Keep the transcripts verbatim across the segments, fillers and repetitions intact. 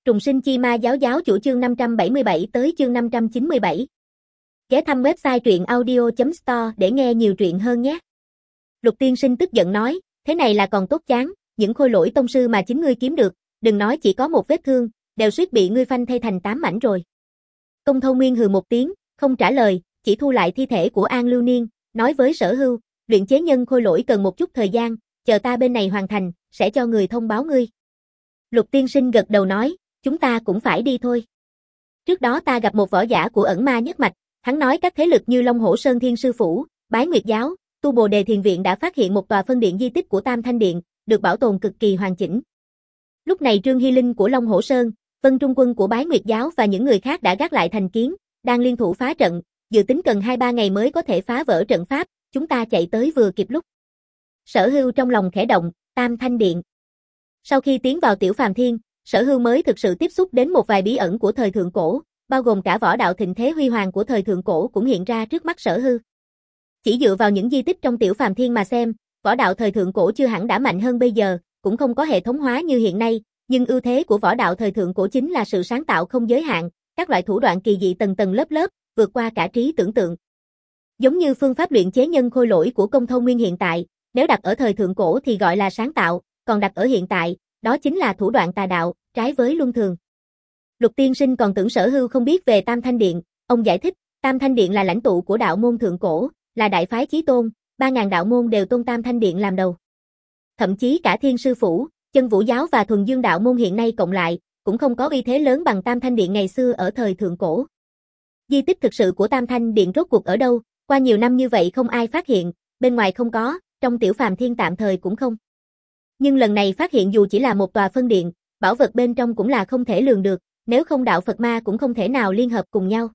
Trùng sinh chi ma giáo giáo chủ chương năm trăm bảy mươi bảy tới chương năm trăm chín mươi bảy. Ghé thăm website truyện audio chấm store để nghe nhiều truyện hơn nhé. Lục Tiên Sinh tức giận nói, thế này là còn tốt chán, những khôi lỗi tông sư mà chính ngươi kiếm được, đừng nói chỉ có một vết thương, đều suýt bị ngươi phanh thay thành tám mảnh rồi. Công Thâu Nguyên hừ một tiếng, không trả lời, chỉ thu lại thi thể của An Lưu Niên, nói với Sở Hưu, luyện chế nhân khôi lỗi cần một chút thời gian, chờ ta bên này hoàn thành, sẽ cho người thông báo ngươi. Lục Tiên Sinh gật đầu nói, chúng ta cũng phải đi thôi. Trước đó ta gặp một võ giả của ẩn ma nhất mạch, hắn nói các thế lực như Long Hổ Sơn Thiên Sư Phủ, Bái Nguyệt Giáo, Tu Bồ Đề Thiền Viện đã phát hiện một tòa phân điện di tích của Tam Thanh Điện, được bảo tồn cực kỳ hoàn chỉnh. Lúc này Trương Hy Linh của Long Hổ Sơn, Vân Trung Quân của Bái Nguyệt Giáo và những người khác đã gác lại thành kiến, đang liên thủ phá trận, dự tính cần hai ba ngày mới có thể phá vỡ trận pháp, chúng ta chạy tới vừa kịp lúc. Sở Hưu trong lòng khẽ động, Tam Thanh Điện. Sau khi tiến vào Tiểu Phàm Thiên, Sở Hưu mới thực sự tiếp xúc đến một vài bí ẩn của thời thượng cổ, bao gồm cả võ đạo thịnh thế huy hoàng của thời thượng cổ cũng hiện ra trước mắt Sở Hưu. Chỉ dựa vào những di tích trong Tiểu Phàm Thiên mà xem, võ đạo thời thượng cổ chưa hẳn đã mạnh hơn bây giờ, cũng không có hệ thống hóa như hiện nay, nhưng ưu thế của võ đạo thời thượng cổ chính là sự sáng tạo không giới hạn, các loại thủ đoạn kỳ dị tầng tầng lớp lớp, vượt qua cả trí tưởng tượng. Giống như phương pháp luyện chế nhân khôi lỗi của Công Thâu Nguyên hiện tại, nếu đặt ở thời thượng cổ thì gọi là sáng tạo, còn đặt ở hiện tại, đó chính là thủ đoạn tà đạo, trái với luân thường. Lục Tiên Sinh còn tưởng Sở Hưu không biết về Tam Thanh Điện, ông giải thích, Tam Thanh Điện là lãnh tụ của đạo môn thượng cổ, là đại phái chí tôn, ba ngàn đạo môn đều tôn Tam Thanh Điện làm đầu. Thậm chí cả Thiên Sư Phủ, Chân Vũ Giáo và Thuần Dương đạo môn hiện nay cộng lại, cũng không có uy thế lớn bằng Tam Thanh Điện ngày xưa ở thời thượng cổ. Di tích thực sự của Tam Thanh Điện rốt cuộc ở đâu, qua nhiều năm như vậy không ai phát hiện, bên ngoài không có, trong Tiểu Phàm Thiên tạm thời cũng không. Nhưng lần này phát hiện dù chỉ là một tòa phân điện, bảo vật bên trong cũng là không thể lường được, nếu không đạo Phật ma cũng không thể nào liên hợp cùng nhau.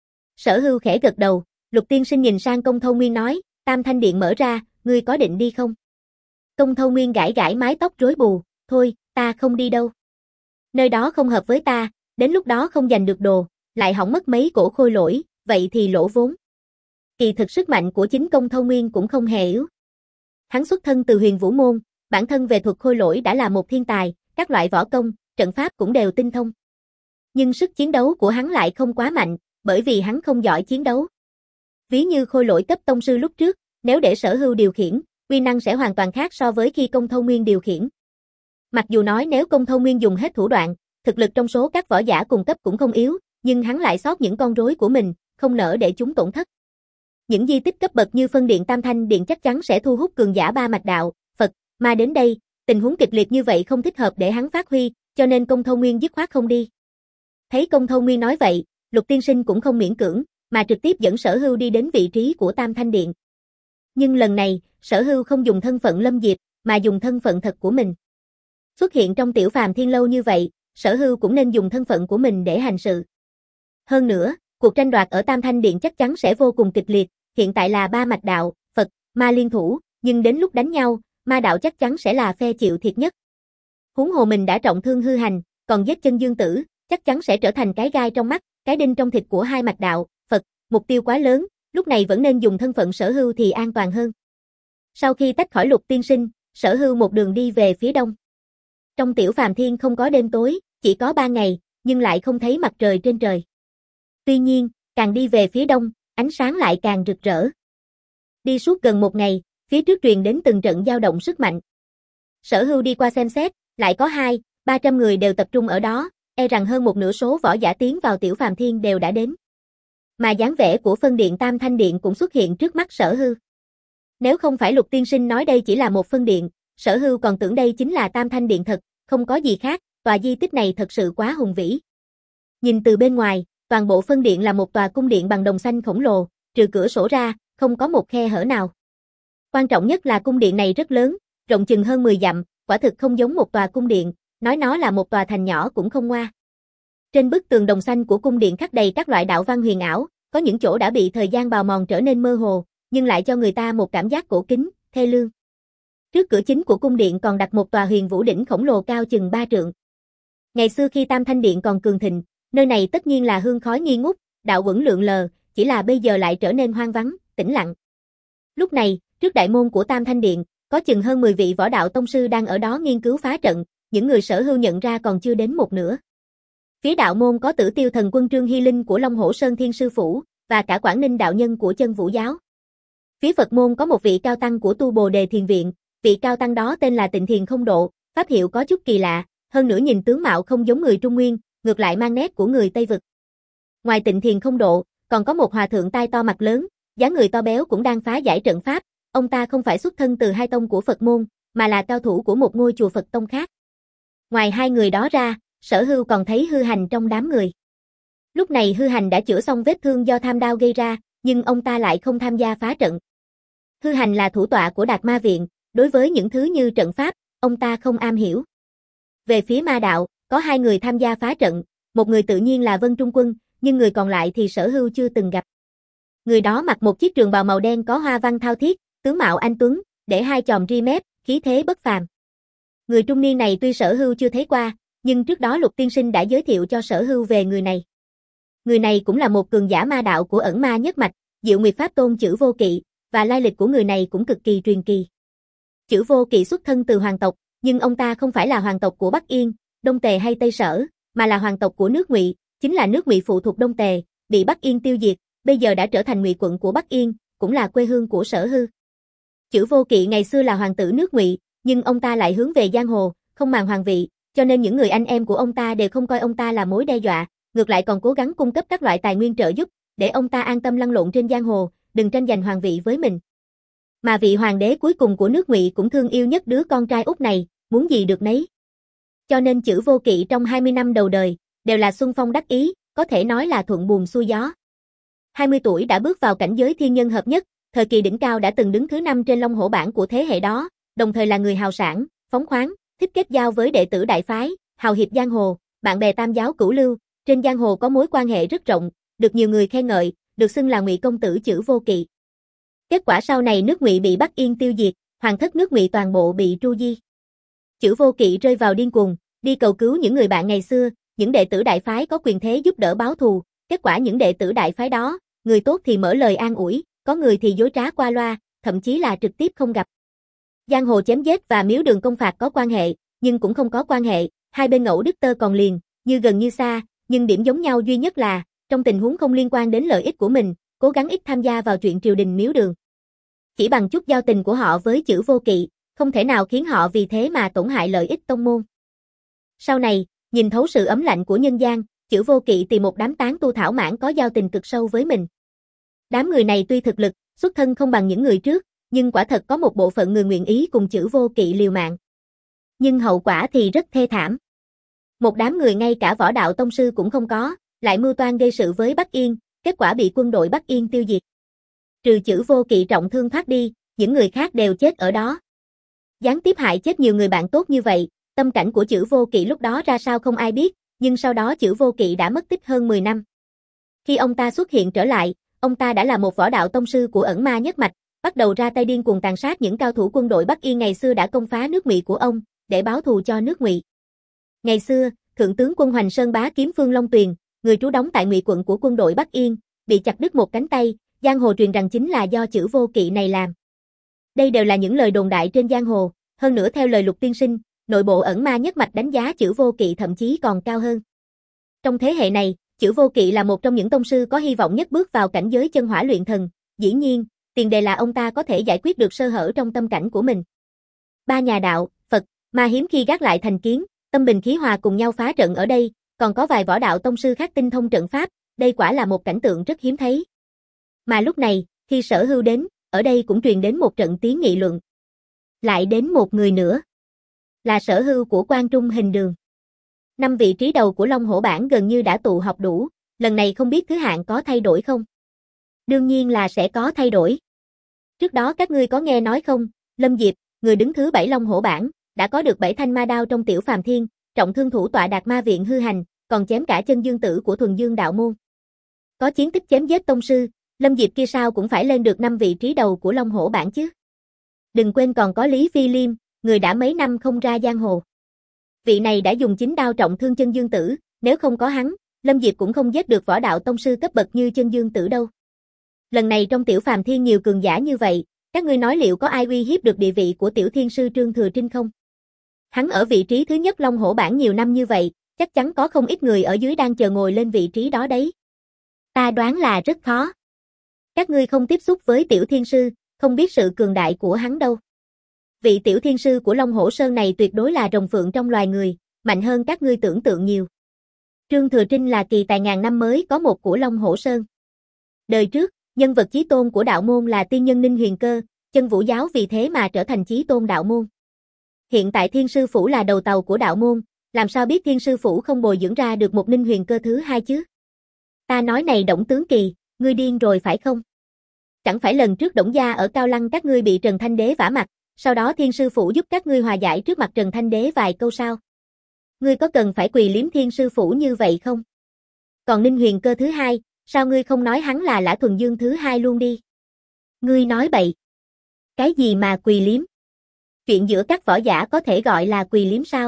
Sở Hưu khẽ gật đầu, Lục Tiên Sinh nhìn sang Công Thâu Nguyên nói, Tam Thanh Điện mở ra, ngươi có định đi không? Công Thâu Nguyên gãi gãi mái tóc rối bù, thôi, ta không đi đâu. Nơi đó không hợp với ta, đến lúc đó không giành được đồ, lại hỏng mất mấy cổ khôi lỗi, vậy thì lỗ vốn. Kỳ thực sức mạnh của chính Công Thâu Nguyên cũng không hề yếu. Hắn xuất thân từ Huyền Vũ môn, bản thân về thuật khôi lỗi đã là một thiên tài, các loại võ công, trận pháp cũng đều tinh thông. Nhưng sức chiến đấu của hắn lại không quá mạnh, bởi vì hắn không giỏi chiến đấu. Ví như khôi lỗi cấp tông sư lúc trước, nếu để Sở Hưu điều khiển, uy năng sẽ hoàn toàn khác so với khi Công Thâu Nguyên điều khiển. Mặc dù nói nếu Công Thâu Nguyên dùng hết thủ đoạn, thực lực trong số các võ giả cùng cấp cũng không yếu, nhưng hắn lại sót những con rối của mình, không nỡ để chúng tổn thất. Những di tích cấp bậc như phân điện Tam Thanh Điện chắc chắn sẽ thu hút cường giả ba mạch đạo, Phật, ma đến đây, tình huống kịch liệt như vậy không thích hợp để hắn phát huy, cho nên Công Thâu Nguyên dứt khoát không đi. Thấy Công Thâu Nguyên nói vậy, Lục Tiên Sinh cũng không miễn cưỡng, mà trực tiếp dẫn Sở Hưu đi đến vị trí của Tam Thanh Điện. Nhưng lần này, Sở Hưu không dùng thân phận Lâm Diệp, mà dùng thân phận thật của mình. Xuất hiện trong Tiểu Phàm Thiên lâu như vậy, Sở Hưu cũng nên dùng thân phận của mình để hành sự. Hơn nữa, cuộc tranh đoạt ở Tam Thanh Điện chắc chắn sẽ vô cùng kịch liệt, hiện tại là ba mạch đạo, Phật, ma liên thủ, nhưng đến lúc đánh nhau, ma đạo chắc chắn sẽ là phe chịu thiệt nhất. Huống hồ mình đã trọng thương hư hành, còn giết Chân Dương Tử, chắc chắn sẽ trở thành cái gai trong mắt, cái đinh trong thịt của hai mạch đạo, Phật, mục tiêu quá lớn, lúc này vẫn nên dùng thân phận Sở Hưu thì an toàn hơn. Sau khi tách khỏi Lục Tiên Sinh, Sở Hưu một đường đi về phía đông. Trong Tiểu Phàm Thiên không có đêm tối, chỉ có ba ngày, nhưng lại không thấy mặt trời trên trời. Tuy nhiên, càng đi về phía đông, ánh sáng lại càng rực rỡ. Đi suốt gần một ngày, phía trước truyền đến từng trận dao động sức mạnh. Sở Hưu đi qua xem xét, lại có hai, ba trăm người đều tập trung ở đó, e rằng hơn một nửa số võ giả tiến vào Tiểu Phàm Thiên đều đã đến. Mà dáng vẻ của phân điện Tam Thanh Điện cũng xuất hiện trước mắt Sở Hưu. Nếu không phải Lục Tiên Sinh nói đây chỉ là một phân điện, Sở Hưu còn tưởng đây chính là Tam Thanh Điện thật, không có gì khác, tòa di tích này thật sự quá hùng vĩ. Nhìn từ bên ngoài, toàn bộ phân điện là một tòa cung điện bằng đồng xanh khổng lồ, trừ cửa sổ ra, không có một khe hở nào. Quan trọng nhất là cung điện này rất lớn, rộng chừng hơn mười dặm, quả thực không giống một tòa cung điện, nói nó là một tòa thành nhỏ cũng không ngoa. Trên bức tường đồng xanh của cung điện khắc đầy các loại đạo văn huyền ảo, có những chỗ đã bị thời gian bào mòn trở nên mơ hồ, nhưng lại cho người ta một cảm giác cổ kính, thê lương. Trước cửa chính của cung điện còn đặt một tòa Huyền Vũ đỉnh khổng lồ cao chừng ba trượng. Ngày xưa khi Tam Thanh Điện còn cường thịnh, nơi này tất nhiên là hương khói nghi ngút, đạo quẩn lượn lờ, chỉ là bây giờ lại trở nên hoang vắng, tĩnh lặng. Lúc này, trước đại môn của Tam Thanh Điện, có chừng hơn mười vị võ đạo tông sư đang ở đó nghiên cứu phá trận, những người Sở Hưu nhận ra còn chưa đến một nửa. Phía đạo môn có Tử Tiêu Thần Quân Trương Hy Linh của Long Hổ Sơn Thiên Sư Phủ, và cả Quảng Ninh đạo nhân của Chân Vũ Giáo. Phía Phật môn có một vị cao tăng của Tu Bồ Đề Thiền Viện, vị cao tăng đó tên là Tịnh Thiền Không Độ, pháp hiệu có chút kỳ lạ, hơn nữa nhìn tướng mạo không giống người Trung Nguyên, ngược lại mang nét của người Tây Vực. Ngoài Tịnh Thiền Không Độ, còn có một hòa thượng tai to mặt lớn, dáng người to béo cũng đang phá giải trận pháp, ông ta không phải xuất thân từ hai tông của Phật môn, mà là cao thủ của một ngôi chùa Phật tông khác. Ngoài hai người đó ra, Sở Hưu còn thấy Hư Hành trong đám người. Lúc này Hư Hành đã chữa xong vết thương do tham đao gây ra, nhưng ông ta lại không tham gia phá trận. Hư Hành là thủ tọa của Đạt Ma Viện, đối với những thứ như trận pháp, ông ta không am hiểu. Về phía ma đạo, có hai người tham gia phá trận, một người tự nhiên là Vân Trung Quân, nhưng người còn lại thì Sở Hưu chưa từng gặp. Người đó mặc một chiếc trường bào màu đen có hoa văn thao thiết, tướng mạo anh tuấn, để hai chòm ri mép, khí thế bất phàm. Người trung niên này tuy Sở Hưu chưa thấy qua, nhưng trước đó Lục Tiên Sinh đã giới thiệu cho Sở Hưu về người này. Người này cũng là một cường giả ma đạo của Ẩn Ma nhất mạch, Diệu Nguyệt Pháp Tôn Chử Vô Kỵ, và lai lịch của người này cũng cực kỳ truyền kỳ. Chử Vô Kỵ xuất thân từ hoàng tộc, nhưng ông ta không phải là hoàng tộc của Bắc Yên, Đông Tề hay Tây Sở, mà là hoàng tộc của nước Ngụy, chính là nước Ngụy phụ thuộc Đông Tề, bị Bắc Yên tiêu diệt, bây giờ đã trở thành Ngụy quận của Bắc Yên, cũng là quê hương của Sở Hưu. Chử Vô Kỵ ngày xưa là hoàng tử nước Ngụy, nhưng ông ta lại hướng về giang hồ, không màng hoàng vị, cho nên những người anh em của ông ta đều không coi ông ta là mối đe dọa, ngược lại còn cố gắng cung cấp các loại tài nguyên trợ giúp, để ông ta an tâm lăn lộn trên giang hồ, đừng tranh giành hoàng vị với mình. Mà vị hoàng đế cuối cùng của nước Ngụy cũng thương yêu nhất đứa con trai út này, muốn gì được nấy. Cho nên Chử Vô Kỵ trong hai mươi năm đầu đời, đều là xuân phong đắc ý, có thể nói là thuận buồm xuôi gió. hai mươi tuổi đã bước vào cảnh giới thiên nhân hợp nhất, thời kỳ đỉnh cao đã từng đứng thứ năm trên Long Hổ bảng của thế hệ đó, đồng thời là người hào sảng, phóng khoáng, thích kết giao với đệ tử đại phái, hào hiệp giang hồ, bạn bè tam giáo cửu lưu, trên giang hồ có mối quan hệ rất rộng, được nhiều người khen ngợi, được xưng là Ngụy công tử Chử Vô Kỵ. Kết quả sau này nước Ngụy bị Bắc Yên tiêu diệt, hoàng thất nước Ngụy toàn bộ bị tru di. Chử Vô Kỵ rơi vào điên cuồng, đi cầu cứu những người bạn ngày xưa, những đệ tử đại phái có quyền thế giúp đỡ báo thù, kết quả những đệ tử đại phái đó, người tốt thì mở lời an ủi, có người thì dối trá qua loa, thậm chí là trực tiếp không gặp. Giang hồ chém giết và miếu đường công phạt có quan hệ, nhưng cũng không có quan hệ, hai bên ngẫu đức tơ còn liền, như gần như xa, nhưng điểm giống nhau duy nhất là, trong tình huống không liên quan đến lợi ích của mình, cố gắng ít tham gia vào chuyện triều đình miếu đường. Chỉ bằng chút giao tình của họ với Chử Vô Kỵ, không thể nào khiến họ vì thế mà tổn hại lợi ích tông môn. Sau này, nhìn thấu sự ấm lạnh của nhân gian, Chử Vô Kỵ tìm một đám tán tu thảo mãn có giao tình cực sâu với mình. Đám người này tuy thực lực, xuất thân không bằng những người trước, nhưng quả thật có một bộ phận người nguyện ý cùng Chử Vô Kỵ liều mạng. Nhưng hậu quả thì rất thê thảm. Một đám người ngay cả võ đạo tông sư cũng không có, lại mưu toan gây sự với Bắc Yên, kết quả bị quân đội Bắc Yên tiêu diệt. Trừ Chử Vô Kỵ trọng thương thoát đi, những người khác đều chết ở đó. Gián tiếp hại chết nhiều người bạn tốt như vậy, tâm cảnh của Chử Vô Kỵ lúc đó ra sao không ai biết, nhưng sau đó Chử Vô Kỵ đã mất tích hơn mười năm. Khi ông ta xuất hiện trở lại, ông ta đã là một võ đạo tông sư của Ẩn Ma nhất mạch, bắt đầu ra tay điên cuồng tàn sát những cao thủ quân đội Bắc Yên ngày xưa đã công phá nước Ngụy của ông, để báo thù cho nước Ngụy. Ngày xưa, thượng tướng quân Hoành Sơn bá kiếm Phương Long Tuyền, người trú đóng tại Ngụy quận của quân đội Bắc Yên, bị chặt đứt một cánh tay, giang hồ truyền rằng chính là do Chử Vô Kỵ này làm. Đây đều là những lời đồn đại trên giang hồ, hơn nữa theo lời Lục Tiên Sinh, nội bộ Ẩn Ma nhất mạch đánh giá Chử Vô Kỵ thậm chí còn cao hơn. Trong thế hệ này, Chử Vô Kỵ là một trong những tông sư có hy vọng nhất bước vào cảnh giới chân hỏa luyện thần, dĩ nhiên, tiền đề là ông ta có thể giải quyết được sơ hở trong tâm cảnh của mình. Ba nhà đạo, Phật, Ma hiếm khi gác lại thành kiến, tâm bình khí hòa cùng nhau phá trận ở đây, còn có vài võ đạo tông sư khác tinh thông trận pháp, đây quả là một cảnh tượng rất hiếm thấy. Mà lúc này, khi Sở Hưu đến, ở đây cũng truyền đến một trận tiếng nghị luận. Lại đến một người nữa. Là Sở Hưu của Quan Trung Hình Đường. Năm vị trí đầu của Long Hổ bảng gần như đã tụ họp đủ, lần này không biết thứ hạng có thay đổi không? Đương nhiên là sẽ có thay đổi. Trước đó các ngươi có nghe nói không, Lâm Diệp, người đứng thứ bảy Long Hổ bảng, đã có được bảy thanh ma đao trong Tiểu Phàm Thiên, trọng thương thủ tọa Đạt Ma Viện Hư Hành, còn chém cả chân dương tử của Thuần Dương đạo môn. Có chiến tích chém giết tông sư, Lâm Diệp kia sao cũng phải lên được năm vị trí đầu của Long Hổ bảng chứ. Đừng quên còn có Lý Phi Liêm, người đã mấy năm không ra giang hồ. Vị này đã dùng chính đao trọng thương chân dương tử, nếu không có hắn, Lâm Diệp cũng không giết được võ đạo tông sư cấp bậc như chân dương tử đâu. Lần này trong Tiểu Phàm Thiên nhiều cường giả như vậy, các ngươi nói liệu có ai uy hiếp được địa vị của Tiểu Thiên sư Trương Thừa Trinh không? Hắn ở vị trí thứ nhất Long Hổ bảng nhiều năm như vậy, Chắc chắn có không ít người ở dưới đang chờ ngồi lên vị trí đó đấy. Ta đoán là rất khó. Các ngươi không tiếp xúc với tiểu thiên sư, không biết sự cường đại của hắn đâu. Vị tiểu thiên sư của Long Hổ Sơn này tuyệt đối là rồng phượng trong loài người, mạnh hơn các ngươi tưởng tượng nhiều. Trương Thừa Trinh là kỳ tài ngàn năm mới có một của Long Hổ Sơn. Đời trước, nhân vật chí tôn của đạo môn là tiên nhân Ninh Huyền Cơ, Chân Vũ giáo vì thế mà trở thành chí tôn đạo môn. Hiện tại Thiên Sư Phủ là đầu tàu của đạo môn, làm sao biết Thiên Sư Phủ không bồi dưỡng ra được một Ninh Huyền Cơ thứ hai chứ? Ta nói này Đổng Tướng Kỳ, ngươi điên rồi phải không? Chẳng phải lần trước Đổng gia ở Cao Lăng các ngươi bị Trần Thanh Đế vả mặt, sau đó Thiên Sư Phủ giúp các ngươi hòa giải trước mặt Trần Thanh Đế vài câu sao? Ngươi có cần phải quỳ liếm Thiên Sư Phủ như vậy không? Còn Ninh Huyền Cơ thứ hai, sao ngươi không nói hắn là Lã Thuần Dương thứ hai luôn đi? Ngươi nói bậy. Cái gì mà quỳ liếm? Chuyện giữa các võ giả có thể gọi là quỳ liếm sao?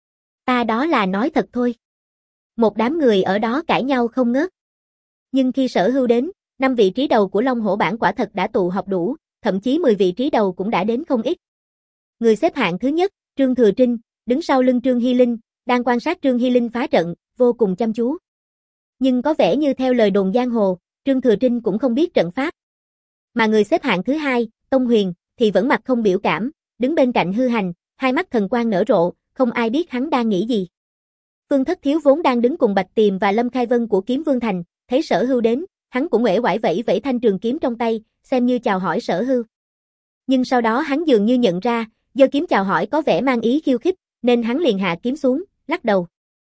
Ta đó là nói thật thôi. Một đám người ở đó cãi nhau không ngớt. Nhưng khi Sở Hưu đến, năm vị trí đầu của Long Hổ bảng quả thật đã tụ họp đủ, thậm chí mười vị trí đầu cũng đã đến không ít. Người xếp hạng thứ nhất, Trương Thừa Trinh, đứng sau lưng Trương Hy Linh, đang quan sát Trương Hy Linh phá trận, vô cùng chăm chú. Nhưng có vẻ như theo lời đồn giang hồ, Trương Thừa Trinh cũng không biết trận pháp. Mà người xếp hạng thứ hai, Tông Huyền, thì vẫn mặt không biểu cảm, đứng bên cạnh Hư Hành, hai mắt thần quang nở rộ, không ai biết hắn đang nghĩ gì. Phương Thất Thiếu vốn đang đứng cùng Bạch Tiềm và Lâm Khai Vân của Kiếm Vương Thành, thấy Sở Hưu đến, hắn cũng uể oải vẫy vẫy thanh trường kiếm trong tay, xem như chào hỏi Sở Hưu. Nhưng sau đó hắn dường như nhận ra, giơ kiếm chào hỏi có vẻ mang ý khiêu khích, nên hắn liền hạ kiếm xuống, lắc đầu.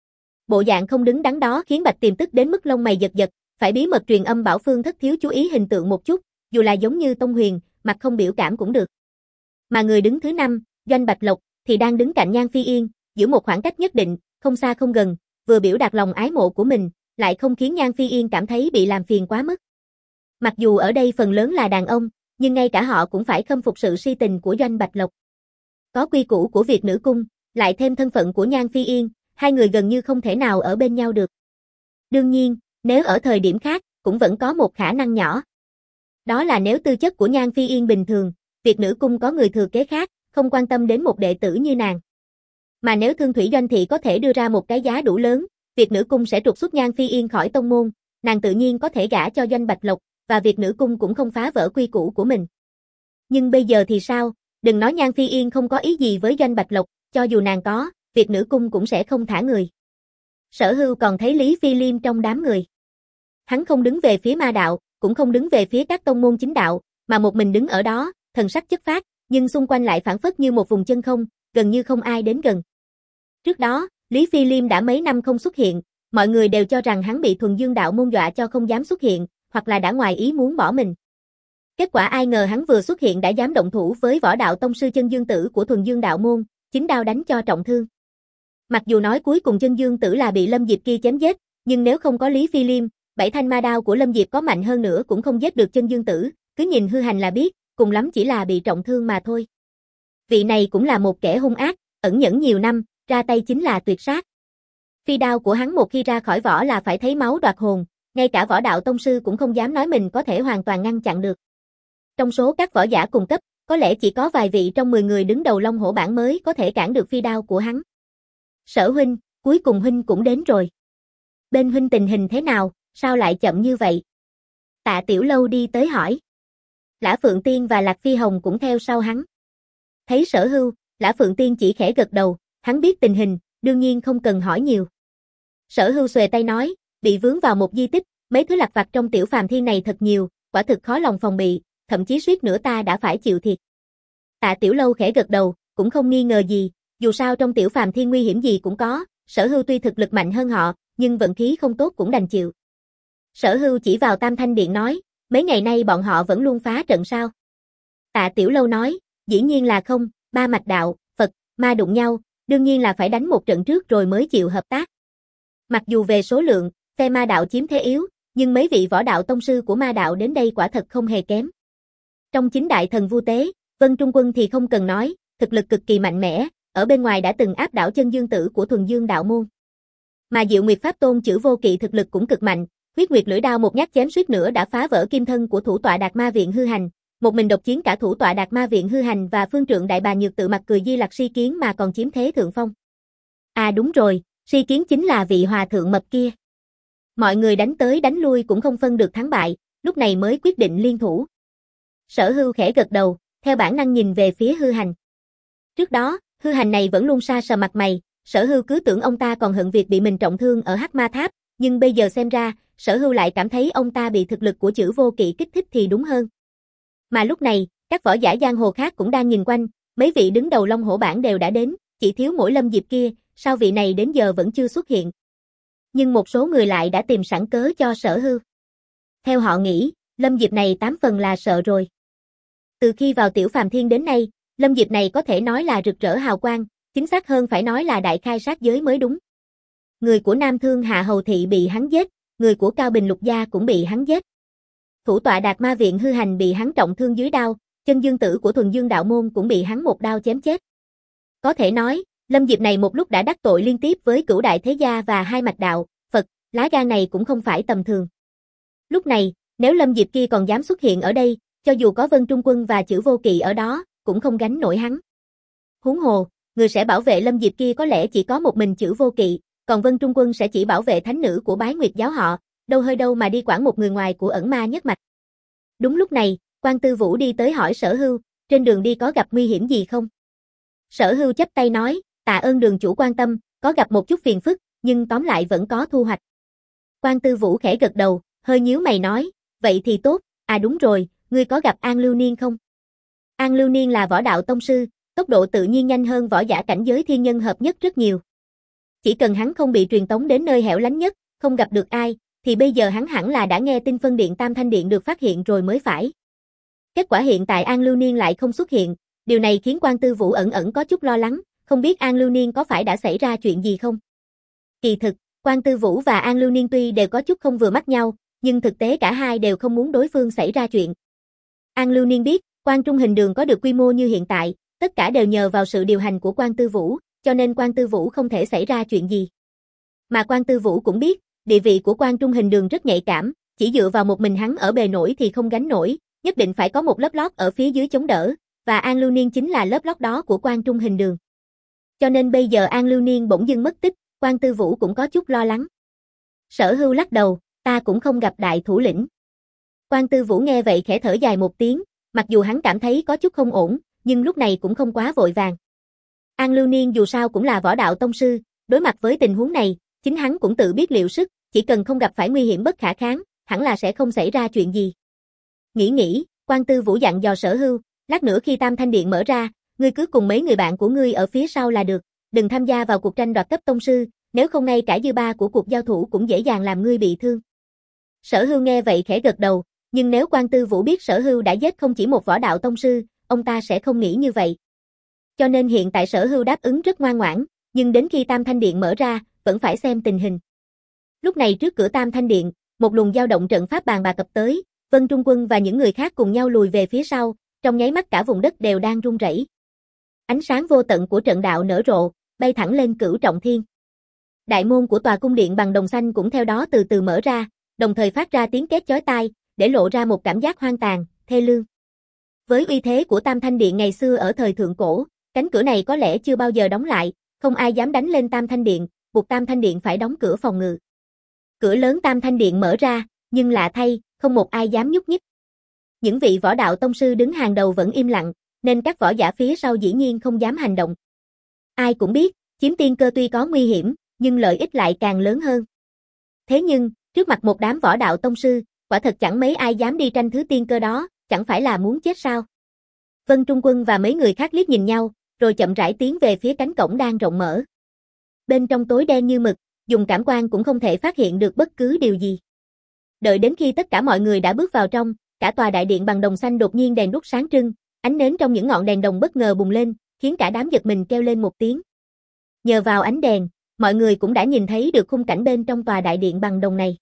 Bộ dạng không đứng đắn đó khiến Bạch Tiềm tức đến mức lông mày giật giật, phải bí mật truyền âm bảo Phương Thất Thiếu chú ý hình tượng một chút, dù là giống như Tông Huyền, mặt không biểu cảm cũng được. Mà người đứng thứ năm, Doanh Bạch Lộc, thì đang đứng cạnh Nhan Phi Yên, giữ một khoảng cách nhất định, không xa không gần, vừa biểu đạt lòng ái mộ của mình, lại không khiến Nhan Phi Yên cảm thấy bị làm phiền quá mức. Mặc dù ở đây phần lớn là đàn ông, nhưng ngay cả họ cũng phải khâm phục sự si tình của Doanh Bạch Lộc. Có quy củ của Việt Nữ Cung, lại thêm thân phận của Nhan Phi Yên, hai người gần như không thể nào ở bên nhau được. Đương nhiên, nếu ở thời điểm khác, cũng vẫn có một khả năng nhỏ. Đó là nếu tư chất của Nhan Phi Yên bình thường, Việt Nữ Cung có người thừa kế khác, không quan tâm đến một đệ tử như nàng. Mà nếu Thương Thủy Doanh Thị có thể đưa ra một cái giá đủ lớn, Việt Nữ Cung sẽ trục xuất Nhan Phi Yên khỏi tông môn, nàng tự nhiên có thể gả cho Doanh Bạch Lộc, và Việt Nữ Cung cũng không phá vỡ quy củ của mình. Nhưng bây giờ thì sao? Đừng nói Nhan Phi Yên không có ý gì với Doanh Bạch Lộc, cho dù nàng có, Việt Nữ Cung cũng sẽ không thả người. Sở Hưu còn thấy Lý Phi Liêm trong đám người. Hắn không đứng về phía ma đạo, cũng không đứng về phía các tông môn chính đạo, mà một mình đứng ở đó, thần sắc chất phác, nhưng xung quanh lại phảng phất như một vùng chân không, gần như không ai đến gần. Trước đó, Lý Phi Liêm đã mấy năm không xuất hiện, mọi người đều cho rằng hắn bị Thuần Dương đạo môn dọa cho không dám xuất hiện, hoặc là đã ngoài ý muốn bỏ mình. Kết quả ai ngờ hắn vừa xuất hiện đã dám động thủ với võ đạo tông sư Chân Dương Tử của Thuần Dương đạo môn, chính đao đánh cho trọng thương. Mặc dù nói cuối cùng Chân Dương Tử là bị Lâm Diệp kia chém giết, nhưng nếu không có Lý Phi Liêm, bảy thanh ma đao của Lâm Diệp có mạnh hơn nữa cũng không giết được Chân Dương Tử, cứ nhìn Hư Hành là biết, cùng lắm chỉ là bị trọng thương mà thôi. Vị này cũng là một kẻ hung ác, ẩn nhẫn nhiều năm, ra tay chính là tuyệt sát. Phi đao của hắn một khi ra khỏi vỏ là phải thấy máu đoạt hồn, ngay cả võ đạo tông sư cũng không dám nói mình có thể hoàn toàn ngăn chặn được. Trong số các võ giả cùng cấp, có lẽ chỉ có vài vị trong mười người đứng đầu Long Hổ bảng mới có thể cản được phi đao của hắn. Sở huynh, cuối cùng huynh cũng đến rồi. Bên huynh tình hình thế nào, sao lại chậm như vậy? Tạ Tiểu Lâu đi tới hỏi. Lã Phượng Tiên và Lạc Phi Hồng cũng theo sau hắn. Thấy Sở Hưu, Lã Phượng Tiên chỉ khẽ gật đầu, hắn biết tình hình, đương nhiên không cần hỏi nhiều. Sở Hưu xuề tay nói, bị vướng vào một di tích, mấy thứ lặt vặt trong tiểu phàm thiên này thật nhiều, quả thực khó lòng phòng bị, thậm chí suýt nữa ta đã phải chịu thiệt. Tạ Tiểu Lâu khẽ gật đầu, cũng không nghi ngờ gì, dù sao trong tiểu phàm thiên nguy hiểm gì cũng có, Sở Hưu tuy thực lực mạnh hơn họ, nhưng vận khí không tốt cũng đành chịu. Sở Hưu chỉ vào Tam Thanh Điện nói, mấy ngày nay bọn họ vẫn luôn phá trận sao? Tạ Tiểu Lâu nói, dĩ nhiên là không, ba mạch đạo, Phật, ma đụng nhau, đương nhiên là phải đánh một trận trước rồi mới chịu hợp tác. Mặc dù về số lượng, phe ma đạo chiếm thế yếu, nhưng mấy vị võ đạo tông sư của ma đạo đến đây quả thật không hề kém. Trong chính đại thần Vu Tế, Vân Trung Quân thì không cần nói, thực lực cực kỳ mạnh mẽ, ở bên ngoài đã từng áp đảo Chân Dương Tử của Thuần Dương đạo môn. Mà Diệu Nguyệt Pháp Tôn Chử Vô Kỵ thực lực cũng cực mạnh, Huyết Nguyệt lưỡi đao một nhát chém suýt nữa đã phá vỡ kim thân của thủ tọa Đạt Ma Viện Hư Hành, một mình độc chiến cả thủ tọa Đạt Ma Viện Hư Hành và phương trượng đại bà Nhược Tự Mặt cười Di Lặc Si Kiến mà còn chiếm thế thượng phong. À đúng rồi, Si Kiến chính là vị hòa thượng mập kia. Mọi người đánh tới đánh lui cũng không phân được thắng bại, lúc này mới quyết định liên thủ. Sở Hưu khẽ gật đầu, theo bản năng nhìn về phía Hư Hành. Trước đó, Hư Hành này vẫn luôn sa sờ mặt mày, Sở Hưu cứ tưởng ông ta còn hận việc bị mình trọng thương ở Hắc Ma Tháp, nhưng bây giờ xem ra, Sở Hưu lại cảm thấy ông ta bị thực lực của Chữ Vô Kỵ kích thích thì đúng hơn. Mà lúc này, các võ giả giang hồ khác cũng đang nhìn quanh, mấy vị đứng đầu Long Hổ bảng đều đã đến, chỉ thiếu mỗi Lâm Diệp kia, sao vị này đến giờ vẫn chưa xuất hiện. Nhưng một số người lại đã tìm sẵn cớ cho Sở Hưu. Theo họ nghĩ, Lâm Diệp này tám phần là sợ rồi. Từ khi vào Tiểu Phàm Thiên đến nay, Lâm Diệp này có thể nói là rực rỡ hào quang, chính xác hơn phải nói là đại khai sát giới mới đúng. Người của Nam Thương Hạ Hầu Thị bị hắn giết, người của Cao Bình Lục Gia cũng bị hắn giết. Thủ tọa Đạt Ma Viện Hư Hành bị hắn trọng thương dưới đao, chân dương tử của Thuần Dương Đạo Môn cũng bị hắn một đao chém chết. Có thể nói, Lâm Diệp này một lúc đã đắc tội liên tiếp với Cửu Đại Thế Gia và hai mạch đạo, Phật, lá gan này cũng không phải tầm thường. Lúc này, nếu Lâm Diệp kia còn dám xuất hiện ở đây, cho dù có Vân Trung Quân và Chữ Vô Kỵ ở đó, cũng không gánh nổi hắn. Huống hồ, người sẽ bảo vệ Lâm Diệp kia có lẽ chỉ có một mình Chữ Vô Kỵ, còn Vân Trung Quân sẽ chỉ bảo vệ thánh nữ của Bái Nguyệt giáo họ, đâu hơi đâu mà đi quản một người ngoài của Ẩn Ma nhất mạch. Đúng lúc này, Quan Tư Vũ đi tới hỏi Sở Hưu, trên đường đi có gặp nguy hiểm gì không? Sở Hưu chắp tay nói, tạ ơn đường chủ quan tâm, có gặp một chút phiền phức, nhưng tóm lại vẫn có thu hoạch. Quan Tư Vũ khẽ gật đầu, hơi nhíu mày nói, vậy thì tốt, à đúng rồi, ngươi có gặp An Lưu Niên không? An Lưu Niên là võ đạo tông sư, tốc độ tự nhiên nhanh hơn võ giả cảnh giới thiên nhân hợp nhất rất nhiều. Chỉ cần hắn không bị truyền tống đến nơi hẻo lánh nhất, không gặp được ai, thì bây giờ hắn hẳn là đã nghe tin phân điện Tam Thanh Điện được phát hiện rồi mới phải. Kết quả hiện tại An Lưu Niên lại không xuất hiện, điều này khiến Quan Tư Vũ ẩn ẩn có chút lo lắng, không biết An Lưu Niên có phải đã xảy ra chuyện gì không? Kỳ thực, Quan Tư Vũ và An Lưu Niên tuy đều có chút không vừa mắt nhau, nhưng thực tế cả hai đều không muốn đối phương xảy ra chuyện. An Lưu Niên biết, Quan Trung Hình Đường có được quy mô như hiện tại, tất cả đều nhờ vào sự điều hành của Quan Tư Vũ, cho nên Quan Tư Vũ không thể xảy ra chuyện gì. Mà Quan Tư Vũ cũng biết, địa vị của Quan Trung Hình Đường rất nhạy cảm, chỉ dựa vào một mình hắn ở bề nổi thì không gánh nổi, nhất định phải có một lớp lót ở phía dưới chống đỡ, và An Lưu Niên chính là lớp lót đó của Quan Trung Hình Đường. Cho nên bây giờ An Lưu Niên bỗng dưng mất tích, Quan Tư Vũ cũng có chút lo lắng. Sở Hưu lắc đầu, ta cũng không gặp đại thủ lĩnh. Quan Tư Vũ nghe vậy khẽ thở dài một tiếng, mặc dù hắn cảm thấy có chút không ổn, nhưng lúc này cũng không quá vội vàng. An Lưu Niên dù sao cũng là võ đạo tông sư, đối mặt với tình huống này, chính hắn cũng tự biết liệu sức, chỉ cần không gặp phải nguy hiểm bất khả kháng, hẳn là sẽ không xảy ra chuyện gì. Nghĩ nghĩ, Quan Tư Vũ dặn dò Sở Hưu, lát nữa khi Tam Thanh Điện mở ra, ngươi cứ cùng mấy người bạn của ngươi ở phía sau là được, đừng tham gia vào cuộc tranh đoạt cấp tông sư, nếu không ngay cả dư ba của cuộc giao thủ cũng dễ dàng làm ngươi bị thương. Sở Hưu nghe vậy khẽ gật đầu, nhưng nếu Quan Tư Vũ biết Sở Hưu đã giết không chỉ một võ đạo tông sư, ông ta sẽ không nghĩ như vậy. Cho nên hiện tại Sở Hưu đáp ứng rất ngoan ngoãn, nhưng đến khi Tam Thanh Điện mở ra, vẫn phải xem tình hình. Lúc này trước cửa Tam Thanh Điện, một luồng dao động trận pháp bàn bạc cập tới, Vân Trung Quân và những người khác cùng nhau lùi về phía sau, trong nháy mắt cả vùng đất đều đang rung rẩy. Ánh sáng vô tận của trận đạo nở rộ, bay thẳng lên Cửu Trọng Thiên. Đại môn của tòa cung điện bằng đồng xanh cũng theo đó từ từ mở ra, đồng thời phát ra tiếng két chói tai, để lộ ra một cảm giác hoang tàn, thê lương. Với uy thế của Tam Thanh Điện ngày xưa ở thời thượng cổ, cánh cửa này có lẽ chưa bao giờ đóng lại, không ai dám đánh lên Tam Thanh Điện, buộc Tam Thanh Điện phải đóng cửa phòng ngự. Cửa lớn Tam Thanh Điện mở ra, nhưng lạ thay, không một ai dám nhúc nhích. Những vị võ đạo tông sư đứng hàng đầu vẫn im lặng, nên các võ giả phía sau dĩ nhiên không dám hành động. Ai cũng biết, chiếm tiên cơ tuy có nguy hiểm, nhưng lợi ích lại càng lớn hơn. Thế nhưng, trước mặt một đám võ đạo tông sư, quả thật chẳng mấy ai dám đi tranh thứ tiên cơ đó, chẳng phải là muốn chết sao? Vân Trung Quân và mấy người khác liếc nhìn nhau, rồi chậm rãi tiến về phía cánh cổng đang rộng mở. Bên trong tối đen như mực, dùng cảm quan cũng không thể phát hiện được bất cứ điều gì. Đợi đến khi tất cả mọi người đã bước vào trong, cả tòa đại điện bằng đồng xanh đột nhiên đèn đuốc sáng trưng, ánh nến trong những ngọn đèn đồng bất ngờ bùng lên, khiến cả đám giật mình kêu lên một tiếng. Nhờ vào ánh đèn, mọi người cũng đã nhìn thấy được khung cảnh bên trong tòa đại điện bằng đồng này.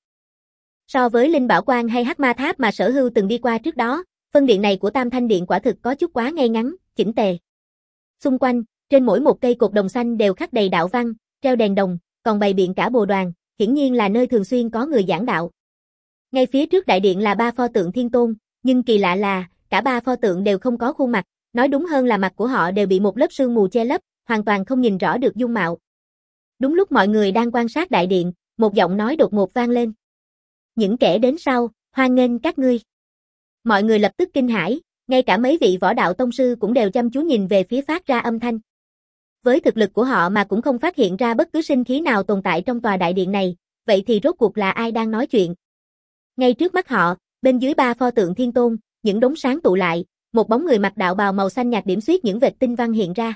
So với Linh Bảo Quan hay Hắc Ma Tháp mà Sở Hưu từng đi qua trước đó, phân điện này của Tam Thanh Điện quả thực có chút quá ngay ngắn, chỉnh tề. Xung quanh, trên mỗi một cây cột đồng xanh đều khắc đầy đạo văn, treo đèn đồng, còn bày biện cả bồ đoàn, hiển nhiên là nơi thường xuyên có người giảng đạo. Ngay phía trước đại điện là ba pho tượng Thiên Tôn, nhưng kỳ lạ là, cả ba pho tượng đều không có khuôn mặt, nói đúng hơn là mặt của họ đều bị một lớp sương mù che lấp, hoàn toàn không nhìn rõ được dung mạo. Đúng lúc mọi người đang quan sát đại điện, một giọng nói đột ngột vang lên. Những kẻ đến sau, hoan nghênh các ngươi. Mọi người lập tức kinh hãi, ngay cả mấy vị võ đạo tông sư cũng đều chăm chú nhìn về phía phát ra âm thanh. Với thực lực của họ mà cũng không phát hiện ra bất cứ sinh khí nào tồn tại trong tòa đại điện này, vậy thì rốt cuộc là ai đang nói chuyện? Ngay trước mắt họ, bên dưới ba pho tượng thiên tôn, những đống sáng tụ lại, một bóng người mặc đạo bào màu xanh nhạt điểm xuyết những vệt tinh văn hiện ra.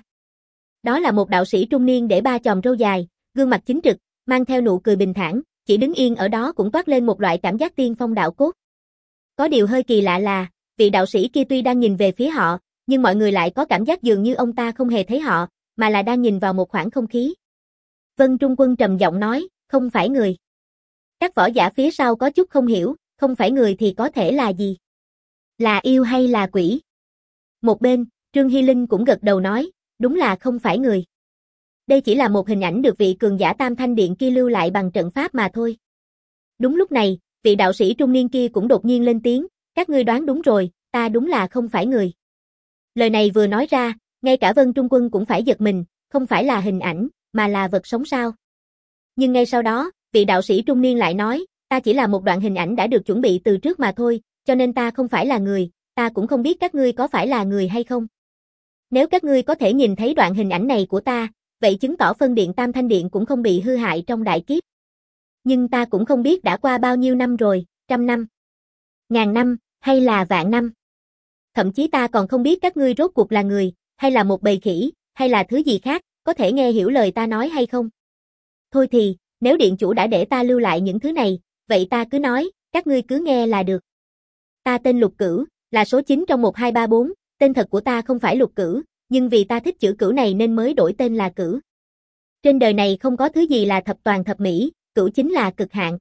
Đó là một đạo sĩ trung niên để ba chòm râu dài, gương mặt chính trực, mang theo nụ cười bình thản, chỉ đứng yên ở đó cũng toát lên một loại cảm giác tiên phong đạo cốt. Có điều hơi kỳ lạ là, vị đạo sĩ kia tuy đang nhìn về phía họ, nhưng mọi người lại có cảm giác dường như ông ta không hề thấy họ, mà là đang nhìn vào một khoảng không khí. Vân Trung Quân trầm giọng nói, không phải người. Các võ giả phía sau có chút không hiểu, không phải người thì có thể là gì? Là yêu hay là quỷ? Một bên, Trương Hy Linh cũng gật đầu nói, đúng là không phải người. Đây chỉ là một hình ảnh được vị cường giả Tam Thanh Điện kia lưu lại bằng trận pháp mà thôi. Đúng lúc này, vị đạo sĩ trung niên kia cũng đột nhiên lên tiếng, các ngươi đoán đúng rồi, ta đúng là không phải người. Lời này vừa nói ra, ngay cả Vân Trung Quân cũng phải giật mình, không phải là hình ảnh, mà là vật sống sao. Nhưng ngay sau đó, vị đạo sĩ trung niên lại nói, ta chỉ là một đoạn hình ảnh đã được chuẩn bị từ trước mà thôi, cho nên ta không phải là người, ta cũng không biết các ngươi có phải là người hay không. Nếu các ngươi có thể nhìn thấy đoạn hình ảnh này của ta, vậy chứng tỏ phân điện Tam Thanh Điện cũng không bị hư hại trong đại kiếp. Nhưng ta cũng không biết đã qua bao nhiêu năm rồi, trăm năm, ngàn năm, hay là vạn năm. Thậm chí ta còn không biết các ngươi rốt cuộc là người, hay là một bầy khỉ, hay là thứ gì khác, có thể nghe hiểu lời ta nói hay không? Thôi thì, nếu điện chủ đã để ta lưu lại những thứ này, vậy ta cứ nói, các ngươi cứ nghe là được. Ta tên Lục Cửu, là số chín trong một hai ba bốn, tên thật của ta không phải Lục Cửu, nhưng vì ta thích chữ Cửu này nên mới đổi tên là Cửu. Trên đời này không có thứ gì là thập toàn thập mỹ, Cửu chính là cực hạn.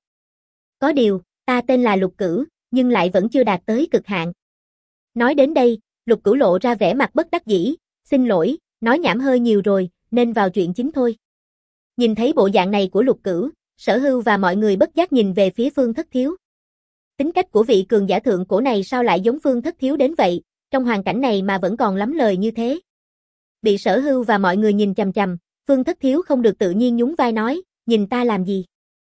Có điều, ta tên là Lục Cửu, nhưng lại vẫn chưa đạt tới cực hạn. Nói đến đây, Lục Cửu lộ ra vẻ mặt bất đắc dĩ, xin lỗi, nói nhảm hơi nhiều rồi, nên vào chuyện chính thôi. Nhìn thấy bộ dạng này của Lục Cửu, Sở Hưu và mọi người bất giác nhìn về phía Phương Thất Thiếu. Tính cách của vị cường giả thượng cổ này sao lại giống Phương Thất Thiếu đến vậy, trong hoàn cảnh này mà vẫn còn lắm lời như thế. Bị Sở Hưu và mọi người nhìn chằm chằm, Phương Thất Thiếu không được tự nhiên nhún vai nói, nhìn ta làm gì?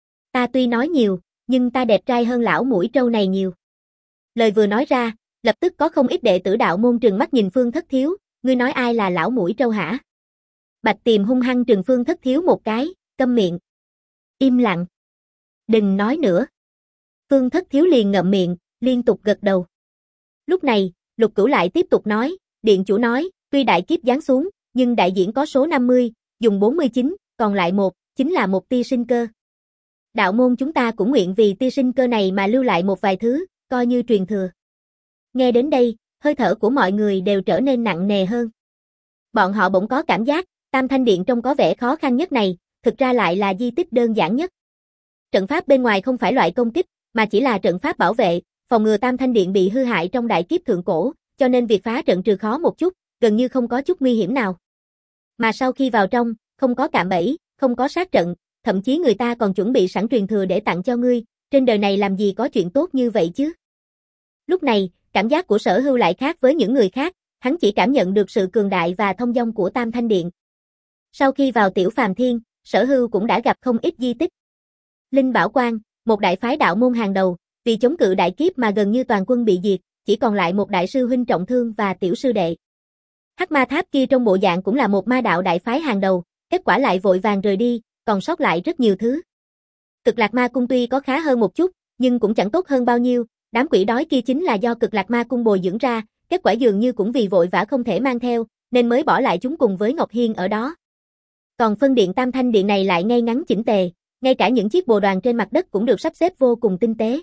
Ta tuy nói nhiều, nhưng ta đẹp trai hơn lão mũi trâu này nhiều. Lời vừa nói ra, lập tức có không ít đệ tử đạo môn trừng mắt nhìn Phương Thất Thiếu, ngươi nói ai là lão mũi trâu hả? Bạch Tiềm hung hăng trừng Phương Thất Thiếu một cái, câm miệng. Im lặng. Đừng nói nữa. Phương Thất Thiếu liền ngậm miệng, liên tục gật đầu. Lúc này, Lục Cửu lại tiếp tục nói, điện chủ nói, tuy đại kiếp giáng xuống, nhưng đại diễn có số năm mươi, dùng bốn mươi chín, còn lại một, chính là một tia sinh cơ. Đạo môn chúng ta cũng nguyện vì tia sinh cơ này mà lưu lại một vài thứ, coi như truyền thừa. Nghe đến đây, hơi thở của mọi người đều trở nên nặng nề hơn. Bọn họ bỗng có cảm giác, Tam Thanh Điện trông có vẻ khó khăn nhất này, thực ra lại là di tích đơn giản nhất. Trận pháp bên ngoài không phải loại công kích, mà chỉ là trận pháp bảo vệ, phòng ngừa Tam Thanh Điện bị hư hại trong đại kiếp thượng cổ, cho nên việc phá trận trừ khó một chút, gần như không có chút nguy hiểm nào. Mà sau khi vào trong, không có cạm bẫy, không có sát trận, thậm chí người ta còn chuẩn bị sẵn truyền thừa để tặng cho ngươi, trên đời này làm gì có chuyện tốt như vậy chứ? Lúc này, cảm giác của Sở Hưu lại khác với những người khác, hắn chỉ cảm nhận được sự cường đại và thông dong của Tam Thanh Điện. Sau khi vào Tiểu Phàm Thiên, Sở Hưu cũng đã gặp không ít di tích. Linh Bảo Quan, một đại phái đạo môn hàng đầu, vì chống cự đại kiếp mà gần như toàn quân bị diệt, chỉ còn lại một đại sư huynh trọng thương và tiểu sư đệ. Hắc Ma Tháp kia trong bộ dạng cũng là một ma đạo đại phái hàng đầu, kết quả lại vội vàng rời đi, còn sót lại rất nhiều thứ. Cực Lạc Ma Cung tuy có khá hơn một chút, nhưng cũng chẳng tốt hơn bao nhiêu, đám quỷ đói kia chính là do Cực Lạc Ma Cung bồi dưỡng ra, kết quả dường như cũng vì vội vã không thể mang theo, nên mới bỏ lại chúng cùng với Ngọc Hiên ở đó. Còn phân điện Tam Thanh Điện này lại ngay ngắn chỉnh tề, ngay cả những chiếc bồ đoàn trên mặt đất cũng được sắp xếp vô cùng tinh tế.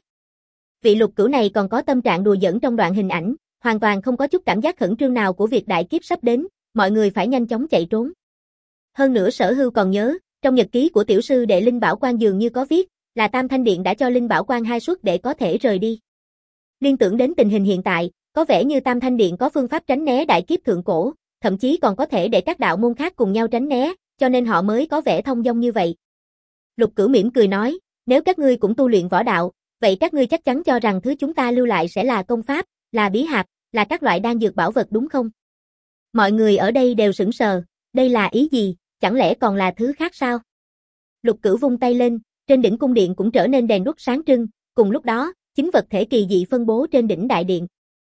Vị Lục Cửu này còn có tâm trạng đùa giỡn trong đoạn hình ảnh, hoàn toàn không có chút cảm giác khẩn trương nào của việc đại kiếp sắp đến, mọi người phải nhanh chóng chạy trốn. Hơn nữa Sở Hưu còn nhớ, trong nhật ký của tiểu sư đệ Linh Bảo Quan dường như có viết, là Tam Thanh Điện đã cho Linh Bảo Quan hai suất để có thể rời đi. Liên tưởng đến tình hình hiện tại, có vẻ như Tam Thanh Điện có phương pháp tránh né đại kiếp thượng cổ, thậm chí còn có thể để các đạo môn khác cùng nhau tránh né, cho nên họ mới có vẻ thông dong như vậy. Lục Cửu mỉm cười nói, nếu các ngươi cũng tu luyện võ đạo, vậy các ngươi chắc chắn cho rằng thứ chúng ta lưu lại sẽ là công pháp, là bí hạp, là các loại đan dược bảo vật đúng không? Mọi người ở đây đều sững sờ, đây là ý gì, chẳng lẽ còn là thứ khác sao? Lục Cửu vung tay lên, trên đỉnh cung điện cũng trở nên đèn đuốc sáng trưng, cùng lúc đó, chính vật thể kỳ dị phân bố trên đỉnh đại điện.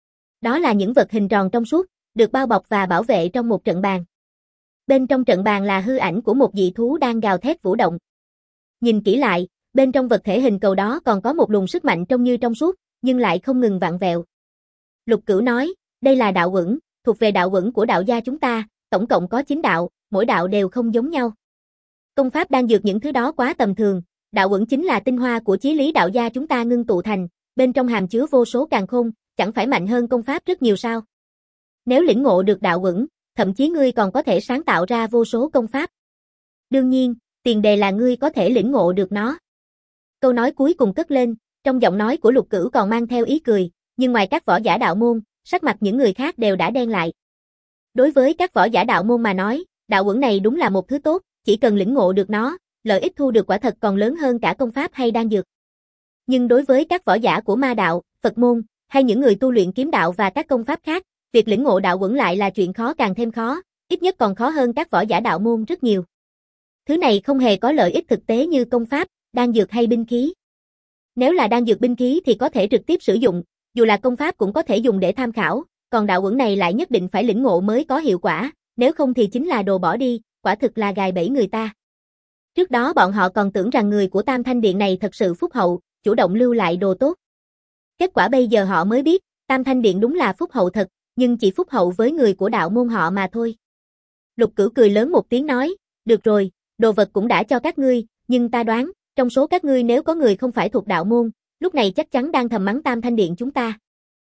Đó là những vật hình tròn trong suốt, được bao bọc và bảo vệ trong một trận bàn. Bên trong trận bàn là hư ảnh của một dị thú đang gào thét vũ động. Nhìn kỹ lại, bên trong vật thể hình cầu đó còn có một luồng sức mạnh trông như trong suốt, nhưng lại không ngừng vặn vẹo. Lục Cửu nói, đây là đạo uẩn, thuộc về đạo uẩn của đạo gia chúng ta, tổng cộng có chín đạo, mỗi đạo đều không giống nhau. Công pháp đang dược những thứ đó quá tầm thường, đạo uẩn chính là tinh hoa của chí lý đạo gia chúng ta ngưng tụ thành, bên trong hàm chứa vô số càn khôn, chẳng phải mạnh hơn công pháp rất nhiều sao? Nếu lĩnh ngộ được đạo uẩn, thậm chí ngươi còn có thể sáng tạo ra vô số công pháp. Đương nhiên, tiền đề là ngươi có thể lĩnh ngộ được nó. Câu nói cuối cùng cất lên, trong giọng nói của Lục Cửu còn mang theo ý cười, nhưng ngoài các võ giả đạo môn, sắc mặt những người khác đều đã đen lại. Đối với các võ giả đạo môn mà nói, đạo uẩn này đúng là một thứ tốt, chỉ cần lĩnh ngộ được nó, lợi ích thu được quả thật còn lớn hơn cả công pháp hay đan dược. Nhưng đối với các võ giả của ma đạo, Phật môn, hay những người tu luyện kiếm đạo và các công pháp khác, việc lĩnh ngộ đạo uẩn lại là chuyện khó càng thêm khó, ít nhất còn khó hơn các võ giả đạo môn rất nhiều. Thứ này không hề có lợi ích thực tế như công pháp, đan dược hay binh khí. Nếu là đan dược binh khí thì có thể trực tiếp sử dụng, dù là công pháp cũng có thể dùng để tham khảo, còn đạo uẩn này lại nhất định phải lĩnh ngộ mới có hiệu quả, nếu không thì chính là đồ bỏ đi, quả thực là gài bẫy người ta. Trước đó bọn họ còn tưởng rằng người của Tam Thanh Điện này thật sự phúc hậu, chủ động lưu lại đồ tốt. Kết quả bây giờ họ mới biết, Tam Thanh Điện đúng là phúc hậu thật, nhưng chỉ phúc hậu với người của đạo môn họ mà thôi. Lục Cửu cười lớn một tiếng nói, được rồi, đồ vật cũng đã cho các ngươi, nhưng ta đoán, trong số các ngươi nếu có người không phải thuộc đạo môn, lúc này chắc chắn đang thầm mắng Tam Thanh Điện chúng ta.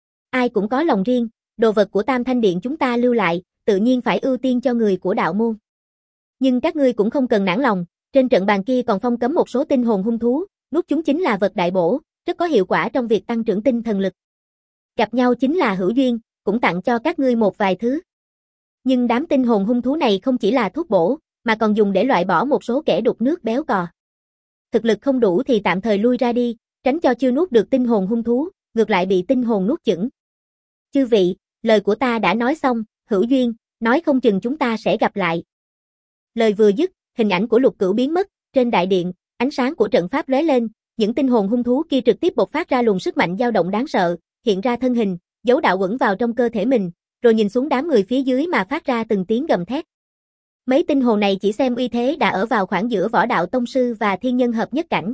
Ai cũng có lòng riêng, đồ vật của Tam Thanh Điện chúng ta lưu lại, tự nhiên phải ưu tiên cho người của đạo môn. Nhưng các ngươi cũng không cần nản lòng, trên trận bàn kia còn phong cấm một số tinh hồn hung thú, nuốt chúng chính là vật đại bổ, rất có hiệu quả trong việc tăng trưởng tinh thần lực. Gặp nhau chính là hữu duyên, cũng tặng cho các ngươi một vài thứ. Nhưng đám tinh hồn hung thú này không chỉ là thuốc bổ, mà còn dùng để loại bỏ một số kẻ đục nước béo cò. Thực lực không đủ thì tạm thời lui ra đi, tránh cho chưa nuốt được tinh hồn hung thú, ngược lại bị tinh hồn nuốt chửng. Chư vị, lời của ta đã nói xong, hữu duyên, nói không chừng chúng ta sẽ gặp lại. Lời vừa dứt, hình ảnh của Lục Cửu biến mất, trên đại điện, ánh sáng của trận pháp lóe lên, những tinh hồn hung thú kia trực tiếp bộc phát ra luồng sức mạnh dao động đáng sợ, hiện ra thân hình, giấu đạo uẩn vào trong cơ thể mình, rồi nhìn xuống đám người phía dưới mà phát ra từng tiếng gầm thét. Mấy tinh hồn này chỉ xem uy thế đã ở vào khoảng giữa võ đạo tông sư và thiên nhân hợp nhất cảnh.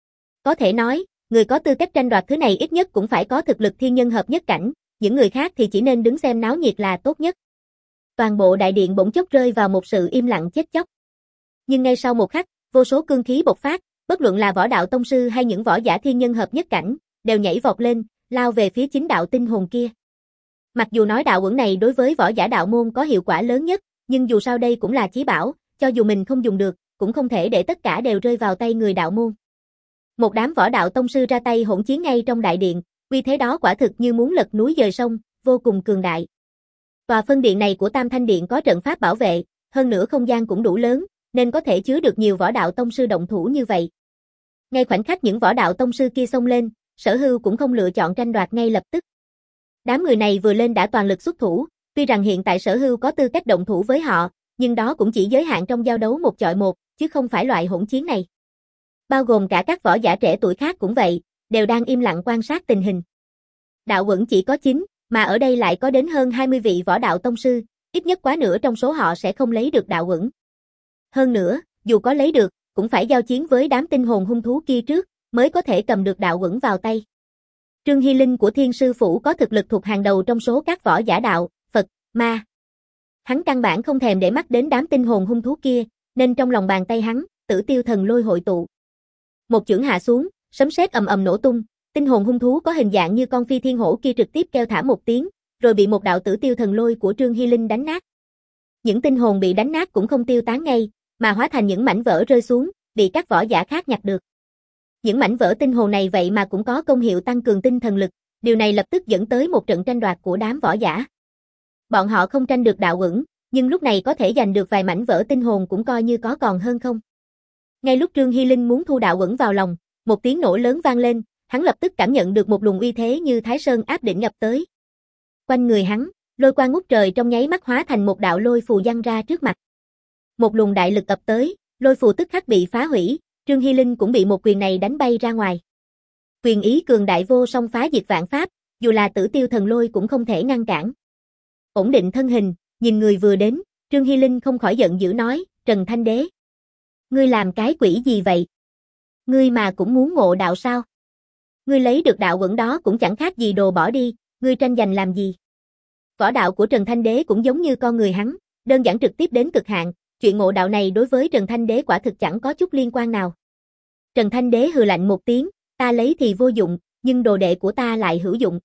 Có thể nói, người có tư cách tranh đoạt thứ này ít nhất cũng phải có thực lực thiên nhân hợp nhất cảnh, những người khác thì chỉ nên đứng xem náo nhiệt là tốt nhất. Toàn bộ đại điện bỗng chốc rơi vào một sự im lặng chết chóc. Nhưng ngay sau một khắc, vô số cương khí bộc phát, bất luận là võ đạo tông sư hay những võ giả thiên nhân hợp nhất cảnh, đều nhảy vọt lên, lao về phía chính đạo tinh hồn kia. Mặc dù nói đạo uẩn này đối với võ giả đạo môn có hiệu quả lớn nhất, nhưng dù sao đây cũng là chí bảo, cho dù mình không dùng được, cũng không thể để tất cả đều rơi vào tay người đạo môn. Một đám võ đạo tông sư ra tay hỗn chiến ngay trong đại điện, uy thế đó quả thực như muốn lật núi dời sông, vô cùng cường đại. Tòa phân điện này của Tam Thanh Điện có trận pháp bảo vệ, hơn nữa không gian cũng đủ lớn, nên có thể chứa được nhiều võ đạo tông sư động thủ như vậy. Ngay khoảnh khắc những võ đạo tông sư kia xông lên, Sở Hưu cũng không lựa chọn tranh đoạt ngay lập tức. Đám người này vừa lên đã toàn lực xuất thủ, tuy rằng hiện tại Sở Hưu có tư cách động thủ với họ, nhưng đó cũng chỉ giới hạn trong giao đấu một chọi một, chứ không phải loại hỗn chiến này. Bao gồm cả các võ giả trẻ tuổi khác cũng vậy, đều đang im lặng quan sát tình hình. Đạo uẩn chỉ có chín, mà ở đây lại có đến hơn hai mươi vị võ đạo tông sư, ít nhất quá nửa trong số họ sẽ không lấy được đạo uẩn. Hơn nữa, dù có lấy được, cũng phải giao chiến với đám tinh hồn hung thú kia trước, mới có thể cầm được đạo uẩn vào tay. Trương Hy Linh của Thiên Sư Phủ có thực lực thuộc hàng đầu trong số các võ giả đạo, Phật, Ma. Hắn căn bản không thèm để mắt đến đám tinh hồn hung thú kia, nên trong lòng bàn tay hắn, Tử Tiêu Thần Lôi hội tụ. Một chưởng hạ xuống, sấm sét ầm ầm nổ tung, tinh hồn hung thú có hình dạng như con phi thiên hổ kia trực tiếp kêu thả một tiếng, rồi bị một đạo Tử Tiêu Thần Lôi của Trương Hy Linh đánh nát. Những tinh hồn bị đánh nát cũng không tiêu tán ngay, mà hóa thành những mảnh vỡ rơi xuống, bị các võ giả khác nhặt được. Những mảnh vỡ tinh hồn này vậy mà cũng có công hiệu tăng cường tinh thần lực, điều này lập tức dẫn tới một trận tranh đoạt của đám võ giả. Bọn họ không tranh được đạo uẩn, nhưng lúc này có thể giành được vài mảnh vỡ tinh hồn cũng coi như có còn hơn không. Ngay lúc Trương Hy Linh muốn thu đạo uẩn vào lòng, một tiếng nổ lớn vang lên, hắn lập tức cảm nhận được một luồng uy thế như Thái Sơn áp đỉnh ập tới. Quanh người hắn, lôi quang ngút trời trong nháy mắt hóa thành một đạo lôi phù giăng ra trước mặt. Một luồng đại lực ập tới, Lôi phù tức khắc bị phá hủy, Trương Hy Linh cũng bị một quyền này đánh bay ra ngoài. Quyền ý cường đại vô song phá diệt vạn pháp, dù là Tử Tiêu Thần Lôi cũng không thể ngăn cản. Ổn định thân hình, nhìn người vừa đến, Trương Hy Linh không khỏi giận dữ nói, Trần Thanh Đế. Ngươi làm cái quỷ gì vậy? Ngươi mà cũng muốn ngộ đạo sao? Ngươi lấy được đạo quẩn đó cũng chẳng khác gì đồ bỏ đi, ngươi tranh giành làm gì? Võ đạo của Trần Thanh Đế cũng giống như con người hắn, đơn giản trực tiếp đến cực hạn, chuyện ngộ đạo này đối với Trần Thanh Đế quả thực chẳng có chút liên quan nào. Trần Thanh Đế hừ lạnh một tiếng, ta lấy thì vô dụng, nhưng đồ đệ của ta lại hữu dụng.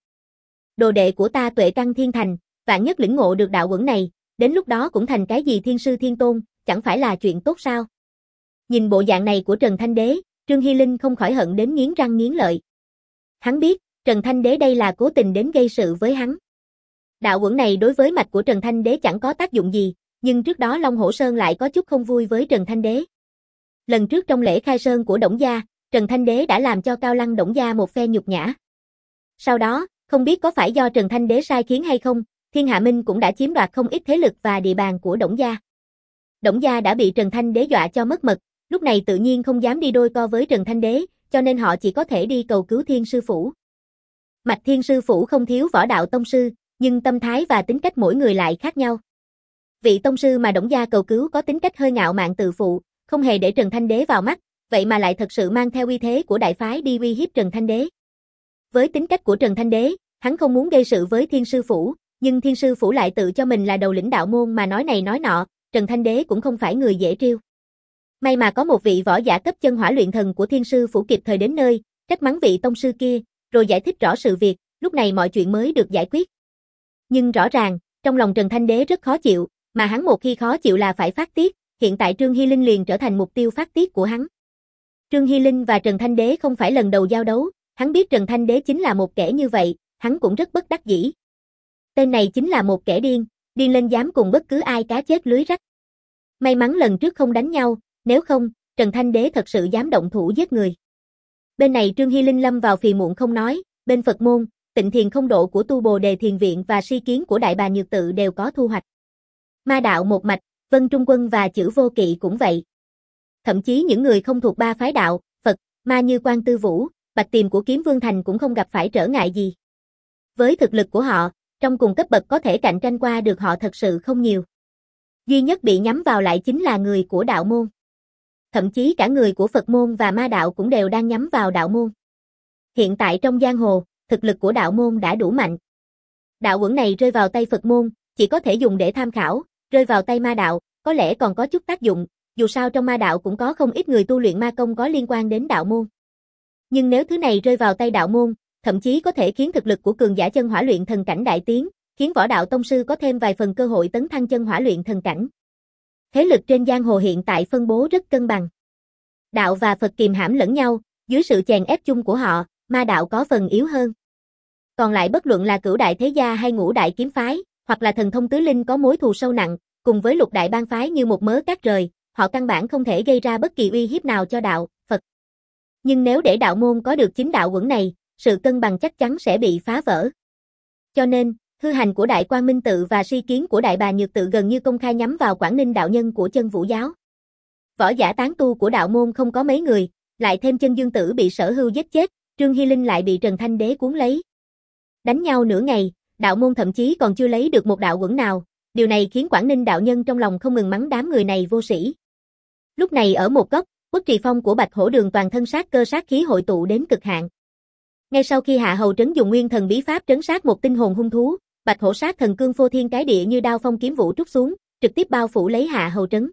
Đồ đệ của ta tuệ căn thiên thành, vạn nhất lĩnh ngộ được đạo quẩn này, đến lúc đó cũng thành cái gì thiên sư thiên tôn, chẳng phải là chuyện tốt sao? Nhìn bộ dạng này của Trần Thanh Đế, Trương Hy Linh không khỏi hận đến nghiến răng nghiến lợi. Hắn biết, Trần Thanh Đế đây là cố tình đến gây sự với hắn. Đạo quẩn này đối với mạch của Trần Thanh Đế chẳng có tác dụng gì, nhưng trước đó Long Hổ Sơn lại có chút không vui với Trần Thanh Đế. Lần trước trong lễ khai sơn của Đổng gia, Trần Thanh Đế đã làm cho Cao Lăng Đổng gia một phe nhục nhã. Sau đó, không biết có phải do Trần Thanh Đế sai khiến hay không, Thiên Hạ Minh cũng đã chiếm đoạt không ít thế lực và địa bàn của Đổng gia. Đổng gia đã bị Trần Thanh Đế dọa cho mất mật, lúc này tự nhiên không dám đi đôi co với Trần Thanh Đế, cho nên họ chỉ có thể đi cầu cứu Thiên Sư Phủ. Mạch Thiên Sư Phủ không thiếu võ đạo tông sư, nhưng tâm thái và tính cách mỗi người lại khác nhau. Vị tông sư mà Đổng gia cầu cứu có tính cách hơi ngạo mạn tự phụ, không hề để Trần Thanh Đế vào mắt, vậy mà lại thật sự mang theo uy thế của đại phái đi uy hiếp Trần Thanh Đế. Với tính cách của Trần Thanh Đế, hắn không muốn gây sự với Thiên Sư Phủ, nhưng Thiên Sư Phủ lại tự cho mình là đầu lĩnh đạo môn mà nói này nói nọ, Trần Thanh Đế cũng không phải người dễ trêu. May mà có một vị võ giả cấp chân hỏa luyện thần của Thiên Sư Phủ kịp thời đến nơi, trách mắng vị tông sư kia, rồi giải thích rõ sự việc, lúc này mọi chuyện mới được giải quyết. Nhưng rõ ràng, trong lòng Trần Thanh Đế rất khó chịu, mà hắn một khi khó chịu là phải phát tiết, hiện tại Trương Hy Linh liền trở thành mục tiêu phát tiết của hắn. Trương Hy Linh và Trần Thanh Đế không phải lần đầu giao đấu, hắn biết Trần Thanh Đế chính là một kẻ như vậy, hắn cũng rất bất đắc dĩ. Tên này chính là một kẻ điên, điên lên dám cùng bất cứ ai cá chết lưới rách. May mắn lần trước không đánh nhau, nếu không, Trần Thanh Đế thật sự dám động thủ giết người. Bên này Trương Hy Linh lâm vào phiền muộn không nói, bên Phật môn, Tịnh Thiền Không Độ của Tu Bồ Đề Thiền Viện và Si Kiến của Đại Bà Nhược Tự đều có thu hoạch. Ma đạo một mạch, Vân Trung Quân và Chữ Vô Kỵ cũng vậy. Thậm chí những người không thuộc ba phái đạo, Phật, Ma như Quan Tư Vũ, Bạch Tiềm của Kiếm Vương Thành cũng không gặp phải trở ngại gì. Với thực lực của họ, trong cùng cấp bậc có thể cạnh tranh qua được họ thật sự không nhiều. Duy nhất bị nhắm vào lại chính là người của đạo môn. Thậm chí cả người của Phật môn và ma đạo cũng đều đang nhắm vào đạo môn. Hiện tại trong giang hồ, thực lực của đạo môn đã đủ mạnh. Đạo quẩn này rơi vào tay Phật môn, chỉ có thể dùng để tham khảo, rơi vào tay ma đạo, có lẽ còn có chút tác dụng, dù sao trong ma đạo cũng có không ít người tu luyện ma công có liên quan đến đạo môn. Nhưng nếu thứ này rơi vào tay đạo môn, thậm chí có thể khiến thực lực của cường giả chân hỏa luyện thần cảnh đại tiến, khiến võ đạo tông sư có thêm vài phần cơ hội tấn thăng chân hỏa luyện thần cảnh. Thế lực trên giang hồ hiện tại phân bố rất cân bằng. Đạo và Phật kìm hãm lẫn nhau, dưới sự chèn ép chung của họ, ma đạo có phần yếu hơn. Còn lại bất luận là Cửu Đại Thế Gia hay Ngũ Đại Kiếm Phái, hoặc là Thần Thông Tứ Linh có mối thù sâu nặng, cùng với Lục Đại Bang Phái như một mớ cát rời, họ căn bản không thể gây ra bất kỳ uy hiếp nào cho đạo, Phật. Nhưng nếu để đạo môn có được chính đạo quẩn này, sự cân bằng chắc chắn sẽ bị phá vỡ. Cho nên, hư hành của Đại Quang Minh Tự và Si Kiến của Đại Bà Nhược Tự gần như công khai nhắm vào Quảng Ninh đạo nhân của Chân Vũ giáo. Võ giả tán tu của đạo môn không có mấy người, lại thêm Chân Dương Tử bị Sở Hưu giết chết, Trương Hy Linh lại bị Trần Thanh Đế cuốn lấy. Đánh nhau nửa ngày, đạo môn thậm chí còn chưa lấy được một đạo quẩn nào, điều này khiến Quảng Ninh đạo nhân trong lòng không ngừng mắng đám người này vô sĩ. Lúc này ở một góc, Quốc Trì Phong của Bạch Hổ Đường toàn thân sát cơ sát khí hội tụ đến cực hạn. Ngay sau khi Hạ Hầu Trấn dùng nguyên thần bí pháp trấn sát một tinh hồn hung thú, Bạch Hổ sát thần cương phô thiên cái địa như đao phong kiếm vũ trút xuống, trực tiếp bao phủ lấy Hạ Hầu Trấn.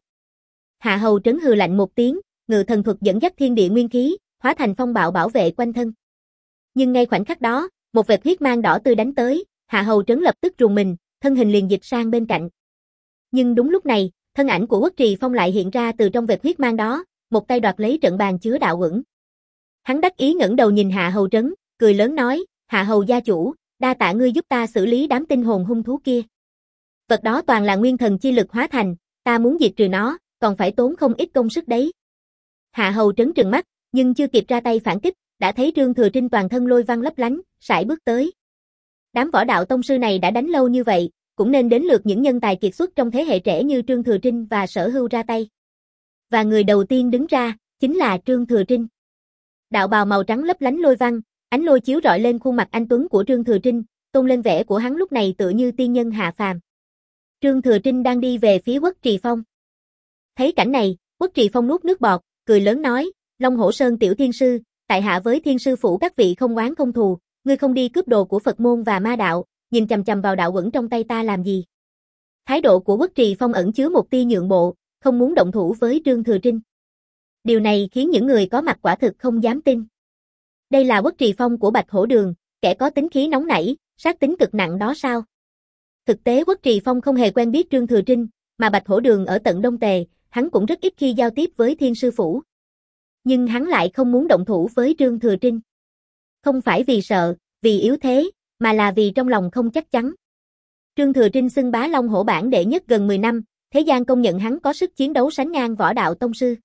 Hạ Hầu Trấn hừ lạnh một tiếng, ngự thần thuật dẫn dắt thiên địa nguyên khí, hóa thành phong bạo bảo vệ quanh thân. Nhưng ngay khoảnh khắc đó, một vệt huyết mang đỏ tươi đánh tới, Hạ Hầu Trấn lập tức rùng mình, thân hình liền dịch sang bên cạnh. Nhưng đúng lúc này, thân ảnh của Quốc Trì Phong lại hiện ra từ trong vệt huyết mang đó, một tay đoạt lấy trận bàn chứa đạo quẩn. Hắn đắc ý ngẩng đầu nhìn Hạ Hầu Trấn, cười lớn nói, Hạ Hầu gia chủ, đa tạ ngươi giúp ta xử lý đám tinh hồn hung thú kia. Vật đó toàn là nguyên thần chi lực hóa thành, ta muốn diệt trừ nó, còn phải tốn không ít công sức đấy. Hạ Hầu Trấn trừng mắt, nhưng chưa kịp ra tay phản kích, đã thấy Trương Thừa Trinh toàn thân lôi văng lấp lánh, sải bước tới. Đám võ đạo tông sư này đã đánh lâu như vậy, cũng nên đến lượt những nhân tài kiệt xuất trong thế hệ trẻ như Trương Thừa Trinh và Sở Hưu ra tay. Và người đầu tiên đứng ra, chính là Trương Thừa Trinh. Đạo bào màu trắng lấp lánh lôi văn, ánh lôi chiếu rọi lên khuôn mặt anh tuấn của Trương Thừa Trinh, tôn lên vẻ của hắn lúc này tựa như tiên nhân hạ phàm. Trương Thừa Trinh đang đi về phía Quất Trì Phong. Thấy cảnh này, Quất Trì Phong nuốt nước bọt, cười lớn nói, Long Hổ Sơn tiểu thiên sư, tại hạ với thiên sư phủ các vị không oán không thù, ngươi không đi cướp đồ của Phật môn và ma đạo, nhìn chằm chằm vào đạo quẩn trong tay ta làm gì? Thái độ của Quất Trì Phong ẩn chứa một tia nhượng bộ, không muốn động thủ với Trương Thừa Trinh. Điều này khiến những người có mặt quả thực không dám tin. Đây là Quất Trì Phong của Bạch Hổ Đường, kẻ có tính khí nóng nảy, sát tính cực nặng đó sao? Thực tế Quất Trì Phong không hề quen biết Trương Thừa Trinh, mà Bạch Hổ Đường ở tận Đông Tề, hắn cũng rất ít khi giao tiếp với Thiên Sư Phủ. Nhưng hắn lại không muốn động thủ với Trương Thừa Trinh. Không phải vì sợ, vì yếu thế, mà là vì trong lòng không chắc chắn. Trương Thừa Trinh xưng bá Long Hổ Bảng đệ nhất gần mười năm, thế gian công nhận hắn có sức chiến đấu sánh ngang võ đạo tông sư.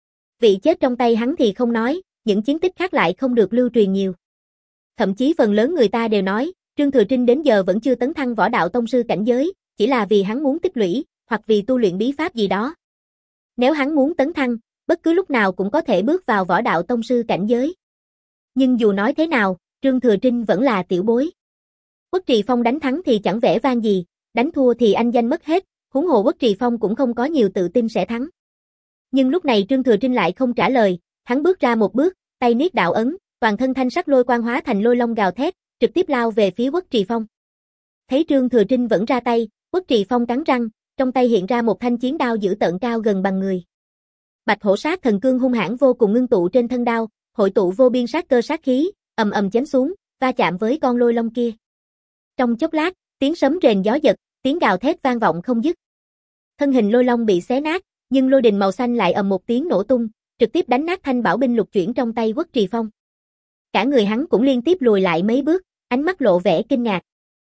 Vị chết trong tay hắn thì không nói, những chiến tích khác lại không được lưu truyền nhiều. Thậm chí phần lớn người ta đều nói, Trương Thừa Trinh đến giờ vẫn chưa tấn thăng võ đạo tông sư cảnh giới, chỉ là vì hắn muốn tích lũy, hoặc vì tu luyện bí pháp gì đó. Nếu hắn muốn tấn thăng, bất cứ lúc nào cũng có thể bước vào võ đạo tông sư cảnh giới. Nhưng dù nói thế nào, Trương Thừa Trinh vẫn là tiểu bối. Quất Trì Phong đánh thắng thì chẳng vẻ vang gì, đánh thua thì anh danh mất hết, huống hồ Quất Trì Phong cũng không có nhiều tự tin sẽ thắng. Nhưng lúc này Trương Thừa Trinh lại không trả lời, hắn bước ra một bước, tay niết đạo ấn, toàn thân thanh sắc lôi quang hóa thành lôi long gào thét, trực tiếp lao về phía Quất Trì Phong. Thấy Trương Thừa Trinh vẫn ra tay, Quất Trì Phong cắn răng, trong tay hiện ra một thanh chiến đao dữ tợn cao gần bằng người. Bạch Hổ Sát Thần Cương hung hãn vô cùng ngưng tụ trên thân đao, hội tụ vô biên sát cơ sát khí, ầm ầm chém xuống, va chạm với con lôi long kia. Trong chốc lát, tiếng sấm rền gió giật, tiếng gào thét vang vọng không dứt. Thân hình lôi long bị xé nát, nhưng lôi đình màu xanh lại ầm một tiếng nổ tung, trực tiếp đánh nát thanh bảo binh lục chuyển trong tay Quất Trì Phong. Cả người hắn cũng liên tiếp lùi lại mấy bước, ánh mắt lộ vẻ kinh ngạc.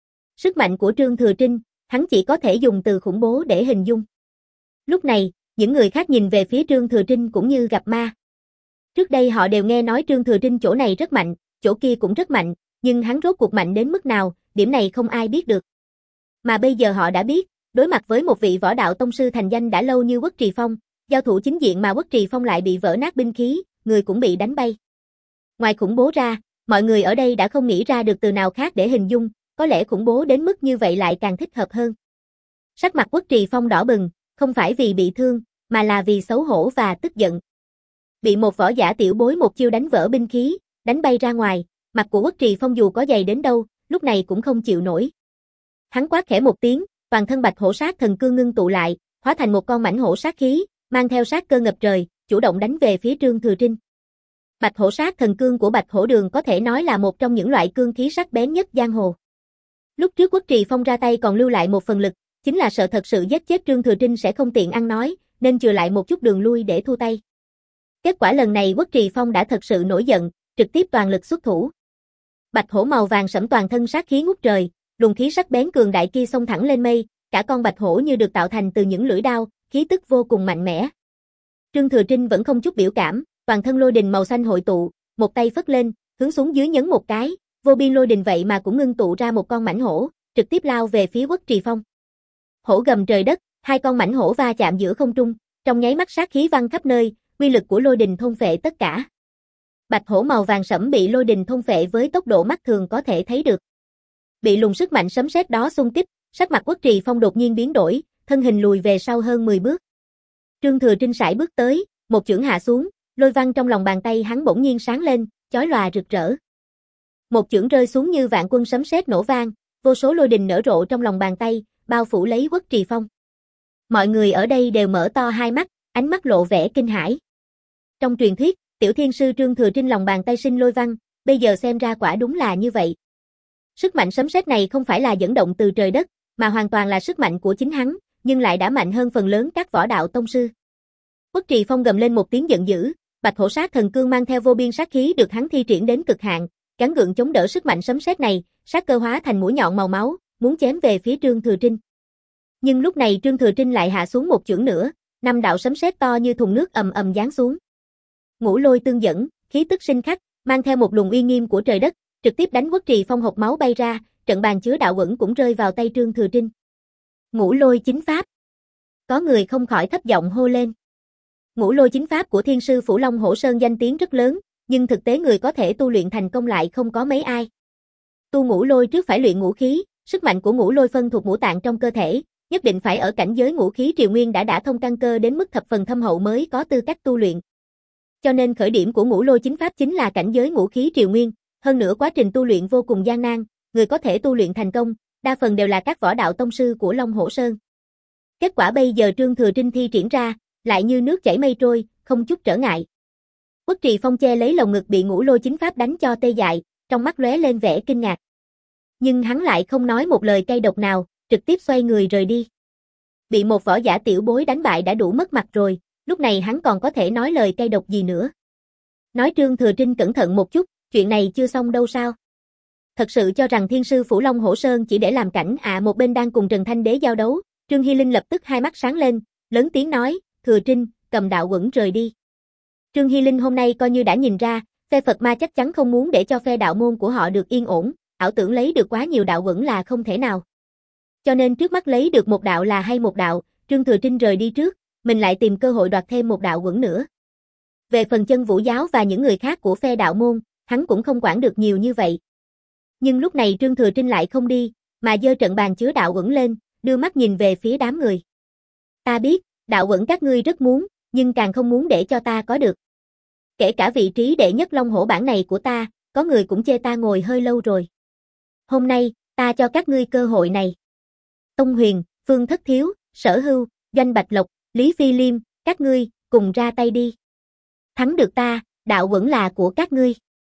Sức mạnh của Trương Thừa Trinh, hắn chỉ có thể dùng từ khủng bố để hình dung. Lúc này, những người khác nhìn về phía Trương Thừa Trinh cũng như gặp ma. Trước đây họ đều nghe nói Trương Thừa Trinh chỗ này rất mạnh, chỗ kia cũng rất mạnh, nhưng hắn rốt cuộc mạnh đến mức nào, điểm này không ai biết được. Mà bây giờ họ đã biết, đối mặt với một vị võ đạo tông sư thành danh đã lâu như Quất Trì Phong, giao thủ chính diện mà Quất Trì Phong lại bị vỡ nát binh khí, người cũng bị đánh bay. Ngoài khủng bố ra, mọi người ở đây đã không nghĩ ra được từ nào khác để hình dung, có lẽ khủng bố đến mức như vậy lại càng thích hợp hơn. Sắc mặt Quất Trì Phong đỏ bừng, không phải vì bị thương, mà là vì xấu hổ và tức giận. Bị một võ giả tiểu bối một chiêu đánh vỡ binh khí, đánh bay ra ngoài, mặt của Quất Trì Phong dù có dày đến đâu, lúc này cũng không chịu nổi. Hắn quát khẽ một tiếng, toàn thân Bạch Hổ Sát Thần Cương ngưng tụ lại, hóa thành một con mãnh hổ sát khí, mang theo sát cơ ngập trời, chủ động đánh về phía Trương Thừa Trinh. Bạch Hổ Sát Thần Cương của Bạch Hổ Đường có thể nói là một trong những loại cương khí sắc bén nhất giang hồ. Lúc trước Quất Trì Phong ra tay còn lưu lại một phần lực, chính là sợ thật sự giết chết Trương Thừa Trinh sẽ không tiện ăn nói, nên chừa lại một chút đường lui để thu tay. Kết quả lần này Quất Trì Phong đã thật sự nổi giận, trực tiếp toàn lực xuất thủ. Bạch hổ màu vàng sẫm toàn thân sát khí ngút trời, luồng khí sắc bén cường đại kia xông thẳng lên mây, cả con bạch hổ như được tạo thành từ những lưỡi đao, khí tức vô cùng mạnh mẽ. Trương Thừa Trinh vẫn không chút biểu cảm, toàn thân lôi đình màu xanh hội tụ, một tay phất lên, hướng xuống dưới nhấn một cái, vô biên lôi đình vậy mà cũng ngưng tụ ra một con mãnh hổ, trực tiếp lao về phía Quất Trì Phong. Hổ gầm trời đất, hai con mãnh hổ va chạm giữa không trung, trong nháy mắt sát khí văng khắp nơi, uy lực của lôi đình thôn phệ tất cả. Bạch hổ màu vàng sẫm bị lôi đình thôn phệ với tốc độ mắt thường có thể thấy được. Bị luồng sức mạnh sấm sét đó xung kích, sắc mặt Quất Trì Phong đột nhiên biến đổi, thân hình lùi về sau hơn mười bước. Trương Thừa Trinh sải bước tới, một chưởng hạ xuống, lôi văn trong lòng bàn tay hắn bỗng nhiên sáng lên, chói lòa rực rỡ. Một chưởng rơi xuống như vạn quân sấm sét nổ vang, vô số lôi đình nở rộ trong lòng bàn tay, bao phủ lấy Quất Trì Phong. Mọi người ở đây đều mở to hai mắt, ánh mắt lộ vẻ kinh hãi. Trong truyền thuyết, tiểu thiên sư Trương Thừa Trinh lòng bàn tay sinh lôi văn, bây giờ xem ra quả đúng là như vậy. Sức mạnh sấm sét này không phải là dẫn động từ trời đất, mà hoàn toàn là sức mạnh của chính hắn, nhưng lại đã mạnh hơn phần lớn các võ đạo tông sư. Quất Trì Phong gầm lên một tiếng giận dữ, Bạch Hổ Sát Thần Cương mang theo vô biên sát khí được hắn thi triển đến cực hạn, gắng gượng chống đỡ sức mạnh sấm sét này, sát cơ hóa thành mũi nhọn màu máu, muốn chém về phía Trương Thừa Trinh. Nhưng lúc này Trương Thừa Trinh lại hạ xuống một chưởng nữa, năm đạo sấm sét to như thùng nước ầm ầm giáng xuống. Ngũ lôi tương dẫn, khí tức sinh khắc, mang theo một luồng uy nghiêm của trời đất, trực tiếp đánh Quất Trì Phong hộc máu bay ra, trận bàn chứa đạo uẩn cũng rơi vào tay Trương Thừa Trinh. Ngũ lôi chính pháp. Có người không khỏi thấp giọng hô lên. Ngũ lôi chính pháp của Thiên sư Phủ Long Hổ Sơn danh tiếng rất lớn, nhưng thực tế người có thể tu luyện thành công lại không có mấy ai. Tu ngũ lôi trước phải luyện ngũ khí, sức mạnh của ngũ lôi phân thuộc ngũ tạng trong cơ thể, nhất định phải ở cảnh giới ngũ khí triều nguyên đã đã thông căn cơ đến mức thập phần thâm hậu mới có tư cách tu luyện. Cho nên khởi điểm của ngũ lôi chính pháp chính là cảnh giới ngũ khí triều nguyên, hơn nữa quá trình tu luyện vô cùng gian nan, người có thể tu luyện thành công, đa phần đều là các võ đạo tông sư của Long Hổ Sơn. Kết quả bây giờ Trương Thừa Trinh thi triển ra, lại như nước chảy mây trôi, không chút trở ngại. Uất Trì Phong che lấy lồng ngực bị ngũ lôi chính pháp đánh cho tê dại, trong mắt lóe lên vẻ kinh ngạc. Nhưng hắn lại không nói một lời cay độc nào, trực tiếp xoay người rời đi. Bị một võ giả tiểu bối đánh bại đã đủ mất mặt rồi, lúc này hắn còn có thể nói lời cay độc gì nữa. Nói Trương Thừa Trinh cẩn thận một chút, chuyện này chưa xong đâu sao? Thật sự cho rằng Thiên sư Phủ Long Hổ Sơn chỉ để làm cảnh à? Một bên đang cùng Trần Thanh Đế giao đấu, Trương Hy Linh lập tức hai mắt sáng lên, lớn tiếng nói, Thừa Trinh, cầm đạo quẩn rời đi. Trương Hy Linh hôm nay coi như đã nhìn ra, phe Phật Ma chắc chắn không muốn để cho phe đạo môn của họ được yên ổn, ảo tưởng lấy được quá nhiều đạo quẩn là không thể nào. Cho nên trước mắt lấy được một đạo là hay một đạo, Trương Thừa Trinh rời đi trước, mình lại tìm cơ hội đoạt thêm một đạo quẩn nữa. Về phần Chân Vũ giáo và những người khác của phe đạo môn, hắn cũng không quản được nhiều như vậy. Nhưng lúc này Trương Thừa Trinh lại không đi, mà giơ trận bàn chứa đạo quẩn lên, đưa mắt nhìn về phía đám người. Ta biết, đạo quẩn các ngươi rất muốn, nhưng càng không muốn để cho ta có được. Kể cả vị trí đệ nhất Long Hổ bảng này của ta, có người cũng chê ta ngồi hơi lâu rồi. Hôm nay, ta cho các ngươi cơ hội này. Tông Huyền, Phương Thất Thiếu, Sở Hưu, Doanh Bạch Lộc, Lý Phi Liêm, các ngươi, cùng ra tay đi. Thắng được ta, đạo quẩn là của các ngươi.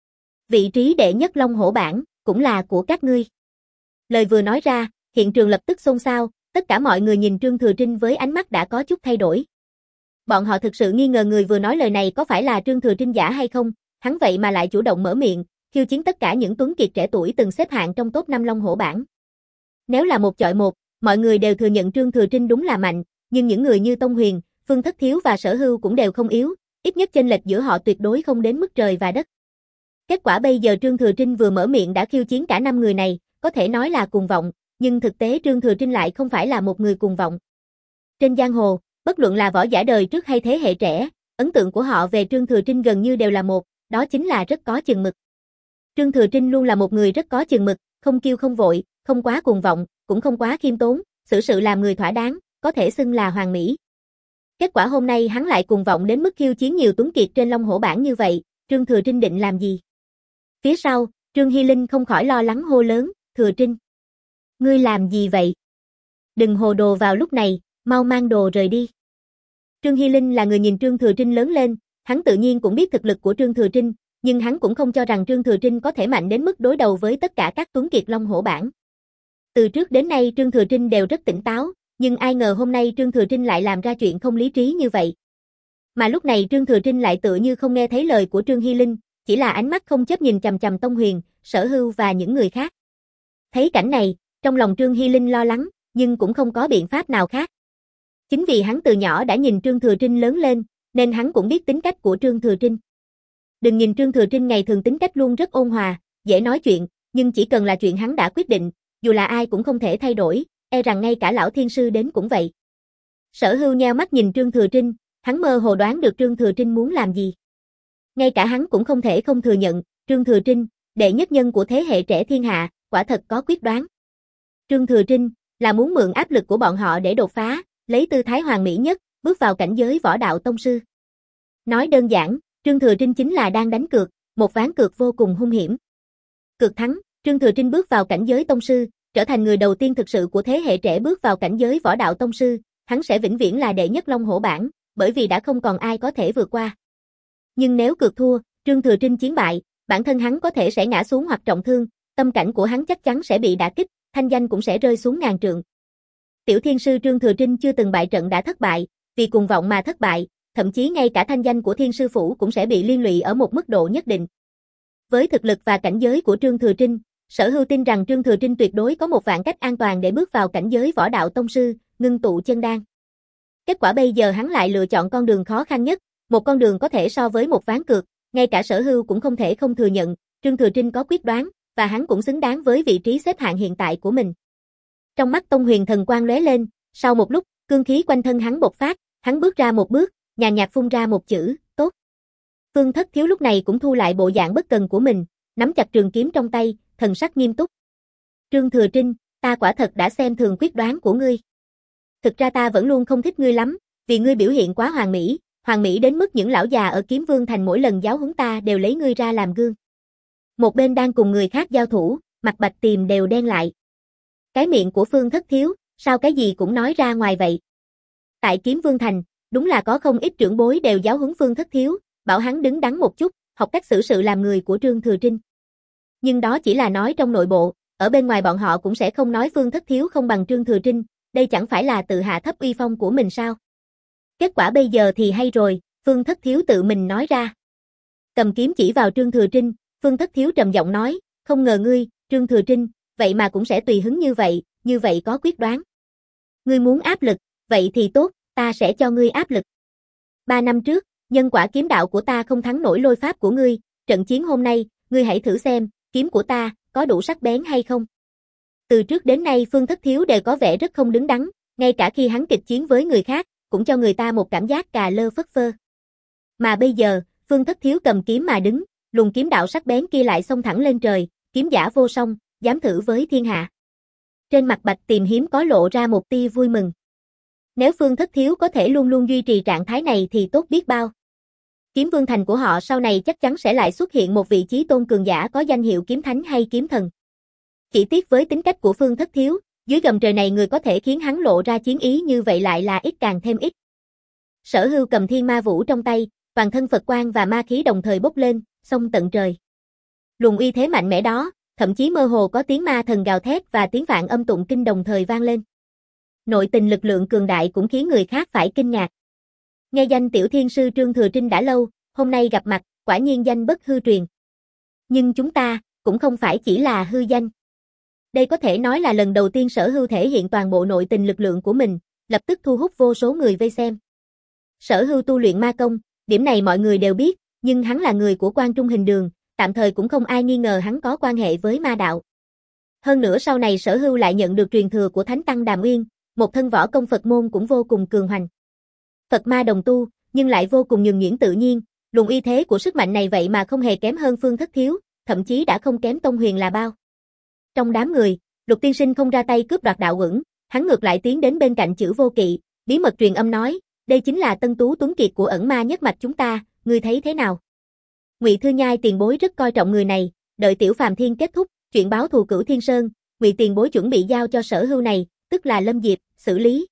Vị trí đệ nhất Long Hổ bảng, cũng là của các ngươi. Lời vừa nói ra, hiện trường lập tức xôn xao, tất cả mọi người nhìn Trương Thừa Trinh với ánh mắt đã có chút thay đổi. Bọn họ thực sự nghi ngờ người vừa nói lời này có phải là Trương Thừa Trinh giả hay không, hắn vậy mà lại chủ động mở miệng, khiêu chiến tất cả những tuấn kiệt trẻ tuổi từng xếp hạng trong top năm Long Hổ bảng. Nếu là một chọi một, mọi người đều thừa nhận Trương Thừa Trinh đúng là mạnh, nhưng những người như Tông Huyền, Phương Thất Thiếu và Sở Hưu cũng đều không yếu, ít nhất chênh lệch giữa họ tuyệt đối không đến mức trời và đất. Kết quả bây giờ Trương Thừa Trinh vừa mở miệng đã khiêu chiến cả năm người này, có thể nói là cuồng vọng, nhưng thực tế Trương Thừa Trinh lại không phải là một người cuồng vọng. Trên giang hồ, bất luận là võ giả đời trước hay thế hệ trẻ, ấn tượng của họ về Trương Thừa Trinh gần như đều là một, đó chính là rất có chừng mực. Trương Thừa Trinh luôn là một người rất có chừng mực, không kiêu không vội, không quá cuồng vọng, cũng không quá khiêm tốn, xử sự làm người thỏa đáng, có thể xưng là hoàn mỹ. Kết quả hôm nay hắn lại cuồng vọng đến mức khiêu chiến nhiều tuấn kiệt trên Long Hổ bảng như vậy, Trương Thừa Trinh định làm gì? Phía sau, Trương Hy Linh không khỏi lo lắng hô lớn, Thừa Trinh. Ngươi làm gì vậy? Đừng hồ đồ vào lúc này, mau mang đồ rời đi. Trương Hy Linh là người nhìn Trương Thừa Trinh lớn lên, hắn tự nhiên cũng biết thực lực của Trương Thừa Trinh, nhưng hắn cũng không cho rằng Trương Thừa Trinh có thể mạnh đến mức đối đầu với tất cả các tuấn kiệt Long Hổ bảng. Từ trước đến nay Trương Thừa Trinh đều rất tỉnh táo, nhưng ai ngờ hôm nay Trương Thừa Trinh lại làm ra chuyện không lý trí như vậy. Mà lúc này Trương Thừa Trinh lại tự như không nghe thấy lời của Trương Hy Linh, chỉ là ánh mắt không chớp nhìn chằm chằm Tông Huyền, Sở Hưu và những người khác. Thấy cảnh này, trong lòng Trương Hy Linh lo lắng, nhưng cũng không có biện pháp nào khác. Chính vì hắn từ nhỏ đã nhìn Trương Thừa Trinh lớn lên, nên hắn cũng biết tính cách của Trương Thừa Trinh. Đừng nhìn Trương Thừa Trinh ngày thường tính cách luôn rất ôn hòa, dễ nói chuyện, nhưng chỉ cần là chuyện hắn đã quyết định, dù là ai cũng không thể thay đổi, e rằng ngay cả lão thiên sư đến cũng vậy. Sở Hưu nheo mắt nhìn Trương Thừa Trinh, hắn mơ hồ đoán được Trương Thừa Trinh muốn làm gì. Ngay cả hắn cũng không thể không thừa nhận, Trương Thừa Trinh, đệ nhất nhân của thế hệ trẻ thiên hạ, quả thật có quyết đoán. Trương Thừa Trinh là muốn mượn áp lực của bọn họ để đột phá, lấy tư thái hoàn mỹ nhất, bước vào cảnh giới võ đạo tông sư. Nói đơn giản, Trương Thừa Trinh chính là đang đánh cược, một ván cược vô cùng hung hiểm. Cược thắng, Trương Thừa Trinh bước vào cảnh giới tông sư, trở thành người đầu tiên thực sự của thế hệ trẻ bước vào cảnh giới võ đạo tông sư, hắn sẽ vĩnh viễn là đệ nhất Long Hổ bảng, bởi vì đã không còn ai có thể vượt qua. Nhưng nếu cược thua, Trương Thừa Trinh chiến bại, bản thân hắn có thể sẽ ngã xuống hoặc trọng thương, tâm cảnh của hắn chắc chắn sẽ bị đả kích, thanh danh cũng sẽ rơi xuống ngàn trượng. Tiểu thiên sư Trương Thừa Trinh chưa từng bại trận đã thất bại, vì cuồng vọng mà thất bại, thậm chí ngay cả thanh danh của Thiên sư phủ cũng sẽ bị liên lụy ở một mức độ nhất định. Với thực lực và cảnh giới của Trương Thừa Trinh, Sở Hưu tin rằng Trương Thừa Trinh tuyệt đối có một vạn cách an toàn để bước vào cảnh giới võ đạo tông sư, ngưng tụ chân đan. Kết quả bây giờ hắn lại lựa chọn con đường khó khăn nhất, một con đường có thể so với một ván cược, ngay cả Sở Hưu cũng không thể không thừa nhận, Trương Thừa Trinh có quyết đoán, và hắn cũng xứng đáng với vị trí xếp hạng hiện tại của mình. Trong mắt Tông Huyền thần quang lóe lên, sau một lúc, cương khí quanh thân hắn bộc phát, hắn bước ra một bước, nhàn nhạt phun ra một chữ, tốt. Phương Thất Thiếu lúc này cũng thu lại bộ dạng bất cần của mình, nắm chặt trường kiếm trong tay, thần sắc nghiêm túc. Trương Thừa Trinh, ta quả thật đã xem thường quyết đoán của ngươi. Thực ra ta vẫn luôn không thích ngươi lắm, vì ngươi biểu hiện quá hoàn mỹ, hoàn mỹ đến mức những lão già ở Kiếm Vương Thành mỗi lần giáo huấn ta đều lấy ngươi ra làm gương. Một bên đang cùng người khác giao thủ, mặt Bạch Tiềm đều đen lại. Cái miệng của Phương Thất Thiếu, sao cái gì cũng nói ra ngoài vậy? Tại Kiếm Vương Thành, đúng là có không ít trưởng bối đều giáo huấn Phương Thất Thiếu, bảo hắn đứng đắn một chút, học cách xử sự làm người của Trương Thừa Trinh. Nhưng đó chỉ là nói trong nội bộ, ở bên ngoài bọn họ cũng sẽ không nói Phương Thất Thiếu không bằng Trương Thừa Trinh, đây chẳng phải là tự hạ thấp uy phong của mình sao? Kết quả bây giờ thì hay rồi, Phương Thất Thiếu tự mình nói ra. Cầm kiếm chỉ vào Trương Thừa Trinh, Phương Thất Thiếu trầm giọng nói, không ngờ ngươi, Trương Thừa Trinh, vậy mà cũng sẽ tùy hứng như vậy, như vậy có quyết đoán. Ngươi muốn áp lực, vậy thì tốt, ta sẽ cho ngươi áp lực. Ba năm trước, nhân quả kiếm đạo của ta không thắng nổi lôi pháp của ngươi, trận chiến hôm nay, ngươi hãy thử xem, kiếm của ta, có đủ sắc bén hay không. Từ trước đến nay Phương Thất Thiếu đều có vẻ rất không đứng đắn, ngay cả khi hắn kịch chiến với người khác, cũng cho người ta một cảm giác cà lơ phất phơ. Mà bây giờ, Phương Thất Thiếu cầm kiếm mà đứng, luồng kiếm đạo sắc bén kia lại xông thẳng lên trời, kiếm giả vô song, dám thử với thiên hạ. Trên mặt Bạch Tiềm hiếm có lộ ra một tia vui mừng. Nếu Phương Thất Thiếu có thể luôn luôn duy trì trạng thái này thì tốt biết bao. Kiếm Vương Thành của họ sau này chắc chắn sẽ lại xuất hiện một vị chí tôn cường giả có danh hiệu kiếm thánh hay kiếm thần. Chỉ tiếc với tính cách của Phương Thất Thiếu, dưới gầm trời này người có thể khiến hắn lộ ra chiến ý như vậy lại là ít càng thêm ít. Sở Hưu cầm thiên ma vũ trong tay, toàn thân Phật quang và ma khí đồng thời bốc lên, xông tận trời. Luồng uy thế mạnh mẽ đó, thậm chí mơ hồ có tiếng ma thần gào thét và tiếng vạn âm tụng kinh đồng thời vang lên. Nội tình lực lượng cường đại cũng khiến người khác phải kinh ngạc. Nghe danh tiểu thiên sư Trương Thừa Trinh đã lâu, hôm nay gặp mặt, quả nhiên danh bất hư truyền. Nhưng chúng ta, cũng không phải chỉ là hư danh. Đây có thể nói là lần đầu tiên Sở Hưu thể hiện toàn bộ nội tình lực lượng của mình, lập tức thu hút vô số người vây xem. Sở Hưu tu luyện ma công, điểm này mọi người đều biết, nhưng hắn là người của Quan Trung Hình Đường, tạm thời cũng không ai nghi ngờ hắn có quan hệ với ma đạo. Hơn nữa sau này Sở Hưu lại nhận được truyền thừa của Thánh Tăng Đàm Uyên, một thân võ công Phật môn cũng vô cùng cường hoành. Phật ma đồng tu, nhưng lại vô cùng nhuần nhuyễn tự nhiên, luồng uy thế của sức mạnh này vậy mà không hề kém hơn Phương Thất Thiếu, thậm chí đã không kém Tông Huyền là bao. Trong đám người, Lục Tiên Sinh không ra tay cướp đoạt đạo uẩn, hắn ngược lại tiến đến bên cạnh Chữ Vô Kỵ, bí mật truyền âm nói, đây chính là Tân Tú Tuấn Kiệt của ẩn ma nhất mạch chúng ta, ngươi thấy thế nào? Ngụy Thư Nhai tiền bối rất coi trọng người này, đợi Tiểu Phàm Thiên kết thúc, chuyện báo thù Cửu Thiên Sơn, Ngụy tiền bối chuẩn bị giao cho Sở Hưu này, tức là Lâm Diệp, xử lý.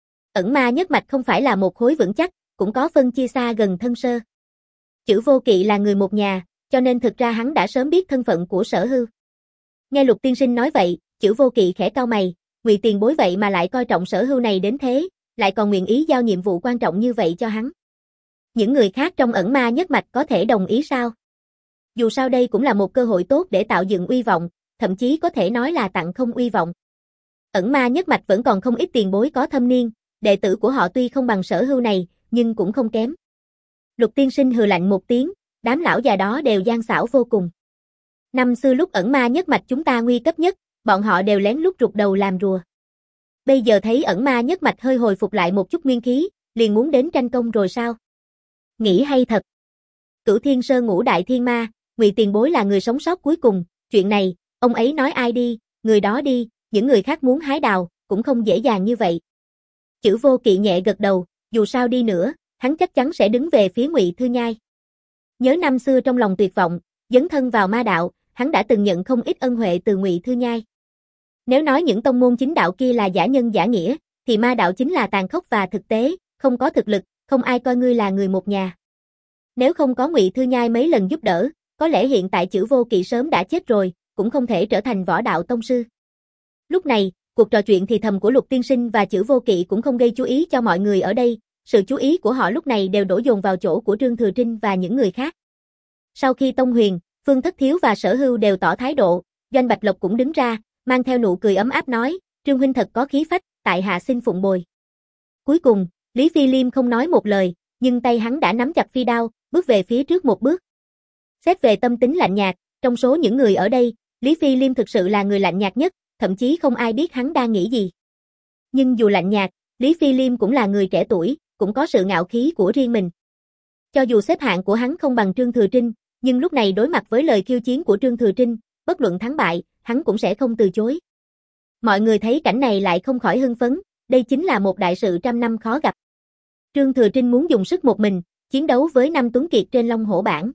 Ẩn ma nhất mạch không phải là một khối vững chắc, cũng có phân chia xa gần thân sơ. Chữ Vô Kỵ là người một nhà, cho nên thực ra hắn đã sớm biết thân phận của Sở Hưu. Nghe Lục Tiên Sinh nói vậy, Chữ Vô Kỵ khẽ cau mày, Ngụy tiền bối vậy mà lại coi trọng Sở Hưu này đến thế, lại còn nguyện ý giao nhiệm vụ quan trọng như vậy cho hắn. Những người khác trong ẩn ma nhất mạch có thể đồng ý sao? Dù sao đây cũng là một cơ hội tốt để tạo dựng uy vọng, thậm chí có thể nói là tặng không uy vọng. Ẩn ma nhất mạch vẫn còn không ít tiền bối có thâm niên, đệ tử của họ tuy không bằng Sở Hưu này, nhưng cũng không kém. Lục Tiên Sinh hừ lạnh một tiếng, đám lão già đó đều gian xảo vô cùng. Năm xưa lúc ẩn ma nhất mạch chúng ta nguy cấp nhất, bọn họ đều lén lút rụt đầu làm rùa. Bây giờ thấy ẩn ma nhất mạch hơi hồi phục lại một chút nguyên khí, liền muốn đến tranh công rồi sao? Nghĩ hay thật. Cửu Thiên Sơn ngũ đại thiên ma, Ngụy tiền bối là người sống sót cuối cùng, chuyện này, ông ấy nói ai đi, người đó đi, những người khác muốn hái đào, cũng không dễ dàng như vậy. Chữ Vô Kỵ nhẹ gật đầu, dù sao đi nữa, hắn chắc chắn sẽ đứng về phía Ngụy Thư Nhai. Nhớ năm xưa trong lòng tuyệt vọng, dấn thân vào ma đạo, hắn đã từng nhận không ít ân huệ từ Ngụy Thư Nhai. Nếu nói những tông môn chính đạo kia là giả nhân giả nghĩa, thì ma đạo chính là tàn khốc và thực tế, không có thực lực, không ai coi ngươi là người một nhà. Nếu không có Ngụy Thư Nhai mấy lần giúp đỡ, có lẽ hiện tại Chữ Vô Kỵ sớm đã chết rồi, cũng không thể trở thành võ đạo tông sư. Lúc này, cuộc trò chuyện thì thầm của Lục Tiên Sinh và Chữ Vô Kỵ cũng không gây chú ý cho mọi người ở đây, sự chú ý của họ lúc này đều đổ dồn vào chỗ của Trương Thừa Trinh và những người khác. Sau khi Tông Huyền, Phương Thất Thiếu và Sở Hưu đều tỏ thái độ, Doanh Bạch Lộc cũng đứng ra, mang theo nụ cười ấm áp nói, Trương huynh thật có khí phách, tại hạ xin phụng bồi. Cuối cùng, Lý Phi Liêm không nói một lời, nhưng tay hắn đã nắm chặt phi đao, bước về phía trước một bước. Xét về tâm tính lạnh nhạt, trong số những người ở đây, Lý Phi Liêm thực sự là người lạnh nhạt nhất, thậm chí không ai biết hắn đang nghĩ gì. Nhưng dù lạnh nhạt, Lý Phi Liêm cũng là người trẻ tuổi, cũng có sự ngạo khí của riêng mình. Cho dù xếp hạng của hắn không bằng Trương Thừa Trinh, nhưng lúc này đối mặt với lời khiêu chiến của Trương Thừa Trinh, bất luận thắng bại, hắn cũng sẽ không từ chối. Mọi người thấy cảnh này lại không khỏi hưng phấn, đây chính là một đại sự trăm năm khó gặp. Trương Thừa Trinh muốn dùng sức một mình, chiến đấu với năm tuấn kiệt trên Long Hổ bảng.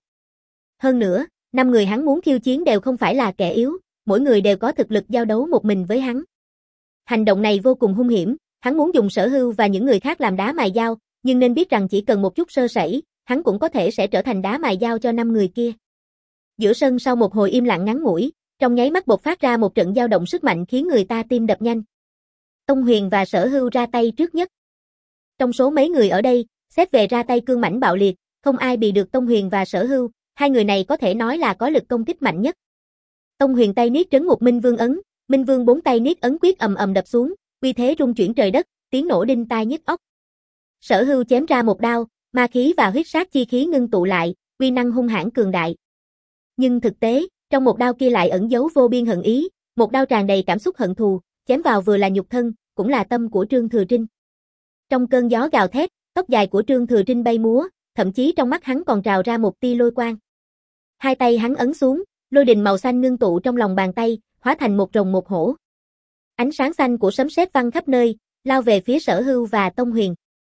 Hơn nữa, năm người hắn muốn khiêu chiến đều không phải là kẻ yếu, mỗi người đều có thực lực giao đấu một mình với hắn. Hành động này vô cùng hung hiểm, hắn muốn dùng Sở Hưu và những người khác làm đá mài dao, nhưng nên biết rằng chỉ cần một chút sơ sẩy, hắn cũng có thể sẽ trở thành đá mài dao cho năm người kia. Giữa sân sau một hồi im lặng ngắn ngủi, trong nháy mắt bộc phát ra một trận dao động sức mạnh khiến người ta tim đập nhanh. Tông Huyền và Sở Hưu ra tay trước nhất. Trong số mấy người ở đây, xét về ra tay cương mãnh bạo liệt, không ai bị được Tông Huyền và Sở Hưu, hai người này có thể nói là có lực công kích mạnh nhất. Tông Huyền tay niết trấn ngục Minh Vương ấn, Minh Vương bốn tay niết ấn quyết ầm ầm đập xuống, uy thế rung chuyển trời đất, tiếng nổ đinh tai nhức óc. Sở Hưu chém ra một đao, ma khí và huyết sát chi khí ngưng tụ lại, uy năng hung hãn cường đại. Nhưng thực tế, trong một đao kia lại ẩn giấu vô biên hận ý, một đao tràn đầy cảm xúc hận thù, chém vào vừa là nhục thân, cũng là tâm của Trương Thừa Trinh. Trong cơn gió gào thét, tóc dài của Trương Thừa Trinh bay múa, thậm chí trong mắt hắn còn trào ra một tia lôi quang. Hai tay hắn ấn xuống, lôi đình màu xanh ngưng tụ trong lòng bàn tay, hóa thành một rồng một hổ. Ánh sáng xanh của sấm sét văng khắp nơi, lao về phía Sở Hưu và Tông Huyền.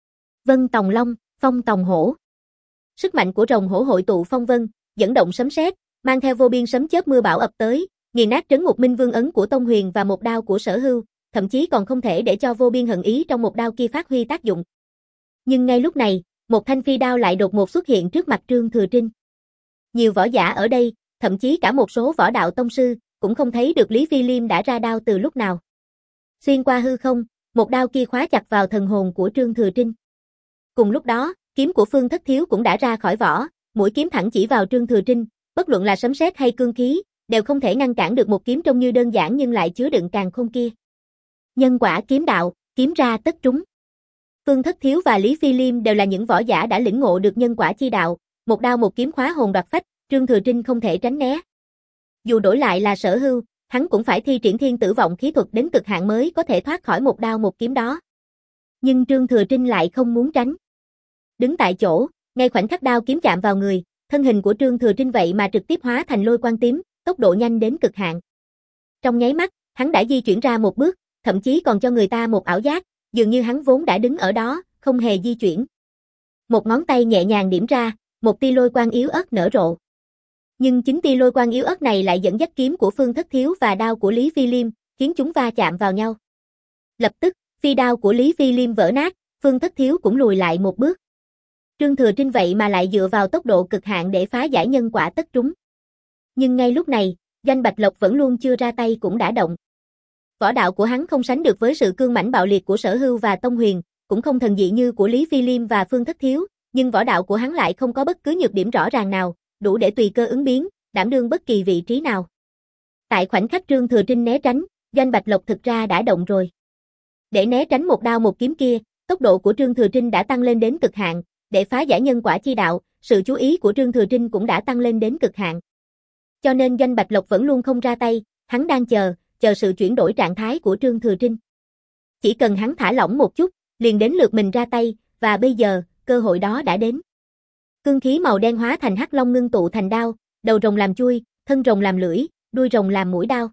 Vân tòng long, phong tòng hổ. Sức mạnh của rồng hổ hội tụ phong vân, dẫn động sấm sét, mang theo vô biên sấm chớp mưa bão ập tới, nghiền nát trấn ngục Minh Vương ấn của Tông Huyền và một đao của Sở Hưu, thậm chí còn không thể để cho vô biên hận ý trong một đao kia phát huy tác dụng. Nhưng ngay lúc này, một thanh phi đao lại đột ngột xuất hiện trước mặt Trương Thừa Trinh. Nhiều võ giả ở đây, thậm chí cả một số võ đạo tông sư, cũng không thấy được Lý Phi Liêm đã ra đao từ lúc nào. Xuyên qua hư không, một đao kia khóa chặt vào thần hồn của Trương Thừa Trinh. Cùng lúc đó, kiếm của Phương Thất Thiếu cũng đã ra khỏi vỏ, mũi kiếm thẳng chỉ vào Trương Thừa Trinh, bất luận là sấm sét hay cương khí, đều không thể ngăn cản được một kiếm trông như đơn giản nhưng lại chứa đựng càn khôn kia. Nhân quả kiếm đạo, kiếm ra tất trúng. Phương Thất Thiếu và Lý Phi Liêm đều là những võ giả đã lĩnh ngộ được nhân quả chi đạo, một đao một kiếm khóa hồn đoạt phách, Trương Thừa Trinh không thể tránh né. Dù đổi lại là Sở Hưu, hắn cũng phải thi triển thiên tử vọng khí thuật đến cực hạn mới có thể thoát khỏi một đao một kiếm đó. Nhưng Trương Thừa Trinh lại không muốn tránh. Đứng tại chỗ, ngay khoảnh khắc đao kiếm chạm vào người, thân hình của Trương Thừa Trinh vậy mà trực tiếp hóa thành lôi quang tím, tốc độ nhanh đến cực hạn. Trong nháy mắt, hắn đã di chuyển ra một bước, thậm chí còn cho người ta một ảo giác, dường như hắn vốn đã đứng ở đó, không hề di chuyển. Một ngón tay nhẹ nhàng điểm ra, một tia lôi quang yếu ớt nở rộ. Nhưng chính tia lôi quang yếu ớt này lại dẫn dắt kiếm của Phương Thất Thiếu và đao của Lý Phi Liêm, khiến chúng va chạm vào nhau. Lập tức, phi đao của Lý Phi Liêm vỡ nát, Phương Thất Thiếu cũng lùi lại một bước. Trương Thừa Trinh vậy mà lại dựa vào tốc độ cực hạn để phá giải nhân quả tất trúng. Nhưng ngay lúc này, Doanh Bạch Lộc vẫn luôn chưa ra tay cũng đã động. Võ đạo của hắn không sánh được với sự cương mãnh bạo liệt của Sở Hưu và Tông Huyền, cũng không thần dị như của Lý Phi Liêm và Phương Thất Thiếu, nhưng võ đạo của hắn lại không có bất cứ nhược điểm rõ ràng nào, đủ để tùy cơ ứng biến, đảm đương bất kỳ vị trí nào. Tại khoảnh khắc Trương Thừa Trinh né tránh, Doanh Bạch Lộc thực ra đã động rồi. Để né tránh một đao một kiếm kia, tốc độ của Trương Thừa Trinh đã tăng lên đến cực hạn, để phá giải nhân quả chi đạo, sự chú ý của Trương Thừa Trinh cũng đã tăng lên đến cực hạn. Cho nên Doanh Bạch Lộc vẫn luôn không ra tay, hắn đang chờ, chờ sự chuyển đổi trạng thái của Trương Thừa Trinh. Chỉ cần hắn thả lỏng một chút, liền đến lượt mình ra tay, và bây giờ, cơ hội đó đã đến. Cương khí màu đen hóa thành hắc long ngưng tụ thành đao, đầu rồng làm chuôi, thân rồng làm lưỡi, đuôi rồng làm mũi đao.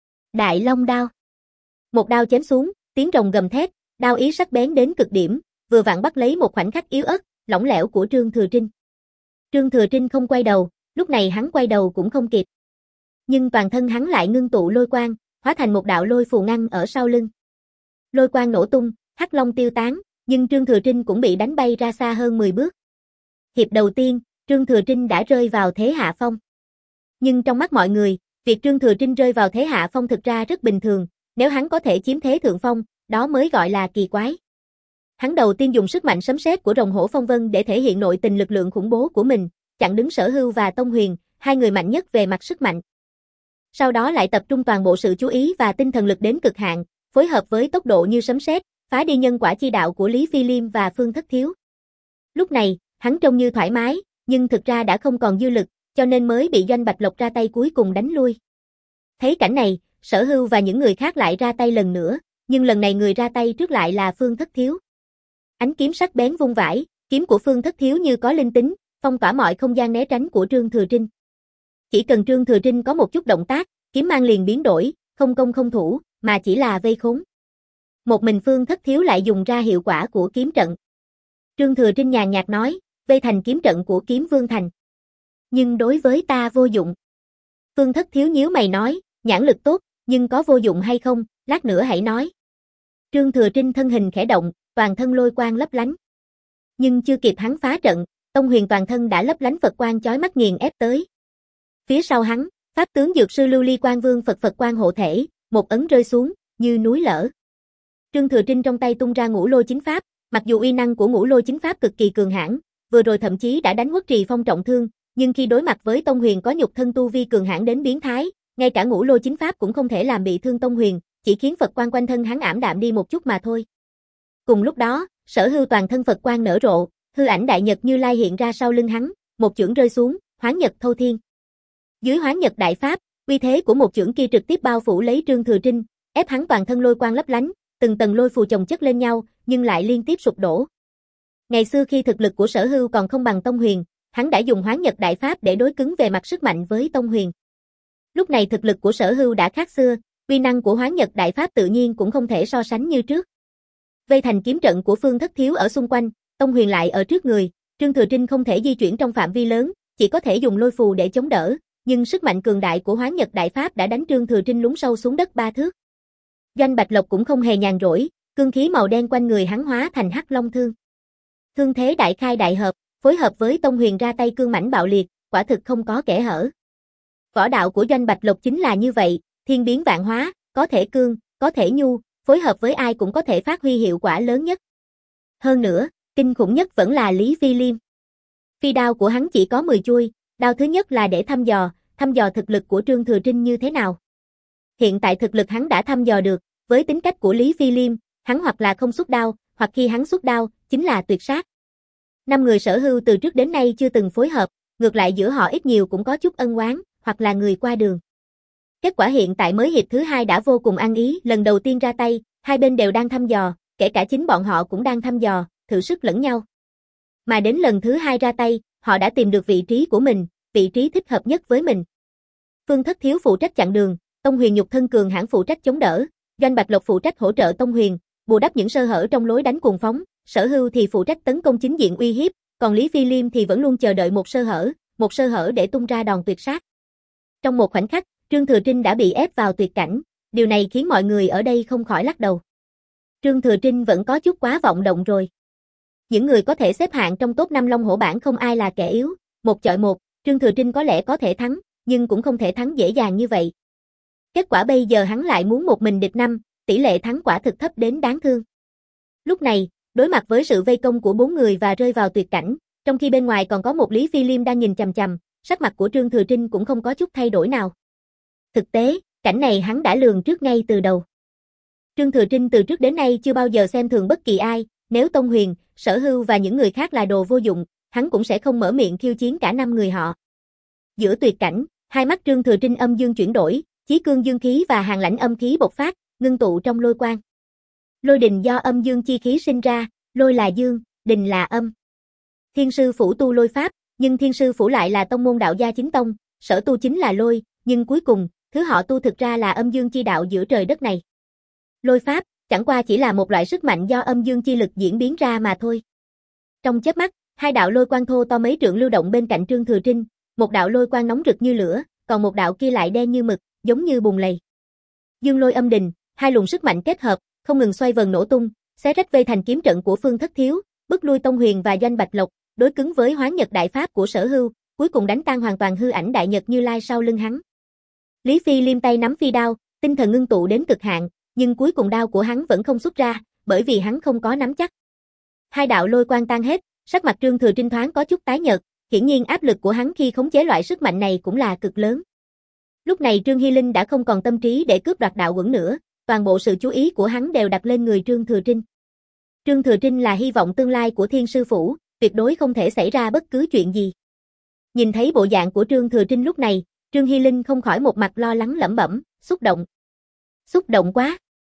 Đại Long đao. Một đao chém xuống, tiếng rồng gầm thét, đao ý sắc bén đến cực điểm, vừa vặn bắt lấy một khoảnh khắc yếu ớt, lỏng lẻo của Trương Thừa Trinh. Trương Thừa Trinh không quay đầu, lúc này hắn quay đầu cũng không kịp. Nhưng toàn thân hắn lại ngưng tụ lôi quang, hóa thành một đạo lôi phù ngăn ở sau lưng. Lôi quang nổ tung, hắc long tiêu tán, nhưng Trương Thừa Trinh cũng bị đánh bay ra xa hơn mười bước. Hiệp đầu tiên, Trương Thừa Trinh đã rơi vào thế hạ phong. Nhưng trong mắt mọi người, việc Trương Thừa Trinh rơi vào thế hạ phong thực ra rất bình thường, nếu hắn có thể chiếm thế thượng phong, đó mới gọi là kỳ quái. Hắn đầu tiên dùng sức mạnh sấm sét của rồng hổ phong vân để thể hiện nội tình lực lượng khủng bố của mình, chặn đứng Sở Hưu và Tông Huyền, hai người mạnh nhất về mặt sức mạnh. Sau đó lại tập trung toàn bộ sự chú ý và tinh thần lực đến cực hạn, phối hợp với tốc độ như sấm sét, phá đi nhân quả chi đạo của Lý Phi Liêm và Phương Thất Thiếu. Lúc này, hắn trông như thoải mái, nhưng thực ra đã không còn dư lực, cho nên mới bị Doanh Bạch Lộc ra tay cuối cùng đánh lui. Thấy cảnh này, Sở Hưu và những người khác lại ra tay lần nữa, nhưng lần này người ra tay trước lại là Phương Thất Thiếu. Ánh kiếm sắc bén vung vãi, kiếm của Phương Thất Thiếu như có linh tính, phong tỏa mọi không gian né tránh của Trương Thừa Trinh. Chỉ cần Trương Thừa Trinh có một chút động tác, kiếm mang liền biến đổi, không công không thủ, mà chỉ là vây khốn. Một mình Phương Thất Thiếu lại dùng ra hiệu quả của kiếm trận. Trương Thừa Trinh nhàn nhạt nói, vây thành kiếm trận của Kiếm Vương Thành. Nhưng đối với ta vô dụng. Phương Thất Thiếu nhíu mày nói, nhãn lực tốt, nhưng có vô dụng hay không, lát nữa hãy nói. Trương Thừa Trinh thân hình khẽ động, toàn thân lôi quang lấp lánh. Nhưng chưa kịp hắn phá trận, Tông Huyền toàn thân đã lấp lánh Phật quang chói mắt nghiền ép tới. Phía sau hắn, pháp tướng dược sư Lưu Ly Quang Vương Phật Phật quang hộ thể, một ấn rơi xuống, như núi lở. Trương Thừa Trinh trong tay tung ra Ngũ Lôi Chính Pháp, mặc dù uy năng của Ngũ Lôi Chính Pháp cực kỳ cường hãn, vừa rồi thậm chí đã đánh Uất Trì Phong trọng thương, nhưng khi đối mặt với Tông Huyền có nhục thân tu vi cường hãn đến biến thái, ngay cả Ngũ Lôi Chính Pháp cũng không thể làm bị thương Tông Huyền, chỉ khiến Phật quang quanh thân hắn ảm đạm đi một chút mà thôi. Cùng lúc đó, Sở Hưu toàn thân Phật quang nở rộ, hư ảnh Đại Nhật Như Lai hiện ra sau lưng hắn, một chưởng rơi xuống, Hoán Nhật Thâu Thiên. Dưới Hoán Nhật Đại Pháp, uy thế của một chưởng kia trực tiếp bao phủ lấy Trương Thừa Trinh, ép hắn toàn thân lôi quang lấp lánh, từng tầng lôi phù chồng chất lên nhau, nhưng lại liên tiếp sụp đổ. Ngày xưa khi thực lực của Sở Hưu còn không bằng Tông Huyền, hắn đã dùng Hoán Nhật Đại Pháp để đối cứng về mặt sức mạnh với Tông Huyền. Lúc này thực lực của Sở Hưu đã khác xưa, uy năng của Hoán Nhật Đại Pháp tự nhiên cũng không thể so sánh như trước. Vây thành kiếm trận của Phương Thất Thiếu ở xung quanh, Tông Huyền lại ở trước người, Trương Thừa Trinh không thể di chuyển trong phạm vi lớn, chỉ có thể dùng lôi phù để chống đỡ, nhưng sức mạnh cường đại của Hoán Nhật Đại Pháp đã đánh Trương Thừa Trinh lún sâu xuống đất ba thước. Doanh Bạch Lộc cũng không hề nhàn rỗi, cương khí màu đen quanh người hắn hóa thành hắc long thương. Thương thế đại khai đại hợp, phối hợp với Tông Huyền ra tay cương mãnh bạo liệt, quả thực không có kẽ hở. Võ đạo của Doanh Bạch Lộc chính là như vậy, thiên biến vạn hóa, có thể cương, có thể nhu, phối hợp với ai cũng có thể phát huy hiệu quả lớn nhất. Hơn nữa, kinh khủng nhất vẫn là Lý Phi Liêm. Phi đao của hắn chỉ có mười chuôi, đao thứ nhất là để thăm dò, thăm dò thực lực của Trương Thừa Trinh như thế nào. Hiện tại thực lực hắn đã thăm dò được, với tính cách của Lý Phi Liêm, hắn hoặc là không xuất đao, hoặc khi hắn xuất đao, chính là tuyệt sát. Năm người Sở Hưu từ trước đến nay chưa từng phối hợp, ngược lại giữa họ ít nhiều cũng có chút ân oán, hoặc là người qua đường. Kết quả hiện tại mới hiệp thứ hai đã vô cùng ăn ý, lần đầu tiên ra tay, hai bên đều đang thăm dò, kể cả chính bọn họ cũng đang thăm dò, thử sức lẫn nhau. Mà đến lần thứ hai ra tay, họ đã tìm được vị trí của mình, vị trí thích hợp nhất với mình. Phương Thất Thiếu phụ trách chặn đường, Tông Huyền nhục thân cường hãn phụ trách chống đỡ, Doanh Bạch Lộc phụ trách hỗ trợ Tông Huyền, bù đắp những sơ hở trong lối đánh cuồng phóng, Sở Hưu thì phụ trách tấn công chính diện uy hiếp, còn Lý Phi Liêm thì vẫn luôn chờ đợi một sơ hở, một sơ hở để tung ra đòn tuyệt sát. Trong một khoảnh khắc, Trương Thừa Trinh đã bị ép vào tuyệt cảnh, điều này khiến mọi người ở đây không khỏi lắc đầu. Trương Thừa Trinh vẫn có chút quá vọng động rồi. Những người có thể xếp hạng trong top năm Long Hổ bảng không ai là kẻ yếu, một chọi một, Trương Thừa Trinh có lẽ có thể thắng, nhưng cũng không thể thắng dễ dàng như vậy. Kết quả bây giờ hắn lại muốn một mình địch năm, tỷ lệ thắng quả thực thấp đến đáng thương. Lúc này, đối mặt với sự vây công của bốn người và rơi vào tuyệt cảnh, trong khi bên ngoài còn có một Lý Phi Liêm đang nhìn chằm chằm, sắc mặt của Trương Thừa Trinh cũng không có chút thay đổi nào. Thực tế, cảnh này hắn đã lường trước ngay từ đầu. Trương Thừa Trinh từ trước đến nay chưa bao giờ xem thường bất kỳ ai, nếu Tông Huyền, Sở Hưu và những người khác là đồ vô dụng, hắn cũng sẽ không mở miệng khiêu chiến cả năm người họ. Giữa tuyệt cảnh, hai mắt Trương Thừa Trinh âm dương chuyển đổi, chí cương dương khí và hàn lãnh âm khí bộc phát, ngưng tụ trong lôi quang. Lôi đình do âm dương chi khí sinh ra, lôi là dương, đình là âm. Thiên sư phủ tu lôi pháp, nhưng thiên sư phủ lại là tông môn đạo gia chính tông, sở tu chính là lôi, nhưng cuối cùng, thứ họ tu thực ra là âm dương chi đạo giữa trời đất này. Lôi pháp, chẳng qua chỉ là một loại sức mạnh do âm dương chi lực diễn biến ra mà thôi. Trong chớp mắt, hai đạo lôi quang thô to mấy trượng lưu động bên cạnh Trương Thừa Trinh, một đạo lôi quang nóng rực như lửa, còn một đạo kia lại đen như mực, giống như bùn lầy. Dương lôi âm đình, hai luồng sức mạnh kết hợp, không ngừng xoay vần nổ tung, xé rách vây thành kiếm trận của Phương Thất Thiếu, bức lui Tông Huyền và Doanh Bạch Lộc, đối cứng với Hoán Nhật Đại Pháp của Sở Hưu, cuối cùng đánh tan hoàn toàn hư ảnh Đại Nhật Như Lai sau lưng hắn. Lý Phi Liêm tay nắm phi đao, tinh thần ngưng tụ đến cực hạn, nhưng cuối cùng đao của hắn vẫn không xuất ra, bởi vì hắn không có nắm chắc. Hai đạo lôi quang tan hết, sắc mặt Trương Thừa Trinh thoáng có chút tái nhợt, hiển nhiên áp lực của hắn khi khống chế loại sức mạnh này cũng là cực lớn. Lúc này Trương Hy Linh đã không còn tâm trí để cướp đoạt đạo quẩn nữa, toàn bộ sự chú ý của hắn đều đặt lên người Trương Thừa Trinh. Trương Thừa Trinh là hy vọng tương lai của Thiên Sư Phủ, tuyệt đối không thể xảy ra bất cứ chuyện gì. Nhìn thấy bộ dạng của Trương Thừa Trinh lúc này, Trương Hy Linh không khỏi một mặt lo lắng lẩm bẩm, xúc động. Xúc động quá.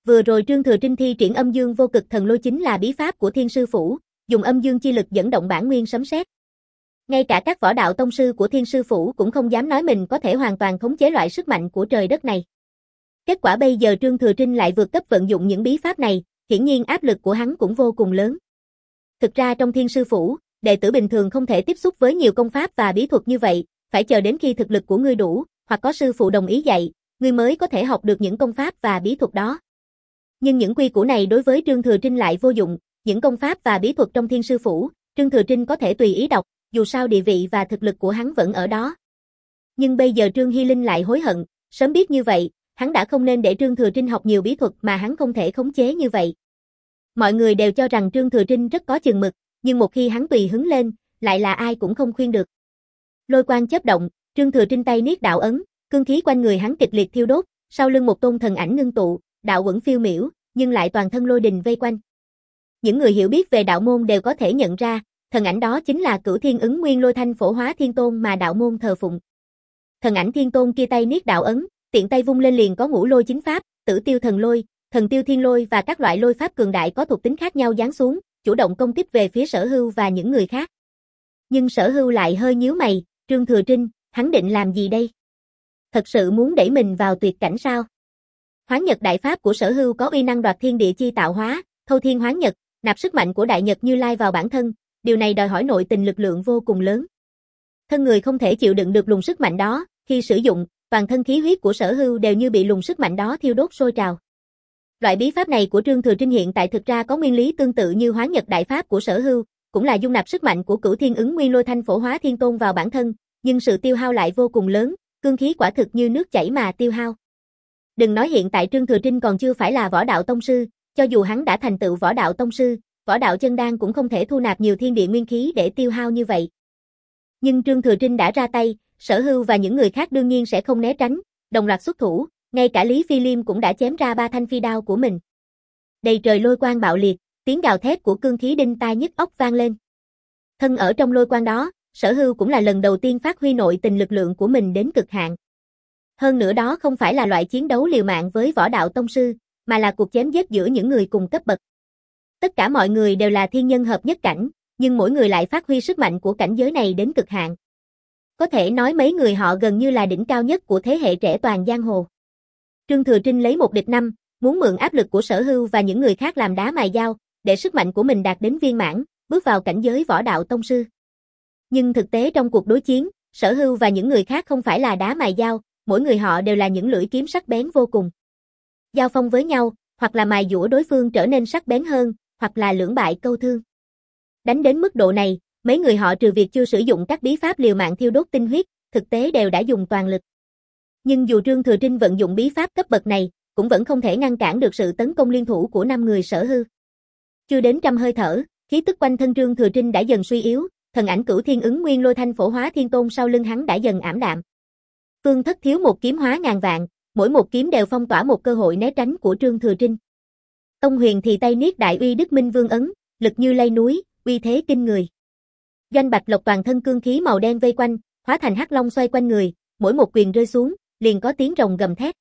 Vừa rồi Trương Thừa Trinh thi triển âm dương vô cực thần lôi chính là bí pháp của Thiên Sư Phủ, dùng âm dương chi lực dẫn động bản nguyên sấm sét. Ngay cả các võ đạo tông sư của Thiên Sư Phủ cũng không dám nói mình có thể hoàn toàn khống chế loại sức mạnh của trời đất này. Kết quả bây giờ Trương Thừa Trinh lại vượt cấp vận dụng những bí pháp này, hiển nhiên áp lực của hắn cũng vô cùng lớn. Thực ra trong Thiên Sư Phủ, đệ tử bình thường không thể tiếp xúc với nhiều công pháp và bí thuật như vậy, phải chờ đến khi thực lực của ngươi đủ, hoặc có sư phụ đồng ý dạy, ngươi mới có thể học được những công pháp và bí thuật đó. Nhưng những quy củ này đối với Trương Thừa Trinh lại vô dụng, những công pháp và bí thuật trong Thiên Sư Phủ, Trương Thừa Trinh có thể tùy ý đọc, dù sao địa vị và thực lực của hắn vẫn ở đó. Nhưng bây giờ Trương Hy Linh lại hối hận, sớm biết như vậy, hắn đã không nên để Trương Thừa Trinh học nhiều bí thuật mà hắn không thể khống chế như vậy. Mọi người đều cho rằng Trương Thừa Trinh rất có chừng mực, nhưng một khi hắn tùy hứng lên, lại là ai cũng không khuyên được. Lôi quang chớp động, Trương Thừa Trinh tay niết đạo ấn, cương khí quanh người hắn kịch liệt thiêu đốt, sau lưng một tôn thần ảnh ngưng tụ, đạo uẩn phiêu miểu, nhưng lại toàn thân lôi đình vây quanh. Những người hiểu biết về đạo môn đều có thể nhận ra, thần ảnh đó chính là Cửu Thiên Ứng Nguyên Lôi Thanh Phổ Hóa Thiên Tôn mà đạo môn thờ phụng. Thần ảnh Thiên Tôn kia tay niết đạo ấn, tiện tay vung lên liền có ngũ lôi chính pháp, Tử Tiêu Thần Lôi, Thần Tiêu Thiên Lôi và các loại lôi pháp cường đại có thuộc tính khác nhau giáng xuống, chủ động công kích về phía Sở Hưu và những người khác. Nhưng Sở Hưu lại hơi nhíu mày, Trương Thừa Trinh, hắn định làm gì đây? Thật sự muốn đẩy mình vào tuyệt cảnh sao? Hoán Nhật đại pháp của Sở Hưu có uy năng đoạt thiên địa chi tạo hóa, thâu thiên hoán nhật, nạp sức mạnh của đại nhật Như Lai vào bản thân, điều này đòi hỏi nội tình lực lượng vô cùng lớn. Thân người không thể chịu đựng được luồng sức mạnh đó, khi sử dụng, toàn thân khí huyết của Sở Hưu đều như bị luồng sức mạnh đó thiêu đốt sôi trào. Loại bí pháp này của Trương Thừa Trinh hiện tại thực ra có nguyên lý tương tự như Hoán Nhật đại pháp của Sở Hưu, cũng là dung nạp sức mạnh của Cửu Thiên Ứng Nguyên Lôi Thanh Phổ Hóa Thiên Tôn vào bản thân, nhưng sự tiêu hao lại vô cùng lớn, cương khí quả thực như nước chảy mà tiêu hao. Đừng nói hiện tại Trương Thừa Trinh còn chưa phải là võ đạo tông sư, cho dù hắn đã thành tựu võ đạo tông sư, võ đạo chân đan cũng không thể thu nạp nhiều thiên địa nguyên khí để tiêu hao như vậy. Nhưng Trương Thừa Trinh đã ra tay, Sở Hưu và những người khác đương nhiên sẽ không né tránh, đồng loạt xuất thủ, ngay cả Lý Phi Liêm cũng đã chém ra ba thanh phi đao của mình. Đầy trời lôi quang bạo liệt, tiếng gào thét của cương khí đinh tai nhức óc vang lên. Thân ở trong lôi quang đó, Sở Hưu cũng là lần đầu tiên phát huy nội tình lực lượng của mình đến cực hạn. Hơn nữa đó không phải là loại chiến đấu liều mạng với võ đạo tông sư, mà là cuộc chém giết giữa những người cùng cấp bậc. Tất cả mọi người đều là thiên nhân hợp nhất cảnh, nhưng mỗi người lại phát huy sức mạnh của cảnh giới này đến cực hạn. Có thể nói mấy người họ gần như là đỉnh cao nhất của thế hệ trẻ toàn giang hồ. Trương Thừa Trinh lấy một địch năm, muốn mượn áp lực của Sở Hưu và những người khác làm đá mài dao, để sức mạnh của mình đạt đến viên mãn, bước vào cảnh giới võ đạo tông sư. Nhưng thực tế trong cuộc đối chiến, Sở Hưu và những người khác không phải là đá mài dao, mỗi người họ đều là những lưỡi kiếm sắc bén vô cùng. Giao phong với nhau, hoặc là mài dũa đối phương trở nên sắc bén hơn, hoặc là lưỡng bại câu thương. Đánh đến mức độ này, mấy người họ trừ việc chưa sử dụng các bí pháp liều mạng thiêu đốt tinh huyết, thực tế đều đã dùng toàn lực. Nhưng dù Trương Thừa Trinh vận dụng bí pháp cấp bậc này, cũng vẫn không thể ngăn cản được sự tấn công liên thủ của năm người Sở Hưu. Chưa đến trăm hơi thở, khí tức quanh thân Trương Thừa Trinh đã dần suy yếu, thần ảnh Cửu Thiên Ứng Nguyên Lôi Thanh Phổ Hóa Thiên Tôn sau lưng hắn đã dần ảm đạm. Phương Thất thiếu một kiếm hóa ngàn vạn, mỗi một kiếm đều phong tỏa một cơ hội né tránh của Trương Thừa Trinh. Tông Huyền thì tay niết đại uy Đức Minh Vương ấn, lực như lay núi, uy thế kinh người. Doanh Bạch Lộc toàn thân cương khí màu đen vây quanh, hóa thành hắc long xoay quanh người, mỗi một quyền rơi xuống, liền có tiếng rồng gầm thét.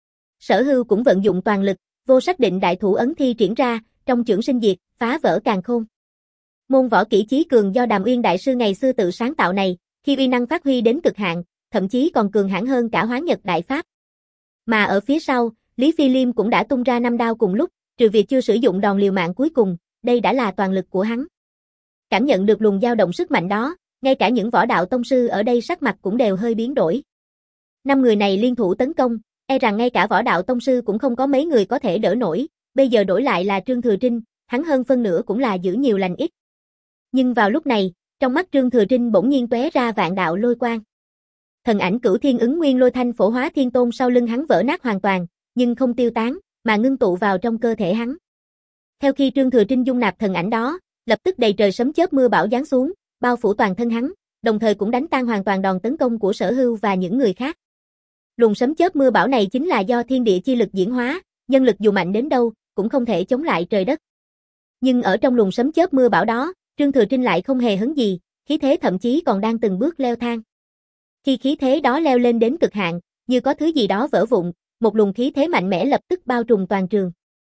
Sở Hưu cũng vận dụng toàn lực, vô sắc định đại thủ ấn thi triển ra, trong chưởng sinh diệt, phá vỡ càn khôn. Môn võ kỹ chí cường do Đàm Uyên đại sư ngày xưa tự sáng tạo này, khi uy năng phát huy đến cực hạn, thậm chí còn cường hãn hơn cả Hoán Nhật đại pháp. Mà ở phía sau, Lý Phi Liêm cũng đã tung ra năm đao cùng lúc, trừ việc chưa sử dụng đòn liều mạng cuối cùng, đây đã là toàn lực của hắn. Cảm nhận được luồng dao động sức mạnh đó, ngay cả những võ đạo tông sư ở đây sắc mặt cũng đều hơi biến đổi. Năm người này liên thủ tấn công, e rằng ngay cả võ đạo tông sư cũng không có mấy người có thể đỡ nổi, bây giờ đổi lại là Trương Thừa Trinh, hắn hơn phân nửa cũng là giữ nhiều lành ít. Nhưng vào lúc này, trong mắt Trương Thừa Trinh bỗng nhiên tóe ra vạn đạo lôi quang. Thần ảnh Cửu Thiên Ứng Nguyên Lôi Thanh Phổ Hóa Thiên Tôn sau lưng hắn vỡ nát hoàn toàn, nhưng không tiêu tán, mà ngưng tụ vào trong cơ thể hắn. Theo khi Trương Thừa Trinh dung nạp thần ảnh đó, lập tức đầy trời sấm chớp mưa bão giáng xuống, bao phủ toàn thân hắn, đồng thời cũng đánh tan hoàn toàn đòn tấn công của Sở Hưu và những người khác. Luồng sấm chớp mưa bão này chính là do thiên địa chi lực diễn hóa, nhân lực dù mạnh đến đâu, cũng không thể chống lại trời đất. Nhưng ở trong luồng sấm chớp mưa bão đó, Trương Thừa Trinh lại không hề hấn gì, khí thế thậm chí còn đang từng bước leo thang. Khi khí thế đó leo lên đến cực hạn, như có thứ gì đó vỡ vụn, một luồng khí thế mạnh mẽ lập tức bao trùm toàn trường.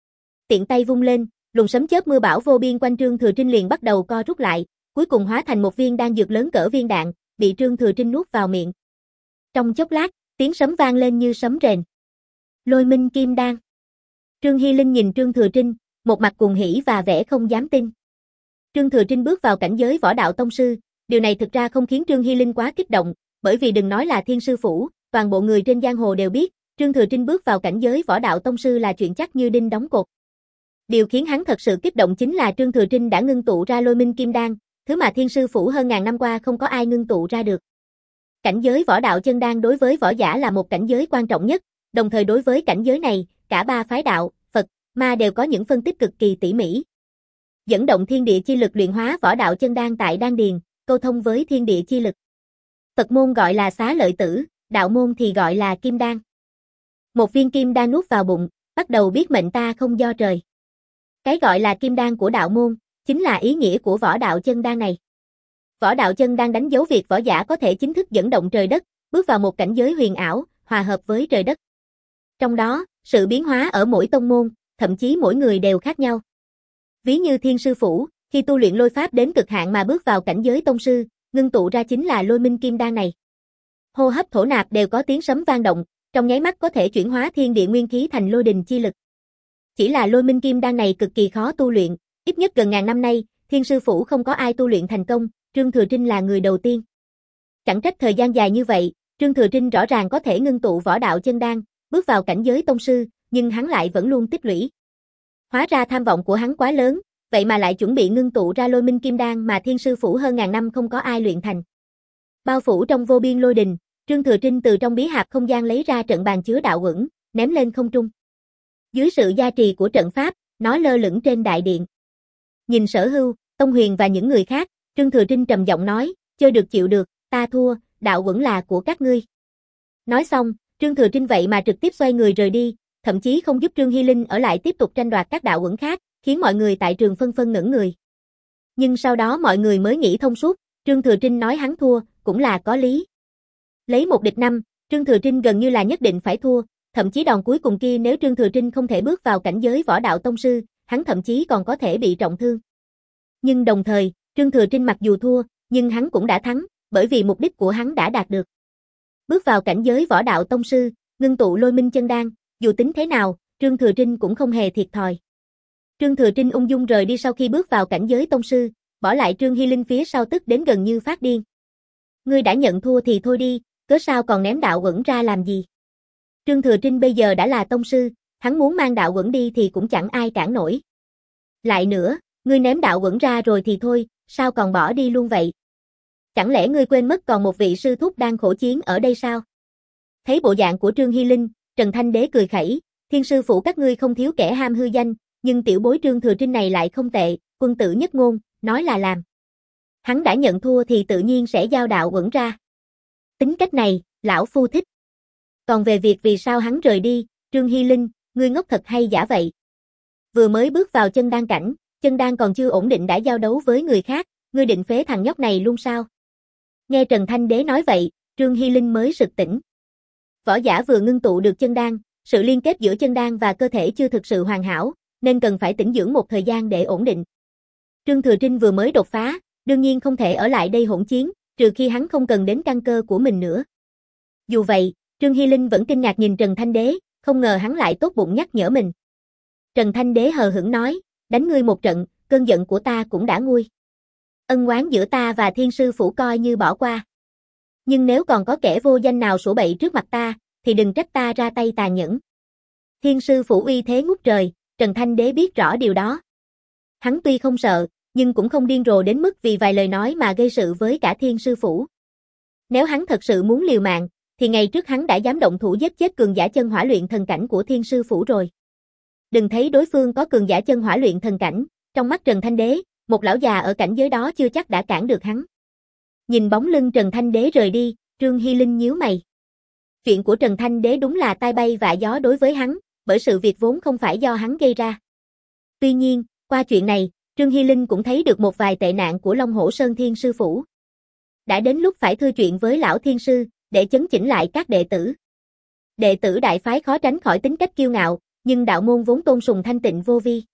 tiện tay vung lên, luồng sấm chớp mưa bão vô biên quanh Trương Thừa Trinh liền bắt đầu co rút lại, cuối cùng hóa thành một viên đan dược lớn cỡ viên đạn, bị Trương Thừa Trinh nuốt vào miệng. Trong chốc lát, tiếng sấm vang lên như sấm rền. Lôi Minh Kim Đan. Trương Hy Linh nhìn Trương Thừa Trinh, một mặt cuồng hỉ và vẻ không dám tin. Trương Thừa Trinh bước vào cảnh giới võ đạo tông sư, điều này thực ra không khiến Trương Hy Linh quá kích động, bởi vì đừng nói là Thiên Sư Phủ, toàn bộ người trên giang hồ đều biết, Trương Thừa Trinh bước vào cảnh giới võ đạo tông sư là chuyện chắc như đinh đóng cột. Điều khiến hắn thật sự kích động chính là Trương Thừa Trinh đã ngưng tụ ra Lôi Minh Kim Đan, thứ mà Thiên Sư Phủ hơn ngàn năm qua không có ai ngưng tụ ra được. Cảnh giới võ đạo chân đan đối với võ giả là một cảnh giới quan trọng nhất, đồng thời đối với cảnh giới này, cả ba phái đạo, Phật, Ma đều có những phân tích cực kỳ tỉ mỉ. Dẫn động thiên địa chi lực luyện hóa võ đạo chân đan tại đan điền, câu thông với thiên địa chi lực. Phật môn gọi là Xá Lợi Tử, đạo môn thì gọi là Kim Đan. Một viên kim đan nuốt vào bụng, bắt đầu biết mệnh ta không do trời. Cái gọi là kim đan của đạo môn, chính là ý nghĩa của võ đạo chân đan này. Võ đạo chân đan đánh dấu việc võ giả có thể chính thức dẫn động trời đất, bước vào một cảnh giới huyền ảo, hòa hợp với trời đất. Trong đó, sự biến hóa ở mỗi tông môn, thậm chí mỗi người đều khác nhau. Ví như Thiên Sư Phủ, khi tu luyện lôi pháp đến cực hạn mà bước vào cảnh giới tông sư, ngưng tụ ra chính là Lôi Minh Kim Đan này. Hô hấp thổ nạp đều có tiếng sấm vang động, trong nháy mắt có thể chuyển hóa thiên địa nguyên khí thành lôi đình chi lực. Chỉ là Lôi Minh Kim Đan này cực kỳ khó tu luyện, ít nhất gần ngàn năm nay, Thiên Sư Phủ không có ai tu luyện thành công, Trương Thừa Trinh là người đầu tiên. Chẳng trách thời gian dài như vậy, Trương Thừa Trinh rõ ràng có thể ngưng tụ võ đạo chân đan, bước vào cảnh giới tông sư, nhưng hắn lại vẫn luôn tích lũy. Hóa ra tham vọng của hắn quá lớn, vậy mà lại chuẩn bị ngưng tụ ra Lôi Minh Kim Đan mà Thiên Sư Phủ hơn ngàn năm không có ai luyện thành. Bao phủ trong vô biên lôi đình, Trương Thừa Trinh từ trong bí hạp không gian lấy ra trận bàn chứa đạo uẩn, ném lên không trung. Dưới sự gia trì của trận pháp, nó lơ lửng trên đại điện. Nhìn Sở Hưu, Tông Huyền và những người khác, Trương Thừa Trinh trầm giọng nói, chơi được chịu được, ta thua, đạo uẩn là của các ngươi. Nói xong, Trương Thừa Trinh vậy mà trực tiếp xoay người rời đi, thậm chí không giúp Trương Hy Linh ở lại tiếp tục tranh đoạt các đạo uẩn khác, khiến mọi người tại trường phân phân ngẩn người. Nhưng sau đó mọi người mới nghĩ thông suốt, Trương Thừa Trinh nói hắn thua, cũng là có lý. Lấy một địch năm, Trương Thừa Trinh gần như là nhất định phải thua, thậm chí đòn cuối cùng kia nếu Trương Thừa Trinh không thể bước vào cảnh giới võ đạo tông sư, hắn thậm chí còn có thể bị trọng thương. Nhưng đồng thời, Trương Thừa Trinh mặc dù thua, nhưng hắn cũng đã thắng, bởi vì mục đích của hắn đã đạt được. Bước vào cảnh giới võ đạo tông sư, ngưng tụ Lôi Minh chân đan, dù tính thế nào, Trương Thừa Trinh cũng không hề thiệt thòi. Trương Thừa Trinh ung dung rời đi sau khi bước vào cảnh giới tông sư, bỏ lại Trương Hy Linh phía sau tức đến gần như phát điên. Ngươi đã nhận thua thì thôi đi, cớ sao còn ném đạo uẩn ra làm gì? Trương Thừa Trinh bây giờ đã là tông sư, hắn muốn mang đạo uẩn đi thì cũng chẳng ai cản nổi. Lại nữa, ngươi ném đạo uẩn ra rồi thì thôi, sao còn bỏ đi luôn vậy? Chẳng lẽ ngươi quên mất còn một vị sư thúc đang khổ chiến ở đây sao? Thấy bộ dạng của Trương Hy Linh, Trần Thanh Đế cười khẩy, Thiên Sư Phủ các ngươi không thiếu kẻ ham hư danh, nhưng tiểu bối Trương Thừa Trinh này lại không tệ, quân tử nhất ngôn, nói là làm. Hắn đã nhận thua thì tự nhiên sẽ giao đạo uẩn ra. Tính cách này, lão phu thích. Còn về việc vì sao hắn rời đi, Trương Hy Linh, ngươi ngốc thật hay giả vậy? Vừa mới bước vào chân đan cảnh, chân đan còn chưa ổn định đã giao đấu với người khác, ngươi định phế thằng nhóc này luôn sao? Nghe Trần Thanh Đế nói vậy, Trương Hy Linh mới sực tỉnh. Võ giả vừa ngưng tụ được chân đan, sự liên kết giữa chân đan và cơ thể chưa thực sự hoàn hảo, nên cần phải tĩnh dưỡng một thời gian để ổn định. Trương Thừa Trinh vừa mới đột phá, đương nhiên không thể ở lại đây hỗn chiến, trừ khi hắn không cần đến căn cơ của mình nữa. Dù vậy, Trương Hy Linh vẫn kinh ngạc nhìn Trần Thanh Đế, không ngờ hắn lại tốt bụng nhắc nhở mình. Trần Thanh Đế hờ hững nói, đánh ngươi một trận, cơn giận của ta cũng đã nguôi. Ân oán giữa ta và Thiên Sư Phủ coi như bỏ qua. Nhưng nếu còn có kẻ vô danh nào sủa bậy trước mặt ta, thì đừng trách ta ra tay tàn nhẫn. Thiên Sư Phủ uy thế ngút trời, Trần Thanh Đế biết rõ điều đó. Hắn tuy không sợ, nhưng cũng không điên rồ đến mức vì vài lời nói mà gây sự với cả Thiên Sư Phủ. Nếu hắn thật sự muốn liều mạng, thì ngày trước hắn đã dám động thủ giết chết cường giả chân hỏa luyện thần cảnh của Thiên Sư Phủ rồi. Đừng thấy đối phương có cường giả chân hỏa luyện thần cảnh, trong mắt Trần Thanh Đế, một lão già ở cảnh giới đó chưa chắc đã cản được hắn. Nhìn bóng lưng Trần Thanh Đế rời đi, Trương Hy Linh nhíu mày. Chuyện của Trần Thanh Đế đúng là tai bay vạ gió đối với hắn, bởi sự việc vốn không phải do hắn gây ra. Tuy nhiên, qua chuyện này, Trương Hy Linh cũng thấy được một vài tệ nạn của Long Hổ Sơn Thiên Sư Phủ. Đã đến lúc phải thưa chuyện với lão Thiên Sư, để chấn chỉnh lại các đệ tử. Đệ tử đại phái khó tránh khỏi tính cách kiêu ngạo, nhưng đạo môn vốn tôn sùng thanh tịnh vô vi.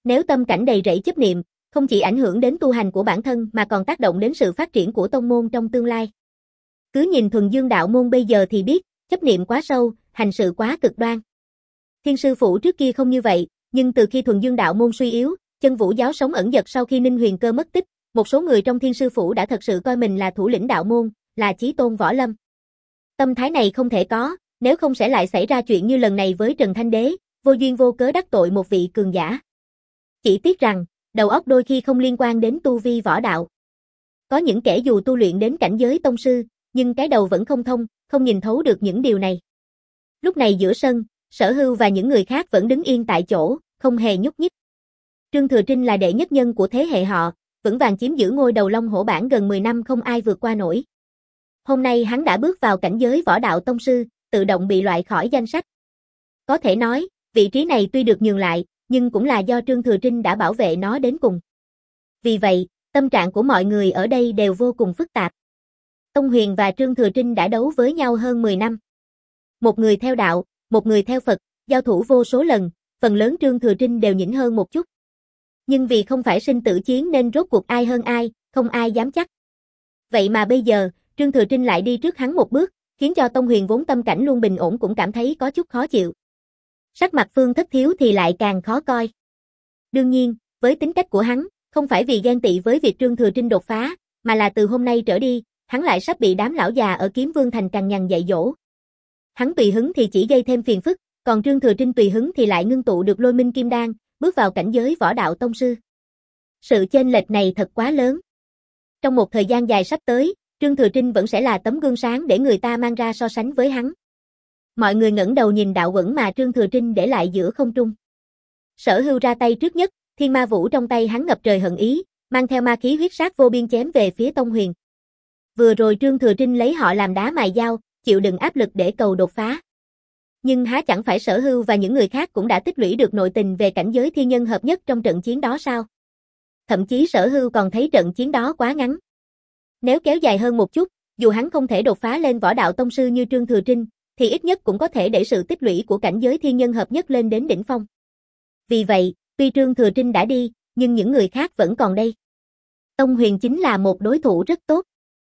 Nếu tâm cảnh đầy rẫy chấp niệm, không chỉ ảnh hưởng đến tu hành của bản thân mà còn tác động đến sự phát triển của tông môn trong tương lai. Cứ nhìn Thuần Dương đạo môn bây giờ thì biết, chấp niệm quá sâu, hành sự quá cực đoan. Thiên sư phụ trước kia không như vậy, nhưng từ khi Thuần Dương đạo môn suy yếu, Chân Vũ giáo sống ẩn dật sau khi Ninh Huyền Cơ mất tích, một số người trong Thiên sư phủ đã thật sự coi mình là thủ lĩnh đạo môn, là chí tôn võ lâm. Tâm thái này không thể có, nếu không sẽ lại xảy ra chuyện như lần này với Trần Thanh Đế, vô duyên vô cớ đắc tội một vị cường giả. Chỉ tiếc rằng, đầu óc đôi khi không liên quan đến tu vi võ đạo. Có những kẻ dù tu luyện đến cảnh giới tông sư, nhưng cái đầu vẫn không thông, không nhìn thấu được những điều này. Lúc này giữa sân, Sở Hưu và những người khác vẫn đứng yên tại chỗ, không hề nhúc nhích. Trương Thừa Trinh là đệ nhất nhân của thế hệ họ, vững vàng chiếm giữ ngôi đầu Long Hổ bảng gần mười năm không ai vượt qua nổi. Hôm nay hắn đã bước vào cảnh giới võ đạo tông sư, tự động bị loại khỏi danh sách. Có thể nói, vị trí này tuy được nhường lại, nhưng cũng là do Trương Thừa Trinh đã bảo vệ nó đến cùng. Vì vậy, tâm trạng của mọi người ở đây đều vô cùng phức tạp. Tông Huyền và Trương Thừa Trinh đã đấu với nhau hơn mười năm. Một người theo đạo, một người theo Phật, giao thủ vô số lần, phần lớn Trương Thừa Trinh đều nhỉnh hơn một chút. Nhưng vì không phải sinh tử chiến nên rốt cuộc ai hơn ai, không ai dám chắc. Vậy mà bây giờ, Trương Thừa Trinh lại đi trước hắn một bước, khiến cho Tông Huyền vốn tâm cảnh luôn bình ổn cũng cảm thấy có chút khó chịu. Sắc mặt Phương Thất Thiếu thì lại càng khó coi. Đương nhiên, với tính cách của hắn, không phải vì ghen tị với việc Trương Thừa Trinh đột phá, mà là từ hôm nay trở đi, hắn lại sắp bị đám lão già ở Kiếm Vương Thành cằn nhằn dạy dỗ. Hắn tùy hứng thì chỉ gây thêm phiền phức, còn Trương Thừa Trinh tùy hứng thì lại ngưng tụ được Lôi Minh Kim Đan, bước vào cảnh giới võ đạo tông sư. Sự chênh lệch này thật quá lớn. Trong một thời gian dài sắp tới, Trương Thừa Trinh vẫn sẽ là tấm gương sáng để người ta mang ra so sánh với hắn. Mọi người ngẩng đầu nhìn đạo quẩn mà Trương Thừa Trinh để lại giữa không trung. Sở Hưu ra tay trước nhất, Thiên Ma Vũ trong tay hắn ngập trời hận ý, mang theo ma khí huyết sát vô biên chém về phía Tông Huyền. Vừa rồi Trương Thừa Trinh lấy họ làm đá mài dao, chịu đựng áp lực để cầu đột phá. Nhưng há chẳng phải Sở Hưu và những người khác cũng đã tích lũy được nội tình về cảnh giới thiên nhân hợp nhất trong trận chiến đó sao? Thậm chí Sở Hưu còn thấy trận chiến đó quá ngắn. Nếu kéo dài hơn một chút, dù hắn không thể đột phá lên võ đạo tông sư như Trương Thừa Trinh, thì ít nhất cũng có thể để sự tích lũy của cảnh giới thiên nhân hợp nhất lên đến đỉnh phong. Vì vậy, tuy Trương Thừa Trinh đã đi, nhưng những người khác vẫn còn đây. Tông Huyền chính là một đối thủ rất tốt.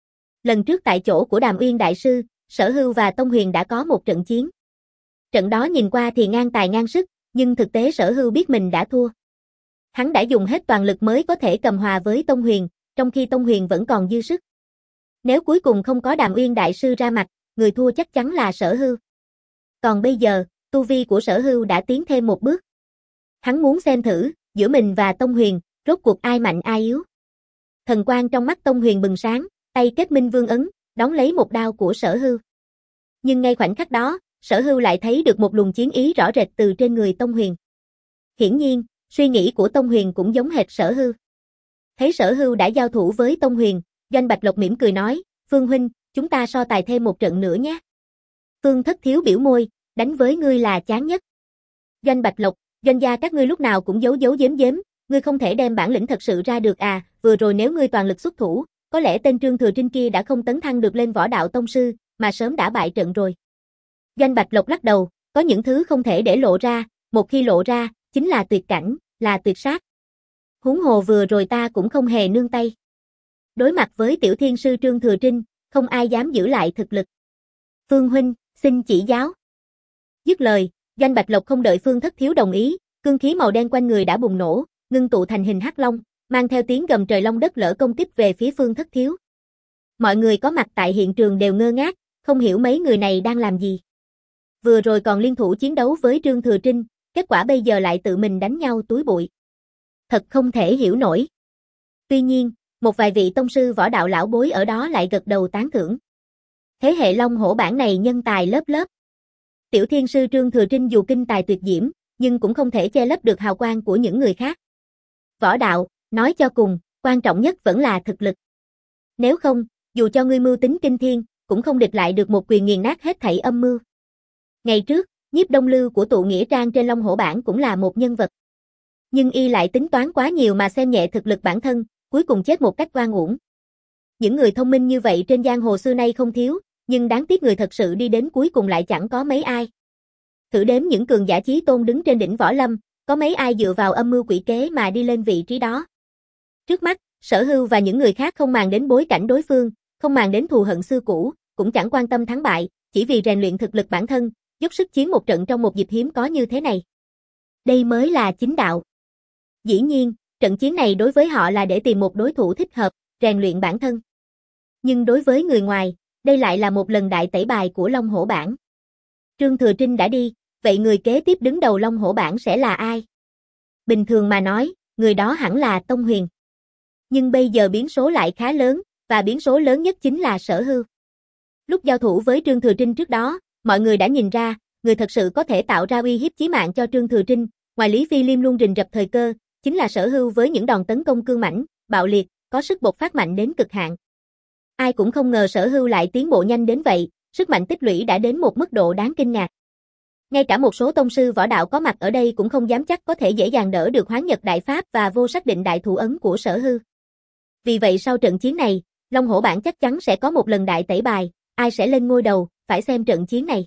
Lần trước tại chỗ của Đàm Uyên Đại Sư, Sở Hưu và Tông Huyền đã có một trận chiến. Trận đó nhìn qua thì ngang tài ngang sức, nhưng thực tế Sở Hưu biết mình đã thua. Hắn đã dùng hết toàn lực mới có thể cầm hòa với Tông Huyền, trong khi Tông Huyền vẫn còn dư sức. Nếu cuối cùng không có Đàm Uyên Đại Sư ra mặt, người thua chắc chắn là Sở Hưu. Còn bây giờ, tu vi của Sở Hưu đã tiến thêm một bước. Hắn muốn xem thử, giữa mình và Tông Huyền, rốt cuộc ai mạnh ai yếu. Thần quang trong mắt Tông Huyền bừng sáng, tay kết minh vương ấn, đón lấy một đao của Sở Hưu. Nhưng ngay khoảnh khắc đó, Sở Hưu lại thấy được một luồng chiến ý rõ rệt từ trên người Tông Huyền. Hiển nhiên, suy nghĩ của Tông Huyền cũng giống hệt Sở Hưu. Thấy Sở Hưu đã giao thủ với Tông Huyền, Doanh Bạch Lộc mỉm cười nói, Phương huynh, chúng ta so tài thêm một trận nữa nhé. Phương Thất Thiếu biểu môi, đánh với ngươi là chán nhất. Doanh Bạch Lộc, Doanh gia các ngươi lúc nào cũng giấu giấu giếm giếm, ngươi không thể đem bản lĩnh thật sự ra được à, vừa rồi nếu ngươi toàn lực xuất thủ, có lẽ tên Trương Thừa Trinh kia đã không tấn thăng được lên võ đạo tông sư, mà sớm đã bại trận rồi. Doanh Bạch Lộc lắc đầu, có những thứ không thể để lộ ra, một khi lộ ra, chính là tuyệt cảnh, là tuyệt sát. Huống hồ vừa rồi ta cũng không hề nương tay. Đối mặt với tiểu thiên sư Trương Thừa Trinh, không ai dám giữ lại thực lực. Phương huynh, xin chỉ giáo. Dứt lời, Doanh Bạch Lộc không đợi Phương Thất Thiếu đồng ý, cương khí màu đen quanh người đã bùng nổ, ngưng tụ thành hình hắc long, mang theo tiếng gầm trời long đất lở công kích về phía Phương Thất Thiếu. Mọi người có mặt tại hiện trường đều ngơ ngác, không hiểu mấy người này đang làm gì. Vừa rồi còn liên thủ chiến đấu với Trương Thừa Trinh, kết quả bây giờ lại tự mình đánh nhau túi bụi. Thật không thể hiểu nổi. Tuy nhiên, một vài vị tông sư võ đạo lão bối ở đó lại gật đầu tán thưởng. Thế hệ Long Hổ bảng này nhân tài lớp lớp. Tiểu thiên sư Trương Thừa Trinh dù kinh tài tuyệt diễm, nhưng cũng không thể che lấp được hào quang của những người khác. Võ đạo, nói cho cùng, quan trọng nhất vẫn là thực lực. Nếu không, dù cho ngươi mưu tính kinh thiên, cũng không địch lại được một quyền nghiền nát hết thảy âm mưu. Ngày trước, Nhiếp Đông Lưu của tụ nghĩa trang trên Long Hổ bảng cũng là một nhân vật. Nhưng y lại tính toán quá nhiều mà xem nhẹ thực lực bản thân, cuối cùng chết một cách oan uổng. Những người thông minh như vậy trên giang hồ xưa nay không thiếu, nhưng đáng tiếc người thật sự đi đến cuối cùng lại chẳng có mấy ai. Thử đếm những cường giả chí tôn đứng trên đỉnh võ lâm, có mấy ai dựa vào âm mưu quỷ kế mà đi lên vị trí đó. Trước mắt, Sở Hưu và những người khác không màng đến bối cảnh đối phương, không màng đến thù hận xưa cũ, cũng chẳng quan tâm thắng bại, chỉ vì rèn luyện thực lực bản thân, dốc sức chiến một trận trong một dịp hiếm có như thế này. Đây mới là chính đạo. Dĩ nhiên, trận chiến này đối với họ là để tìm một đối thủ thích hợp, rèn luyện bản thân. Nhưng đối với người ngoài, đây lại là một lần đại tẩy bài của Long Hổ Bảng. Trương Thừa Trinh đã đi, vậy người kế tiếp đứng đầu Long Hổ Bảng sẽ là ai? Bình thường mà nói, người đó hẳn là Tông Huyền. Nhưng bây giờ biến số lại khá lớn, và biến số lớn nhất chính là Sở Hưu. Lúc giao thủ với Trương Thừa Trinh trước đó, mọi người đã nhìn ra, người thật sự có thể tạo ra uy hiếp chí mạng cho Trương Thừa Trinh, ngoài Lý Phi Liêm luôn rình rập thời cơ, chính là Sở Hưu với những đòn tấn công cương mãnh, bạo liệt, có sức bộc phát mạnh đến cực hạn. Ai cũng không ngờ Sở Hưu lại tiến bộ nhanh đến vậy, sức mạnh tích lũy đã đến một mức độ đáng kinh ngạc. Ngay cả một số tông sư võ đạo có mặt ở đây cũng không dám chắc có thể dễ dàng đỡ được Hoán Nhật Đại Pháp và vô sắc định đại thủ ấn của Sở Hưu. Vì vậy sau trận chiến này, Long Hổ Bảng chắc chắn sẽ có một lần đại tẩy bài, ai sẽ lên ngôi đầu, phải xem trận chiến này.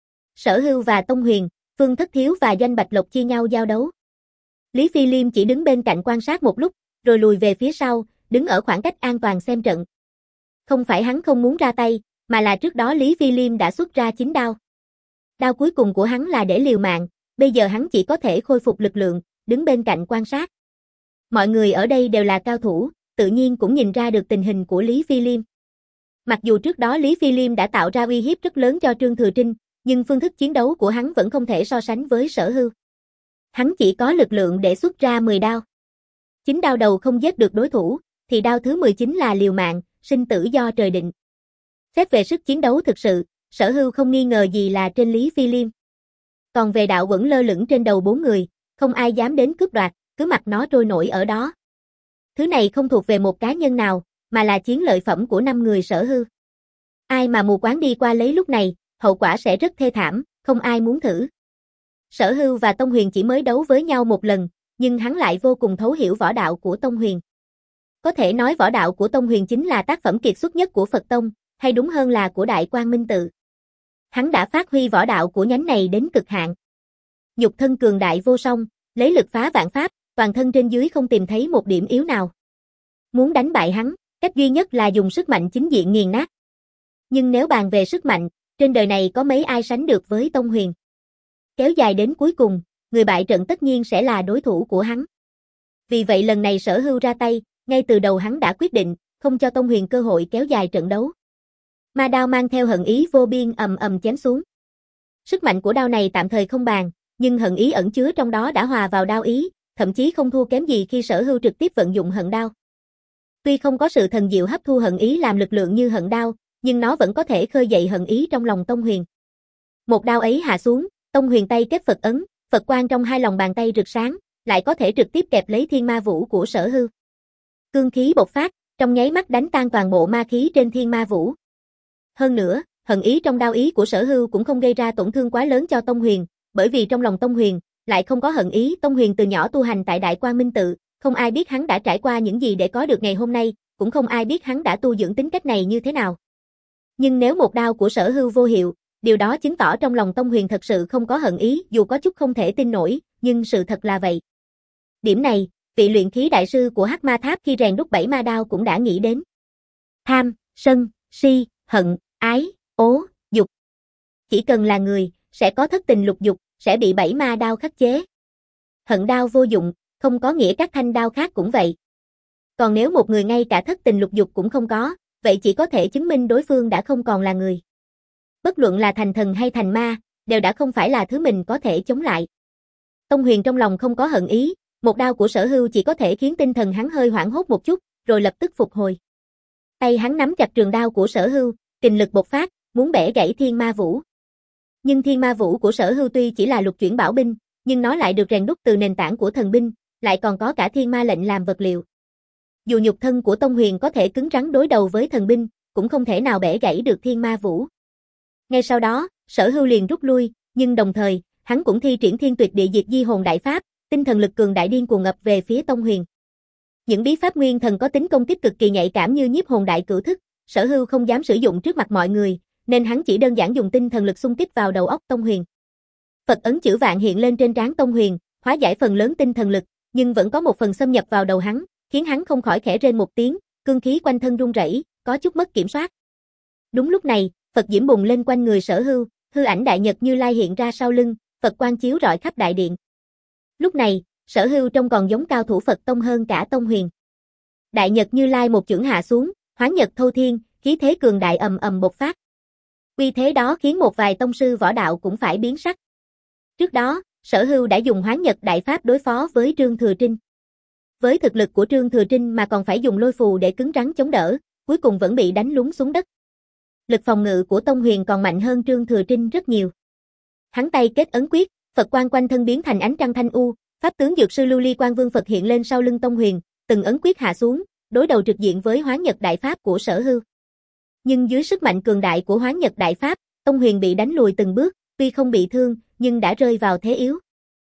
Sở Hưu và Tông Huyền, Phương Thất Thiếu và Doanh Bạch Lộc chia nhau giao đấu. Lý Phi Liêm chỉ đứng bên cạnh quan sát một lúc, rồi lùi về phía sau, đứng ở khoảng cách an toàn xem trận. Không phải hắn không muốn ra tay, mà là trước đó Lý Phi Liêm đã xuất ra chính đao. Đao cuối cùng của hắn là để liều mạng, bây giờ hắn chỉ có thể khôi phục lực lượng, đứng bên cạnh quan sát. Mọi người ở đây đều là cao thủ, tự nhiên cũng nhìn ra được tình hình của Lý Phi Liêm. Mặc dù trước đó Lý Phi Liêm đã tạo ra uy hiếp rất lớn cho Trương Thừa Trinh, nhưng phương thức chiến đấu của hắn vẫn không thể so sánh với Sở Hưu. Hắn chỉ có lực lượng để xuất ra mười đao. Chín đao đầu không giết được đối thủ, thì đao thứ mười chín là liều mạng, sinh tử do trời định. Xét về sức chiến đấu thực sự, Sở Hưu không nghi ngờ gì là trên Lý Phi Liêm. Còn về đạo vẫn lơ lửng trên đầu bốn người, không ai dám đến cướp đoạt, cứ mặc nó trôi nổi ở đó. Thứ này không thuộc về một cá nhân nào, mà là chiến lợi phẩm của năm người Sở Hưu. Ai mà mù quáng đi qua lấy lúc này, hậu quả sẽ rất thê thảm, không ai muốn thử. Sở Hưu và Tông Huyền chỉ mới đấu với nhau một lần, nhưng hắn lại vô cùng thấu hiểu võ đạo của Tông Huyền. Có thể nói võ đạo của Tông Huyền chính là tác phẩm kiệt xuất nhất của Phật Tông, hay đúng hơn là của Đại Quang Minh Tự. Hắn đã phát huy võ đạo của nhánh này đến cực hạn. Nhục thân cường đại vô song, lấy lực phá vạn pháp, toàn thân trên dưới không tìm thấy một điểm yếu nào. Muốn đánh bại hắn, cách duy nhất là dùng sức mạnh chính diện nghiền nát. Nhưng nếu bàn về sức mạnh, trên đời này có mấy ai sánh được với Tông Huyền. Kéo dài đến cuối cùng, người bại trận tất nhiên sẽ là đối thủ của hắn. Vì vậy lần này Sở Hưu ra tay, ngay từ đầu hắn đã quyết định, không cho Tông Huyền cơ hội kéo dài trận đấu. Ma đao mang theo hận ý vô biên ầm ầm chém xuống. Sức mạnh của đao này tạm thời không bàn, nhưng hận ý ẩn chứa trong đó đã hòa vào đao ý, thậm chí không thua kém gì khi Sở Hưu trực tiếp vận dụng hận đao. Tuy không có sự thần diệu hấp thu hận ý làm lực lượng như hận đao, nhưng nó vẫn có thể khơi dậy hận ý trong lòng Tông Huyền. Một đao ấy hạ xuống, Tông Huyền tay kết Phật ấn, Phật quang trong hai lòng bàn tay rực sáng, lại có thể trực tiếp kẹp lấy Thiên Ma Vũ của Sở Hưu. Cương khí bộc phát, trong nháy mắt đánh tan toàn bộ ma khí trên Thiên Ma Vũ. Hơn nữa, hận ý trong đao ý của Sở Hưu cũng không gây ra tổn thương quá lớn cho Tông Huyền, bởi vì trong lòng Tông Huyền lại không có hận ý. Tông Huyền từ nhỏ tu hành tại Đại Quang Minh Tự, không ai biết hắn đã trải qua những gì để có được ngày hôm nay, cũng không ai biết hắn đã tu dưỡng tính cách này như thế nào. Nhưng nếu một đao của Sở Hưu vô hiệu, điều đó chứng tỏ trong lòng Tông Huyền thật sự không có hận ý, dù có chút không thể tin nổi, nhưng sự thật là vậy. Điểm này, vị luyện khí đại sư của Hắc Ma Tháp khi rèn đúc bảy ma đao cũng đã nghĩ đến. Tham, sân, si, hận, ái, ố, dục. Chỉ cần là người, sẽ có thất tình lục dục, sẽ bị bảy ma đao khắc chế. Hận đao vô dụng, không có nghĩa các thanh đao khác cũng vậy. Còn nếu một người ngay cả thất tình lục dục cũng không có, vậy chỉ có thể chứng minh đối phương đã không còn là người. Bất luận là thành thần hay thành ma, đều đã không phải là thứ mình có thể chống lại. Tông Huyền trong lòng không có hận ý, một đao của Sở Hưu chỉ có thể khiến tinh thần hắn hơi hoảng hốt một chút, rồi lập tức phục hồi. Tay hắn nắm chặt trường đao của Sở Hưu, kình lực bộc phát, muốn bẻ gãy Thiên Ma Vũ. Nhưng Thiên Ma Vũ của Sở Hưu tuy chỉ là lục chuyển bảo binh, nhưng nó lại được rèn đúc từ nền tảng của thần binh, lại còn có cả Thiên Ma lệnh làm vật liệu. Dù nhục thân của Tông Huyền có thể cứng rắn đối đầu với thần binh, cũng không thể nào bẻ gãy được Thiên Ma Vũ. Ngay sau đó, Sở Hưu liền rút lui, nhưng đồng thời, hắn cũng thi triển Thiên Tuyệt Địa Diệt Di Hồn Đại Pháp, tinh thần lực cường đại điên cuồng ngập về phía Tông Huyền. Những bí pháp nguyên thần có tính công kích cực kỳ nhạy cảm như Nhiếp Hồn Đại Cửu Thức, Sở Hưu không dám sử dụng trước mặt mọi người, nên hắn chỉ đơn giản dùng tinh thần lực xung kích vào đầu óc Tông Huyền. Phật ấn chữ vạn hiện lên trên trán Tông Huyền, hóa giải phần lớn tinh thần lực, nhưng vẫn có một phần xâm nhập vào đầu hắn, khiến hắn không khỏi khẽ rên một tiếng, cương khí quanh thân run rẩy, có chút mất kiểm soát. Đúng lúc này, Phật diễm bùng lên quanh người Sở Hưu, hư ảnh đại nhật Như Lai hiện ra sau lưng, Phật quang chiếu rọi khắp đại điện. Lúc này, Sở Hưu trông còn giống cao thủ Phật tông hơn cả Tông Huyền. Đại nhật Như Lai một chưởng hạ xuống, hoán nhật thâu thiên, khí thế cường đại ầm ầm bộc phát. Uy thế đó khiến một vài tông sư võ đạo cũng phải biến sắc. Trước đó, Sở Hưu đã dùng hoán nhật đại pháp đối phó với Trương Thừa Trinh. Với thực lực của Trương Thừa Trinh mà còn phải dùng lôi phù để cứng rắn chống đỡ, cuối cùng vẫn bị đánh lún xuống đất. Lực phòng ngự của Tông Huyền còn mạnh hơn Trương Thừa Trinh rất nhiều. Hắn tay kết ấn quyết, Phật quang quanh thân biến thành ánh trăng thanh u, pháp tướng dược sư Lưu Ly Quang Vương Phật hiện lên sau lưng Tông Huyền, từng ấn quyết hạ xuống, đối đầu trực diện với hoán nhật đại pháp của Sở Hưu. Nhưng dưới sức mạnh cường đại của hoán nhật đại pháp, Tông Huyền bị đánh lùi từng bước, tuy không bị thương, nhưng đã rơi vào thế yếu.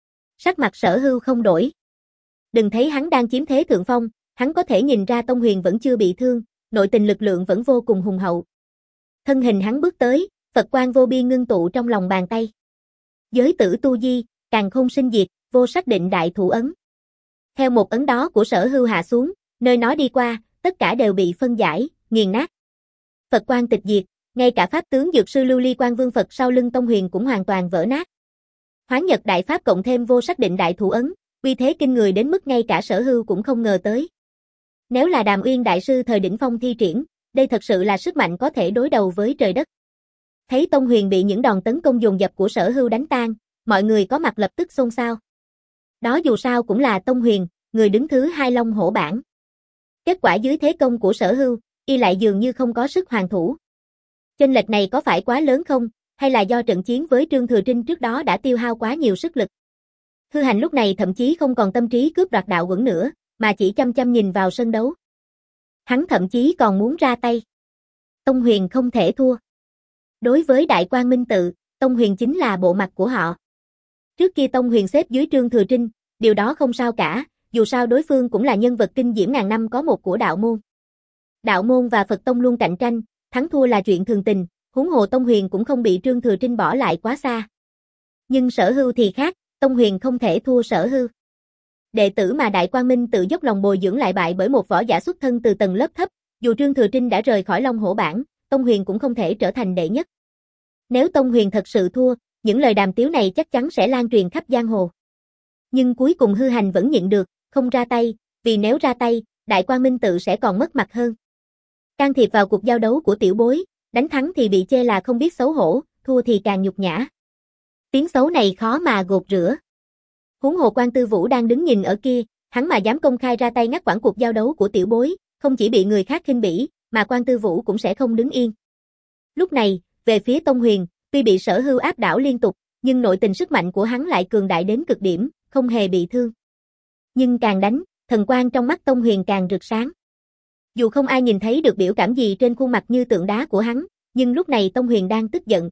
Sắc mặt Sở Hưu không đổi. Đừng thấy hắn đang chiếm thế thượng phong, hắn có thể nhìn ra Tông Huyền vẫn chưa bị thương, nội tình lực lượng vẫn vô cùng hùng hậu. Thân hình hắn bước tới, Phật quang vô biên ngưng tụ trong lòng bàn tay. Giới tử tu di, càn khôn sinh diệt, vô sắc định đại thủ ấn. Theo một ấn đó của Sở Hưu hạ xuống, nơi nó đi qua, tất cả đều bị phân giải, nghiền nát. Phật quang tịch diệt, ngay cả pháp tướng dược sư Lưu Ly Quang Vương Phật sau lưng Tông Huyền cũng hoàn toàn vỡ nát. Hoán nhật đại pháp cộng thêm vô sắc định đại thủ ấn, uy thế kinh người đến mức ngay cả Sở Hưu cũng không ngờ tới. Nếu là Đàm Uyên đại sư thời đỉnh phong thi triển, đây thật sự là sức mạnh có thể đối đầu với trời đất. Thấy Tông Huyền bị những đòn tấn công dồn dập của Sở Hưu đánh tan, mọi người có mặt lập tức xôn xao. Đó dù sao cũng là Tông Huyền, người đứng thứ hai Long Hổ bảng. Kết quả dưới thế công của Sở Hưu, y lại dường như không có sức hoàn thủ. Chênh lệch này có phải quá lớn không, hay là do trận chiến với Trương Thừa Trinh trước đó đã tiêu hao quá nhiều sức lực? Hư Hành lúc này thậm chí không còn tâm trí cướp đoạt đạo quẩn nữa, mà chỉ chăm chăm nhìn vào sân đấu. Hắn thậm chí còn muốn ra tay. Tông Huyền không thể thua. Đối với Đại Quang Minh Tự, Tông Huyền chính là bộ mặt của họ. Trước kia Tông Huyền xếp dưới Trương Thừa Trinh, điều đó không sao cả, dù sao đối phương cũng là nhân vật kinh diễm ngàn năm có một của đạo môn. Đạo môn và Phật tông luôn cạnh tranh, thắng thua là chuyện thường tình, huống hồ Tông Huyền cũng không bị Trương Thừa Trinh bỏ lại quá xa. Nhưng Sở Hưu thì khác, Tông Huyền không thể thua Sở Hưu. Đệ tử mà Đại Quang Minh tự dốc lòng bồi dưỡng lại bại bởi một võ giả xuất thân từ tầng lớp thấp, dù Trương Thừa Trinh đã rời khỏi Long Hổ bảng, Tông Huyền cũng không thể trở thành đệ nhất. Nếu Tông Huyền thật sự thua, những lời đàm tiếu này chắc chắn sẽ lan truyền khắp giang hồ. Nhưng cuối cùng Hư Hành vẫn nhịn được, không ra tay, vì nếu ra tay, Đại Quang Minh tự sẽ còn mất mặt hơn. Can thiệp vào cuộc giao đấu của tiểu bối, đánh thắng thì bị chê là không biết xấu hổ, thua thì càng nhục nhã. Tiếng xấu này khó mà gột rửa. Huống hồ Quan Tư Vũ đang đứng nhìn ở kia, hắn mà dám công khai ra tay ngắt quãng cuộc giao đấu của tiểu bối, không chỉ bị người khác khinh bỉ, mà Quan Tư Vũ cũng sẽ không đứng yên. Lúc này, về phía Tông Huyền, tuy bị Sở Hưu áp đảo liên tục, nhưng nội tình sức mạnh của hắn lại cường đại đến cực điểm, không hề bị thương. Nhưng càng đánh, thần quang trong mắt Tông Huyền càng rực sáng. Dù không ai nhìn thấy được biểu cảm gì trên khuôn mặt như tượng đá của hắn, nhưng lúc này Tông Huyền đang tức giận.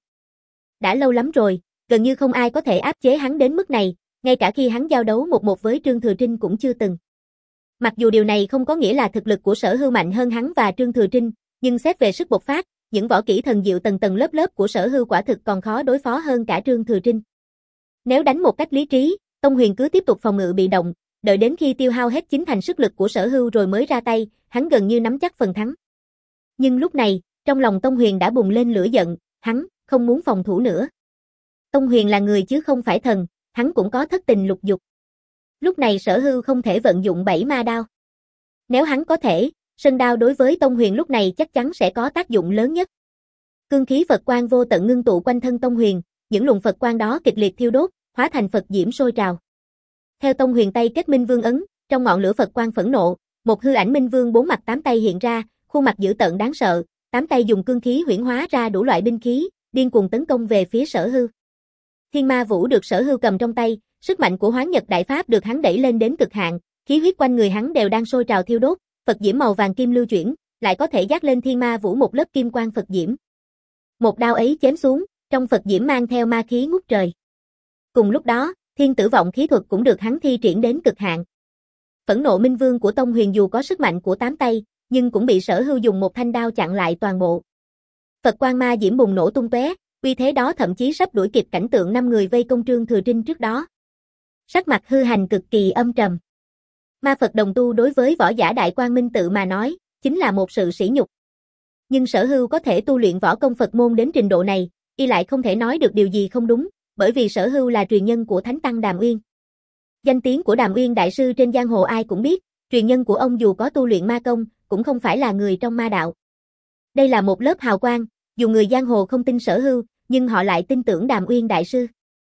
Đã lâu lắm rồi, gần như không ai có thể áp chế hắn đến mức này, ngay cả khi hắn giao đấu một một với Trương Thừa Trinh cũng chưa từng. Mặc dù điều này không có nghĩa là thực lực của Sở Hưu mạnh hơn hắn và Trương Thừa Trinh, nhưng xét về sức bộc phát, những võ kỹ thần diệu tầng tầng lớp lớp của Sở Hưu quả thực còn khó đối phó hơn cả Trương Thừa Trinh. Nếu đánh một cách lý trí, Tông Huyền cứ tiếp tục phòng ngự bị động, đợi đến khi tiêu hao hết chín thành sức lực của Sở Hưu rồi mới ra tay, hắn gần như nắm chắc phần thắng. Nhưng lúc này, trong lòng Tông Huyền đã bùng lên lửa giận, hắn không muốn phòng thủ nữa. Tông Huyền là người chứ không phải thần, hắn cũng có thất tình lục dục. Lúc này Sở Hưu không thể vận dụng bảy ma đao. Nếu hắn có thể, sơn đao đối với Tông Huyền lúc này chắc chắn sẽ có tác dụng lớn nhất. Cương khí Phật quang vô tận ngưng tụ quanh thân Tông Huyền, những luồng Phật quang đó kịch liệt thiêu đốt, hóa thành Phật diễm sôi trào. Theo Tông Huyền tay kết Minh Vương ấn, trong ngọn lửa Phật quang phẫn nộ, một hư ảnh Minh Vương bốn mặt tám tay hiện ra, khuôn mặt dữ tợn đáng sợ, tám tay dùng cương khí huyễn hóa ra đủ loại binh khí, điên cuồng tấn công về phía Sở Hưu. Thiên Ma Vũ được Sở Hưu cầm trong tay, sức mạnh của Hoán Nhật Đại Pháp được hắn đẩy lên đến cực hạn, khí huyết quanh người hắn đều đang sôi trào thiêu đốt, Phật diễm màu vàng kim lưu chuyển, lại có thể dát lên Thiên Ma Vũ một lớp kim quang Phật diễm. Một đao ấy chém xuống, trong Phật diễm mang theo ma khí ngút trời. Cùng lúc đó, Thiên Tử Vọng khí thuật cũng được hắn thi triển đến cực hạn. Phẫn nộ Minh Vương của Tông Huyền dù có sức mạnh của tám tay, nhưng cũng bị Sở Hưu dùng một thanh đao chặn lại toàn bộ. Phật quang ma diễm bùng nổ tung tóe, uy thế đó thậm chí sắp đuổi kịp cảnh tượng năm người vây công Trương Thừa Trinh trước đó. Sắc mặt Hư Hành cực kỳ âm trầm. Ma Phật đồng tu đối với võ giả Đại Quang Minh tự mà nói, chính là một sự sỉ nhục. Nhưng Sở Hưu có thể tu luyện võ công Phật môn đến trình độ này, y lại không thể nói được điều gì không đúng, bởi vì Sở Hưu là truyền nhân của Thánh Tăng Đàm Uyên. Danh tiếng của Đàm Uyên Đại Sư trên giang hồ ai cũng biết, truyền nhân của ông dù có tu luyện ma công, cũng không phải là người trong ma đạo. Đây là một lớp hào quang, dù người giang hồ không tin Sở Hưu, nhưng họ lại tin tưởng Đàm Uyên Đại Sư.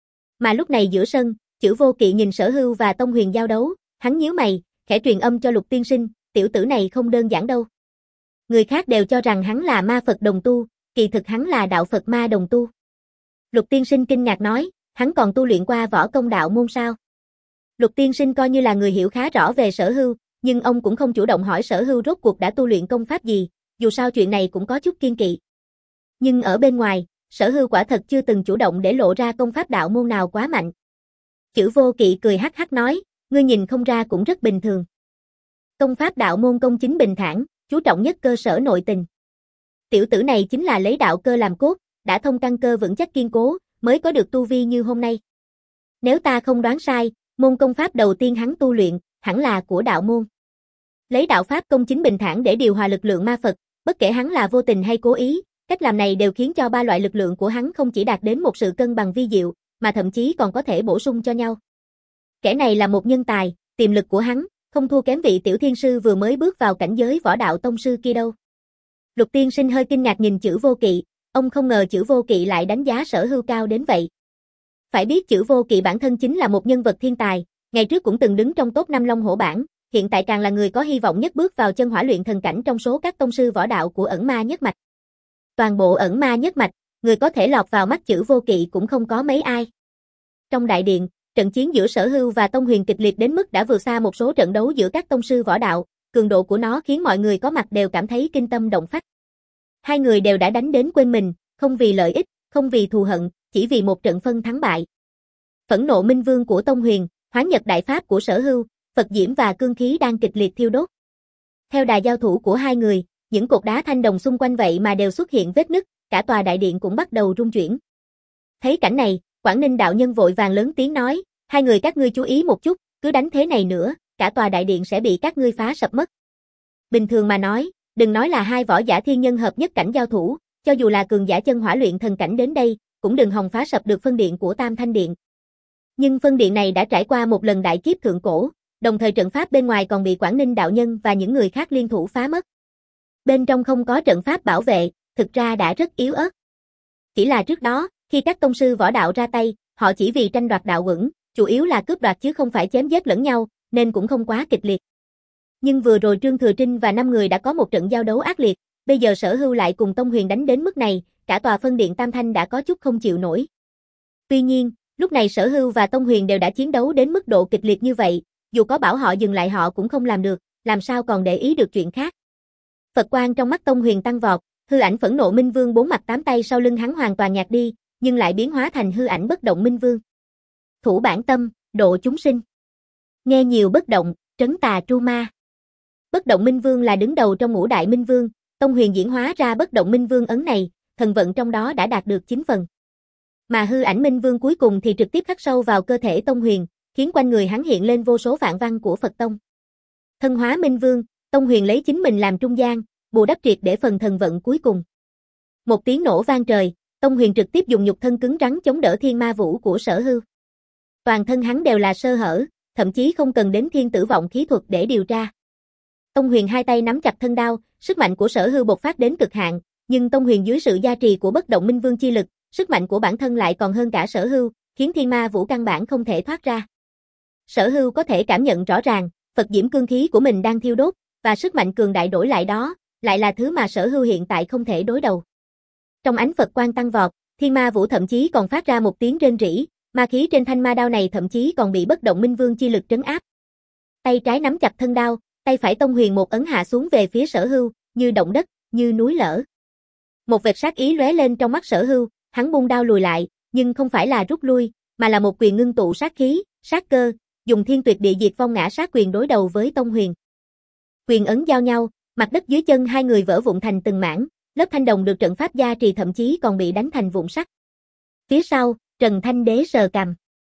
Mà lúc này giữa sân, Chữ Vô Kỵ nhìn Sở Hưu và Tông Huyền giao đấu, hắn nhíu mày, khẽ truyền âm cho Lục Tiên Sinh, tiểu tử này không đơn giản đâu. Người khác đều cho rằng hắn là ma Phật đồng tu, kỳ thực hắn là đạo Phật ma đồng tu. Lục Tiên Sinh kinh ngạc nói, hắn còn tu luyện qua võ công đạo môn sao? Lục Tiên Sinh coi như là người hiểu khá rõ về Sở Hưu, nhưng ông cũng không chủ động hỏi Sở Hưu rốt cuộc đã tu luyện công pháp gì, dù sao chuyện này cũng có chút kiêng kỵ. Nhưng ở bên ngoài, Sở Hưu quả thật chưa từng chủ động để lộ ra công pháp đạo môn nào quá mạnh. Chữ Vô Kỵ cười hắc hắc nói, ngươi nhìn không ra cũng rất bình thường. Công pháp đạo môn công chính bình thản, chú trọng nhất cơ sở nội tình. Tiểu tử này chính là lấy đạo cơ làm cốt, đã thông căn cơ vững chắc kiên cố, mới có được tu vi như hôm nay. Nếu ta không đoán sai, môn công pháp đầu tiên hắn tu luyện, hẳn là của đạo môn. Lấy đạo pháp công chính bình thản để điều hòa lực lượng ma Phật, bất kể hắn là vô tình hay cố ý, cách làm này đều khiến cho ba loại lực lượng của hắn không chỉ đạt đến một sự cân bằng vi diệu, mà thậm chí còn có thể bổ sung cho nhau. Kẻ này là một nhân tài, tiềm lực của hắn, không thua kém vị tiểu thiên sư vừa mới bước vào cảnh giới võ đạo tông sư kia đâu. Lục Tiên Sinh hơi kinh ngạc nhìn Chữ Vô Kỵ, ông không ngờ Chữ Vô Kỵ lại đánh giá Sở Hưu cao đến vậy. Phải biết Chữ Vô Kỵ bản thân chính là một nhân vật thiên tài, ngày trước cũng từng đứng trong top năm Long Hổ bảng, hiện tại càng là người có hy vọng nhất bước vào chân hỏa luyện thần cảnh trong số các tông sư võ đạo của Ẩn Ma Nhất Mạch. Toàn bộ Ẩn Ma Nhất Mạch, người có thể lọt vào mắt Chữ Vô Kỵ cũng không có mấy ai. Trong đại điện, trận chiến giữa Sở Hưu và Tông Huyền kịch liệt đến mức đã vượt xa một số trận đấu giữa các tông sư võ đạo, cường độ của nó khiến mọi người có mặt đều cảm thấy kinh tâm động phách. Hai người đều đã đánh đến quên mình, không vì lợi ích, không vì thù hận, chỉ vì một trận phân thắng bại. Phẫn nộ minh vương của Tông Huyền, Hoán Nhật đại pháp của Sở Hưu, Phật diễm và cương khí đang kịch liệt thiêu đốt. Theo đà giao thủ của hai người, những cột đá thanh đồng xung quanh vậy mà đều xuất hiện vết nứt, cả tòa đại điện cũng bắt đầu rung chuyển. Thấy cảnh này, Quảng Ninh đạo nhân vội vàng lớn tiếng nói, hai người các ngươi chú ý một chút, cứ đánh thế này nữa, cả tòa đại điện sẽ bị các ngươi phá sập mất. Bình thường mà nói, đừng nói là hai võ giả thiên nhân hợp nhất cảnh giao thủ, cho dù là cường giả chân hỏa luyện thần cảnh đến đây, cũng đừng hòng phá sập được phân điện của Tam Thanh Điện. Nhưng phân điện này đã trải qua một lần đại kiếp thượng cổ, đồng thời trận pháp bên ngoài còn bị Quảng Ninh đạo nhân và những người khác liên thủ phá mất. Bên trong không có trận pháp bảo vệ, thực ra đã rất yếu ớt. Chỉ là trước đó, khi các tông sư võ đạo ra tay, họ chỉ vì tranh đoạt đạo quẩn, chủ yếu là cướp đoạt chứ không phải chém giết lẫn nhau, nên cũng không quá kịch liệt. Nhưng vừa rồi Trương Thừa Trinh và năm người đã có một trận giao đấu ác liệt, bây giờ Sở Hưu lại cùng Tông Huyền đánh đến mức này, cả tòa phân điện Tam Thanh đã có chút không chịu nổi. Tuy nhiên, lúc này Sở Hưu và Tông Huyền đều đã chiến đấu đến mức độ kịch liệt như vậy, dù có bảo họ dừng lại họ cũng không làm được, làm sao còn để ý được chuyện khác. Phật quang trong mắt Tông Huyền tăng vọt, hư ảnh phẫn nộ Minh Vương bốn mặt tám tay sau lưng hắn hoàn toàn nhạt đi, nhưng lại biến hóa thành hư ảnh bất động Minh Vương. Thủ bản tâm, độ chúng sinh. Nghe nhiều bất động, trấn tà tru ma. Bất động Minh Vương là đứng đầu trong ngũ đại Minh Vương, Tông Huyền diễn hóa ra bất động Minh Vương ấn này, thần vận trong đó đã đạt được chín phần. Mà hư ảnh Minh Vương cuối cùng thì trực tiếp khắc sâu vào cơ thể Tông Huyền, khiến quanh người hắn hiện lên vô số vạn văn của Phật Tông. Thân hóa Minh Vương, Tông Huyền lấy chính mình làm trung gian, bù đắp triệt để phần thần vận cuối cùng. Một tiếng nổ vang trời, Tông Huyền trực tiếp dùng nhục thân cứng rắn chống đỡ thiên ma vũ của Sở Hưu. Toàn thân hắn đều là sơ hở, thậm chí không cần đến thiên tử vọng khí thuật để điều tra. Tông Huyền hai tay nắm chặt thân đao, sức mạnh của Sở Hưu bộc phát đến cực hạn, nhưng Tông Huyền dưới sự gia trì của bất động Minh Vương chi lực, sức mạnh của bản thân lại còn hơn cả Sở Hưu, khiến thiên ma vũ căn bản không thể thoát ra. Sở Hưu có thể cảm nhận rõ ràng, Phật diễm cương khí của mình đang thiêu đốt, và sức mạnh cường đại đổi lại đó, lại là thứ mà Sở Hưu hiện tại không thể đối đầu. Trong ánh Phật quang tăng vọt, thiên ma vũ thậm chí còn phát ra một tiếng rên rỉ, ma khí trên thanh ma đao này thậm chí còn bị bất động Minh Vương chi lực trấn áp. Tay trái nắm chặt thân đao, tay phải Tông Huyền một ấn hạ xuống về phía Sở Hưu, như động đất, như núi lở. Một vệt sát ý lóe lên trong mắt Sở Hưu, hắn buông đao lùi lại, nhưng không phải là rút lui, mà là một quyền ngưng tụ sát khí, sát cơ, dùng thiên tuyệt địa diệt vong ngã sát quyền đối đầu với Tông Huyền. Quyền ấn giao nhau, mặt đất dưới chân hai người vỡ vụn thành từng mảng, lớp thanh đồng được trận pháp gia trì thậm chí còn bị đánh thành vụn sắt. Phía sau, Trần Thanh Đế sờ cằm.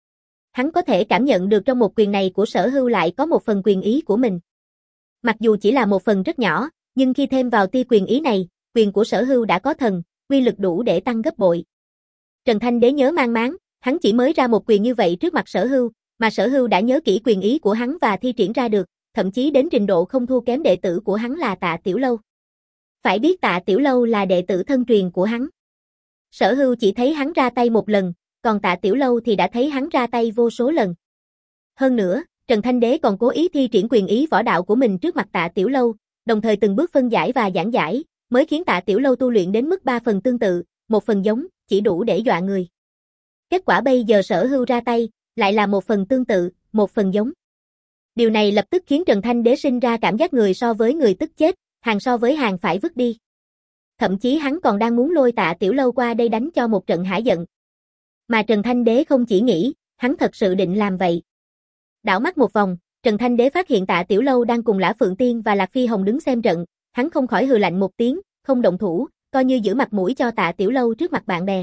Hắn có thể cảm nhận được trong một quyền này của Sở Hưu lại có một phần quyền ý của mình. Mặc dù chỉ là một phần rất nhỏ, nhưng khi thêm vào tia quyền ý này, quyền của Sở Hưu đã có thần, uy lực đủ để tăng gấp bội. Trần Thanh Đế nhớ mang máng, hắn chỉ mới ra một quyền như vậy trước mặt Sở Hưu, mà Sở Hưu đã nhớ kỹ quyền ý của hắn và thi triển ra được, thậm chí đến trình độ không thua kém đệ tử của hắn là Tạ Tiểu Lâu. Phải biết Tạ Tiểu Lâu là đệ tử thân truyền của hắn. Sở Hưu chỉ thấy hắn ra tay một lần, còn Tạ Tiểu Lâu thì đã thấy hắn ra tay vô số lần. Hơn nữa, Trần Thanh Đế còn cố ý thi triển quyền ý võ đạo của mình trước mặt Tạ Tiểu Lâu, đồng thời từng bước phân giải và giảng giải, mới khiến Tạ Tiểu Lâu tu luyện đến mức ba phần tương tự, một phần giống, chỉ đủ để dọa người. Kết quả bây giờ Sở Hưu ra tay, lại là một phần tương tự, một phần giống. Điều này lập tức khiến Trần Thanh Đế sinh ra cảm giác người so với người tức chết, hàng so với hàng phải vứt đi. Thậm chí hắn còn đang muốn lôi Tạ Tiểu Lâu qua đây đánh cho một trận hả giận. Mà Trần Thanh Đế không chỉ nghĩ, hắn thật sự định làm vậy. Đảo mắt một vòng, Trần Thanh Đế phát hiện Tạ Tiểu Lâu đang cùng Lã Phượng Tiên và Lạc Phi Hồng đứng xem trận, hắn không khỏi hừ lạnh một tiếng, không động thủ, coi như giữ mặt mũi cho Tạ Tiểu Lâu trước mặt bạn bè.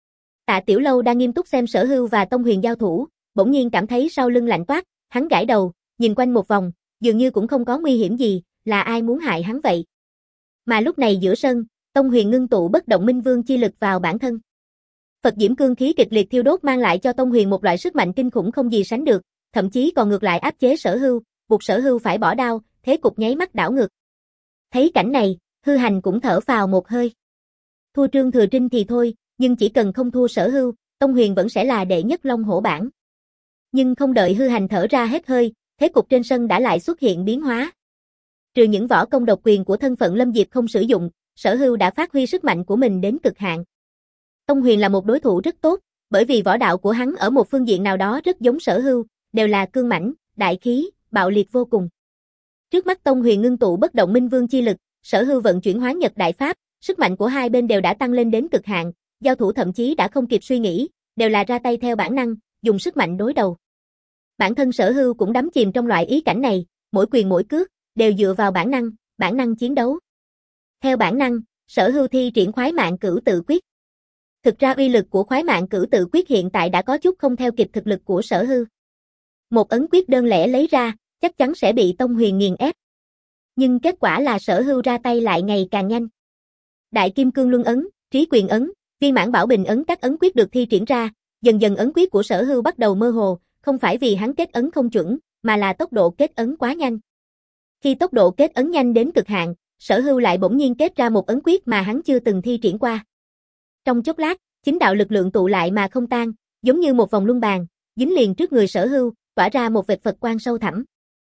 Tạ Tiểu Lâu đang nghiêm túc xem Sở Hưu và Tông Huyền giao thủ, bỗng nhiên cảm thấy sau lưng lạnh toát, hắn gãi đầu, nhìn quanh một vòng, dường như cũng không có nguy hiểm gì, là ai muốn hại hắn vậy. Mà lúc này giữa sân, Tông Huyền ngưng tụ bất động minh vương chi lực vào bản thân. Phật diễm cương khí kịch liệt thiêu đốt mang lại cho Tông Huyền một loại sức mạnh kinh khủng không gì sánh được, thậm chí còn ngược lại áp chế Sở Hưu, buộc Sở Hưu phải bỏ đao, thế cục nháy mắt đảo ngược. Thấy cảnh này, Hư Hành cũng thở phào một hơi. Thua Trương Thừa Trinh thì thôi, nhưng chỉ cần không thua Sở Hưu, Tông Huyền vẫn sẽ là đệ nhất Long Hổ bảng. Nhưng không đợi Hư Hành thở ra hết hơi, thế cục trên sân đã lại xuất hiện biến hóa. Trừ những võ công độc quyền của thân phận Lâm Diệp không sử dụng, Sở Hưu đã phát huy sức mạnh của mình đến cực hạn. Tông Huyền là một đối thủ rất tốt, bởi vì võ đạo của hắn ở một phương diện nào đó rất giống Sở Hưu, đều là cương mãnh, đại khí, bạo liệt vô cùng. Trước mắt Tông Huyền ngưng tụ bất động minh vương chi lực, Sở Hưu vận chuyển hóa nhật đại pháp, sức mạnh của hai bên đều đã tăng lên đến cực hạn, giao thủ thậm chí đã không kịp suy nghĩ, đều là ra tay theo bản năng, dùng sức mạnh đối đầu. Bản thân Sở Hưu cũng đắm chìm trong loại ý cảnh này, mỗi quyền mỗi cước đều dựa vào bản năng, bản năng chiến đấu. Theo bản năng, Sở Hưu thi triển khoái mạng cửu tự quyết. Thực ra uy lực của khoái mạng cửu tự quyết hiện tại đã có chút không theo kịp thực lực của Sở Hưu. Một ấn quyết đơn lẻ lấy ra, chắc chắn sẽ bị Tông Huyền nghiền ép. Nhưng kết quả là Sở Hưu ra tay lại ngày càng nhanh. Đại Kim Cương Luân ấn, Trí Quyền ấn, Viên Mãn Bảo Bình ấn các ấn quyết được thi triển ra, dần dần ấn quyết của Sở Hưu bắt đầu mơ hồ, không phải vì hắn kết ấn không chuẩn, mà là tốc độ kết ấn quá nhanh. Khi tốc độ kết ấn nhanh đến cực hạn, Sở Hưu lại bỗng nhiên kết ra một ấn quyết mà hắn chưa từng thi triển qua. Trong chốc lát, chính đạo lực lượng tụ lại mà không tan, giống như một vòng luân bàn, dính liền trước người Sở Hưu, tỏa ra một vệt Phật quang sâu thẳm.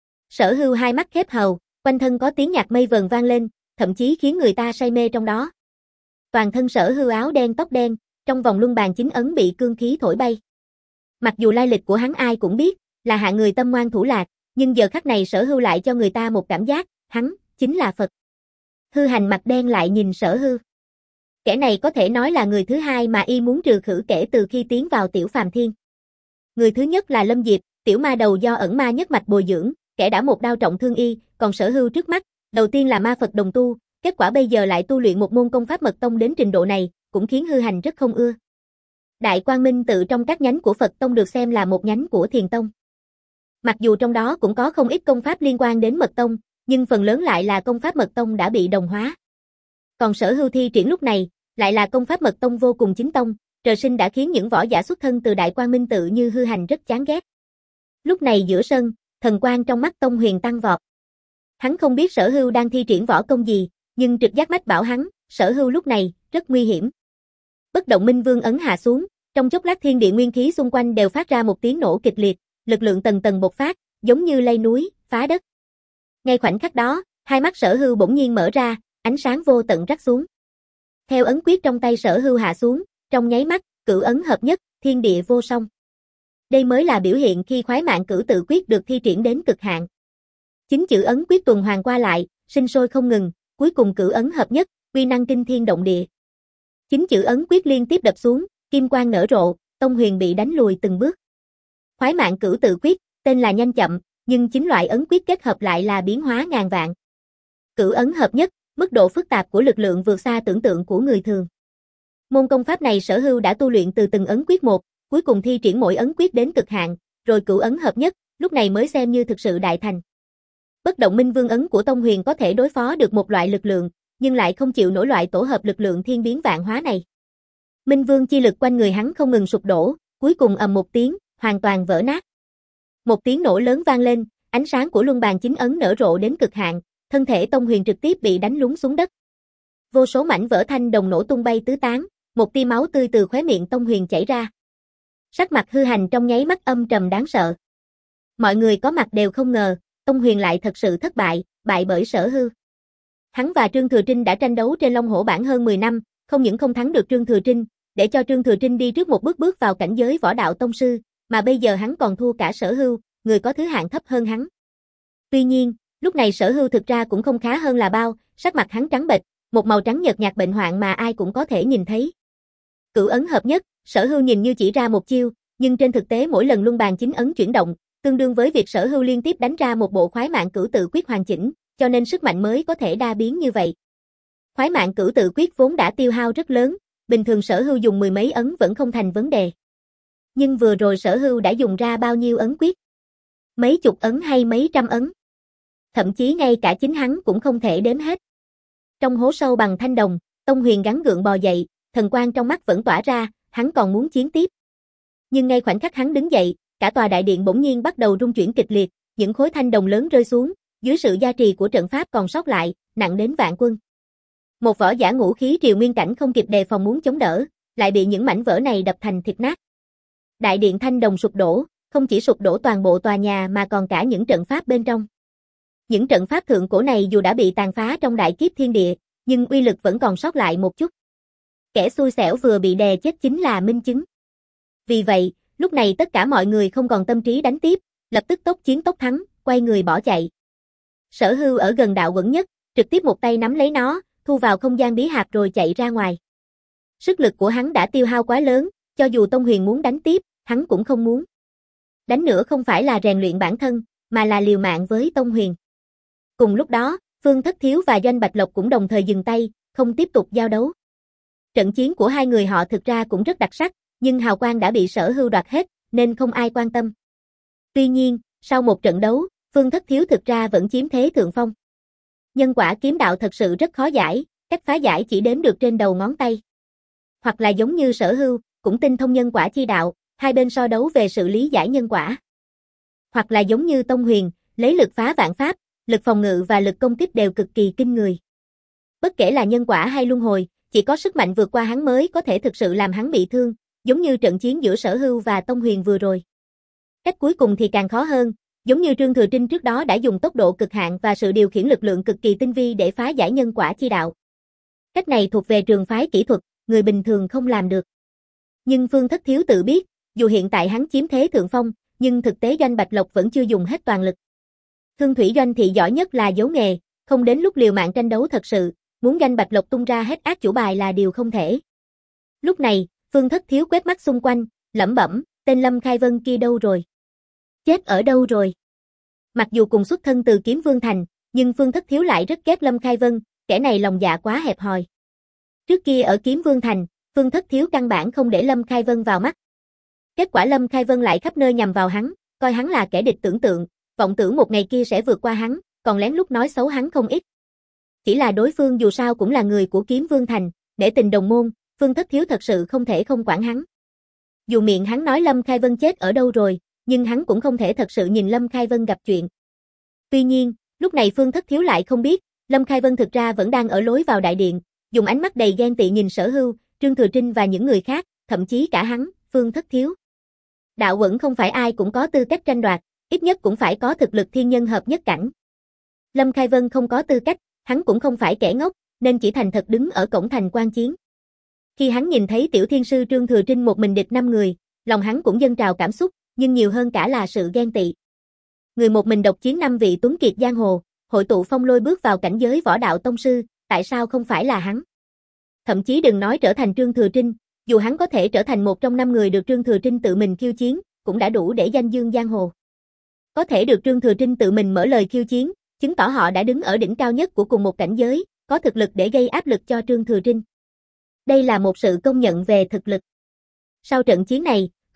Sở Hưu hai mắt khép hầu, quanh thân có tiếng nhạc mây vần vang lên, thậm chí khiến người ta say mê trong đó. Toàn thân Sở Hưu áo đen tóc đen, trong vòng luân bàn chính ấn bị cương khí thổi bay. Mặc dù lai lịch của hắn ai cũng biết, là hạng người tâm ngoan thủ lạc, nhưng giờ khắc này Sở Hưu lại cho người ta một cảm giác, hắn chính là Phật. Hư Hành mặt đen lại nhìn Sở Hưu. Kẻ này có thể nói là người thứ hai mà y muốn trừ khử kể từ khi tiến vào Tiểu Phàm Thiên. Người thứ nhất là Lâm Diệp, tiểu ma đầu do ẩn ma nhất mạch bồi dưỡng, kẻ đã một đao trọng thương y, còn Sở Hưu trước mắt, đầu tiên là ma Phật đồng tu, kết quả bây giờ lại tu luyện một môn công pháp mật tông đến trình độ này, cũng khiến Hư Hành rất không ưa. Đại Quang Minh tự trong các nhánh của Phật tông được xem là một nhánh của Thiền tông. Mặc dù trong đó cũng có không ít công pháp liên quan đến mật tông, nhưng phần lớn lại là công pháp mật tông đã bị đồng hóa. Còn Sở Hưu thi triển lúc này, lại là công pháp mật tông vô cùng chính tông, trời sinh đã khiến những võ giả xuất thân từ Đại Quang Minh tự như Hư Hành rất chán ghét. Lúc này giữa sân, thần quang trong mắt Tông Huyền tăng vọt. Hắn không biết Sở Hưu đang thi triển võ công gì, nhưng trực giác mách bảo hắn, Sở Hưu lúc này rất nguy hiểm. Bất động minh vương ấn hạ xuống, trong chốc lát thiên địa nguyên khí xung quanh đều phát ra một tiếng nổ kịch liệt, lực lượng tầng tầng bộc phát, giống như lay núi, phá đất. Ngay khoảnh khắc đó, hai mắt Sở Hưu bỗng nhiên mở ra, ánh sáng vô tận rắc xuống. Theo ấn quyết trong tay Sở Hưu hạ xuống, trong nháy mắt, cửu ấn hợp nhất, thiên địa vô song. Đây mới là biểu hiện khi khoái mạng cửu tự quyết được thi triển đến cực hạn. Chính chữ ấn quyết tuần hoàn qua lại, sinh sôi không ngừng, cuối cùng cửu ấn hợp nhất, uy năng kinh thiên động địa. Chính chữ ấn quyết liên tiếp đập xuống, kim quang nở rộ, Tông Huyền bị đánh lùi từng bước. Khoái mạng cửu tự quyết, tên là nhanh chậm, nhưng chính loại ấn quyết kết hợp lại là biến hóa ngàn vạn. Cửu ấn hợp nhất, mức độ phức tạp của lực lượng vượt xa tưởng tượng của người thường. Môn công pháp này Sở Hưu đã tu luyện từ từng ấn quyết một, cuối cùng thi triển mỗi ấn quyết đến cực hạn, rồi cửu ấn hợp nhất, lúc này mới xem như thực sự đại thành. Bất động minh vương ấn của Tông Huyền có thể đối phó được một loại lực lượng, nhưng lại không chịu nổi loại tổ hợp lực lượng thiên biến vạn hóa này. Minh vương chi lực quanh người hắn không ngừng sụp đổ, cuối cùng ầm một tiếng, hoàn toàn vỡ nát. Một tiếng nổ lớn vang lên, ánh sáng của luân bàn chính ấn nở rộ đến cực hạn, thân thể Tông Huyền trực tiếp bị đánh lún xuống đất. Vô số mảnh vỡ thanh đồng nổ tung bay tứ tán, một tia máu tươi từ khóe miệng Tông Huyền chảy ra. Sắc mặt hư hành trong nháy mắt âm trầm đáng sợ. Mọi người có mặt đều không ngờ, Tông Huyền lại thật sự thất bại, bại bởi Sở Hưu. Hắn và Trương Thừa Trinh đã tranh đấu trên Long Hổ bảng hơn mười năm, không những không thắng được Trương Thừa Trinh, để cho Trương Thừa Trinh đi trước một bước bước vào cảnh giới võ đạo tông sư, mà bây giờ hắn còn thua cả Sở Hưu, người có thứ hạng thấp hơn hắn. Tuy nhiên, lúc này Sở Hưu thực ra cũng không khá hơn là bao, sắc mặt hắn trắng bệch, một màu trắng nhợt nhạt bệnh hoạn mà ai cũng có thể nhìn thấy. Cửu ấn hợp nhất, Sở Hưu nhìn như chỉ ra một chiêu, nhưng trên thực tế mỗi lần luân bàn chính ấn chuyển động, tương đương với việc Sở Hưu liên tiếp đánh ra một bộ khoái mạng cửu tự quyết hoàn chỉnh, cho nên sức mạnh mới có thể đa biến như vậy. Khoái mạng cửu tự quyết vốn đã tiêu hao rất lớn, bình thường Sở Hưu dùng mười mấy ấn vẫn không thành vấn đề. Nhưng vừa rồi Sở Hưu đã dùng ra bao nhiêu ấn quyết? Mấy chục ấn hay mấy trăm ấn? Thậm chí ngay cả chính hắn cũng không thể đếm hết. Trong hố sâu bằng thanh đồng, Tông Huyền gắng gượng bò dậy, thần quang trong mắt vẫn tỏa ra, hắn còn muốn chiến tiếp. Nhưng ngay khoảnh khắc hắn đứng dậy, cả tòa đại điện bỗng nhiên bắt đầu rung chuyển kịch liệt, những khối thanh đồng lớn rơi xuống, dưới sự gia trì của trận pháp còn sót lại, nặng đến vạn quân. Một võ giả ngũ khí triều nguyên cảnh không kịp đề phòng muốn chống đỡ, lại bị những mảnh vỡ này đập thành thịt nát. Đại điện thanh đồng sụp đổ, không chỉ sụp đổ toàn bộ tòa nhà mà còn cả những trận pháp bên trong. Những trận pháp thượng cổ này dù đã bị tàn phá trong đại kiếp thiên địa, nhưng uy lực vẫn còn sót lại một chút. Kẻ xui xẻo vừa bị đè chết chính là minh chứng. Vì vậy, lúc này tất cả mọi người không còn tâm trí đánh tiếp, lập tức tốc chiến tốc thắng, quay người bỏ chạy. Sở Hưu ở gần đạo quẩn nhất, trực tiếp một tay nắm lấy nó, thu vào không gian bí hạp rồi chạy ra ngoài. Sức lực của hắn đã tiêu hao quá lớn, cho dù Tông Huyền muốn đánh tiếp, hắn cũng không muốn. Đánh nữa không phải là rèn luyện bản thân, mà là liều mạng với Tông Huyền. Cùng lúc đó, Phương Thất Thiếu và Doanh Bạch Lộc cũng đồng thời dừng tay, không tiếp tục giao đấu. Trận chiến của hai người họ thực ra cũng rất đặc sắc, nhưng hào quang đã bị Sở Hưu đoạt hết, nên không ai quan tâm. Tuy nhiên, sau một trận đấu, Phương Thất Thiếu thực ra vẫn chiếm thế thượng phong. Nhân quả kiếm đạo thật sự rất khó giải, cách phá giải chỉ đếm được trên đầu ngón tay. Hoặc là giống như Sở Hưu, cũng tinh thông nhân quả chi đạo, hai bên so đấu về sự lý giải nhân quả. Hoặc là giống như Tông Huyền, lấy lực phá vạn pháp, lực phòng ngự và lực công kích đều cực kỳ kinh người. Bất kể là nhân quả hay luân hồi, chỉ có sức mạnh vượt qua hắn mới có thể thực sự làm hắn bị thương, giống như trận chiến giữa Sở Hưu và Tông Huyền vừa rồi. Cách cuối cùng thì càng khó hơn, giống như Trương Thừa Trinh trước đó đã dùng tốc độ cực hạn và sự điều khiển lực lượng cực kỳ tinh vi để phá giải nhân quả chi đạo. Cách này thuộc về trường phái kỹ thuật, người bình thường không làm được. Nhưng Phương Thất Thiếu tự biết, dù hiện tại hắn chiếm thế thượng phong, nhưng thực tế Doanh Bạch Lộc vẫn chưa dùng hết toàn lực. Thương thủy doanh thị giỏi nhất là giấu nghề, không đến lúc liều mạng tranh đấu thật sự, muốn Doanh Bạch Lộc tung ra hết ác chủ bài là điều không thể. Lúc này, Phương Thất Thiếu quét mắt xung quanh, lẩm bẩm, tên Lâm Khai Vân kia đâu rồi? Chết ở đâu rồi? Mặc dù cùng xuất thân từ Kiếm Vương Thành, nhưng Phương Thất Thiếu lại rất ghét Lâm Khai Vân, kẻ này lòng dạ quá hẹp hòi. Trước kia ở Kiếm Vương Thành, Phương Thất Thiếu căn bản không để Lâm Khai Vân vào mắt. Kết quả Lâm Khai Vân lại khắp nơi nhằm vào hắn, coi hắn là kẻ địch tưởng tượng, vọng tưởng một ngày kia sẽ vượt qua hắn, còn lén lút nói xấu hắn không ít. Chỉ là đối phương dù sao cũng là người của Kiếm Vương Thành, để tình đồng môn, Phương Thất Thiếu thật sự không thể không quản hắn. Dù miệng hắn nói Lâm Khai Vân chết ở đâu rồi, nhưng hắn cũng không thể thật sự nhìn Lâm Khai Vân gặp chuyện. Tuy nhiên, lúc này Phương Thất Thiếu lại không biết, Lâm Khai Vân thực ra vẫn đang ở lối vào đại điện, dùng ánh mắt đầy ghen tị nhìn Sở Hưu, Trương Thừa Trinh và những người khác, thậm chí cả hắn, Phương Thất Thiếu. Đạo quẩn không phải ai cũng có tư cách tranh đoạt, ít nhất cũng phải có thực lực thiên nhân hợp nhất cảnh. Lâm Khai Vân không có tư cách, hắn cũng không phải kẻ ngốc, nên chỉ thành thật đứng ở cổng thành quan chiến. Khi hắn nhìn thấy tiểu thiên sư Trương Thừa Trinh một mình địch năm người, lòng hắn cũng dâng trào cảm xúc, nhưng nhiều hơn cả là sự ghen tị. Người một mình độc chiến năm vị tuấn kiệt giang hồ, hội tụ phong lôi bước vào cảnh giới võ đạo tông sư, tại sao không phải là hắn? Thậm chí đừng nói trở thành Trương Thừa Trinh, dù hắn có thể trở thành một trong năm người được Trương Thừa Trinh tự mình khiêu chiến, cũng đã đủ để danh dương giang hồ. Có thể được Trương Thừa Trinh tự mình mở lời khiêu chiến, chứng tỏ họ đã đứng ở đỉnh cao nhất của cùng một cảnh giới, có thực lực để gây áp lực cho Trương Thừa Trinh. Đây là một sự công nhận về thực lực. Sau trận chiến này,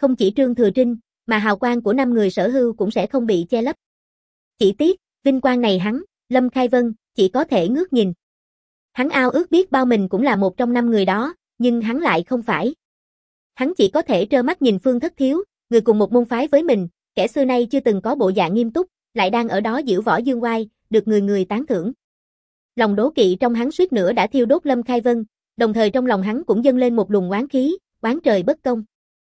không chỉ Trương Thừa Trinh, mà hào quang của năm người Sở Hưu cũng sẽ không bị che lấp. Chỉ tiếc, vinh quang này hắn, Lâm Khai Vân, chỉ có thể ngước nhìn. Hắn ao ước biết bao mình cũng là một trong năm người đó, nhưng hắn lại không phải. Hắn chỉ có thể trơ mắt nhìn Phương Thất Thiếu, người cùng một môn phái với mình, kẻ xưa nay chưa từng có bộ dạng nghiêm túc, lại đang ở đó giễu võ dương oai, được người người tán thưởng. Lòng đố kỵ trong hắn suýt nữa đã thiêu đốt Lâm Khai Vân, đồng thời trong lòng hắn cũng dâng lên một luồng oán khí, oán trời bất công.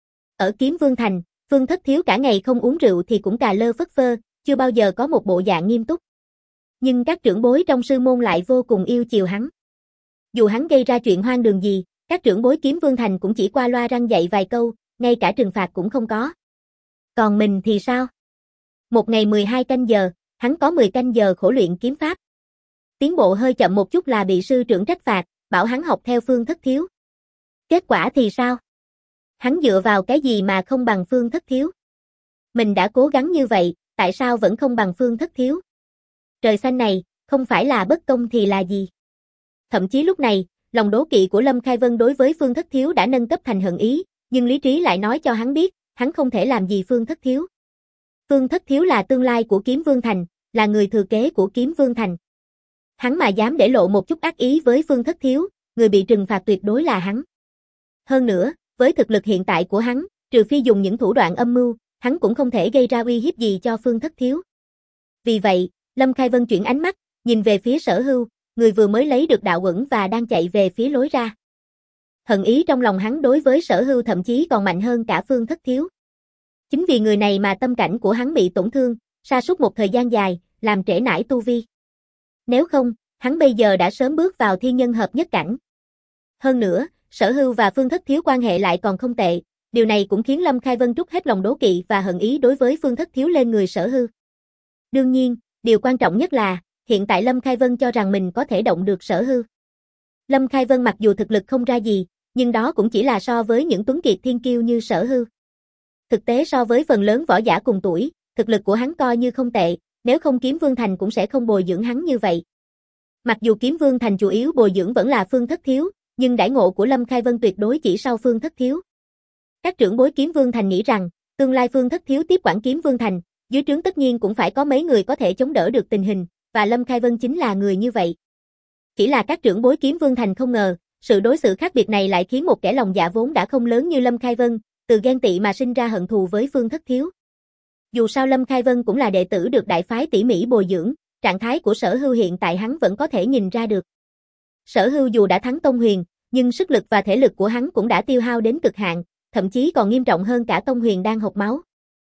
Ở Kiếm Vương Thành, Phương Thất Thiếu cả ngày không uống rượu thì cũng cà lơ phất phơ, chưa bao giờ có một bộ dạng nghiêm túc. Nhưng các trưởng bối trong sư môn lại vô cùng yêu chiều hắn. Dù hắn gây ra chuyện hoang đường gì, các trưởng bối Kiếm Vương Thành cũng chỉ qua loa răn dạy vài câu, ngay cả trừng phạt cũng không có. Còn mình thì sao? Một ngày mười hai canh giờ, hắn có mười canh giờ khổ luyện kiếm pháp. Tiến bộ hơi chậm một chút là bị sư trưởng trách phạt, bảo hắn học theo Phương Thất Thiếu. Kết quả thì sao? Hắn dựa vào cái gì mà không bằng Phương Thất Thiếu? Mình đã cố gắng như vậy, tại sao vẫn không bằng Phương Thất Thiếu? Trời xanh này, không phải là bất công thì là gì? Thậm chí lúc này, lòng đố kỵ của Lâm Khai Vân đối với Phương Thất Thiếu đã nâng cấp thành hận ý, nhưng lý trí lại nói cho hắn biết, hắn không thể làm gì Phương Thất Thiếu. Phương Thất Thiếu là tương lai của Kiếm Vương Thành, là người thừa kế của Kiếm Vương Thành. Hắn mà dám để lộ một chút ác ý với Phương Thất Thiếu, người bị trừng phạt tuyệt đối là hắn. Hơn nữa, với thực lực hiện tại của hắn, trừ phi dùng những thủ đoạn âm mưu, hắn cũng không thể gây ra uy hiếp gì cho Phương Thất Thiếu. Vì vậy, Lâm Khai Vân chuyển ánh mắt, nhìn về phía Sở Hưu, người vừa mới lấy được đạo uẩn và đang chạy về phía lối ra. Hận ý trong lòng hắn đối với Sở Hưu thậm chí còn mạnh hơn cả Phương Thất Thiếu. Chính vì người này mà tâm cảnh của hắn bị tổn thương, sa sút một thời gian dài, làm trễ nải tu vi. Nếu không, hắn bây giờ đã sớm bước vào thiên nhân hợp nhất cảnh. Hơn nữa, Sở Hưu và Phương Thất Thiếu quan hệ lại còn không tệ, điều này cũng khiến Lâm Khai Vân trút hết lòng đố kỵ và hận ý đối với Phương Thất Thiếu lên người Sở Hưu. Đương nhiên, điều quan trọng nhất là, hiện tại Lâm Khai Vân cho rằng mình có thể động được Sở Hưu. Lâm Khai Vân mặc dù thực lực không ra gì, nhưng đó cũng chỉ là so với những tuấn kiệt thiên kiêu như Sở Hưu. Thực tế so với phần lớn võ giả cùng tuổi, thực lực của hắn coi như không tệ, nếu không Kiếm Vương Thành cũng sẽ không bồi dưỡng hắn như vậy. Mặc dù Kiếm Vương Thành chủ yếu bồi dưỡng vẫn là Phương Thất Thiếu, nhưng đãi ngộ của Lâm Khai Vân tuyệt đối chỉ sau Phương Thất Thiếu. Các trưởng bối Kiếm Vương Thành nghĩ rằng, tương lai Phương Thất Thiếu tiếp quản Kiếm Vương Thành, dưới trướng tất nhiên cũng phải có mấy người có thể chống đỡ được tình hình, và Lâm Khai Vân chính là người như vậy. Chỉ là các trưởng bối Kiếm Vương Thành không ngờ, sự đối xử khác biệt này lại khiến một kẻ lòng dạ vốn đã không lớn như Lâm Khai Vân, từ ghen tị mà sinh ra hận thù với Phương Thất Thiếu. Dù sao Lâm Khai Vân cũng là đệ tử được đại phái tỉ mỉ bồi dưỡng, trạng thái của Sở Hưu hiện tại hắn vẫn có thể nhìn ra được. Sở Hưu dù đã thắng Tông Huyền, nhưng sức lực và thể lực của hắn cũng đã tiêu hao đến cực hạn, thậm chí còn nghiêm trọng hơn cả Tông Huyền đang hộc máu.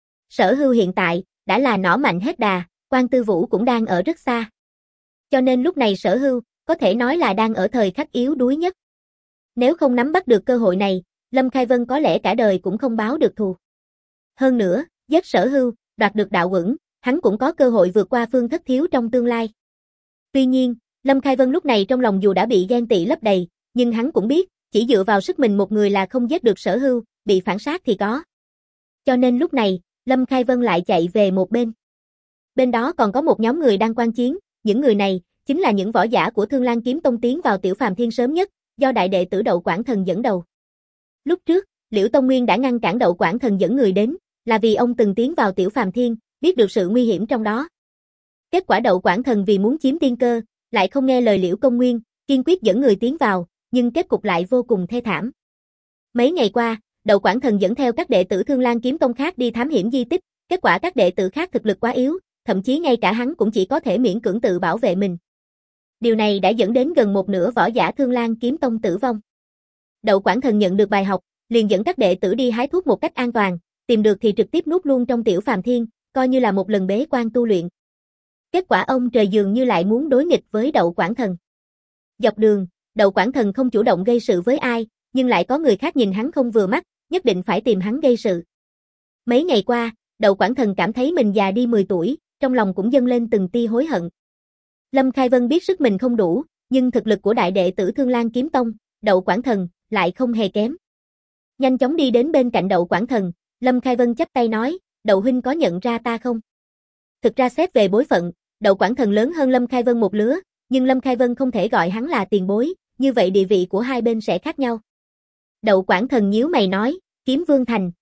Sở Hưu hiện tại đã là nỏ mạnh hết đà, Quan Tư Vũ cũng đang ở rất xa. Cho nên lúc này Sở Hưu có thể nói là đang ở thời khắc yếu đuối nhất. Nếu không nắm bắt được cơ hội này, Lâm Khai Vân có lẽ cả đời cũng không báo được thù. Hơn nữa, giết Sở Hưu, đoạt được đạo uẩn, hắn cũng có cơ hội vượt qua Phương Thất Thiếu trong tương lai. Tuy nhiên, Lâm Khai Vân lúc này trong lòng dù đã bị ghen tị lấp đầy, nhưng hắn cũng biết, chỉ dựa vào sức mình một người là không giết được Sở Hưu, bị phản sát thì có. Cho nên lúc này, Lâm Khai Vân lại chạy về một bên. Bên đó còn có một nhóm người đang quan chiến, những người này chính là những võ giả của Thương Lan Kiếm Tông tiến vào Tiểu Phàm Thiên sớm nhất, do đại đệ tử Đậu Quảng Thần dẫn đầu. Lúc trước, Liễu Tông Nguyên đã ngăn cản Đậu Quảng Thần dẫn người đến, là vì ông từng tiến vào Tiểu Phàm Thiên, biết được sự nguy hiểm trong đó. Kết quả Đậu Quảng Thần vì muốn chiếm tiên cơ, lại không nghe lời Liễu Công Nguyên, kiên quyết dẫn người tiến vào, nhưng kết cục lại vô cùng thê thảm. Mấy ngày qua, Đậu Quảng Thần dẫn theo các đệ tử Thương Lan Kiếm Tông khác đi thám hiểm di tích, kết quả các đệ tử khác thực lực quá yếu, thậm chí ngay cả hắn cũng chỉ có thể miễn cưỡng tự bảo vệ mình. Điều này đã dẫn đến gần một nửa võ giả Thương Lan Kiếm Tông tử vong. Đậu Quảng Thần nhận được bài học, liền dẫn các đệ tử đi hái thuốc một cách an toàn, tìm được thì trực tiếp nuốt luôn trong Tiểu Phàm Thiên, coi như là một lần bế quan tu luyện. Kết quả ông trời dường như lại muốn đối nghịch với Đậu Quảng Thần. Dọc đường, Đậu Quảng Thần không chủ động gây sự với ai, nhưng lại có người khác nhìn hắn không vừa mắt, nhất định phải tìm hắn gây sự. Mấy ngày qua, Đậu Quảng Thần cảm thấy mình già đi mười tuổi, trong lòng cũng dâng lên từng tia hối hận. Lâm Khai Vân biết sức mình không đủ, nhưng thực lực của đại đệ tử Thương Lan Kiếm Tông, Đậu Quảng Thần, lại không hề kém. Nhanh chóng đi đến bên cạnh Đậu Quảng Thần, Lâm Khai Vân chắp tay nói, Đậu huynh có nhận ra ta không? Thực ra xét về bối phận, Đậu Quảng Thần lớn hơn Lâm Khai Vân một lứa, nhưng Lâm Khai Vân không thể gọi hắn là tiền bối, như vậy địa vị của hai bên sẽ khác nhau. Đậu Quảng Thần nhíu mày nói, Kiếm Vương Thành,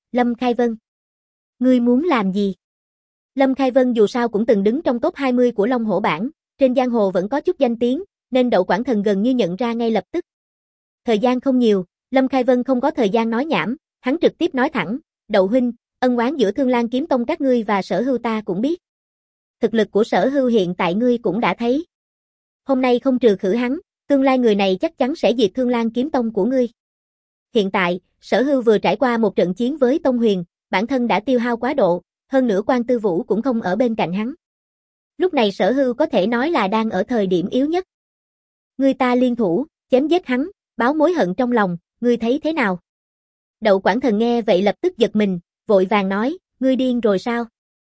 Lâm Khai Vân. Ngươi muốn làm gì? Lâm Khai Vân dù sao cũng từng đứng trong top hai mươi của Long Hổ bảng, trên giang hồ vẫn có chút danh tiếng, nên Đậu Quảng Thần gần như nhận ra ngay lập tức. Thời gian không nhiều, Lâm Khai Vân không có thời gian nói nhảm, hắn trực tiếp nói thẳng, Đậu huynh, ân oán giữa Thương Lan Kiếm Tông các ngươi và Sở Hưu ta cũng biết. Thực lực của Sở Hưu hiện tại ngươi cũng đã thấy. Hôm nay không trừ khử hắn, tương lai người này chắc chắn sẽ diệt Thương Lan Kiếm Tông của ngươi. Hiện tại, Sở Hưu vừa trải qua một trận chiến với Tông Huyền, bản thân đã tiêu hao quá độ, hơn nữa Quan Tư Vũ cũng không ở bên cạnh hắn. Lúc này Sở Hưu có thể nói là đang ở thời điểm yếu nhất. Ngươi ta liên thủ, chém giết hắn, báo mối hận trong lòng, ngươi thấy thế nào? Đậu Quảng Thần nghe vậy lập tức giật mình, vội vàng nói, ngươi điên rồi sao?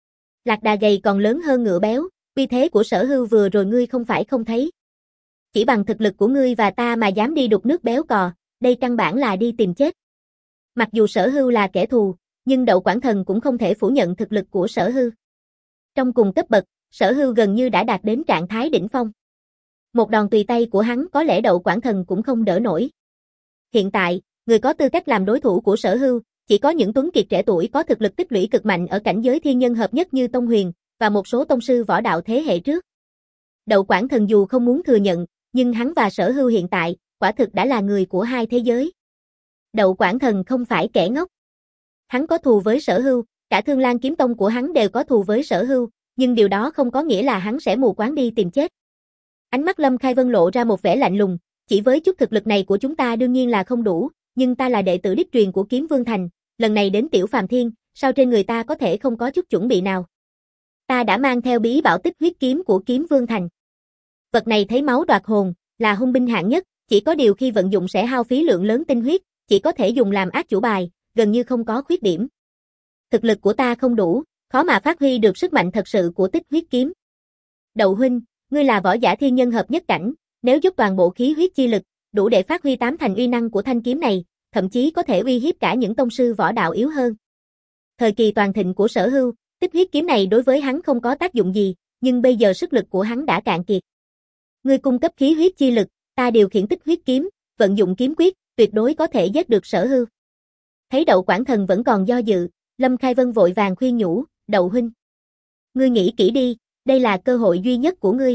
Lạc đà gầy còn lớn hơn ngựa béo, uy thế của Sở Hưu vừa rồi ngươi không phải không thấy. Chỉ bằng thực lực của ngươi và ta mà dám đi đục nước béo cò, đây căn bản là đi tìm chết. Mặc dù Sở Hưu là kẻ thù, nhưng Đậu Quảng Thần cũng không thể phủ nhận thực lực của Sở Hưu. Trong cùng cấp bậc, Sở Hưu gần như đã đạt đến trạng thái đỉnh phong. Một đòn tùy tay của hắn có lẽ Đậu Quảng Thần cũng không đỡ nổi. Hiện tại, người có tư cách làm đối thủ của Sở Hưu, chỉ có những tuấn kiệt trẻ tuổi có thực lực tích lũy cực mạnh ở cảnh giới thiên nhân hợp nhất như Tông Huyền, và một số tông sư võ đạo thế hệ trước. Đậu Quảng Thần dù không muốn thừa nhận, nhưng hắn và Sở Hưu hiện tại, quả thực đã là người của hai thế giới. Đậu Quảng Thần không phải kẻ ngốc. Hắn có thù với Sở Hưu, cả Thương Lan Kiếm Tông của hắn đều có thù với Sở Hưu, nhưng điều đó không có nghĩa là hắn sẽ mù quáng đi tìm chết. Ánh mắt Lâm Khai Vân lộ ra một vẻ lạnh lùng, chỉ với chút thực lực này của chúng ta đương nhiên là không đủ, nhưng ta là đệ tử đích truyền của Kiếm Vương Thành, lần này đến Tiểu Phàm Thiên, sao trên người ta có thể không có chút chuẩn bị nào? Ta đã mang theo bí bảo Tích Huyết Kiếm của Kiếm Vương Thành. Vật này thấy máu đoạt hồn, là hung binh hạng nhất, chỉ có điều khi vận dụng sẽ hao phí lượng lớn tinh huyết, chỉ có thể dùng làm ác chủ bài, gần như không có khuyết điểm. Thực lực của ta không đủ, khó mà phát huy được sức mạnh thật sự của Tích Huyết Kiếm. Đậu huynh, ngươi là võ giả thiên nhân hợp nhất cảnh, nếu dốc toàn bộ khí huyết chi lực, đủ để phát huy tám thành uy năng của thanh kiếm này, thậm chí có thể uy hiếp cả những tông sư võ đạo yếu hơn. Thời kỳ toàn thịnh của Sở Hưu, Tích Huyết Kiếm này đối với hắn không có tác dụng gì, nhưng bây giờ sức lực của hắn đã cạn kiệt. Ngươi cung cấp khí huyết chi lực, ta điều khiển Tích Huyết Kiếm, vận dụng kiếm quyết, tuyệt đối có thể giết được Sở Hưu. Thấy Đậu Quảng Thần vẫn còn do dự, Lâm Khai Vân vội vàng khuyên nhủ, Đậu huynh. Ngươi nghĩ kỹ đi, đây là cơ hội duy nhất của ngươi.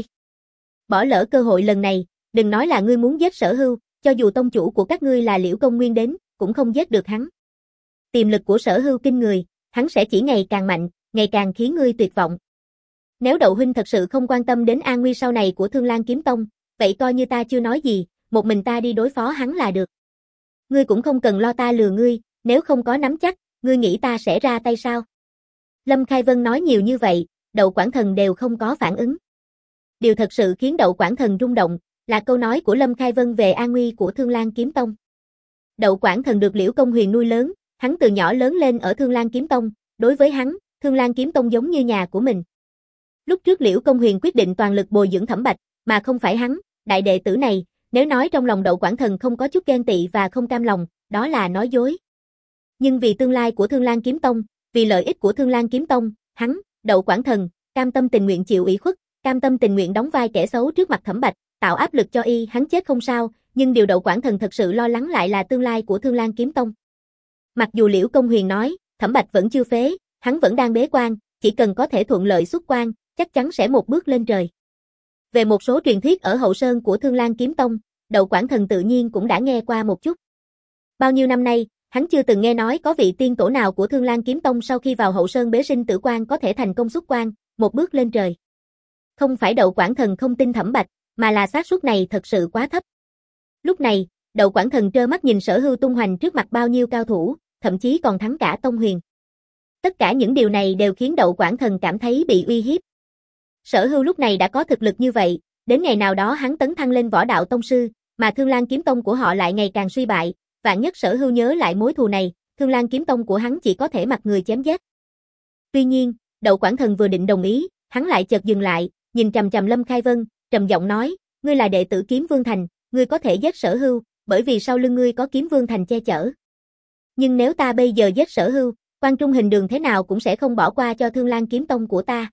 Bỏ lỡ cơ hội lần này, đừng nói là ngươi muốn giết Sở Hưu, cho dù tông chủ của các ngươi là Liễu Công Nguyên đến, cũng không giết được hắn. Tiềm lực của Sở Hưu kinh người, hắn sẽ chỉ ngày càng mạnh, ngày càng khiến ngươi tuyệt vọng. Nếu Đậu huynh thật sự không quan tâm đến an nguy sau này của Thương Lan Kiếm Tông, vậy coi như ta chưa nói gì, một mình ta đi đối phó hắn là được. Ngươi cũng không cần lo ta lừa ngươi, nếu không có nắm chắc, ngươi nghĩ ta sẽ ra tay sao? Lâm Khai Vân nói nhiều như vậy, Đậu Quảng Thần đều không có phản ứng. Điều thật sự khiến Đậu Quảng Thần rung động, là câu nói của Lâm Khai Vân về an nguy của Thương Lan Kiếm Tông. Đậu Quảng Thần được Liễu Công Huyền nuôi lớn, hắn từ nhỏ lớn lên ở Thương Lan Kiếm Tông, đối với hắn, Thương Lan Kiếm Tông giống như nhà của mình. Lúc trước Liễu Công Huyền quyết định toàn lực bồi dưỡng Thẩm Bạch, mà không phải hắn, đại đệ tử này, nếu nói trong lòng Đậu Quảng Thần không có chút ghen tị và không cam lòng, đó là nói dối. Nhưng vì tương lai của Thương Lan Kiếm Tông, vì lợi ích của Thương Lan Kiếm Tông, hắn, Đậu Quảng Thần, cam tâm tình nguyện chịu ủy khuất, cam tâm tình nguyện đóng vai kẻ xấu trước mặt Thẩm Bạch, tạo áp lực cho y, hắn chết không sao, nhưng điều Đậu Quảng Thần thật sự lo lắng lại là tương lai của Thương Lan Kiếm Tông. Mặc dù Liễu Công Huyền nói, Thẩm Bạch vẫn chưa phế, hắn vẫn đang bế quan, chỉ cần có thể thuận lợi xuất quan, chắc chắn sẽ một bước lên trời. Về một số truyền thuyết ở hậu sơn của Thương Lan Kiếm Tông, Đậu Quảng Thần tự nhiên cũng đã nghe qua một chút. Bao nhiêu năm nay, hắn chưa từng nghe nói có vị tiên tổ nào của Thương Lan Kiếm Tông sau khi vào hậu sơn bế sinh tử quan có thể thành công xuất quan, một bước lên trời. Không phải Đậu Quảng Thần không tin Thẩm Bạch, mà là xác suất này thật sự quá thấp. Lúc này, Đậu Quảng Thần trơ mắt nhìn Sở Hưu tung hoành trước mặt bao nhiêu cao thủ, thậm chí còn thắng cả Tông Huyền. Tất cả những điều này đều khiến Đậu Quảng Thần cảm thấy bị uy hiếp. Sở Hưu lúc này đã có thực lực như vậy, đến ngày nào đó hắn tấn thăng lên võ đạo tông sư, mà Thương Lan Kiếm Tông của họ lại ngày càng suy bại, vạn nhất Sở Hưu nhớ lại mối thù này, Thương Lan Kiếm Tông của hắn chỉ có thể mặc người chém giết. Tuy nhiên, Đậu Quảng Thần vừa định đồng ý, hắn lại chợt dừng lại, nhìn chằm chằm Lâm Khai Vân, trầm giọng nói, ngươi là đệ tử Kiếm Vương Thành, ngươi có thể giết Sở Hưu, bởi vì sau lưng ngươi có Kiếm Vương Thành che chở. Nhưng nếu ta bây giờ giết Sở Hưu, Quan Trung Hình Đường thế nào cũng sẽ không bỏ qua cho Thương Lan Kiếm Tông của ta.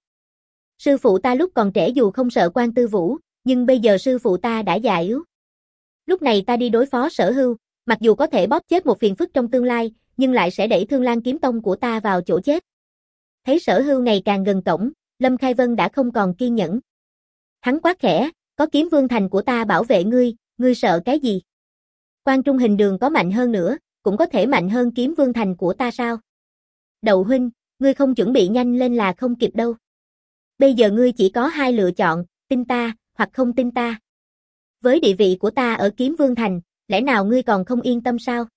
Sư phụ ta lúc còn trẻ dù không sợ Quan Tư Vũ, nhưng bây giờ sư phụ ta đã già yếu. Lúc này ta đi đối phó Sở Hưu, mặc dù có thể bóp chết một phiền phức trong tương lai, nhưng lại sẽ đẩy Thương Lan Kiếm Tông của ta vào chỗ chết. Thấy Sở Hưu ngày càng gần cổng, Lâm Khai Vân đã không còn kiên nhẫn. Hắn quát khẽ, có Kiếm Vương Thành của ta bảo vệ ngươi, ngươi sợ cái gì? Quan Trung Hình Đường có mạnh hơn nữa, cũng có thể mạnh hơn Kiếm Vương Thành của ta sao? Đậu huynh, ngươi không chuẩn bị nhanh lên là không kịp đâu. Bây giờ ngươi chỉ có hai lựa chọn, tin ta, hoặc không tin ta. Với địa vị của ta ở Kiếm Vương Thành, lẽ nào ngươi còn không yên tâm sao?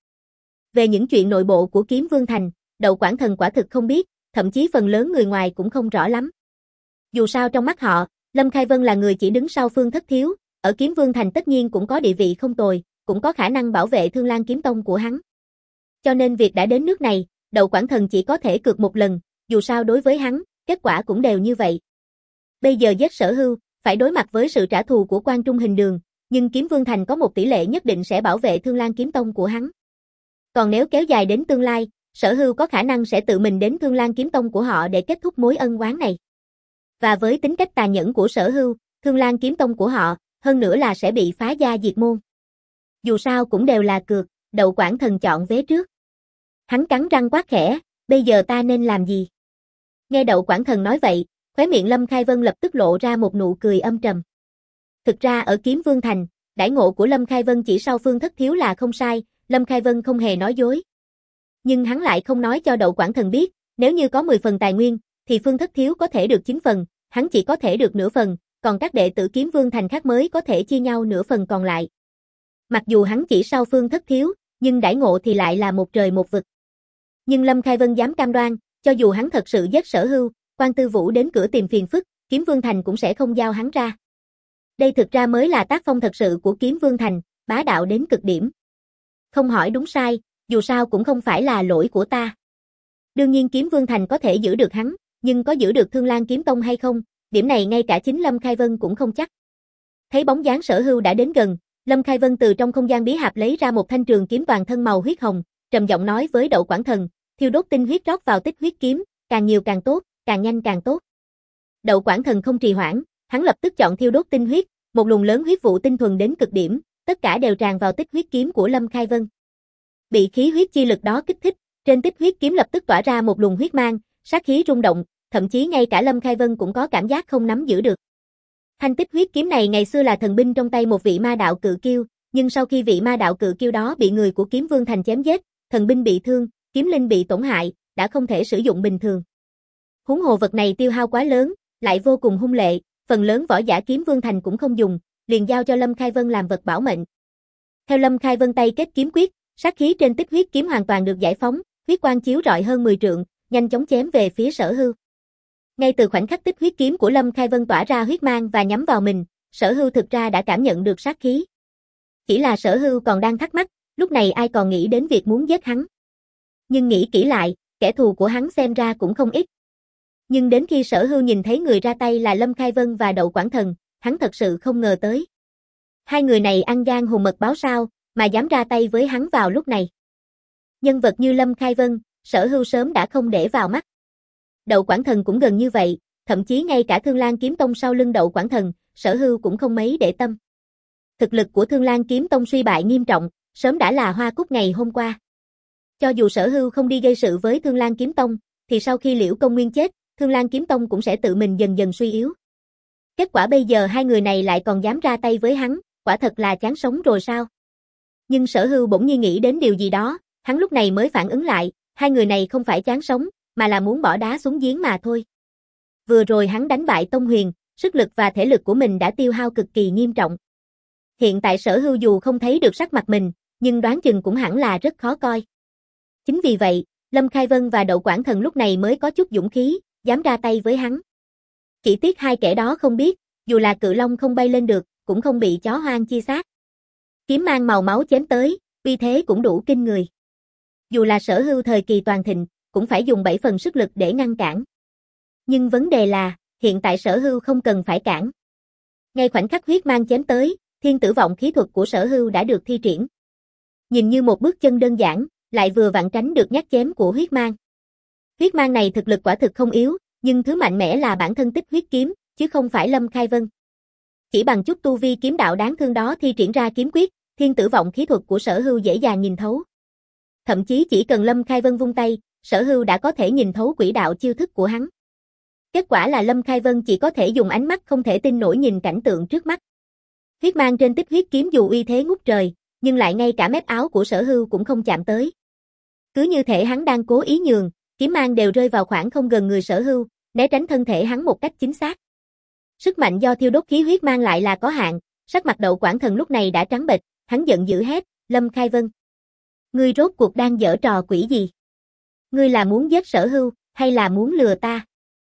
Về những chuyện nội bộ của Kiếm Vương Thành, Đậu Quảng Thần quả thực không biết, thậm chí phần lớn người ngoài cũng không rõ lắm. Dù sao trong mắt họ, Lâm Khai Vân là người chỉ đứng sau Phương Thất Thiếu, ở Kiếm Vương Thành tất nhiên cũng có địa vị không tồi, cũng có khả năng bảo vệ Thương Lan Kiếm Tông của hắn. Cho nên việc đã đến nước này, Đậu Quảng Thần chỉ có thể cược một lần, dù sao đối với hắn, kết quả cũng đều như vậy. Bây giờ giết Sở Hưu, phải đối mặt với sự trả thù của Quan Trung Hình Đường, nhưng Kiếm Vương Thành có một tỷ lệ nhất định sẽ bảo vệ Thương Lan Kiếm Tông của hắn. Còn nếu kéo dài đến tương lai, Sở Hưu có khả năng sẽ tự mình đến Thương Lan Kiếm Tông của họ để kết thúc mối ân oán này. Và với tính cách tàn nhẫn của Sở Hưu, Thương Lan Kiếm Tông của họ, hơn nữa là sẽ bị phá gia diệt môn. Dù sao cũng đều là cược, Đậu Quảng Thần chọn vế trước. Hắn cắn răng quát khẽ, bây giờ ta nên làm gì? Nghe Đậu Quảng Thần nói vậy, khóe miệng Lâm Khai Vân lập tức lộ ra một nụ cười âm trầm. Thực ra ở Kiếm Vương Thành, đãi ngộ của Lâm Khai Vân chỉ sau Phương Thất Thiếu là không sai, Lâm Khai Vân không hề nói dối. Nhưng hắn lại không nói cho Đậu Quảng Thần biết, nếu như có mười phần tài nguyên, thì Phương Thất Thiếu có thể được chín phần, hắn chỉ có thể được nửa phần, còn các đệ tử Kiếm Vương Thành khác mới có thể chia nhau nửa phần còn lại. Mặc dù hắn chỉ sau Phương Thất Thiếu, nhưng đãi ngộ thì lại là một trời một vực. Nhưng Lâm Khai Vân dám cam đoan, cho dù hắn thật sự giết Sở Hưu, Quan Tư Vũ đến cửa tìm phiền phức, Kiếm Vương Thành cũng sẽ không giao hắn ra. Đây thực ra mới là tác phong thật sự của Kiếm Vương Thành, bá đạo đến cực điểm. Không hỏi đúng sai, dù sao cũng không phải là lỗi của ta. Đương nhiên Kiếm Vương Thành có thể giữ được hắn, nhưng có giữ được Thương Lan Kiếm Tông hay không, điểm này ngay cả chính Lâm Khai Vân cũng không chắc. Thấy bóng dáng Sở Hưu đã đến gần, Lâm Khai Vân từ trong không gian bí hạp lấy ra một thanh trường kiếm toàn thân màu huyết hồng, trầm giọng nói với Đậu Quảng Thần, thiêu đốt tinh huyết rót vào tích huyết kiếm, càng nhiều càng tốt, càng nhanh càng tốt. Đậu Quảng Thần không trì hoãn, hắn lập tức chọn thiêu đốt tinh huyết, một luồng lớn huyết vụ tinh thuần đến cực điểm, tất cả đều tràn vào tích huyết kiếm của Lâm Khai Vân. Bị khí huyết chi lực đó kích thích, trên tích huyết kiếm lập tức tỏa ra một luồng huyết mang, sát khí rung động, thậm chí ngay cả Lâm Khai Vân cũng có cảm giác không nắm giữ được. Thanh tích huyết kiếm này ngày xưa là thần binh trong tay một vị ma đạo cự kiêu, nhưng sau khi vị ma đạo cự kiêu đó bị người của Kiếm Vương Thành chém giết, thần binh bị thương, kiếm linh bị tổn hại, đã không thể sử dụng bình thường. Huống hồ vật này tiêu hao quá lớn, lại vô cùng hung lệ, phần lớn võ giả Kiếm Vương Thành cũng không dùng, liền giao cho Lâm Khai Vân làm vật bảo mệnh. Theo Lâm Khai Vân tay kết kiếm quyết, sát khí trên tích huyết kiếm hoàn toàn được giải phóng, huyết quang chiếu rọi hơn mười trượng, nhanh chóng chém về phía Sở Hưu. Ngay từ khoảnh khắc tích huyết kiếm của Lâm Khai Vân tỏa ra huyết mang và nhắm vào mình, Sở Hưu thực ra đã cảm nhận được sát khí. Chỉ là Sở Hưu còn đang thắc mắc, lúc này ai còn nghĩ đến việc muốn giết hắn. Nhưng nghĩ kỹ lại, kẻ thù của hắn xem ra cũng không ít. Nhưng đến khi Sở Hưu nhìn thấy người ra tay là Lâm Khai Vân và Đậu Quảng Thần, hắn thật sự không ngờ tới. Hai người này ăn gan hùm mật báo sao, mà dám ra tay với hắn vào lúc này. Nhân vật như Lâm Khai Vân, Sở Hưu sớm đã không để vào mắt. Đậu Quảng Thần cũng gần như vậy, thậm chí ngay cả Thương Lan Kiếm Tông sau lưng Đậu Quảng Thần, Sở Hưu cũng không mấy để tâm. Thực lực của Thương Lan Kiếm Tông suy bại nghiêm trọng, sớm đã là hoa cúc ngày hôm qua. Cho dù Sở Hưu không đi gây sự với Thương Lan Kiếm Tông, thì sau khi Liễu Công Nguyên chết, Thương Lan Kiếm Tông cũng sẽ tự mình dần dần suy yếu. Kết quả bây giờ hai người này lại còn dám ra tay với hắn, quả thật là chán sống rồi sao? Nhưng Sở Hưu bỗng nhiên nghĩ đến điều gì đó, hắn lúc này mới phản ứng lại, hai người này không phải chán sống, mà là muốn bỏ đá xuống giếng mà thôi. Vừa rồi hắn đánh bại Tông Huyền, sức lực và thể lực của mình đã tiêu hao cực kỳ nghiêm trọng. Hiện tại Sở Hưu dù không thấy được sắc mặt mình, nhưng đoán chừng cũng hẳn là rất khó coi. Chính vì vậy, Lâm Khai Vân và Đậu Quảng Thần lúc này mới có chút dũng khí, dám ra tay với hắn. Chỉ tiếc hai kẻ đó không biết, dù là cự long không bay lên được, cũng không bị chó hoang chia xác. Kiếm mang màu máu chém tới, uy thế cũng đủ kinh người. Dù là Sở Hưu thời kỳ toàn thịnh, cũng phải dùng bảy phần sức lực để ngăn cản. Nhưng vấn đề là, hiện tại Sở Hưu không cần phải cản. Ngay khoảnh khắc huyết mang chém tới, thiên tử vọng khí thuật của Sở Hưu đã được thi triển. Nhìn như một bước chân đơn giản, lại vừa vặn tránh được nhát chém của huyết mang. Huyết mang này thực lực quả thực không yếu, nhưng thứ mạnh mẽ là bản thân tích huyết kiếm, chứ không phải Lâm Khai Vân. Chỉ bằng chút tu vi kiếm đạo đáng thương đó thi triển ra kiếm quyết, thiên tử vọng khí thuật của Sở Hưu dễ dàng nhìn thấu. thậm chí chỉ cần Lâm Khai Vân vung tay, Sở Hưu đã có thể nhìn thấu quỹ đạo chiêu thức của hắn. Kết quả là Lâm Khai Vân chỉ có thể dùng ánh mắt không thể tin nổi nhìn cảnh tượng trước mắt. Huyết mang trên tích huyết kiếm dù uy thế ngút trời, nhưng lại ngay cả mép áo của Sở Hưu cũng không chạm tới. Cứ như thể hắn đang cố ý nhường, kiếm mang đều rơi vào khoảng không gần người Sở Hưu, né tránh thân thể hắn một cách chính xác. Sức mạnh do thiêu đốt khí huyết mang lại là có hạn, sắc mặt Đậu Quảng Thần lúc này đã trắng bệch, hắn giận dữ hét, Lâm Khai Vân. Ngươi rốt cuộc đang giở trò quỷ gì? Ngươi là muốn giết Sở Hưu, hay là muốn lừa ta?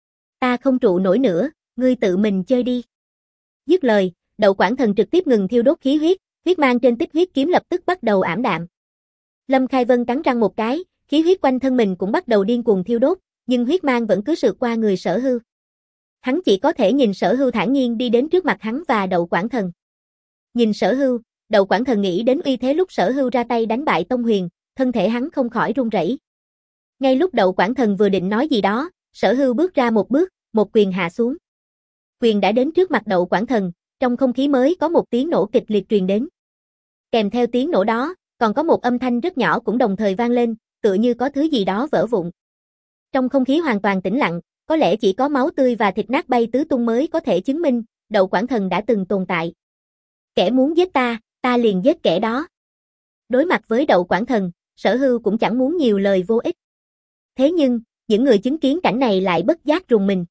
Ta không trụ nổi nữa, ngươi tự mình chơi đi. Dứt lời, Đậu Quảng Thần trực tiếp ngừng thiêu đốt khí huyết, huyết mang trên tích huyết kiếm lập tức bắt đầu ảm đạm. Lâm Khai Vân cắn răng một cái, khí huyết quanh thân mình cũng bắt đầu điên cuồng thiêu đốt, nhưng huyết mang vẫn cứ sượt qua người Sở Hưu. Hắn chỉ có thể nhìn Sở Hưu thản nhiên đi đến trước mặt hắn và Đậu Quảng Thần. Nhìn Sở Hưu, Đậu Quảng Thần nghĩ đến uy thế lúc Sở Hưu ra tay đánh bại Tông Huyền, thân thể hắn không khỏi run rẩy. Ngay lúc Đậu Quảng Thần vừa định nói gì đó, Sở Hưu bước ra một bước, một quyền hạ xuống. Quyền đã đến trước mặt Đậu Quảng Thần, trong không khí mới có một tiếng nổ kịch liệt truyền đến. Kèm theo tiếng nổ đó, còn có một âm thanh rất nhỏ cũng đồng thời vang lên, tựa như có thứ gì đó vỡ vụn. Trong không khí hoàn toàn tĩnh lặng, có lẽ chỉ có máu tươi và thịt nát bay tứ tung mới có thể chứng minh, Đậu Quảng Thần đã từng tồn tại. Kẻ muốn giết ta, ta liền giết kẻ đó. Đối mặt với Đậu Quảng Thần, Sở Hưu cũng chẳng muốn nhiều lời vô ích. Thế nhưng, những người chứng kiến cảnh này lại bất giác rùng mình.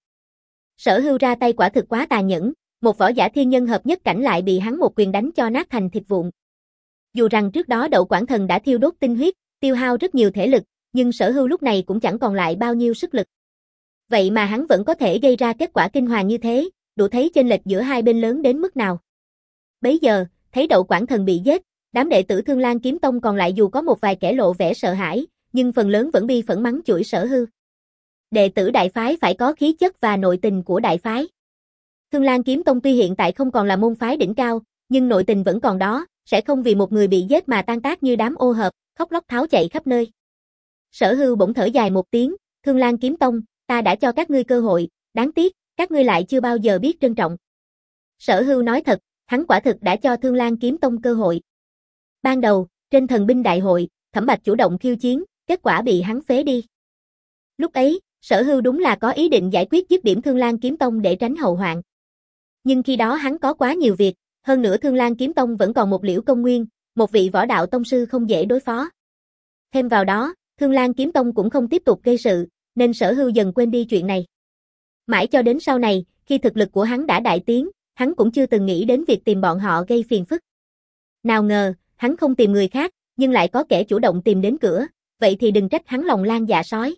Sở Hưu ra tay quả thực quá tàn nhẫn, một võ giả thiên nhân hợp nhất cảnh lại bị hắn một quyền đánh cho nát thành thịt vụn. Dù rằng trước đó Đậu Quảng Thần đã thiêu đốt tinh huyết, tiêu hao rất nhiều thể lực, nhưng Sở Hưu lúc này cũng chẳng còn lại bao nhiêu sức lực. Vậy mà hắn vẫn có thể gây ra kết quả kinh hoàng như thế, đủ thấy chênh lệch giữa hai bên lớn đến mức nào. Bấy giờ, thấy Đậu Quảng Thần bị giết, đám đệ tử Thương Lan Kiếm Tông còn lại dù có một vài kẻ lộ vẻ sợ hãi, nhưng phần lớn vẫn bi phẫn mắng chửi Sở Hưu. Đệ tử đại phái phải có khí chất và nội tình của đại phái. Thương Lan Kiếm Tông tuy hiện tại không còn là môn phái đỉnh cao, nhưng nội tình vẫn còn đó, sẽ không vì một người bị giết mà tan tác như đám ô hợp, khóc lóc tháo chạy khắp nơi. Sở Hưu bỗng thở dài một tiếng, Thương Lan Kiếm Tông, ta đã cho các ngươi cơ hội, đáng tiếc, các ngươi lại chưa bao giờ biết trân trọng. Sở Hưu nói thật, hắn quả thực đã cho Thương Lan Kiếm Tông cơ hội. Ban đầu, trên thần binh đại hội, Thẩm Bạch chủ động khiêu chiến, kết quả bị hắn phế đi. Lúc ấy, Sở Hưu đúng là có ý định giải quyết dứt điểm Thương Lan Kiếm Tông để tránh hậu hoạn. Nhưng khi đó hắn có quá nhiều việc, hơn nữa Thương Lan Kiếm Tông vẫn còn một Liễu Công Nguyên, một vị võ đạo tông sư không dễ đối phó. Thêm vào đó, Thương Lan Kiếm Tông cũng không tiếp tục gây sự, nên Sở Hưu dần quên đi chuyện này. Mãi cho đến sau này, khi thực lực của hắn đã đại tiến, hắn cũng chưa từng nghĩ đến việc tìm bọn họ gây phiền phức. Nào ngờ, hắn không tìm người khác, nhưng lại có kẻ chủ động tìm đến cửa, vậy thì đừng trách hắn lòng lan dạ sói.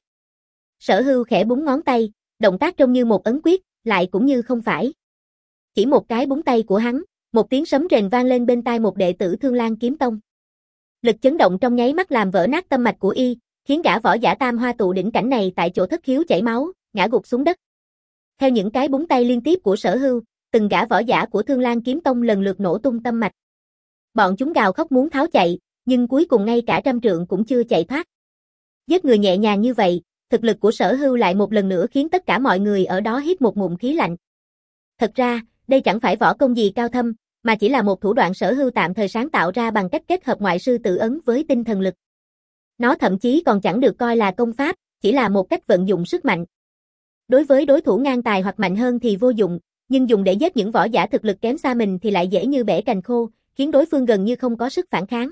Sở Hưu khẽ búng ngón tay, động tác trông như một ấn quyết, lại cũng như không phải. Chỉ một cái búng tay của hắn, một tiếng sấm rền vang lên bên tai một đệ tử Thương Lan Kiếm Tông. Lực chấn động trong nháy mắt làm vỡ nát tâm mạch của y, khiến gã võ giả tam hoa tụ đỉnh cảnh này tại chỗ thất khiếu chảy máu, ngã gục xuống đất. Theo những cái búng tay liên tiếp của Sở Hưu, từng gã võ giả của Thương Lan Kiếm Tông lần lượt nổ tung tâm mạch. Bọn chúng gào khóc muốn tháo chạy, nhưng cuối cùng ngay cả trăm trượng cũng chưa chạy thoát. Giết người nhẹ nhàng như vậy, thực lực của Sở Hưu lại một lần nữa khiến tất cả mọi người ở đó hít một ngụm khí lạnh. Thật ra, đây chẳng phải võ công gì cao thâm, mà chỉ là một thủ đoạn Sở Hưu tạm thời sáng tạo ra bằng cách kết hợp ngoại sư tự ấn với tinh thần lực. Nó thậm chí còn chẳng được coi là công pháp, chỉ là một cách vận dụng sức mạnh. Đối với đối thủ ngang tài hoặc mạnh hơn thì vô dụng, nhưng dùng để giết những võ giả thực lực kém xa mình thì lại dễ như bẻ cành khô, khiến đối phương gần như không có sức phản kháng.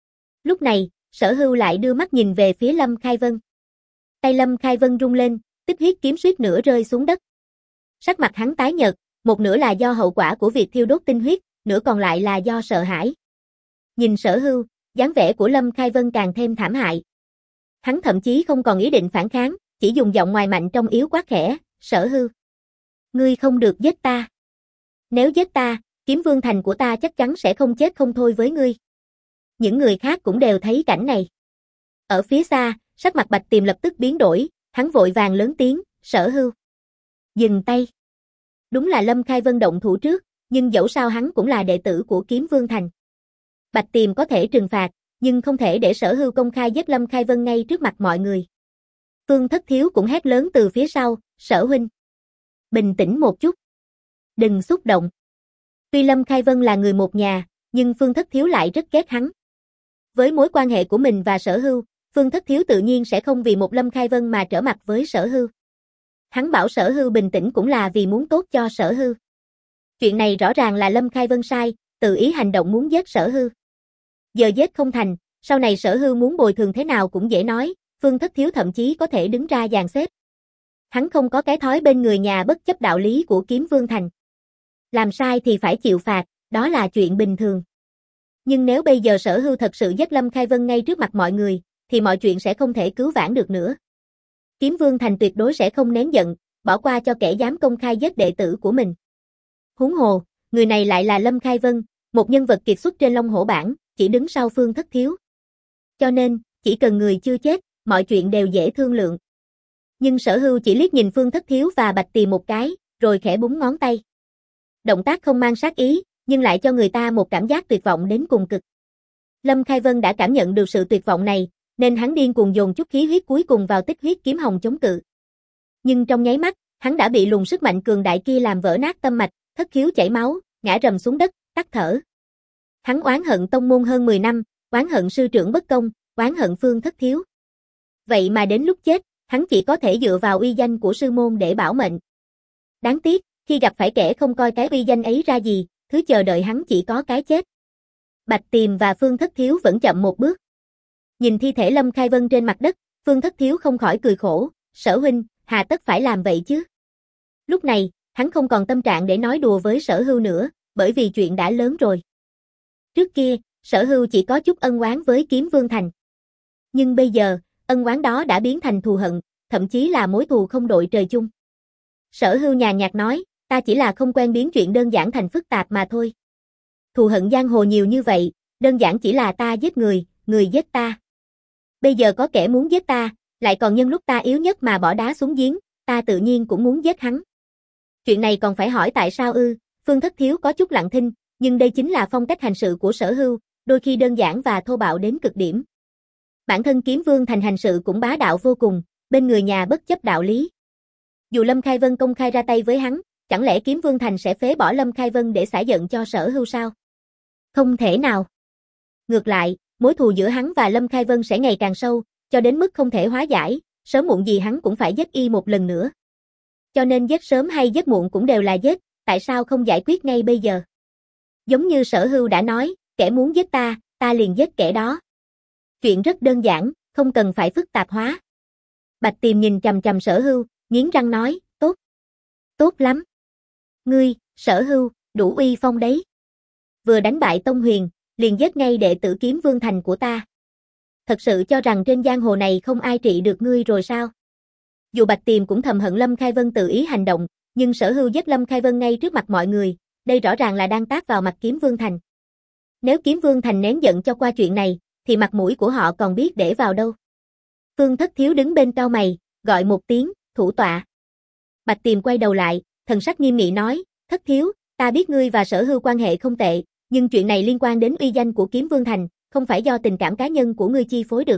Lúc này, Sở Hưu lại đưa mắt nhìn về phía Lâm Khai Vân. Tay Lâm Khai Vân rung lên, tích huyết kiếm suýt nữa rơi xuống đất. Sắc mặt hắn tái nhợt, một nửa là do hậu quả của việc thiêu đốt tinh huyết, nửa còn lại là do sợ hãi. Nhìn Sở Hưu, dáng vẻ của Lâm Khai Vân càng thêm thảm hại. Hắn thậm chí không còn ý định phản kháng, chỉ dùng giọng ngoài mạnh trong yếu quát khẽ, Sở Hưu. Ngươi không được giết ta. Nếu giết ta, Kiếm Vương Thành của ta chắc chắn sẽ không chết không thôi với ngươi. Những người khác cũng đều thấy cảnh này. Ở phía xa, sắc mặt Bạch Tiềm lập tức biến đổi, hắn vội vàng lớn tiếng, Sở Hưu. Dừng tay. Đúng là Lâm Khai Vân động thủ trước, nhưng dẫu sao hắn cũng là đệ tử của Kiếm Vương Thành. Bạch Tiềm có thể trừng phạt, nhưng không thể để Sở Hưu công khai giết Lâm Khai Vân ngay trước mặt mọi người. Phương Thất Thiếu cũng hét lớn từ phía sau, Sở huynh. Bình tĩnh một chút. Đừng xúc động. Tuy Lâm Khai Vân là người một nhà, nhưng Phương Thất Thiếu lại rất ghét hắn. Với mối quan hệ của mình và Sở Hưu, Phương Thất Thiếu tự nhiên sẽ không vì một Lâm Khai Vân mà trở mặt với Sở Hưu. Hắn bảo Sở Hưu bình tĩnh cũng là vì muốn tốt cho Sở Hưu. Chuyện này rõ ràng là Lâm Khai Vân sai, tự ý hành động muốn giết Sở Hưu. Giờ giết không thành, sau này Sở Hưu muốn bồi thường thế nào cũng dễ nói, Phương Thất Thiếu thậm chí có thể đứng ra dàn xếp. Hắn không có cái thói bên người nhà bất chấp đạo lý của Kiếm Vương Thành. Làm sai thì phải chịu phạt, đó là chuyện bình thường. Nhưng nếu bây giờ Sở Hưu thật sự giết Lâm Khai Vân ngay trước mặt mọi người, thì mọi chuyện sẽ không thể cứu vãn được nữa. Kiếm Vương Thành tuyệt đối sẽ không nén giận, bỏ qua cho kẻ dám công khai giết đệ tử của mình. Huống hồ, người này lại là Lâm Khai Vân, một nhân vật kiệt xuất trên Long Hổ bảng, chỉ đứng sau Phương Thất Thiếu. Cho nên, chỉ cần người chưa chết, mọi chuyện đều dễ thương lượng. Nhưng Sở Hưu chỉ liếc nhìn Phương Thất Thiếu và Bạch Tì một cái, rồi khẽ búng ngón tay. Động tác không mang sát ý, nhưng lại cho người ta một cảm giác tuyệt vọng đến cùng cực. Lâm Khai Vân đã cảm nhận được sự tuyệt vọng này, nên hắn điên cuồng dồn chút khí huyết cuối cùng vào tích huyết kiếm hồng chống cự. Nhưng trong nháy mắt, hắn đã bị luồng sức mạnh cường đại kia làm vỡ nát tâm mạch, thất khiếu chảy máu, ngã rầm xuống đất, tắt thở. Hắn oán hận tông môn hơn mười năm, oán hận sư trưởng bất công, oán hận Phương Thất Thiếu. Vậy mà đến lúc chết, hắn chỉ có thể dựa vào uy danh của sư môn để bảo mệnh. Đáng tiếc, khi gặp phải kẻ không coi cái uy danh ấy ra gì, thứ chờ đợi hắn chỉ có cái chết. Bạch Tiềm và Phương Thất Thiếu vẫn chậm một bước. Nhìn thi thể Lâm Khai Vân trên mặt đất, Phương Thất Thiếu không khỏi cười khổ, Sở huynh, hà tất phải làm vậy chứ? Lúc này, hắn không còn tâm trạng để nói đùa với Sở Hưu nữa, bởi vì chuyện đã lớn rồi. Trước kia, Sở Hưu chỉ có chút ân oán với Kiếm Vương Thành. Nhưng bây giờ, ân oán đó đã biến thành thù hận, thậm chí là mối thù không đội trời chung. Sở Hưu nhàn nhạt nói, ta chỉ là không quen biến chuyện đơn giản thành phức tạp mà thôi. Thù hận giang hồ nhiều như vậy, đơn giản chỉ là ta giết người, người giết ta. Bây giờ có kẻ muốn giết ta, lại còn nhân lúc ta yếu nhất mà bỏ đá xuống giếng, ta tự nhiên cũng muốn giết hắn. Chuyện này còn phải hỏi tại sao ư? Phương Thất Thiếu có chút lặng thinh, nhưng đây chính là phong cách hành sự của Sở Hưu, đôi khi đơn giản và thô bạo đến cực điểm. Bản thân Kiếm Vương Thành hành sự cũng bá đạo vô cùng, bên người nhà bất chấp đạo lý. Dù Lâm Khai Vân công khai ra tay với hắn, chẳng lẽ Kiếm Vương Thành sẽ phế bỏ Lâm Khai Vân để xả giận cho Sở Hưu sao? Không thể nào. Ngược lại, mối thù giữa hắn và Lâm Khai Vân sẽ ngày càng sâu, cho đến mức không thể hóa giải, sớm muộn gì hắn cũng phải giết y một lần nữa. Cho nên giết sớm hay giết muộn cũng đều là giết, tại sao không giải quyết ngay bây giờ? Giống như Sở Hưu đã nói, kẻ muốn giết ta, ta liền giết kẻ đó. Chuyện rất đơn giản, không cần phải phức tạp hóa. Bạch Tiềm nhìn chằm chằm Sở Hưu, nghiến răng nói, tốt. Tốt lắm. Ngươi, Sở Hưu, đủ uy phong đấy. Vừa đánh bại Tông Huyền, liền giết ngay đệ tử Kiếm Vương Thành của ta. Thật sự cho rằng trên giang hồ này không ai trị được ngươi rồi sao? Dù Bạch Tiềm cũng thầm hận Lâm Khai Vân tự ý hành động, nhưng Sở Hưu giết Lâm Khai Vân ngay trước mặt mọi người, đây rõ ràng là đang tát vào mặt Kiếm Vương Thành. Nếu Kiếm Vương Thành nén giận cho qua chuyện này, thì mặt mũi của họ còn biết để vào đâu. Phương Thất Thiếu đứng bên cau mày, gọi một tiếng, thủ tọa. Bạch Tiềm quay đầu lại, thần sắc nghiêm nghị nói, Thất Thiếu, ta biết ngươi và Sở Hưu quan hệ không tệ, nhưng chuyện này liên quan đến uy danh của Kiếm Vương Thành, không phải do tình cảm cá nhân của ngươi chi phối được.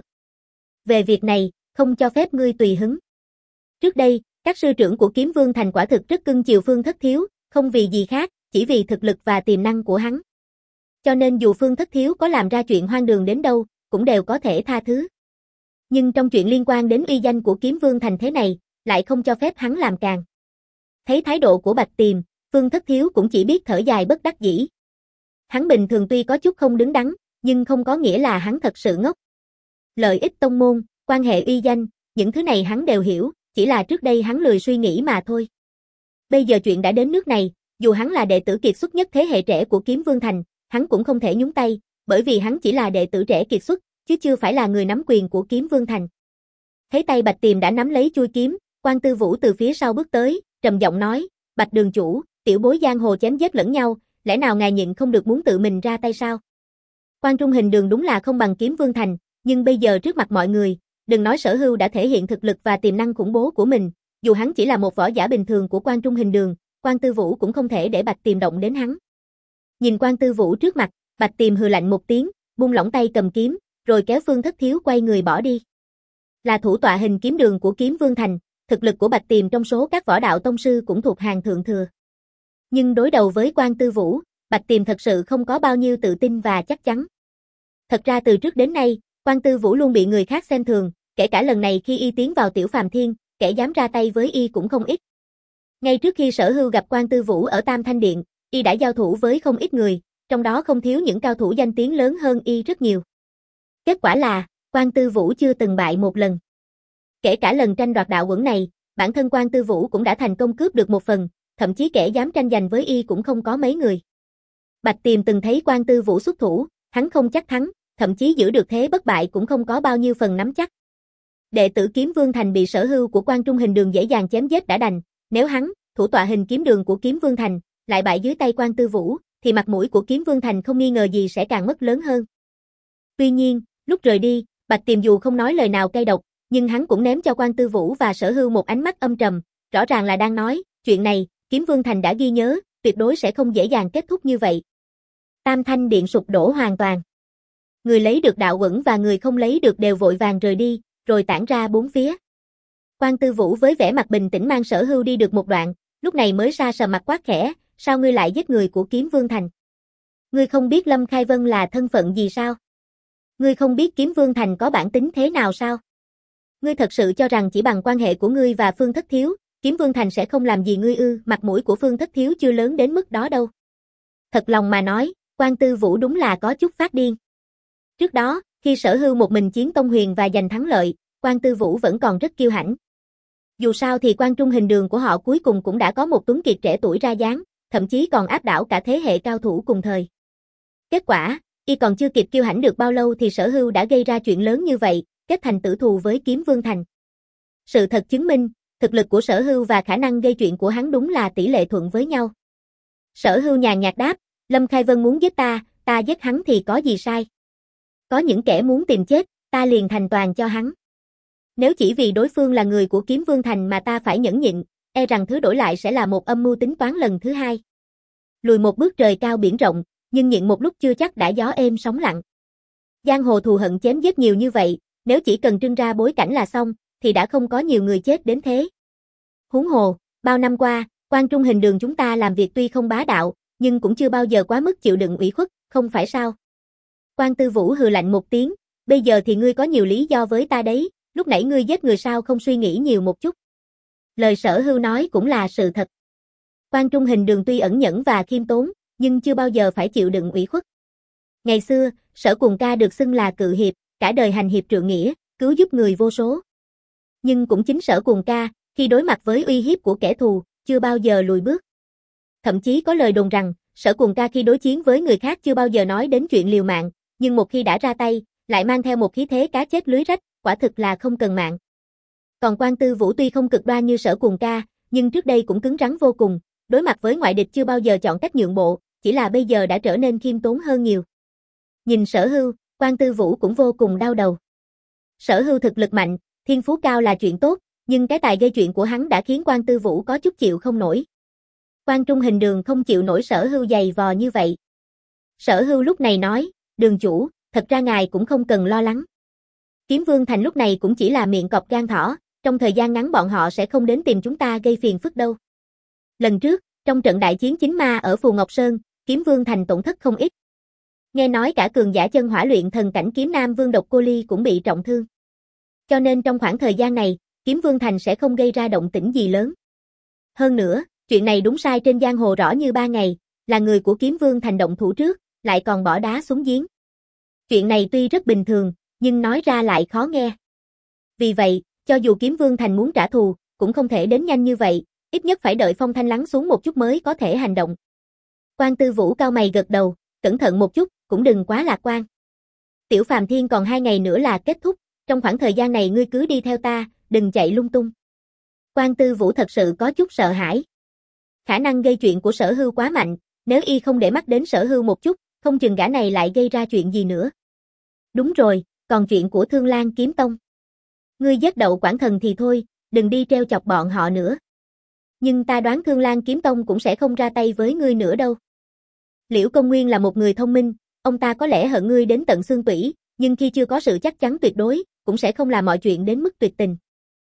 Về việc này, không cho phép ngươi tùy hứng. Trước đây, các sư trưởng của Kiếm Vương Thành quả thực rất cưng chiều Phương Thất Thiếu, không vì gì khác, chỉ vì thực lực và tiềm năng của hắn. Cho nên dù Phương Thất Thiếu có làm ra chuyện hoang đường đến đâu, cũng đều có thể tha thứ. Nhưng trong chuyện liên quan đến uy danh của Kiếm Vương Thành thế này, lại không cho phép hắn làm càng. Thấy thái độ của Bạch Tiềm, Phương Thất Thiếu cũng chỉ biết thở dài bất đắc dĩ. Hắn bình thường tuy có chút không đứng đắn, nhưng không có nghĩa là hắn thật sự ngốc. Lợi ích tông môn, quan hệ uy danh, những thứ này hắn đều hiểu, chỉ là trước đây hắn lười suy nghĩ mà thôi. Bây giờ chuyện đã đến nước này, dù hắn là đệ tử kiệt xuất nhất thế hệ trẻ của Kiếm Vương Thành, hắn cũng không thể nhúng tay, bởi vì hắn chỉ là đệ tử trẻ kiệt xuất, chứ chưa phải là người nắm quyền của Kiếm Vương Thành. Thấy tay Bạch Tiềm đã nắm lấy chuôi kiếm, Quan Tư Vũ từ phía sau bước tới, trầm giọng nói, Bạch đường chủ, tiểu bối giang hồ chém giết lẫn nhau, lẽ nào ngài nhịn không được muốn tự mình ra tay sao? Quan Trung Hình Đường đúng là không bằng Kiếm Vương Thành, nhưng bây giờ trước mặt mọi người, đừng nói Sở Hưu đã thể hiện thực lực và tiềm năng khủng bố của mình, dù hắn chỉ là một võ giả bình thường của Quan Trung Hình Đường, Quan Tư Vũ cũng không thể để Bạch Tiềm động đến hắn. Nhìn Quan Tư Vũ trước mặt, Bạch Tiềm hừ lạnh một tiếng, buông lỏng tay cầm kiếm, rồi kéo Phương Thất Thiếu quay người bỏ đi. Là thủ tọa hình kiếm đường của Kiếm Vương Thành, thực lực của Bạch Tiềm trong số các võ đạo tông sư cũng thuộc hàng thượng thừa. Nhưng đối đầu với Quan Tư Vũ, Bạch Tiềm thật sự không có bao nhiêu tự tin và chắc chắn. Thật ra từ trước đến nay, Quan Tư Vũ luôn bị người khác xem thường, kể cả lần này khi y tiến vào Tiểu Phàm Thiên, kẻ dám ra tay với y cũng không ít. Ngay trước khi Sở Hưu gặp Quan Tư Vũ ở Tam Thanh Điện, y đã giao thủ với không ít người, trong đó không thiếu những cao thủ danh tiếng lớn hơn y rất nhiều. Kết quả là, Quan Tư Vũ chưa từng bại một lần. Kể cả lần tranh đoạt đạo quẩn này, bản thân Quan Tư Vũ cũng đã thành công cướp được một phần, thậm chí kẻ dám tranh giành với y cũng không có mấy người. Bạch Tiềm từng thấy Quan Tư Vũ xuất thủ, hắn không chắc thắng, thậm chí giữ được thế bất bại cũng không có bao nhiêu phần nắm chắc. Đệ tử Kiếm Vương Thành bị Sở Hưu của Quan Trung Hình Đường dễ dàng chém giết đã đành, nếu hắn, thủ tọa hình kiếm đường của Kiếm Vương Thành, lại bại dưới tay Quan Tư Vũ, thì mặt mũi của Kiếm Vương Thành không nghi ngờ gì sẽ càng mất lớn hơn. Tuy nhiên, lúc rời đi, Bạch Tiềm dù không nói lời nào cay độc, nhưng hắn cũng ném cho Quan Tư Vũ và Sở Hưu một ánh mắt âm trầm, rõ ràng là đang nói, chuyện này, Kiếm Vương Thành đã ghi nhớ, tuyệt đối sẽ không dễ dàng kết thúc như vậy. Tam Thanh Điện sụp đổ hoàn toàn. Người lấy được đạo quẩn và người không lấy được đều vội vàng rời đi, rồi tản ra bốn phía. Quan Tư Vũ với vẻ mặt bình tĩnh mang Sở Hưu đi được một đoạn, lúc này mới sa sờ mặt quát khẽ, sao ngươi lại giết người của Kiếm Vương Thành? Ngươi không biết Lâm Khai Vân là thân phận gì sao? Ngươi không biết Kiếm Vương Thành có bản tính thế nào sao? Ngươi thật sự cho rằng chỉ bằng quan hệ của ngươi và Phương Thất Thiếu, Kiếm Vương Thành sẽ không làm gì ngươi ư? Mặt mũi của Phương Thất Thiếu chưa lớn đến mức đó đâu. Thật lòng mà nói, Quan Tư Vũ đúng là có chút phát điên. Trước đó, khi Sở Hưu một mình chiến Tông Huyền và giành thắng lợi, Quan Tư Vũ vẫn còn rất kiêu hãnh. Dù sao thì Quan Trung Hình Đường của họ cuối cùng cũng đã có một tuấn kiệt trẻ tuổi ra dáng, thậm chí còn áp đảo cả thế hệ cao thủ cùng thời. Kết quả, y còn chưa kịp kiêu hãnh được bao lâu thì Sở Hưu đã gây ra chuyện lớn như vậy, kết thành tử thù với Kiếm Vương Thành. Sự thật chứng minh, thực lực của Sở Hưu và khả năng gây chuyện của hắn đúng là tỷ lệ thuận với nhau. Sở Hưu nhàn nhạt đáp, Lâm Khai Vân muốn giết ta, ta giết hắn thì có gì sai? Có những kẻ muốn tìm chết, ta liền thành toàn cho hắn. Nếu chỉ vì đối phương là người của Kiếm Vương Thành mà ta phải nhẫn nhịn, e rằng thứ đổi lại sẽ là một âm mưu tính toán lần thứ hai. Lùi một bước trời cao biển rộng, nhưng nhịn một lúc chưa chắc đã gió êm sóng lặng. Giang hồ thù hận chém giết nhiều như vậy, nếu chỉ cần trưng ra bối cảnh là xong, thì đã không có nhiều người chết đến thế. Huống hồ, bao năm qua, Quan Trung Hình Đường chúng ta làm việc tuy không bá đạo, nhưng cũng chưa bao giờ quá mức chịu đựng ủy khuất, không phải sao? Quan Tư Vũ hừ lạnh một tiếng, bây giờ thì ngươi có nhiều lý do với ta đấy, lúc nãy ngươi giết người sao không suy nghĩ nhiều một chút. Lời Sở Hưu nói cũng là sự thật. Quan Trung Hình Đường tuy ẩn nhẫn và khiêm tốn, nhưng chưa bao giờ phải chịu đựng ủy khuất. Ngày xưa, Sở Cuồng Ca được xưng là cự hiệp, cả đời hành hiệp trượng nghĩa, cứu giúp người vô số. Nhưng cũng chính Sở Cuồng Ca, khi đối mặt với uy hiếp của kẻ thù, chưa bao giờ lùi bước. Thậm chí có lời đồn rằng, Sở Cuồng Ca khi đối chiến với người khác chưa bao giờ nói đến chuyện liều mạng, nhưng một khi đã ra tay, lại mang theo một khí thế cá chết lưới rách, quả thực là không cần mạng. Còn Quan Tư Vũ tuy không cực đoan như Sở Cuồng Ca, nhưng trước đây cũng cứng rắn vô cùng, đối mặt với ngoại địch chưa bao giờ chọn cách nhượng bộ, chỉ là bây giờ đã trở nên khiêm tốn hơn nhiều. Nhìn Sở Hưu, Quan Tư Vũ cũng vô cùng đau đầu. Sở Hưu thực lực mạnh, thiên phú cao là chuyện tốt, nhưng cái tài gây chuyện của hắn đã khiến Quan Tư Vũ có chút chịu không nổi. Quan Trung Hình Đường không chịu nổi Sở Hưu dày vò như vậy. Sở Hưu lúc này nói, đường chủ, thật ra ngài cũng không cần lo lắng. Kiếm Vương Thành lúc này cũng chỉ là miệng cọp gan thỏ, trong thời gian ngắn bọn họ sẽ không đến tìm chúng ta gây phiền phức đâu. Lần trước, trong trận đại chiến chính ma ở Phù Ngọc Sơn, Kiếm Vương Thành tổn thất không ít. Nghe nói cả cường giả chân hỏa luyện thần cảnh kiếm nam Vương Độc Cô Ly cũng bị trọng thương. Cho nên trong khoảng thời gian này, Kiếm Vương Thành sẽ không gây ra động tĩnh gì lớn. Hơn nữa, chuyện này đúng sai trên giang hồ rõ như ba ngày, là người của Kiếm Vương Thành động thủ trước, lại còn bỏ đá xuống giếng. Chuyện này tuy rất bình thường, nhưng nói ra lại khó nghe. Vì vậy, cho dù Kiếm Vương Thành muốn trả thù, cũng không thể đến nhanh như vậy, ít nhất phải đợi phong thanh lắng xuống một chút mới có thể hành động. Quan Tư Vũ cau mày gật đầu, cẩn thận một chút, cũng đừng quá lạc quan. Tiểu Phàm Thiên còn hai ngày nữa là kết thúc, trong khoảng thời gian này ngươi cứ đi theo ta, đừng chạy lung tung. Quan Tư Vũ thật sự có chút sợ hãi. Khả năng gây chuyện của Sở Hưu quá mạnh, nếu y không để mắt đến Sở Hưu một chút, không chừng gã này lại gây ra chuyện gì nữa. Đúng rồi, còn chuyện của Thương Lan Kiếm Tông. Ngươi giết Đậu Quảng Thần thì thôi, đừng đi treo chọc bọn họ nữa. Nhưng ta đoán Thương Lan Kiếm Tông cũng sẽ không ra tay với ngươi nữa đâu. Liễu Công Nguyên là một người thông minh, ông ta có lẽ hận ngươi đến tận xương tủy, nhưng khi chưa có sự chắc chắn tuyệt đối, cũng sẽ không làm mọi chuyện đến mức tuyệt tình.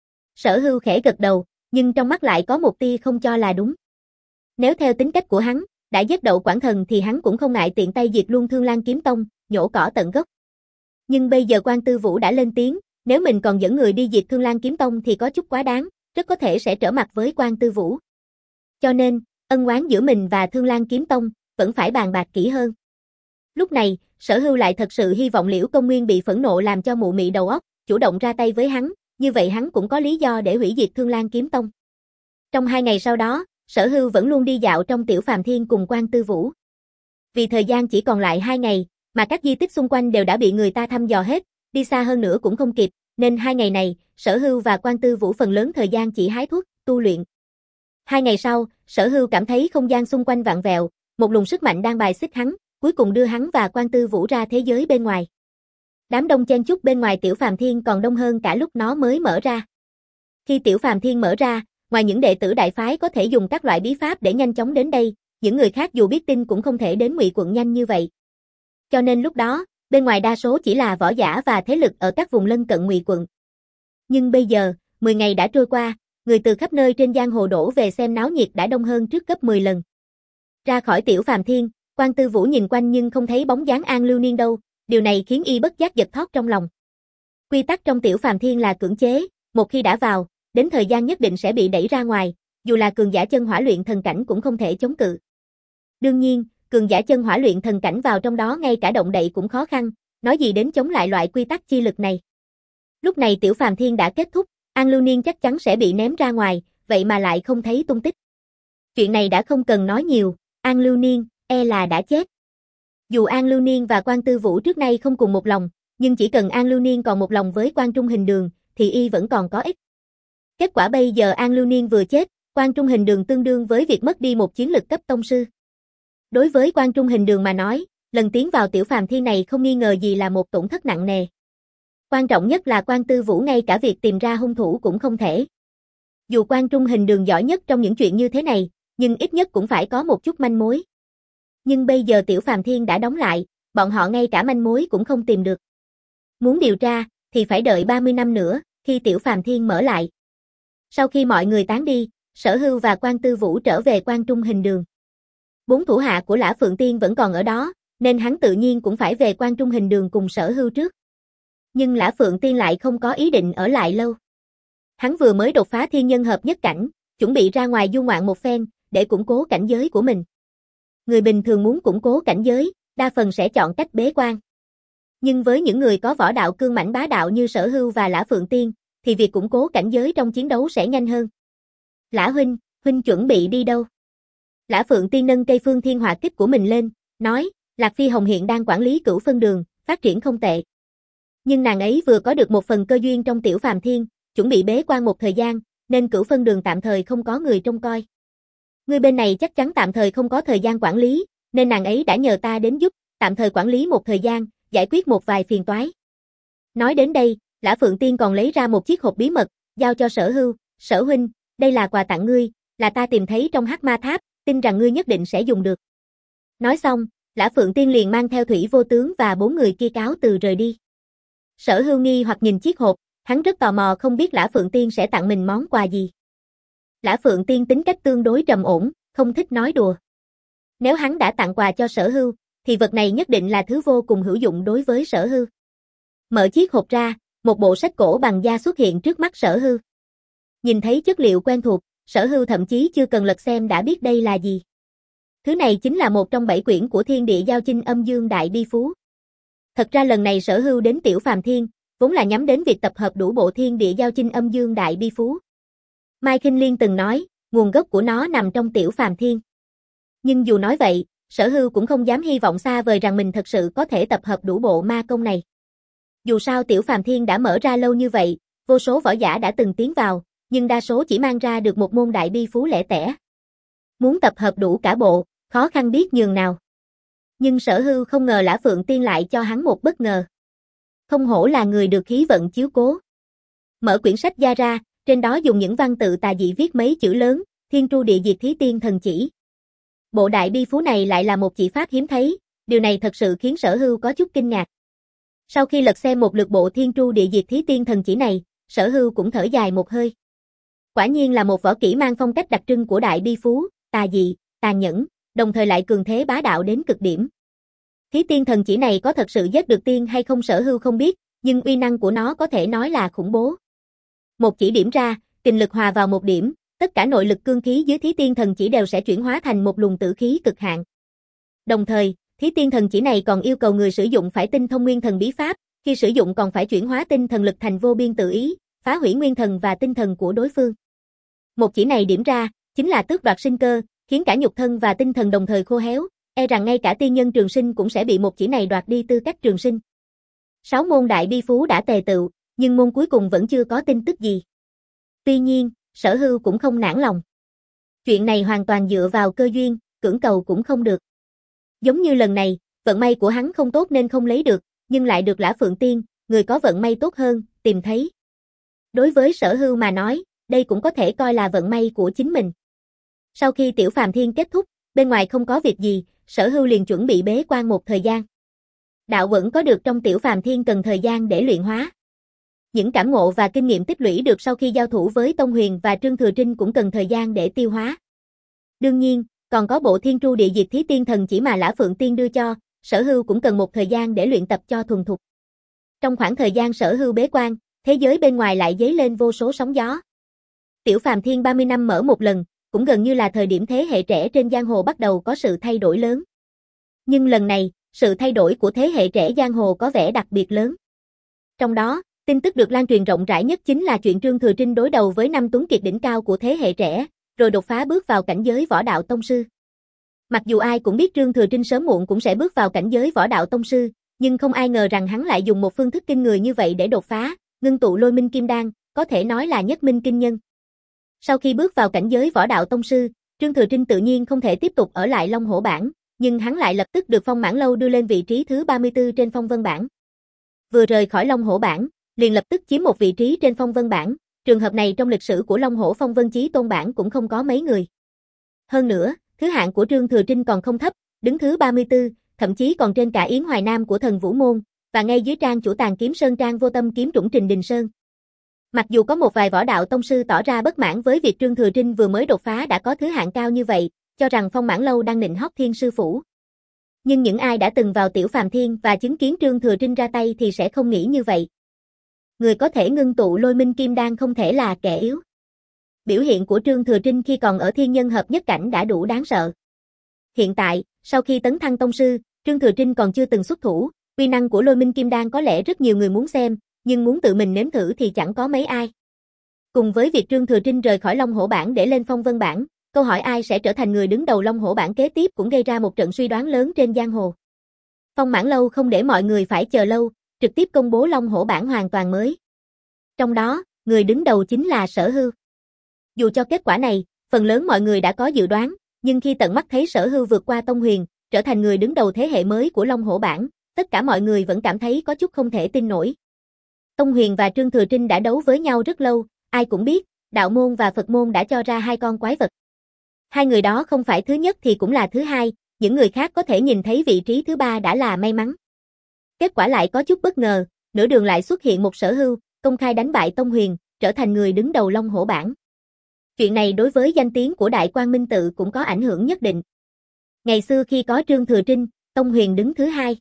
Sở Hưu khẽ gật đầu, nhưng trong mắt lại có một tia không cho là đúng. Nếu theo tính cách của hắn, đã giết Đậu Quảng Thần thì hắn cũng không ngại tiện tay diệt luôn Thương Lan Kiếm Tông, nhổ cỏ tận gốc. Nhưng bây giờ Quan Tư Vũ đã lên tiếng, nếu mình còn dẫn người đi diệt Thương Lan Kiếm Tông thì có chút quá đáng, rất có thể sẽ trở mặt với Quan Tư Vũ. Cho nên, ân oán giữa mình và Thương Lan Kiếm Tông, vẫn phải bàn bạc kỹ hơn. Lúc này, Sở Hưu lại thật sự hy vọng Liễu Công Nguyên bị phẫn nộ làm cho mụ mị đầu óc, chủ động ra tay với hắn, như vậy hắn cũng có lý do để hủy diệt Thương Lan Kiếm Tông. Trong hai ngày sau đó, Sở Hưu vẫn luôn đi dạo trong Tiểu Phàm Thiên cùng Quan Tư Vũ. Vì thời gian chỉ còn lại hai ngày, mà các di tích xung quanh đều đã bị người ta thăm dò hết, đi xa hơn nữa cũng không kịp, nên hai ngày này, Sở Hưu và Quan Tư Vũ phần lớn thời gian chỉ hái thuốc, tu luyện. Hai ngày sau, Sở Hưu cảm thấy không gian xung quanh vặn vẹo, một luồng sức mạnh đang bài xích hắn, cuối cùng đưa hắn và Quan Tư Vũ ra thế giới bên ngoài. Đám đông chen chúc bên ngoài Tiểu Phàm Thiên còn đông hơn cả lúc nó mới mở ra. Khi Tiểu Phàm Thiên mở ra, ngoài những đệ tử đại phái có thể dùng các loại bí pháp để nhanh chóng đến đây, những người khác dù biết tin cũng không thể đến Ngụy quận nhanh như vậy. Cho nên lúc đó, bên ngoài đa số chỉ là võ giả và thế lực ở các vùng lân cận Ngụy quận. Nhưng bây giờ, mười ngày đã trôi qua, người từ khắp nơi trên giang hồ đổ về xem náo nhiệt đã đông hơn trước gấp mười lần. Ra khỏi Tiểu Phàm Thiên, Quan Tư Vũ nhìn quanh nhưng không thấy bóng dáng An Lưu Niên đâu, điều này khiến y bất giác giật thót trong lòng. Quy tắc trong Tiểu Phàm Thiên là cưỡng chế, một khi đã vào, đến thời gian nhất định sẽ bị đẩy ra ngoài, dù là cường giả chân hỏa luyện thần cảnh cũng không thể chống cự. Đương nhiên, cường giả chân hỏa luyện thần cảnh vào trong đó ngay cả động đậy cũng khó khăn, nói gì đến chống lại loại quy tắc chi lực này. Lúc này Tiểu Phàm Thiên đã kết thúc, An Lưu Niên chắc chắn sẽ bị ném ra ngoài, vậy mà lại không thấy tung tích. Chuyện này đã không cần nói nhiều, An Lưu Niên, e là đã chết. Dù An Lưu Niên và Quan Tư Vũ trước nay không cùng một lòng, nhưng chỉ cần An Lưu Niên còn một lòng với Quan Trung Hình Đường, thì y vẫn còn có ích. Kết quả bây giờ An Lưu Niên vừa chết, Quan Trung Hình Đường tương đương với việc mất đi một chiến lực cấp tông sư. Đối với Quan Trung Hình Đường mà nói, lần tiến vào Tiểu Phàm Thiên này không nghi ngờ gì là một tổn thất nặng nề. Quan trọng nhất là Quan Tư Vũ ngay cả việc tìm ra hung thủ cũng không thể. Dù Quan Trung Hình Đường giỏi nhất trong những chuyện như thế này, nhưng ít nhất cũng phải có một chút manh mối. Nhưng bây giờ Tiểu Phàm Thiên đã đóng lại, bọn họ ngay cả manh mối cũng không tìm được. Muốn điều tra, thì phải đợi ba mươi năm nữa, khi Tiểu Phàm Thiên mở lại. Sau khi mọi người tán đi, Sở Hưu và Quan Tư Vũ trở về Quan Trung Hình Đường. Bốn thủ hạ của Lã Phượng Tiên vẫn còn ở đó, nên hắn tự nhiên cũng phải về Quan Trung Hình Đường cùng Sở Hưu trước. Nhưng Lã Phượng Tiên lại không có ý định ở lại lâu. Hắn vừa mới đột phá thiên nhân hợp nhất cảnh, chuẩn bị ra ngoài du ngoạn một phen, để củng cố cảnh giới của mình. Người bình thường muốn củng cố cảnh giới, đa phần sẽ chọn cách bế quan. Nhưng với những người có võ đạo cương mãnh bá đạo như Sở Hưu và Lã Phượng Tiên, thì việc củng cố cảnh giới trong chiến đấu sẽ nhanh hơn. Lã huynh, huynh chuẩn bị đi đâu? Lã Phượng Tiên nâng cây Phương Thiên Hỏa Kích của mình lên, nói, Lạc Phi Hồng hiện đang quản lý Cửu Phân Đường, phát triển không tệ. Nhưng nàng ấy vừa có được một phần cơ duyên trong Tiểu Phàm Thiên, chuẩn bị bế quan một thời gian, nên Cửu Phân Đường tạm thời không có người trông coi. Người bên này chắc chắn tạm thời không có thời gian quản lý, nên nàng ấy đã nhờ ta đến giúp, tạm thời quản lý một thời gian, giải quyết một vài phiền toái. Nói đến đây, Lã Phượng Tiên còn lấy ra một chiếc hộp bí mật, giao cho Sở Hưu, Sở huynh, đây là quà tặng ngươi, là ta tìm thấy trong Hắc Ma Tháp, tin rằng ngươi nhất định sẽ dùng được. Nói xong, Lã Phượng Tiên liền mang theo Thủy Vô Tướng và bốn người kia cáo từ rời đi. Sở Hưu nghi hoặc nhìn chiếc hộp, hắn rất tò mò không biết Lã Phượng Tiên sẽ tặng mình món quà gì. Lã Phượng Tiên tính cách tương đối trầm ổn, không thích nói đùa. Nếu hắn đã tặng quà cho Sở Hưu, thì vật này nhất định là thứ vô cùng hữu dụng đối với Sở Hưu. Mở chiếc hộp ra, một bộ sách cổ bằng da xuất hiện trước mắt Sở Hưu. Nhìn thấy chất liệu quen thuộc, Sở Hưu thậm chí chưa cần lật xem đã biết đây là gì. Thứ này chính là một trong bảy quyển của Thiên Địa Giao Chinh Âm Dương Đại Bi Phú. Thật ra lần này Sở Hưu đến Tiểu Phàm Thiên, vốn là nhắm đến việc tập hợp đủ bộ Thiên Địa Giao Chinh Âm Dương Đại Bi Phú. Mai Khinh Liên từng nói, nguồn gốc của nó nằm trong Tiểu Phàm Thiên. Nhưng dù nói vậy, Sở Hưu cũng không dám hy vọng xa vời rằng mình thật sự có thể tập hợp đủ bộ ma công này. Dù sao Tiểu Phàm Thiên đã mở ra lâu như vậy, vô số võ giả đã từng tiến vào, nhưng đa số chỉ mang ra được một môn đại bi phú lẻ tẻ. Muốn tập hợp đủ cả bộ, khó khăn biết nhường nào. Nhưng Sở Hưu không ngờ Lã Phượng Tiên lại cho hắn một bất ngờ. Không hổ là người được khí vận chiếu cố. Mở quyển sách ra ra, trên đó dùng những văn tự tà dị viết mấy chữ lớn, Thiên Tru Địa Diệt Thí Tiên Thần Chỉ. Bộ đại bi phú này lại là một chỉ pháp hiếm thấy, điều này thật sự khiến Sở Hưu có chút kinh ngạc. Sau khi lật xem một lượt bộ Thiên Tru Địa Diệt Thí Tiên Thần Chỉ này, Sở Hưu cũng thở dài một hơi. Quả nhiên là một võ kỹ mang phong cách đặc trưng của đại bi phú, tà dị, tàn nhẫn, đồng thời lại cường thế bá đạo đến cực điểm. Thí tiên thần chỉ này có thật sự giết được tiên hay không Sở Hưu không biết, nhưng uy năng của nó có thể nói là khủng bố. Một chỉ điểm ra, kình lực hòa vào một điểm, tất cả nội lực cương khí dưới thí tiên thần chỉ đều sẽ chuyển hóa thành một luồng tử khí cực hạn. Đồng thời, thí tiên thần chỉ này còn yêu cầu người sử dụng phải tinh thông nguyên thần bí pháp, khi sử dụng còn phải chuyển hóa tinh thần lực thành vô biên tự ý, phá hủy nguyên thần và tinh thần của đối phương. Một chỉ này điểm ra, chính là tước đoạt sinh cơ, khiến cả nhục thân và tinh thần đồng thời khô héo, e rằng ngay cả tiên nhân trường sinh cũng sẽ bị một chỉ này đoạt đi tư cách trường sinh. Sáu môn đại bi phú đã tề tựu, nhưng môn cuối cùng vẫn chưa có tin tức gì. Tuy nhiên, Sở Hưu cũng không nản lòng. Chuyện này hoàn toàn dựa vào cơ duyên, cưỡng cầu cũng không được. Giống như lần này, vận may của hắn không tốt nên không lấy được, nhưng lại được Lã Phượng Tiên, người có vận may tốt hơn, tìm thấy. Đối với Sở Hưu mà nói, đây cũng có thể coi là vận may của chính mình. Sau khi Tiểu Phàm Thiên kết thúc, bên ngoài không có việc gì, Sở Hưu liền chuẩn bị bế quan một thời gian. Đạo vẫn có được trong Tiểu Phàm Thiên cần thời gian để luyện hóa. Những cảm ngộ và kinh nghiệm tích lũy được sau khi giao thủ với Tông Huyền và Trương Thừa Trinh cũng cần thời gian để tiêu hóa. Đương nhiên, còn có bộ Thiên Tru Địa Diệt Thí Tiên Thần chỉ mà Lã Phượng Tiên đưa cho, Sở Hưu cũng cần một thời gian để luyện tập cho thuần thục. Trong khoảng thời gian Sở Hưu bế quan, thế giới bên ngoài lại dấy lên vô số sóng gió. Tiểu Phàm Thiên ba mươi năm mở một lần, cũng gần như là thời điểm thế hệ trẻ trên giang hồ bắt đầu có sự thay đổi lớn. Nhưng lần này, sự thay đổi của thế hệ trẻ giang hồ có vẻ đặc biệt lớn. Trong đó, tin tức được lan truyền rộng rãi nhất chính là chuyện Trương Thừa Trinh đối đầu với năm tuấn kiệt đỉnh cao của thế hệ trẻ, rồi đột phá bước vào cảnh giới võ đạo tông sư. Mặc dù ai cũng biết Trương Thừa Trinh sớm muộn cũng sẽ bước vào cảnh giới võ đạo tông sư, nhưng không ai ngờ rằng hắn lại dùng một phương thức kinh người như vậy để đột phá, ngưng tụ lôi minh kim đan, có thể nói là nhất minh kinh nhân. Sau khi bước vào cảnh giới võ đạo tông sư, Trương Thừa Trinh tự nhiên không thể tiếp tục ở lại Long Hổ bảng, nhưng hắn lại lập tức được Phong Mãn Lâu đưa lên vị trí thứ ba mươi tư trên Phong Vân bảng. Vừa rời khỏi Long Hổ bảng, liền lập tức chiếm một vị trí trên Phong Vân bảng, trường hợp này trong lịch sử của Long Hổ Phong Vân Chí Tôn bảng cũng không có mấy người. Hơn nữa, thứ hạng của Trương Thừa Trinh còn không thấp, đứng thứ ba mươi tư, thậm chí còn trên cả Yến Hoài Nam của Thần Vũ Môn, và ngay dưới trang chủ Tàn Kiếm Sơn trang Vô Tâm Kiếm Trũng Trình Đình Sơn. Mặc dù có một vài võ đạo tông sư tỏ ra bất mãn với việc Trương Thừa Trinh vừa mới đột phá đã có thứ hạng cao như vậy, cho rằng Phong Mãn Lâu đang nịnh hót Thiên sư phủ. Nhưng những ai đã từng vào Tiểu Phàm Thiên và chứng kiến Trương Thừa Trinh ra tay thì sẽ không nghĩ như vậy. Người có thể ngưng tụ lôi minh kim đan không thể là kẻ yếu. Biểu hiện của Trương Thừa Trinh khi còn ở thiên nhân hợp nhất cảnh đã đủ đáng sợ. Hiện tại, sau khi tấn thăng tông sư, Trương Thừa Trinh còn chưa từng xuất thủ, uy năng của lôi minh kim đan có lẽ rất nhiều người muốn xem, nhưng muốn tự mình nếm thử thì chẳng có mấy ai. Cùng với việc Trương Thừa Trinh rời khỏi Long Hổ bảng để lên Phong Vân bảng, câu hỏi ai sẽ trở thành người đứng đầu Long Hổ bảng kế tiếp cũng gây ra một trận suy đoán lớn trên giang hồ. Phong Mãn Lâu không để mọi người phải chờ lâu, trực tiếp công bố Long Hổ bảng hoàn toàn mới. Trong đó, người đứng đầu chính là Sở Hưu. Dù cho kết quả này, phần lớn mọi người đã có dự đoán, nhưng khi tận mắt thấy Sở Hưu vượt qua Tông Huyền, trở thành người đứng đầu thế hệ mới của Long Hổ bảng, tất cả mọi người vẫn cảm thấy có chút không thể tin nổi. Tông Huyền và Trương Thừa Trinh đã đấu với nhau rất lâu, ai cũng biết, đạo môn và Phật môn đã cho ra hai con quái vật. Hai người đó không phải thứ nhất thì cũng là thứ hai, những người khác có thể nhìn thấy vị trí thứ ba đã là may mắn. Kết quả lại có chút bất ngờ, nửa đường lại xuất hiện một Sở Hưu, công khai đánh bại Tông Huyền, trở thành người đứng đầu Long Hổ bảng. Chuyện này đối với danh tiếng của Đại Quang Minh Tự cũng có ảnh hưởng nhất định. Ngày xưa khi có Trương Thừa Trinh, Tông Huyền đứng thứ hai.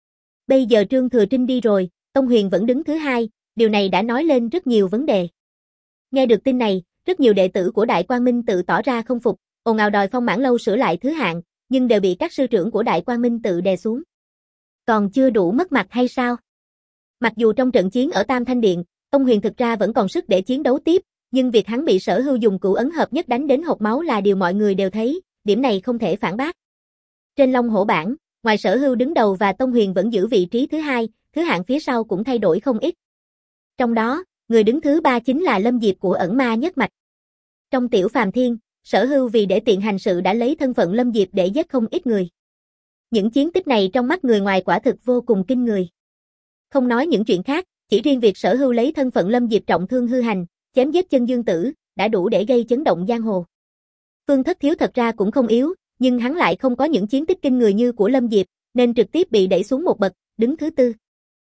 Bây giờ Trương Thừa Trinh đi rồi, Tông Huyền vẫn đứng thứ hai, điều này đã nói lên rất nhiều vấn đề. Nghe được tin này, rất nhiều đệ tử của Đại Quang Minh Tự tỏ ra không phục, ồn ào đòi Phong Mãn Lâu sửa lại thứ hạng, nhưng đều bị các sư trưởng của Đại Quang Minh Tự đè xuống. Còn chưa đủ mất mặt hay sao? Mặc dù trong trận chiến ở Tam Thanh Điện, Tông Huyền thực ra vẫn còn sức để chiến đấu tiếp, nhưng việc hắn bị Sở Hưu dùng cửu ấn hợp nhất đánh đến hộc máu là điều mọi người đều thấy, điểm này không thể phản bác. Trên Long Hổ bảng, ngoài Sở Hưu đứng đầu và Tông Huyền vẫn giữ vị trí thứ hai, thứ hạng phía sau cũng thay đổi không ít. Trong đó, người đứng thứ ba chính là Lâm Diệp của Ẩn Ma Nhất Mạch. Trong Tiểu Phàm Thiên, Sở Hưu vì để tiện hành sự đã lấy thân phận Lâm Diệp để giết không ít người. Những chiến tích này trong mắt người ngoài quả thực vô cùng kinh người. Không nói những chuyện khác, chỉ riêng việc Sở Hưu lấy thân phận Lâm Diệp trọng thương hư hành, chém giết Chân Dương Tử, đã đủ để gây chấn động giang hồ. Phương Thất Thiếu thật ra cũng không yếu, nhưng hắn lại không có những chiến tích kinh người như của Lâm Diệp, nên trực tiếp bị đẩy xuống một bậc, đứng thứ tư.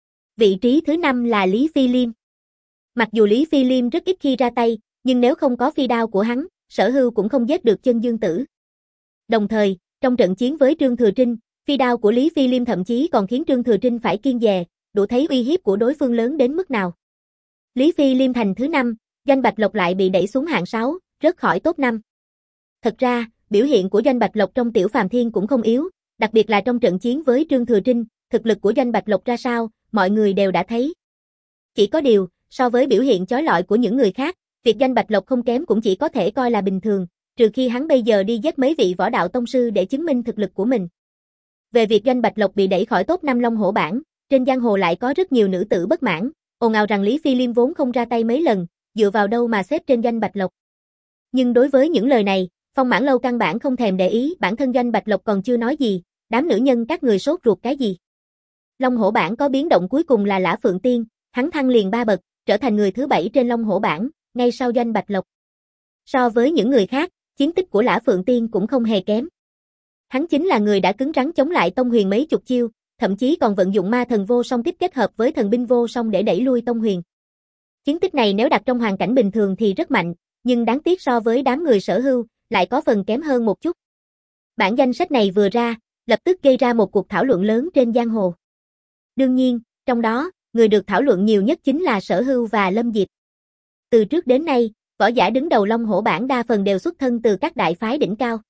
Vị trí thứ năm là Lý Phi Liêm. Mặc dù Lý Phi Liêm rất ít khi ra tay, nhưng nếu không có phi đao của hắn, Sở Hưu cũng không giết được Chân Dương Tử. Đồng thời, trong trận chiến với Trương Thừa Trinh, Phi đao của Lý Phi Liêm thậm chí còn khiến Trương Thừa Trinh phải kiêng dè, đủ thấy uy hiếp của đối phương lớn đến mức nào. Lý Phi Liêm thành thứ năm, Doanh Bạch Lộc lại bị đẩy xuống hạng sáu, rớt khỏi top năm. Thật ra, biểu hiện của Doanh Bạch Lộc trong Tiểu Phàm Thiên cũng không yếu, đặc biệt là trong trận chiến với Trương Thừa Trinh, thực lực của Doanh Bạch Lộc ra sao, mọi người đều đã thấy. Chỉ có điều, so với biểu hiện chói lọi của những người khác, việc Doanh Bạch Lộc không kém cũng chỉ có thể coi là bình thường, trừ khi hắn bây giờ đi giết mấy vị võ đạo tông sư để chứng minh thực lực của mình. Về việc Doanh Bạch Lộc bị đẩy khỏi top năm Long Hổ bảng, trên giang hồ lại có rất nhiều nữ tử bất mãn, ồn ào rằng Lý Phi Liêm vốn không ra tay mấy lần, dựa vào đâu mà xếp trên Doanh Bạch Lộc. Nhưng đối với những lời này, Phong Mãn Lâu căn bản không thèm để ý, bản thân Doanh Bạch Lộc còn chưa nói gì, đám nữ nhân các người sốt ruột cái gì. Long Hổ bảng có biến động cuối cùng là Lã Phượng Tiên, hắn thăng liền ba bậc, trở thành người thứ bảy trên Long Hổ bảng, ngay sau Doanh Bạch Lộc. So với những người khác, chiến tích của Lã Phượng Tiên cũng không hề kém. Hắn chính là người đã cứng rắn chống lại Tông Huyền mấy chục chiêu, thậm chí còn vận dụng ma thần vô song kích kết hợp với thần binh vô song để đẩy lui Tông Huyền. Chiến tích này nếu đặt trong hoàn cảnh bình thường thì rất mạnh, nhưng đáng tiếc so với đám người Sở Hưu, lại có phần kém hơn một chút. Bản danh sách này vừa ra, lập tức gây ra một cuộc thảo luận lớn trên giang hồ. Đương nhiên, trong đó, người được thảo luận nhiều nhất chính là Sở Hưu và Lâm Diệp. Từ trước đến nay, võ giả đứng đầu Long Hổ bảng đa phần đều xuất thân từ các đại phái đỉnh cao.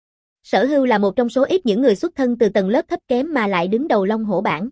Sở Hưu là một trong số ít những người xuất thân từ tầng lớp thấp kém mà lại đứng đầu Long Hổ bảng.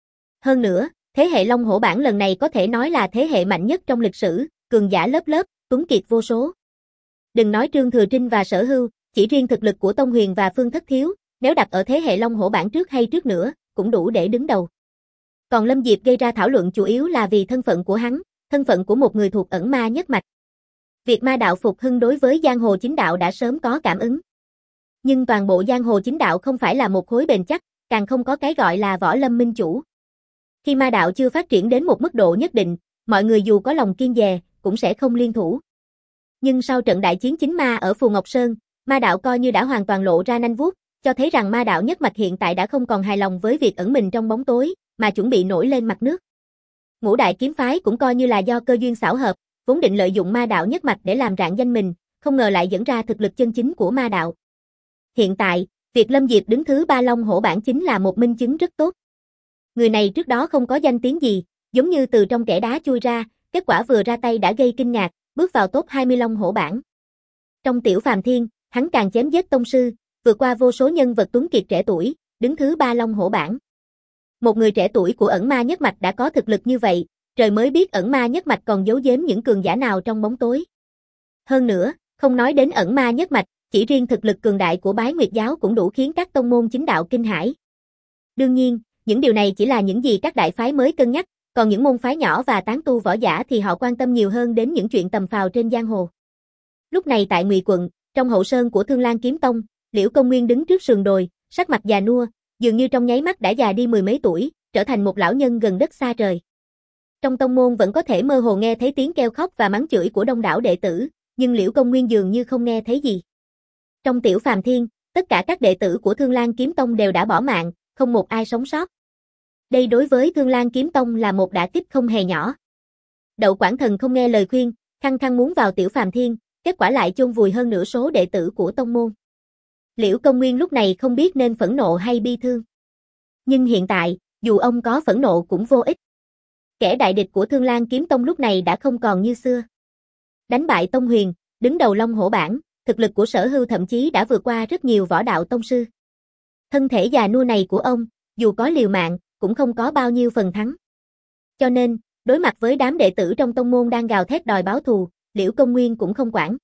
Hơn nữa, thế hệ Long Hổ bảng lần này có thể nói là thế hệ mạnh nhất trong lịch sử, cường giả lớp lớp, tuấn kiệt vô số. Đừng nói Trương Thừa Trinh và Sở Hưu, chỉ riêng thực lực của Tông Huyền và Phương Thất Thiếu, nếu đặt ở thế hệ Long Hổ bảng trước hay trước nữa, cũng đủ để đứng đầu. Còn Lâm Diệp gây ra thảo luận chủ yếu là vì thân phận của hắn, thân phận của một người thuộc ẩn ma nhất mạch. Việc ma đạo phục hưng đối với giang hồ chính đạo đã sớm có cảm ứng. Nhưng toàn bộ giang hồ chính đạo không phải là một khối bền chắc, càng không có cái gọi là võ lâm minh chủ. Khi ma đạo chưa phát triển đến một mức độ nhất định, mọi người dù có lòng kiêng dè, cũng sẽ không liên thủ. Nhưng sau trận đại chiến chính ma ở Phù Ngọc Sơn, ma đạo coi như đã hoàn toàn lộ ra nanh vuốt, cho thấy rằng ma đạo nhất mạch hiện tại đã không còn hài lòng với việc ẩn mình trong bóng tối, mà chuẩn bị nổi lên mặt nước. Ngũ đại kiếm phái cũng coi như là do cơ duyên xảo hợp, vốn định lợi dụng ma đạo nhất mạch để làm rạng danh mình, không ngờ lại dẫn ra thực lực chân chính của ma đạo. Hiện tại, việc Lâm Diệp đứng thứ ba Long Hổ bảng chính là một minh chứng rất tốt. Người này trước đó không có danh tiếng gì, giống như từ trong kẽ đá chui ra, kết quả vừa ra tay đã gây kinh ngạc, bước vào top hai mươi Long Hổ bảng. Trong Tiểu Phàm Thiên, hắn càng chém giết tông sư, vượt qua vô số nhân vật tuấn kiệt trẻ tuổi, đứng thứ ba Long Hổ bảng. Một người trẻ tuổi của ẩn ma nhất mạch đã có thực lực như vậy, trời mới biết ẩn ma nhất mạch còn giấu giếm những cường giả nào trong bóng tối. Hơn nữa, không nói đến ẩn ma nhất mạch, chỉ riêng thực lực cường đại của Bái Nguyệt giáo cũng đủ khiến các tông môn chính đạo kinh hãi. Đương nhiên, những điều này chỉ là những gì các đại phái mới cân nhắc, còn những môn phái nhỏ và tán tu võ giả thì họ quan tâm nhiều hơn đến những chuyện tầm phào trên giang hồ. Lúc này tại Ngụy quận, trong hậu sơn của Thương Lan Kiếm Tông, Liễu Công Nguyên đứng trước sườn đồi, sắc mặt già nua, dường như trong nháy mắt đã già đi mười mấy tuổi, trở thành một lão nhân gần đất xa trời. Trong tông môn vẫn có thể mơ hồ nghe thấy tiếng kêu khóc và mắng chửi của đông đảo đệ tử, nhưng Liễu Công Nguyên dường như không nghe thấy gì. Trong Tiểu Phàm Thiên, tất cả các đệ tử của Thương Lan Kiếm Tông đều đã bỏ mạng, không một ai sống sót. Đây đối với Thương Lan Kiếm Tông là một đả kích không hề nhỏ. Đậu Quảng Thần không nghe lời khuyên, khăng khăng muốn vào Tiểu Phàm Thiên, kết quả lại chôn vùi hơn nửa số đệ tử của tông môn. Liễu Công Nguyên lúc này không biết nên phẫn nộ hay bi thương. Nhưng hiện tại, dù ông có phẫn nộ cũng vô ích. Kẻ đại địch của Thương Lan Kiếm Tông lúc này đã không còn như xưa. Đánh bại Tông Huyền, đứng đầu Long Hổ bảng, thực lực của Sở Hưu thậm chí đã vượt qua rất nhiều võ đạo tông sư. Thân thể già nua này của ông, dù có liều mạng, cũng không có bao nhiêu phần thắng. Cho nên, đối mặt với đám đệ tử trong tông môn đang gào thét đòi báo thù, Liễu Công Nguyên cũng không quản.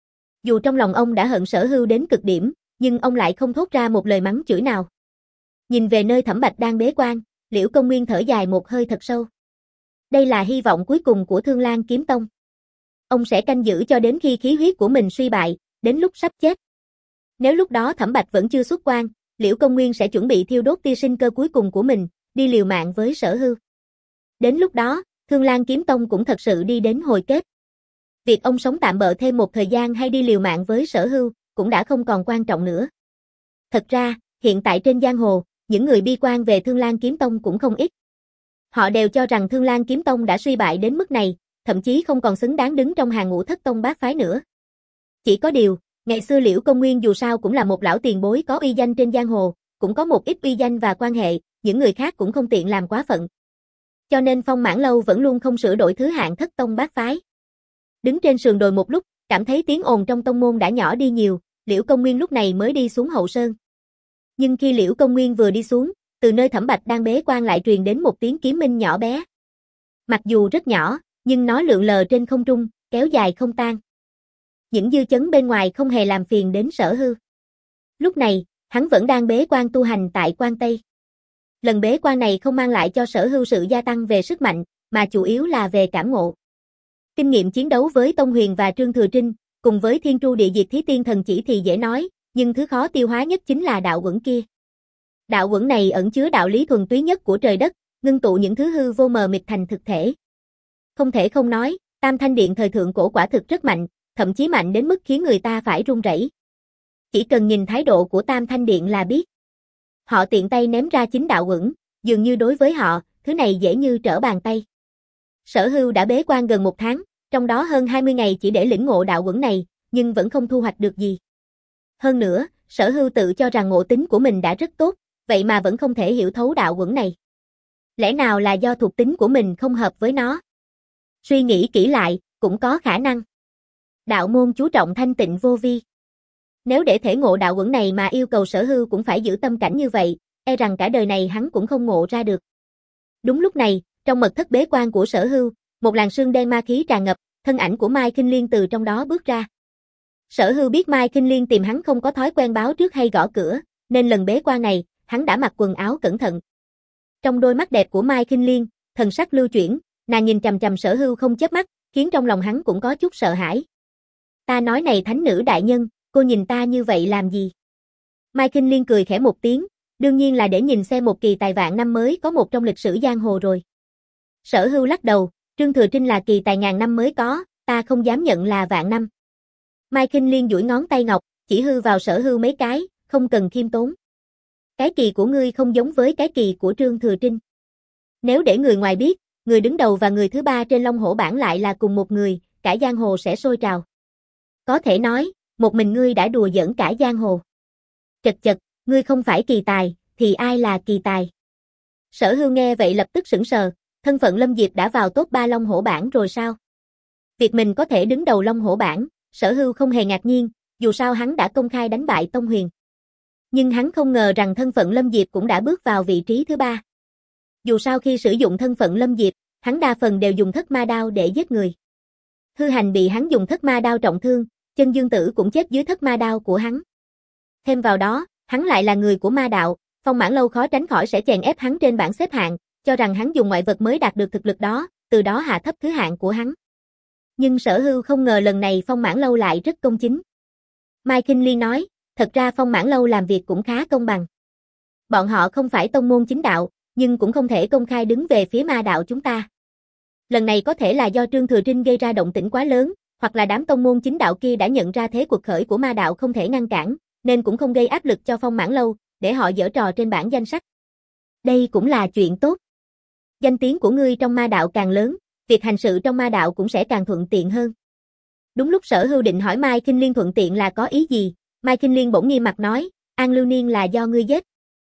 Dù trong lòng ông đã hận Sở Hưu đến cực điểm, nhưng ông lại không thốt ra một lời mắng chửi nào. Nhìn về nơi Thẩm Bạch đang bế quan, Liễu Công Nguyên thở dài một hơi thật sâu. Đây là hy vọng cuối cùng của Thương Lan Kiếm Tông. Ông sẽ canh giữ cho đến khi khí huyết của mình suy bại, đến lúc sắp chết. Nếu lúc đó Thẩm Bạch vẫn chưa xuất quan, Liễu Công Nguyên sẽ chuẩn bị thiêu đốt tia sinh cơ cuối cùng của mình, đi liều mạng với Sở Hưu. Đến lúc đó, Thương Lan Kiếm Tông cũng thật sự đi đến hồi kết. Việc ông sống tạm bợ thêm một thời gian hay đi liều mạng với Sở Hưu, cũng đã không còn quan trọng nữa. Thật ra, hiện tại trên giang hồ, những người bi quan về Thương Lan Kiếm Tông cũng không ít. Họ đều cho rằng Thương Lan Kiếm Tông đã suy bại đến mức này, thậm chí không còn xứng đáng đứng trong hàng ngũ thất tông bát phái nữa. Chỉ có điều, ngày xưa Liễu Công Nguyên dù sao cũng là một lão tiền bối có uy danh trên giang hồ, cũng có một ít uy danh và quan hệ, những người khác cũng không tiện làm quá phận. Cho nên Phong Mãn Lâu vẫn luôn không sửa đổi thứ hạng thất tông bát phái. Đứng trên sườn đồi một lúc, cảm thấy tiếng ồn trong tông môn đã nhỏ đi nhiều, Liễu Công Nguyên lúc này mới đi xuống hậu sơn. Nhưng khi Liễu Công Nguyên vừa đi xuống, từ nơi Thẩm Bạch đang bế quan lại truyền đến một tiếng kiếm minh nhỏ bé. Mặc dù rất nhỏ, nhưng nó lượn lờ trên không trung, kéo dài không tan. Những dư chấn bên ngoài không hề làm phiền đến Sở Hưu. Lúc này, hắn vẫn đang bế quan tu hành tại Quan Tây. Lần bế quan này không mang lại cho Sở Hưu sự gia tăng về sức mạnh, mà chủ yếu là về cảm ngộ. Kinh nghiệm chiến đấu với Tông Huyền và Trương Thừa Trinh, cùng với Thiên Tru Địa Diệt Thí Tiên Thần Chỉ thì dễ nói, nhưng thứ khó tiêu hóa nhất chính là đạo quẩn kia. Đạo quẩn này ẩn chứa đạo lý thuần túy nhất của trời đất, ngưng tụ những thứ hư vô mờ mịt thành thực thể. Không thể không nói, Tam Thanh Điện thời thượng cổ quả thực rất mạnh, thậm chí mạnh đến mức khiến người ta phải run rẩy. Chỉ cần nhìn thái độ của Tam Thanh Điện là biết. Họ tiện tay ném ra chính đạo quẩn, dường như đối với họ, thứ này dễ như trở bàn tay. Sở Hưu đã bế quan gần một tháng, trong đó hơn hai mươi ngày chỉ để lĩnh ngộ đạo quẩn này, nhưng vẫn không thu hoạch được gì. Hơn nữa, Sở Hưu tự cho rằng ngộ tính của mình đã rất tốt, vậy mà vẫn không thể hiểu thấu đạo quẩn này. Lẽ nào là do thuộc tính của mình không hợp với nó? Suy nghĩ kỹ lại, cũng có khả năng. Đạo môn chú trọng thanh tịnh vô vi. Nếu để thể ngộ đạo quẩn này mà yêu cầu Sở Hưu cũng phải giữ tâm cảnh như vậy, e rằng cả đời này hắn cũng không ngộ ra được. Đúng lúc này, trong mật thất bế quan của Sở Hưu, một làn sương đen ma khí tràn ngập, thân ảnh của Mai Kinh Liên từ trong đó bước ra. Sở Hưu biết Mai Kinh Liên tìm hắn không có thói quen báo trước hay gõ cửa, nên lần bế quan này, hắn đã mặc quần áo cẩn thận. Trong đôi mắt đẹp của Mai Kinh Liên, thần sắc lưu chuyển, nàng nhìn chằm chằm Sở Hưu không chớp mắt, khiến trong lòng hắn cũng có chút sợ hãi. Ta nói này thánh nữ đại nhân, cô nhìn ta như vậy làm gì? Mai Kinh Liên cười khẽ một tiếng, đương nhiên là để nhìn xem một kỳ tài vạn năm mới có một trong lịch sử giang hồ rồi. Sở Hưu lắc đầu, Trương Thừa Trinh là kỳ tài ngàn năm mới có, ta không dám nhận là vạn năm. Mai Kinh Liên duỗi ngón tay ngọc, chỉ hư vào Sở Hưu mấy cái, không cần khiêm tốn. Cái kỳ của ngươi không giống với cái kỳ của Trương Thừa Trinh. Nếu để người ngoài biết, người đứng đầu và người thứ ba trên Long Hổ bảng lại là cùng một người, cả giang hồ sẽ sôi trào. Có thể nói, một mình ngươi đã đùa giỡn cả giang hồ. Chật chật, ngươi không phải kỳ tài, thì ai là kỳ tài? Sở Hưu nghe vậy lập tức sững sờ, thân phận Lâm Diệp đã vào top ba Long Hổ bảng rồi sao? Việc mình có thể đứng đầu Long Hổ bảng, Sở Hưu không hề ngạc nhiên, dù sao hắn đã công khai đánh bại Tông Huyền. Nhưng hắn không ngờ rằng thân phận Lâm Diệp cũng đã bước vào vị trí thứ ba. Dù sao khi sử dụng thân phận Lâm Diệp, hắn đa phần đều dùng thất ma đao để giết người. Hư Hành bị hắn dùng thất ma đao trọng thương, Chân Dương Tử cũng chết dưới thất ma đao của hắn. Thêm vào đó, hắn lại là người của ma đạo, Phong Mãn Lâu khó tránh khỏi sẽ chèn ép hắn trên bảng xếp hạng, cho rằng hắn dùng ngoại vật mới đạt được thực lực đó, từ đó hạ thấp thứ hạng của hắn. Nhưng Sở Hưu không ngờ lần này Phong Mãn Lâu lại rất công chính. Mai Kinh Liên nói, thật ra Phong Mãn Lâu làm việc cũng khá công bằng. Bọn họ không phải tông môn chính đạo, nhưng cũng không thể công khai đứng về phía ma đạo chúng ta. Lần này có thể là do Trương Thừa Trinh gây ra động tĩnh quá lớn, hoặc là đám tông môn chính đạo kia đã nhận ra thế cuộc khởi của ma đạo không thể ngăn cản, nên cũng không gây áp lực cho Phong Mãn Lâu, để họ giở trò trên bảng danh sách. Đây cũng là chuyện tốt. Danh tiếng của ngươi trong ma đạo càng lớn, việc hành sự trong ma đạo cũng sẽ càng thuận tiện hơn. Đúng lúc Sở Hưu định hỏi Mai Kinh Liên thuận tiện là có ý gì, Mai Kinh Liên bỗng nghiêm mặt nói, An Lưu Niên là do ngươi giết.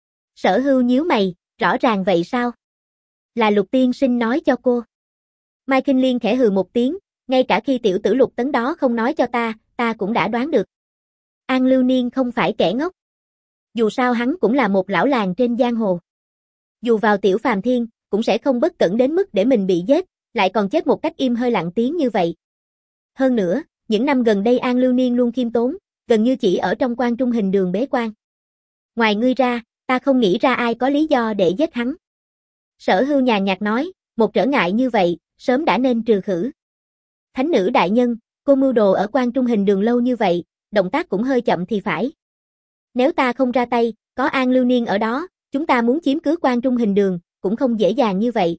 Sở Hưu nhíu mày, rõ ràng vậy sao? Là Lục tiên sinh nói cho cô. Mai Kinh Liên khẽ hừ một tiếng, ngay cả khi tiểu tử Lục Tấn đó không nói cho ta, ta cũng đã đoán được. An Lưu Niên không phải kẻ ngốc. Dù sao hắn cũng là một lão làng trên giang hồ. Dù vào tiểu phàm thiên, cũng sẽ không bất cẩn đến mức để mình bị giết, lại còn chết một cách im hơi lặng tiếng như vậy. Hơn nữa, những năm gần đây An Lưu Niên luôn khiêm tốn, gần như chỉ ở trong quan trung hình đường bế quan. Ngoài ngươi ra, ta không nghĩ ra ai có lý do để giết hắn. Sở Hưu nhàn nhạt nói, một trở ngại như vậy, sớm đã nên trừ khử. Thánh nữ đại nhân, cô mưu đồ ở quan trung hình đường lâu như vậy, động tác cũng hơi chậm thì phải. Nếu ta không ra tay, có An Lưu Niên ở đó, chúng ta muốn chiếm cứ quan trung hình đường, cũng không dễ dàng như vậy.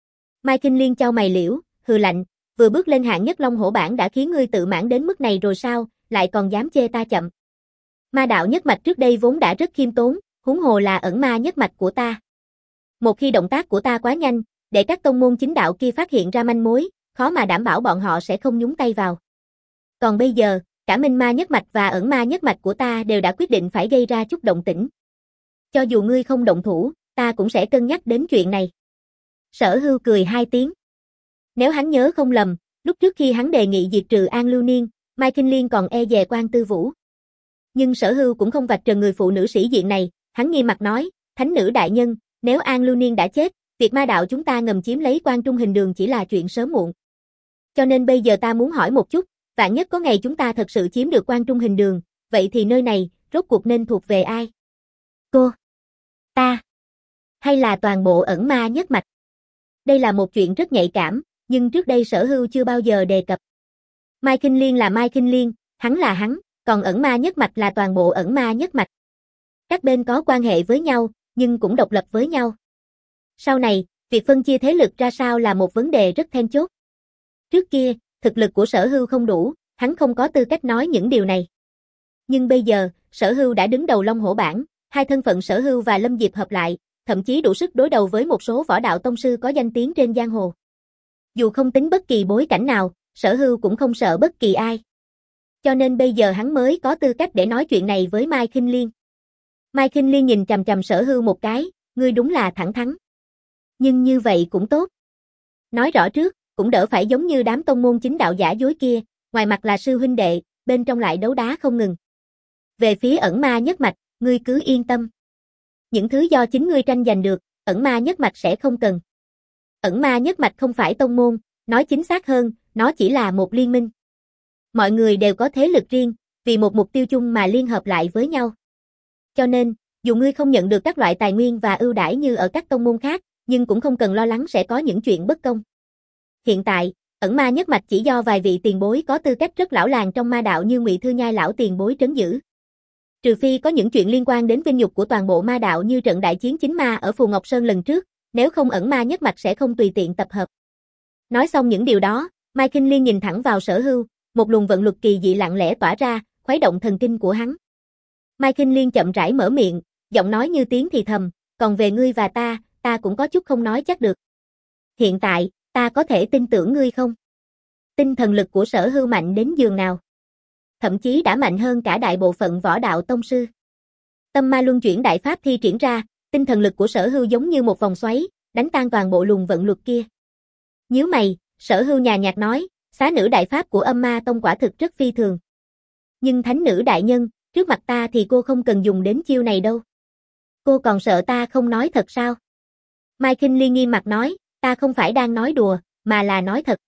Mai Kinh Liên chau mày liễu, hừ lạnh, vừa bước lên hạng nhất Long Hổ bảng đã khiến ngươi tự mãn đến mức này rồi sao, lại còn dám chê ta chậm. Ma đạo nhất mạch trước đây vốn đã rất khiêm tốn, huống hồ là ẩn ma nhất mạch của ta. Một khi động tác của ta quá nhanh, để các tông môn chính đạo kia phát hiện ra manh mối, khó mà đảm bảo bọn họ sẽ không nhúng tay vào. Còn bây giờ, cả Minh Ma nhất mạch và ẩn ma nhất mạch của ta đều đã quyết định phải gây ra chút động tĩnh. Cho dù ngươi không động thủ, ta cũng sẽ cân nhắc đến chuyện này. Sở Hưu cười hai tiếng. Nếu hắn nhớ không lầm, lúc trước khi hắn đề nghị diệt trừ An Lưu Niên, Mai Kinh Liên còn e dè Quan Tư Vũ. Nhưng Sở Hưu cũng không vạch trần người phụ nữ sĩ diện này, hắn nghiêm mặt nói, thánh nữ đại nhân, nếu An Lưu Niên đã chết, việc ma đạo chúng ta ngầm chiếm lấy Quan Trung Hình Đường chỉ là chuyện sớm muộn. Cho nên bây giờ ta muốn hỏi một chút, vạn nhất có ngày chúng ta thật sự chiếm được Quan Trung Hình Đường, vậy thì nơi này, rốt cuộc nên thuộc về ai? Cô? Ta? Hay là toàn bộ ẩn ma nhất mạch? Đây là một chuyện rất nhạy cảm, nhưng trước đây Sở Hưu chưa bao giờ đề cập. Mai Kinh Liên là Mai Kinh Liên, hắn là hắn, còn ẩn ma nhất mạch là toàn bộ ẩn ma nhất mạch. Các bên có quan hệ với nhau, nhưng cũng độc lập với nhau. Sau này, việc phân chia thế lực ra sao là một vấn đề rất then chốt. Trước kia, thực lực của Sở Hưu không đủ, hắn không có tư cách nói những điều này. Nhưng bây giờ, Sở Hưu đã đứng đầu Long Hổ bảng, hai thân phận Sở Hưu và Lâm Diệp hợp lại, thậm chí đủ sức đối đầu với một số võ đạo tông sư có danh tiếng trên giang hồ. Dù không tính bất kỳ bối cảnh nào, Sở Hưu cũng không sợ bất kỳ ai. Cho nên bây giờ hắn mới có tư cách để nói chuyện này với Mai Kinh Liên. Mai Kinh Liên nhìn chằm chằm Sở Hưu một cái, ngươi đúng là thẳng thắn. Nhưng như vậy cũng tốt. Nói rõ trước, cũng đỡ phải giống như đám tông môn chính đạo giả dối kia, ngoài mặt là sư huynh đệ, bên trong lại đấu đá không ngừng. Về phía ẩn ma nhất mạch, ngươi cứ yên tâm. Những thứ do chính ngươi tranh giành được, ẩn ma nhất mạch sẽ không cần. Ẩn ma nhất mạch không phải tông môn, nói chính xác hơn, nó chỉ là một liên minh. Mọi người đều có thế lực riêng, vì một mục tiêu chung mà liên hợp lại với nhau. Cho nên, dù ngươi không nhận được các loại tài nguyên và ưu đãi như ở các tông môn khác, nhưng cũng không cần lo lắng sẽ có những chuyện bất công. Hiện tại, ẩn ma nhất mạch chỉ do vài vị tiền bối có tư cách rất lão làng trong ma đạo như Ngụy Thư Nhai lão tiền bối trấn giữ. Trừ phi có những chuyện liên quan đến vinh nhục của toàn bộ ma đạo như trận đại chiến chính ma ở Phù Ngọc Sơn lần trước, nếu không ẩn ma nhất mạch sẽ không tùy tiện tập hợp. Nói xong những điều đó, Mai Kinh Liên nhìn thẳng vào Sở Hưu, một luồng vận luật kỳ dị lặng lẽ tỏa ra, khuấy động thần kinh của hắn. Mai Kinh Liên chậm rãi mở miệng, giọng nói như tiếng thì thầm, còn về ngươi và ta, ta cũng có chút không nói chắc được. Hiện tại, ta có thể tin tưởng ngươi không? Tinh thần lực của Sở Hưu mạnh đến giường nào? Thậm chí đã mạnh hơn cả đại bộ phận võ đạo tông sư. Tâm ma luân chuyển đại pháp thi triển ra, tinh thần lực của Sở Hưu giống như một vòng xoáy, đánh tan toàn bộ luồng vận luật kia. Nhíu mày, Sở Hưu nhàn nhạt nói, xá nữ đại pháp của âm ma tông quả thực rất phi thường. Nhưng thánh nữ đại nhân, trước mặt ta thì cô không cần dùng đến chiêu này đâu. Cô còn sợ ta không nói thật sao? Mai Kinh Liên nghiêm mặt nói, ta không phải đang nói đùa, mà là nói thật.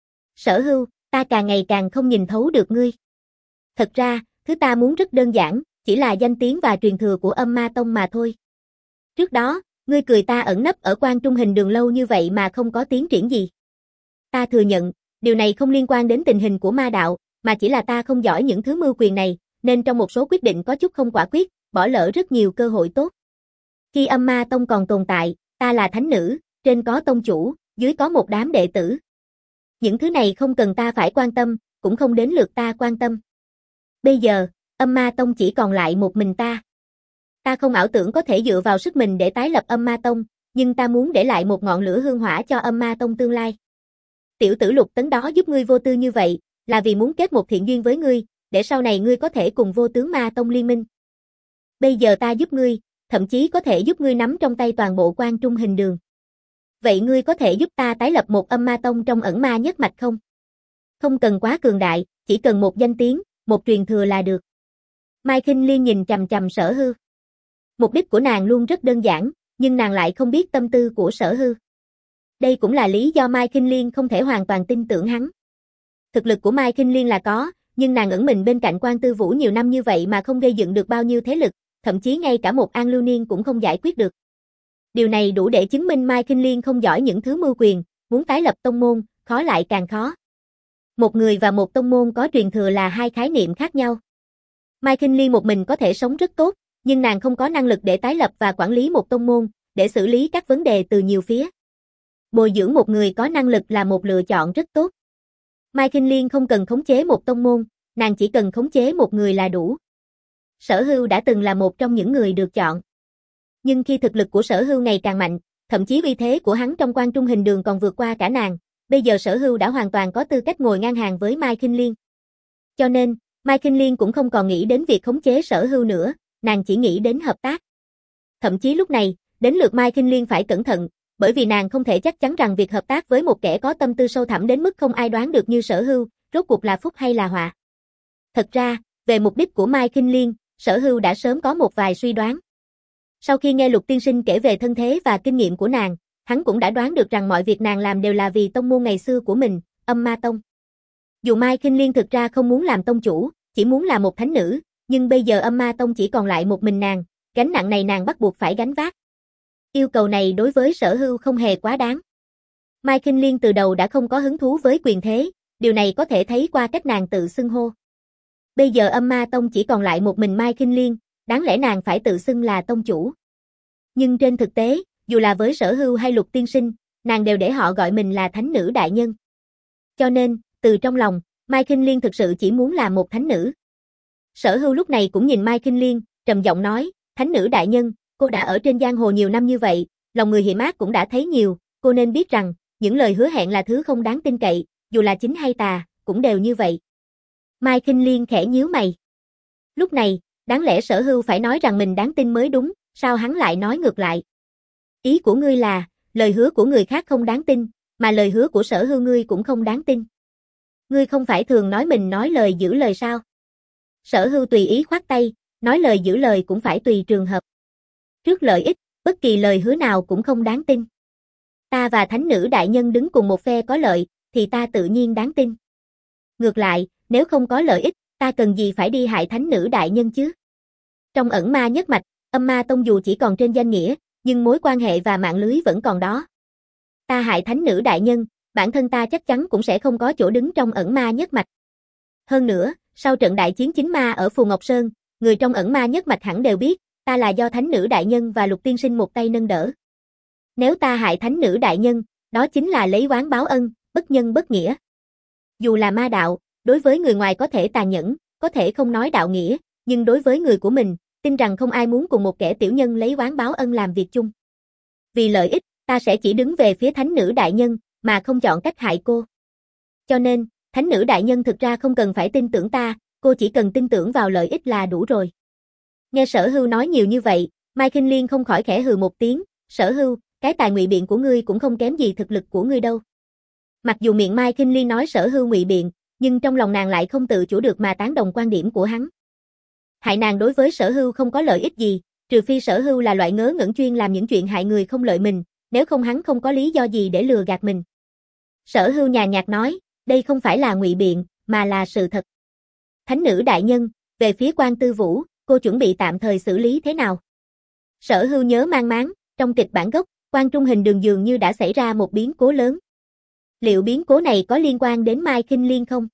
Sở Hưu, ta càng ngày càng không nhìn thấu được ngươi. Thật ra, thứ ta muốn rất đơn giản, chỉ là danh tiếng và truyền thừa của âm ma tông mà thôi. Trước đó, ngươi cười ta ẩn nấp ở Quan Trung Hình Đường lâu như vậy mà không có tiến triển gì. Ta thừa nhận, điều này không liên quan đến tình hình của ma đạo, mà chỉ là ta không giỏi những thứ mưu quyền này, nên trong một số quyết định có chút không quả quyết, bỏ lỡ rất nhiều cơ hội tốt. Khi âm ma tông còn tồn tại, ta là thánh nữ, trên có tông chủ, dưới có một đám đệ tử. Những thứ này không cần ta phải quan tâm, cũng không đến lượt ta quan tâm. Bây giờ, âm ma tông chỉ còn lại một mình ta. Ta không ảo tưởng có thể dựa vào sức mình để tái lập âm ma tông, nhưng ta muốn để lại một ngọn lửa hương hỏa cho âm ma tông tương lai. Tiểu tử Lục Tấn đó giúp ngươi vô tư như vậy, là vì muốn kết một thiện duyên với ngươi, để sau này ngươi có thể cùng vô tướng ma tông liên minh. Bây giờ ta giúp ngươi, thậm chí có thể giúp ngươi nắm trong tay toàn bộ Quan Trung Hình Đường. Vậy ngươi có thể giúp ta tái lập một âm ma tông trong ẩn ma nhất mạch không? Không cần quá cường đại, chỉ cần một danh tiếng, một truyền thừa là được. Mai Kinh Liên nhìn chằm chằm Sở Hưu. Mục đích của nàng luôn rất đơn giản, nhưng nàng lại không biết tâm tư của Sở Hưu. Đây cũng là lý do Mai Kinh Liên không thể hoàn toàn tin tưởng hắn. Thực lực của Mai Kinh Liên là có, nhưng nàng ẩn mình bên cạnh Quan Tư Vũ nhiều năm như vậy mà không gây dựng được bao nhiêu thế lực, thậm chí ngay cả một An Lưu Niên cũng không giải quyết được. Điều này đủ để chứng minh Mai Kinh Liên không giỏi những thứ mưu quyền, muốn tái lập tông môn, khó lại càng khó. Một người và một tông môn có truyền thừa là hai khái niệm khác nhau. Mai Kinh Liên một mình có thể sống rất tốt, nhưng nàng không có năng lực để tái lập và quản lý một tông môn, để xử lý các vấn đề từ nhiều phía. Bồi dưỡng một người có năng lực là một lựa chọn rất tốt. Mai Kinh Liên không cần khống chế một tông môn, nàng chỉ cần khống chế một người là đủ. Sở Hưu đã từng là một trong những người được chọn. Nhưng khi thực lực của Sở Hưu ngày càng mạnh, thậm chí uy thế của hắn trong Quan Trung Hình Đường còn vượt qua cả nàng, bây giờ Sở Hưu đã hoàn toàn có tư cách ngồi ngang hàng với Mai Kinh Liên. Cho nên, Mai Kinh Liên cũng không còn nghĩ đến việc khống chế Sở Hưu nữa, nàng chỉ nghĩ đến hợp tác. thậm chí lúc này, đến lượt Mai Kinh Liên phải cẩn thận, bởi vì nàng không thể chắc chắn rằng việc hợp tác với một kẻ có tâm tư sâu thẳm đến mức không ai đoán được như Sở Hưu, rốt cuộc là phúc hay là họa. Thật ra, về mục đích của Mai Kinh Liên, Sở Hưu đã sớm có một vài suy đoán. Sau khi nghe Lục tiên sinh kể về thân thế và kinh nghiệm của nàng, hắn cũng đã đoán được rằng mọi việc nàng làm đều là vì tông môn ngày xưa của mình, Âm Ma Tông. Dù Mai Kinh Liên thực ra không muốn làm tông chủ, chỉ muốn là một thánh nữ, nhưng bây giờ Âm Ma Tông chỉ còn lại một mình nàng, gánh nặng này nàng bắt buộc phải gánh vác. Yêu cầu này đối với Sở Hưu không hề quá đáng. Mai Kinh Liên từ đầu đã không có hứng thú với quyền thế, điều này có thể thấy qua cách nàng tự xưng hô. Bây giờ Âm Ma Tông chỉ còn lại một mình Mai Kinh Liên, đáng lẽ nàng phải tự xưng là tông chủ. Nhưng trên thực tế, dù là với Sở Hưu hay Lục tiên sinh, nàng đều để họ gọi mình là thánh nữ đại nhân. Cho nên, từ trong lòng, Mai Kinh Liên thực sự chỉ muốn là một thánh nữ. Sở Hưu lúc này cũng nhìn Mai Kinh Liên, trầm giọng nói, thánh nữ đại nhân, cô đã ở trên giang hồ nhiều năm như vậy, lòng người hiểm ác cũng đã thấy nhiều, cô nên biết rằng, những lời hứa hẹn là thứ không đáng tin cậy, dù là chính hay tà, cũng đều như vậy. Mai Kinh Liên khẽ nhíu mày. Lúc này, đáng lẽ Sở Hưu phải nói rằng mình đáng tin mới đúng, sao hắn lại nói ngược lại? Ý của ngươi là, lời hứa của người khác không đáng tin, mà lời hứa của Sở Hưu ngươi cũng không đáng tin. Ngươi không phải thường nói mình nói lời giữ lời sao? Sở Hưu tùy ý khoát tay, nói lời giữ lời cũng phải tùy trường hợp. Trước lợi ích, bất kỳ lời hứa nào cũng không đáng tin. Ta và thánh nữ đại nhân đứng cùng một phe có lợi, thì ta tự nhiên đáng tin. Ngược lại, nếu không có lợi ích, ta cần gì phải đi hại thánh nữ đại nhân chứ? Trong ẩn ma nhất mạch, Âm Ma Tông dù chỉ còn trên danh nghĩa, nhưng mối quan hệ và mạng lưới vẫn còn đó. Ta hại thánh nữ đại nhân, bản thân ta chắc chắn cũng sẽ không có chỗ đứng trong ẩn ma nhất mạch. Hơn nữa, sau trận đại chiến chính ma ở Phù Ngọc Sơn, người trong ẩn ma nhất mạch hẳn đều biết, ta là do thánh nữ đại nhân và Lục tiên sinh một tay nâng đỡ. Nếu ta hại thánh nữ đại nhân, đó chính là lấy oán báo ân, bất nhân bất nghĩa. Dù là ma đạo, đối với người ngoài có thể tàn nhẫn, có thể không nói đạo nghĩa, nhưng đối với người của mình, tin rằng không ai muốn cùng một kẻ tiểu nhân lấy oán báo ân làm việc chung. Vì lợi ích, ta sẽ chỉ đứng về phía thánh nữ đại nhân, mà không chọn cách hại cô. Cho nên, thánh nữ đại nhân thực ra không cần phải tin tưởng ta, cô chỉ cần tin tưởng vào lợi ích là đủ rồi. Nghe Sở Hưu nói nhiều như vậy, Mai Kinh Liên không khỏi khẽ hừ một tiếng, Sở Hưu, cái tài ngụy biện của ngươi cũng không kém gì thực lực của ngươi đâu. Mặc dù miệng Mai Kinh Liên nói Sở Hưu ngụy biện, nhưng trong lòng nàng lại không tự chủ được mà tán đồng quan điểm của hắn. Hại nàng đối với Sở Hưu không có lợi ích gì, trừ phi Sở Hưu là loại ngớ ngẩn chuyên làm những chuyện hại người không lợi mình, nếu không hắn không có lý do gì để lừa gạt mình. Sở Hưu nhàn nhạt nói, đây không phải là ngụy biện, mà là sự thật. Thánh nữ đại nhân, về phía Quan Tư Vũ, cô chuẩn bị tạm thời xử lý thế nào? Sở Hưu nhớ mang máng, trong kịch bản gốc, Quan Trung Hình Đường dường như đã xảy ra một biến cố lớn. Liệu biến cố này có liên quan đến Mai Kinh Liên không?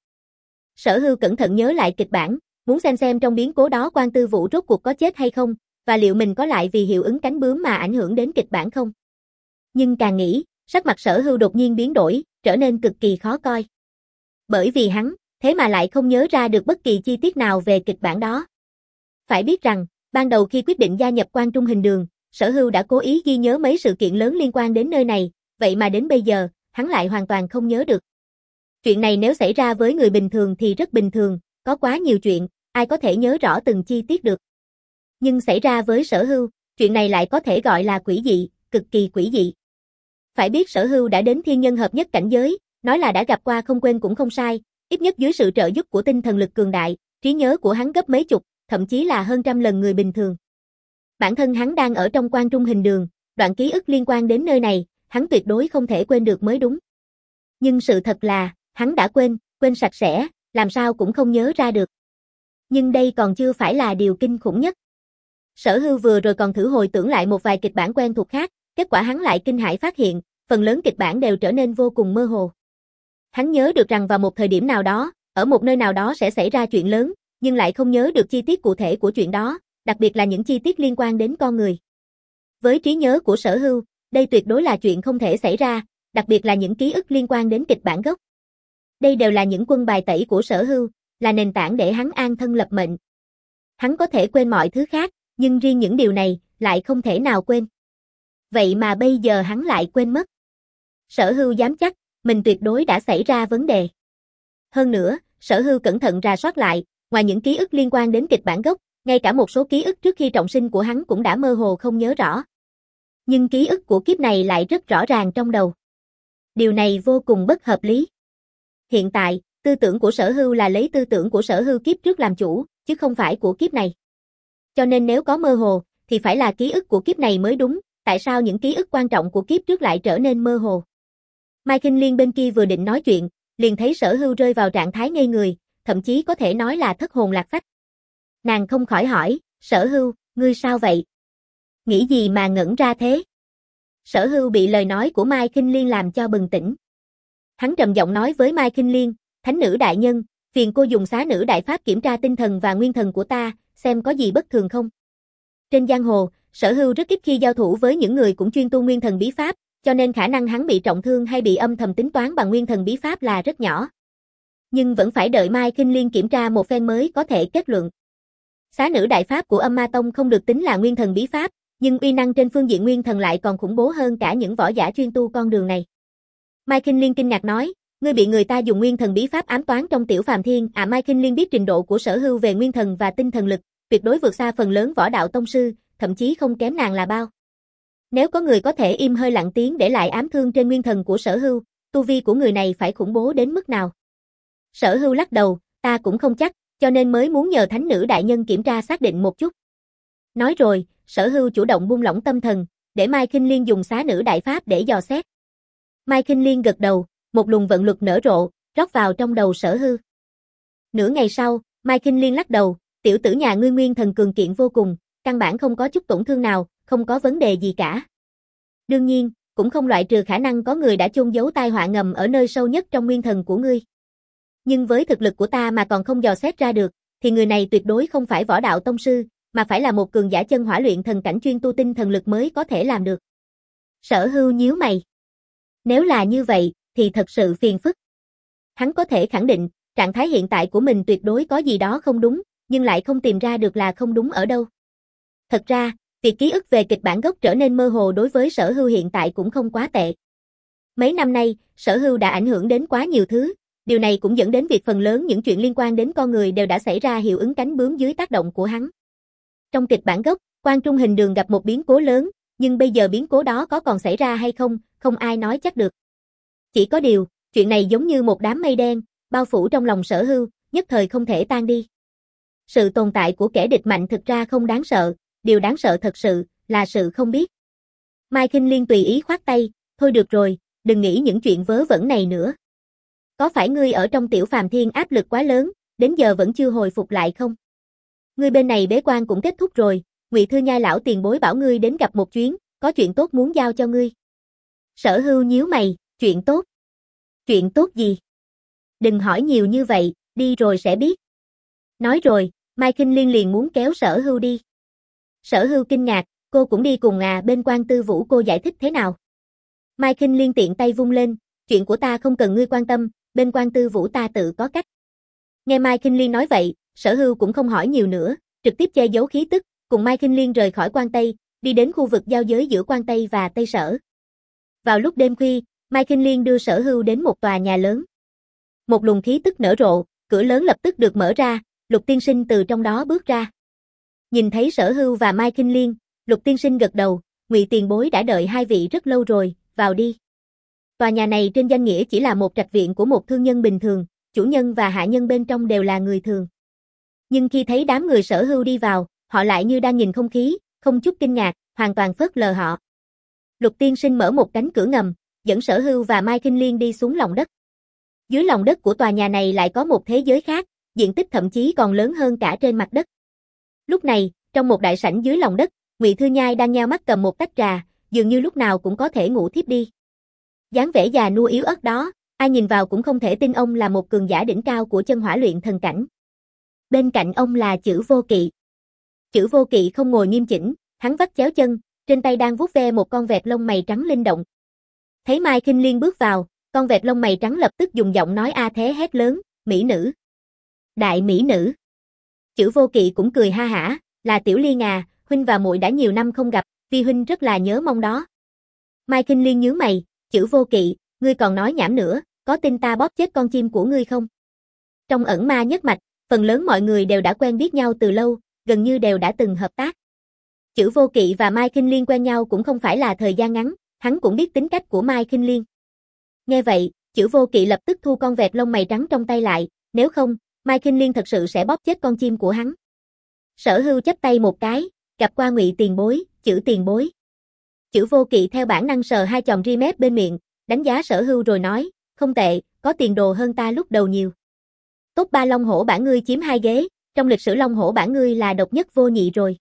Sở Hưu cẩn thận nhớ lại kịch bản, muốn xem xem trong biến cố đó Quan Tư Vũ rốt cuộc có chết hay không, và liệu mình có lại vì hiệu ứng cánh bướm mà ảnh hưởng đến kịch bản không? Nhưng càng nghĩ, sắc mặt Sở Hưu đột nhiên biến đổi, trở nên cực kỳ khó coi. Bởi vì hắn, thế mà lại không nhớ ra được bất kỳ chi tiết nào về kịch bản đó. Phải biết rằng, ban đầu khi quyết định gia nhập Quan Trung Hình Đường, Sở Hưu đã cố ý ghi nhớ mấy sự kiện lớn liên quan đến nơi này, vậy mà đến bây giờ, hắn lại hoàn toàn không nhớ được. Chuyện này nếu xảy ra với người bình thường thì rất bình thường, có quá nhiều chuyện, ai có thể nhớ rõ từng chi tiết được. Nhưng xảy ra với Sở Hưu, chuyện này lại có thể gọi là quỷ dị, cực kỳ quỷ dị. Phải biết Sở Hưu đã đến thiên nhân hợp nhất cảnh giới, nói là đã gặp qua không quên cũng không sai, ít nhất dưới sự trợ giúp của tinh thần lực cường đại, trí nhớ của hắn gấp mấy chục, thậm chí là hơn trăm lần người bình thường. Bản thân hắn đang ở trong Quan Trung Hình Đường, đoạn ký ức liên quan đến nơi này, hắn tuyệt đối không thể quên được mới đúng. Nhưng sự thật là, hắn đã quên, quên sạch sẽ, làm sao cũng không nhớ ra được. Nhưng đây còn chưa phải là điều kinh khủng nhất. Sở Hưu vừa rồi còn thử hồi tưởng lại một vài kịch bản quen thuộc khác, kết quả hắn lại kinh hãi phát hiện, phần lớn kịch bản đều trở nên vô cùng mơ hồ. Hắn nhớ được rằng vào một thời điểm nào đó, ở một nơi nào đó sẽ xảy ra chuyện lớn, nhưng lại không nhớ được chi tiết cụ thể của chuyện đó, đặc biệt là những chi tiết liên quan đến con người. Với trí nhớ của Sở Hưu, đây tuyệt đối là chuyện không thể xảy ra, đặc biệt là những ký ức liên quan đến kịch bản gốc. Đây đều là những quân bài tẩy của Sở Hưu, là nền tảng để hắn an thân lập mệnh. Hắn có thể quên mọi thứ khác, nhưng riêng những điều này, lại không thể nào quên. Vậy mà bây giờ hắn lại quên mất. Sở Hưu dám chắc, mình tuyệt đối đã xảy ra vấn đề. Hơn nữa, Sở Hưu cẩn thận rà soát lại, ngoài những ký ức liên quan đến kịch bản gốc, Ngay cả một số ký ức trước khi trọng sinh của hắn cũng đã mơ hồ không nhớ rõ. Nhưng ký ức của kiếp này lại rất rõ ràng trong đầu. Điều này vô cùng bất hợp lý. Hiện tại, tư tưởng của Sở Hưu là lấy tư tưởng của Sở Hưu kiếp trước làm chủ, chứ không phải của kiếp này. Cho nên nếu có mơ hồ, thì phải là ký ức của kiếp này mới đúng, tại sao những ký ức quan trọng của kiếp trước lại trở nên mơ hồ? Mai Kinh Liên bên kia vừa định nói chuyện, liền thấy Sở Hưu rơi vào trạng thái ngây người, thậm chí có thể nói là thất hồn lạc phách. Nàng không khỏi hỏi, Sở Hưu, ngươi sao vậy? Nghĩ gì mà ngẩn ra thế? Sở Hưu bị lời nói của Mai Kinh Liên làm cho bừng tỉnh. Hắn trầm giọng nói với Mai Kinh Liên, Thánh nữ đại nhân, phiền cô dùng xá nữ đại pháp kiểm tra tinh thần và nguyên thần của ta, xem có gì bất thường không. Trên giang hồ, Sở Hưu rất ít khi giao thủ với những người cũng chuyên tu nguyên thần bí pháp, cho nên khả năng hắn bị trọng thương hay bị âm thầm tính toán bằng nguyên thần bí pháp là rất nhỏ. Nhưng vẫn phải đợi Mai Kinh Liên kiểm tra một phen mới có thể kết luận. Xá nữ đại pháp của Âm Ma Tông không được tính là nguyên thần bí pháp, nhưng uy năng trên phương diện nguyên thần lại còn khủng bố hơn cả những võ giả chuyên tu con đường này. Mai Kinh Liên kinh ngạc nói, ngươi bị người ta dùng nguyên thần bí pháp ám toán trong Tiểu Phàm Thiên. À, Mai Kinh Liên biết trình độ của Sở Hưu về nguyên thần và tinh thần lực, tuyệt đối vượt xa phần lớn võ đạo tông sư, thậm chí không kém nàng là bao. Nếu có người có thể im hơi lặng tiếng để lại ám thương trên nguyên thần của Sở Hưu, tu vi của người này phải khủng bố đến mức nào? Sở Hưu lắc đầu, ta cũng không chắc, cho nên mới muốn nhờ Thánh nữ đại nhân kiểm tra xác định một chút. Nói rồi, Sở Hưu chủ động buông lỏng tâm thần, để Mai Kinh Liên dùng xá nữ đại pháp để dò xét. Mai Kinh Liên gật đầu, một luồng vận lực nở rộ, rót vào trong đầu Sở Hưu. Nửa ngày sau, Mai Kinh Liên lắc đầu, tiểu tử nhà ngươi nguyên thần cường kiện vô cùng, căn bản không có chút tổn thương nào, không có vấn đề gì cả. Đương nhiên, cũng không loại trừ khả năng có người đã chôn giấu tai họa ngầm ở nơi sâu nhất trong nguyên thần của ngươi. Nhưng với thực lực của ta mà còn không dò xét ra được, thì người này tuyệt đối không phải võ đạo tông sư, mà phải là một cường giả chân hỏa luyện thần cảnh chuyên tu tinh thần lực mới có thể làm được. Sở Hưu nhíu mày. Nếu là như vậy, thì thật sự phiền phức. Hắn có thể khẳng định, trạng thái hiện tại của mình tuyệt đối có gì đó không đúng, nhưng lại không tìm ra được là không đúng ở đâu. Thật ra, việc ký ức về kịch bản gốc trở nên mơ hồ đối với Sở Hưu hiện tại cũng không quá tệ. Mấy năm nay, Sở Hưu đã ảnh hưởng đến quá nhiều thứ, điều này cũng dẫn đến việc phần lớn những chuyện liên quan đến con người đều đã xảy ra hiệu ứng cánh bướm dưới tác động của hắn. Trong kịch bản gốc, Quan Trung Hình Đường gặp một biến cố lớn, nhưng bây giờ biến cố đó có còn xảy ra hay không, không ai nói chắc được. Chỉ có điều, chuyện này giống như một đám mây đen, bao phủ trong lòng Sở Hưu, nhất thời không thể tan đi. Sự tồn tại của kẻ địch mạnh thực ra không đáng sợ, điều đáng sợ thật sự là sự không biết. Mai Kinh Liên tùy ý khoát tay, thôi được rồi, đừng nghĩ những chuyện vớ vẩn này nữa. Có phải ngươi ở trong Tiểu Phàm Thiên áp lực quá lớn, đến giờ vẫn chưa hồi phục lại không? Ngươi bên này bế quan cũng kết thúc rồi, Ngụy Thư Nhai lão tiền bối bảo ngươi đến gặp một chuyến, có chuyện tốt muốn giao cho ngươi. Sở Hưu nhíu mày, chuyện tốt? Chuyện tốt gì? Đừng hỏi nhiều như vậy, đi rồi sẽ biết. Nói rồi, Mai Kinh Liên liền muốn kéo Sở Hưu đi. Sở Hưu kinh ngạc, cô cũng đi cùng à, bên Quan Tư Vũ cô giải thích thế nào? Mai Kinh Liên tiện tay vung lên, chuyện của ta không cần ngươi quan tâm, bên Quan Tư Vũ ta tự có cách. Nghe Mai Kinh Liên nói vậy, Sở Hưu cũng không hỏi nhiều nữa, trực tiếp che giấu khí tức, cùng Mai Kinh Liên rời khỏi Quan Tây, đi đến khu vực giao giới giữa Quan Tây và Tây Sở. Vào lúc đêm khuya, Mai Kinh Liên đưa Sở Hưu đến một tòa nhà lớn. Một luồng khí tức nở rộ, cửa lớn lập tức được mở ra, Lục Tiên Sinh từ trong đó bước ra. Nhìn thấy Sở Hưu và Mai Kinh Liên, Lục Tiên Sinh gật đầu, Ngụy tiền bối đã đợi hai vị rất lâu rồi, vào đi. Tòa nhà này trên danh nghĩa chỉ là một trạch viện của một thương nhân bình thường, chủ nhân và hạ nhân bên trong đều là người thường. Nhưng khi thấy đám người Sở Hưu đi vào, họ lại như đang nhìn không khí, không chút kinh ngạc, hoàn toàn phớt lờ họ. Lục Tiên Sinh mở một cánh cửa ngầm, dẫn Sở Hưu và Mai Kinh Liên đi xuống lòng đất. Dưới lòng đất của tòa nhà này lại có một thế giới khác, diện tích thậm chí còn lớn hơn cả trên mặt đất. Lúc này, trong một đại sảnh dưới lòng đất, Ngụy Thư Nhai đang nheo mắt cầm một tách trà, dường như lúc nào cũng có thể ngủ thiếp đi. Dáng vẻ già nua yếu ớt đó, ai nhìn vào cũng không thể tin ông là một cường giả đỉnh cao của chân hỏa luyện thần cảnh. Bên cạnh ông là Chử Vô Kỵ. Chử Vô Kỵ không ngồi nghiêm chỉnh, hắn vắt chéo chân, trên tay đang vuốt ve một con vẹt lông mày trắng linh động. Thấy Mai Kinh Liên bước vào, con vẹt lông mày trắng lập tức dùng giọng nói a thế hét lớn, mỹ nữ. Đại mỹ nữ. Chử Vô Kỵ cũng cười ha hả, là Tiểu Liên à, huynh và muội đã nhiều năm không gặp, vi huynh rất là nhớ mong đó. Mai Kinh Liên nhướng mày, Chử Vô Kỵ, ngươi còn nói nhảm nữa, có tin ta bóp chết con chim của ngươi không? Trong ẩn ma nhất mạch, phần lớn mọi người đều đã quen biết nhau từ lâu, gần như đều đã từng hợp tác. Chữ Vô Kỵ và Mai Khinh Liên quen nhau cũng không phải là thời gian ngắn, hắn cũng biết tính cách của Mai Khinh Liên. Nghe vậy, Chữ Vô Kỵ lập tức thu con vẹt lông mày trắng trong tay lại, nếu không, Mai Khinh Liên thật sự sẽ bóp chết con chim của hắn. Sở Hưu chắp tay một cái, gặp qua Ngụy tiền bối, Chữ tiền bối. Chữ Vô Kỵ theo bản năng sờ hai chòm ri mép bên miệng, đánh giá Sở Hưu rồi nói, không tệ, có tiền đồ hơn ta lúc đầu nhiều. Top ba Long Hổ bản ngươi chiếm hai ghế, trong lịch sử Long Hổ bản ngươi là độc nhất vô nhị rồi.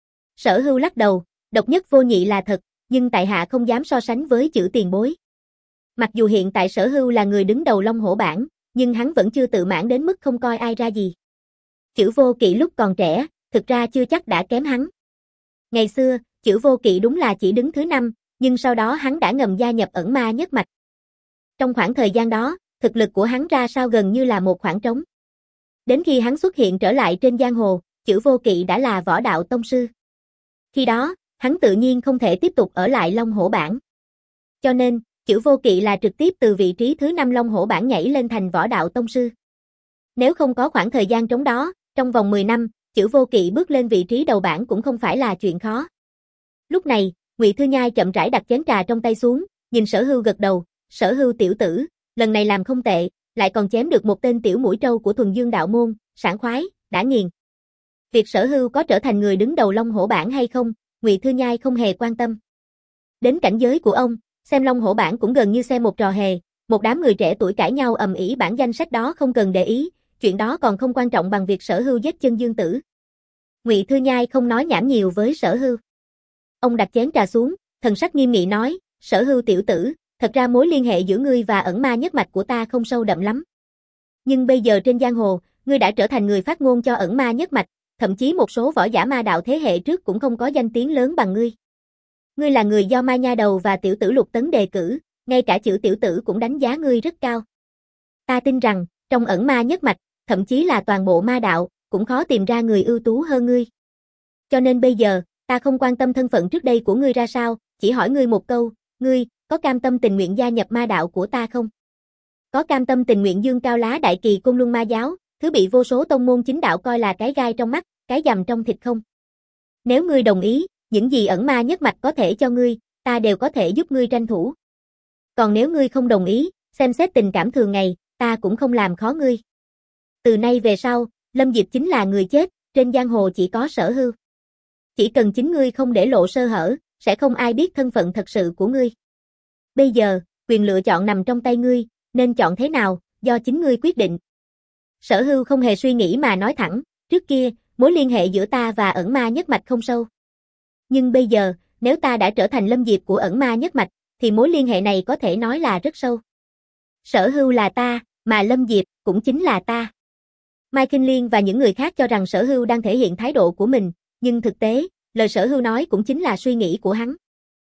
Sở Hưu lắc đầu, độc nhất vô nhị là thật, nhưng tại hạ không dám so sánh với Chữ tiền bối. Mặc dù hiện tại Sở Hưu là người đứng đầu Long Hổ bản, nhưng hắn vẫn chưa tự mãn đến mức không coi ai ra gì. Chữ Vô Kỵ lúc còn trẻ, thực ra chưa chắc đã kém hắn. Ngày xưa, Chữ Vô Kỵ đúng là chỉ đứng thứ năm, nhưng sau đó hắn đã ngầm gia nhập ẩn ma nhất mạch. Trong khoảng thời gian đó, thực lực của hắn ra sao gần như là một khoảng trống. Đến khi hắn xuất hiện trở lại trên giang hồ, Chữ Vô Kỵ đã là võ đạo tông sư. Khi đó, hắn tự nhiên không thể tiếp tục ở lại Long Hổ bảng. Cho nên, Chữ Vô Kỵ là trực tiếp từ vị trí thứ năm Long Hổ bảng nhảy lên thành võ đạo tông sư. Nếu không có khoảng thời gian trống đó, trong vòng mười năm, Chữ Vô Kỵ bước lên vị trí đầu bảng cũng không phải là chuyện khó. Lúc này, Ngụy Thư Nhai chậm rãi đặt chén trà trong tay xuống, nhìn Sở Hưu gật đầu, Sở Hưu tiểu tử, lần này làm không tệ, lại còn chém được một tên tiểu mũi trâu của Thuần Dương đạo môn, sảng khoái, đã nghiền. Việc Sở Hưu có trở thành người đứng đầu Long Hổ bảng hay không, Ngụy Thư Nhai không hề quan tâm. Đến cảnh giới của ông, xem Long Hổ bảng cũng gần như xem một trò hề, một đám người trẻ tuổi cãi nhau ầm ĩ bản danh sách đó không cần để ý, chuyện đó còn không quan trọng bằng việc Sở Hưu giết Chân Dương Tử. Ngụy Thư Nhai không nói nhảm nhiều với Sở Hưu. Ông đặt chén trà xuống, thần sắc nghiêm nghị nói, Sở Hưu tiểu tử, thật ra mối liên hệ giữa ngươi và ẩn ma nhất mạch của ta không sâu đậm lắm. Nhưng bây giờ trên giang hồ, ngươi đã trở thành người phát ngôn cho ẩn ma nhất mạch, thậm chí một số võ giả ma đạo thế hệ trước cũng không có danh tiếng lớn bằng ngươi. Ngươi là người do Mai Nha Đầu và tiểu tử Lục Tấn đề cử, ngay cả Chữ tiểu tử cũng đánh giá ngươi rất cao. Ta tin rằng, trong ẩn ma nhất mạch, thậm chí là toàn bộ ma đạo, cũng khó tìm ra người ưu tú hơn ngươi. Cho nên bây giờ, ta không quan tâm thân phận trước đây của ngươi ra sao, chỉ hỏi ngươi một câu, ngươi, có cam tâm tình nguyện gia nhập ma đạo của ta không? Có cam tâm tình nguyện dương cao lá đại kỳ Côn Luân ma giáo, thứ bị vô số tông môn chính đạo coi là cái gai trong mắt, cái dằm trong thịt không? Nếu ngươi đồng ý, những gì ẩn ma nhất mạch có thể cho ngươi, ta đều có thể giúp ngươi tranh thủ. Còn nếu ngươi không đồng ý, xem xét tình cảm thường ngày, ta cũng không làm khó ngươi. Từ nay về sau, Lâm Diệp chính là người chết, trên giang hồ chỉ có Sở Hưu. Chỉ cần chính ngươi không để lộ sơ hở, sẽ không ai biết thân phận thật sự của ngươi. Bây giờ, quyền lựa chọn nằm trong tay ngươi, nên chọn thế nào, do chính ngươi quyết định. Sở Hưu không hề suy nghĩ mà nói thẳng, trước kia, mối liên hệ giữa ta và ẩn ma nhất mạch không sâu. Nhưng bây giờ, nếu ta đã trở thành Lâm Diệp của ẩn ma nhất mạch, thì mối liên hệ này có thể nói là rất sâu. Sở Hưu là ta, mà Lâm Diệp cũng chính là ta. Mai Khinh Liên và những người khác cho rằng Sở Hưu đang thể hiện thái độ của mình, nhưng thực tế, lời Sở Hưu nói cũng chính là suy nghĩ của hắn.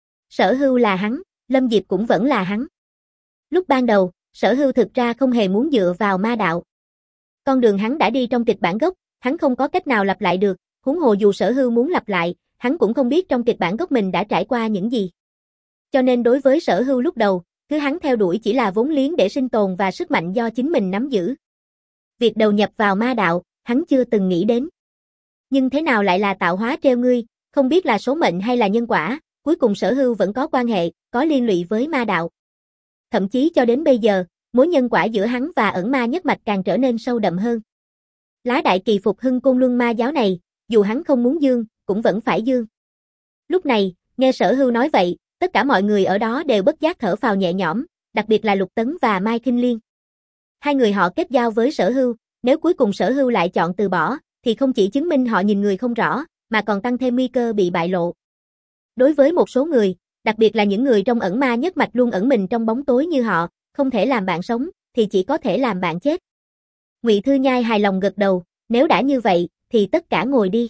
Sở Hưu là hắn, Lâm Diệp cũng vẫn là hắn. Lúc ban đầu, Sở Hưu thực ra không hề muốn dựa vào ma đạo. Con đường hắn đã đi trong kịch bản gốc, hắn không có cách nào lặp lại được, huống hồ dù Sở Hưu muốn lặp lại, hắn cũng không biết trong kịch bản gốc mình đã trải qua những gì. Cho nên đối với Sở Hưu lúc đầu, thứ hắn theo đuổi chỉ là vốn liếng để sinh tồn và sức mạnh do chính mình nắm giữ. Việc đầu nhập vào ma đạo, hắn chưa từng nghĩ đến. Nhưng thế nào lại là tạo hóa treo ngươi, không biết là số mệnh hay là nhân quả, cuối cùng Sở Hưu vẫn có quan hệ, có liên lụy với ma đạo. Thậm chí cho đến bây giờ, mối nhân quả giữa hắn và ẩn ma nhất mạch càng trở nên sâu đậm hơn. Lá đại kỳ phục hưng Côn Luân ma giáo này, dù hắn không muốn dương, cũng vẫn phải dương. Lúc này, nghe Sở Hưu nói vậy, tất cả mọi người ở đó đều bất giác thở phào nhẹ nhõm, đặc biệt là Lục Tấn và Mai Khinh Liên. Hai người họ kết giao với Sở Hưu, nếu cuối cùng Sở Hưu lại chọn từ bỏ, thì không chỉ chứng minh họ nhìn người không rõ, mà còn tăng thêm nguy cơ bị bại lộ. Đối với một số người, đặc biệt là những người trong ẩn ma nhất mạch luôn ẩn mình trong bóng tối như họ, không thể làm bạn sống, thì chỉ có thể làm bạn chết. Ngụy Thư Nhai hài lòng gật đầu, nếu đã như vậy, thì tất cả ngồi đi.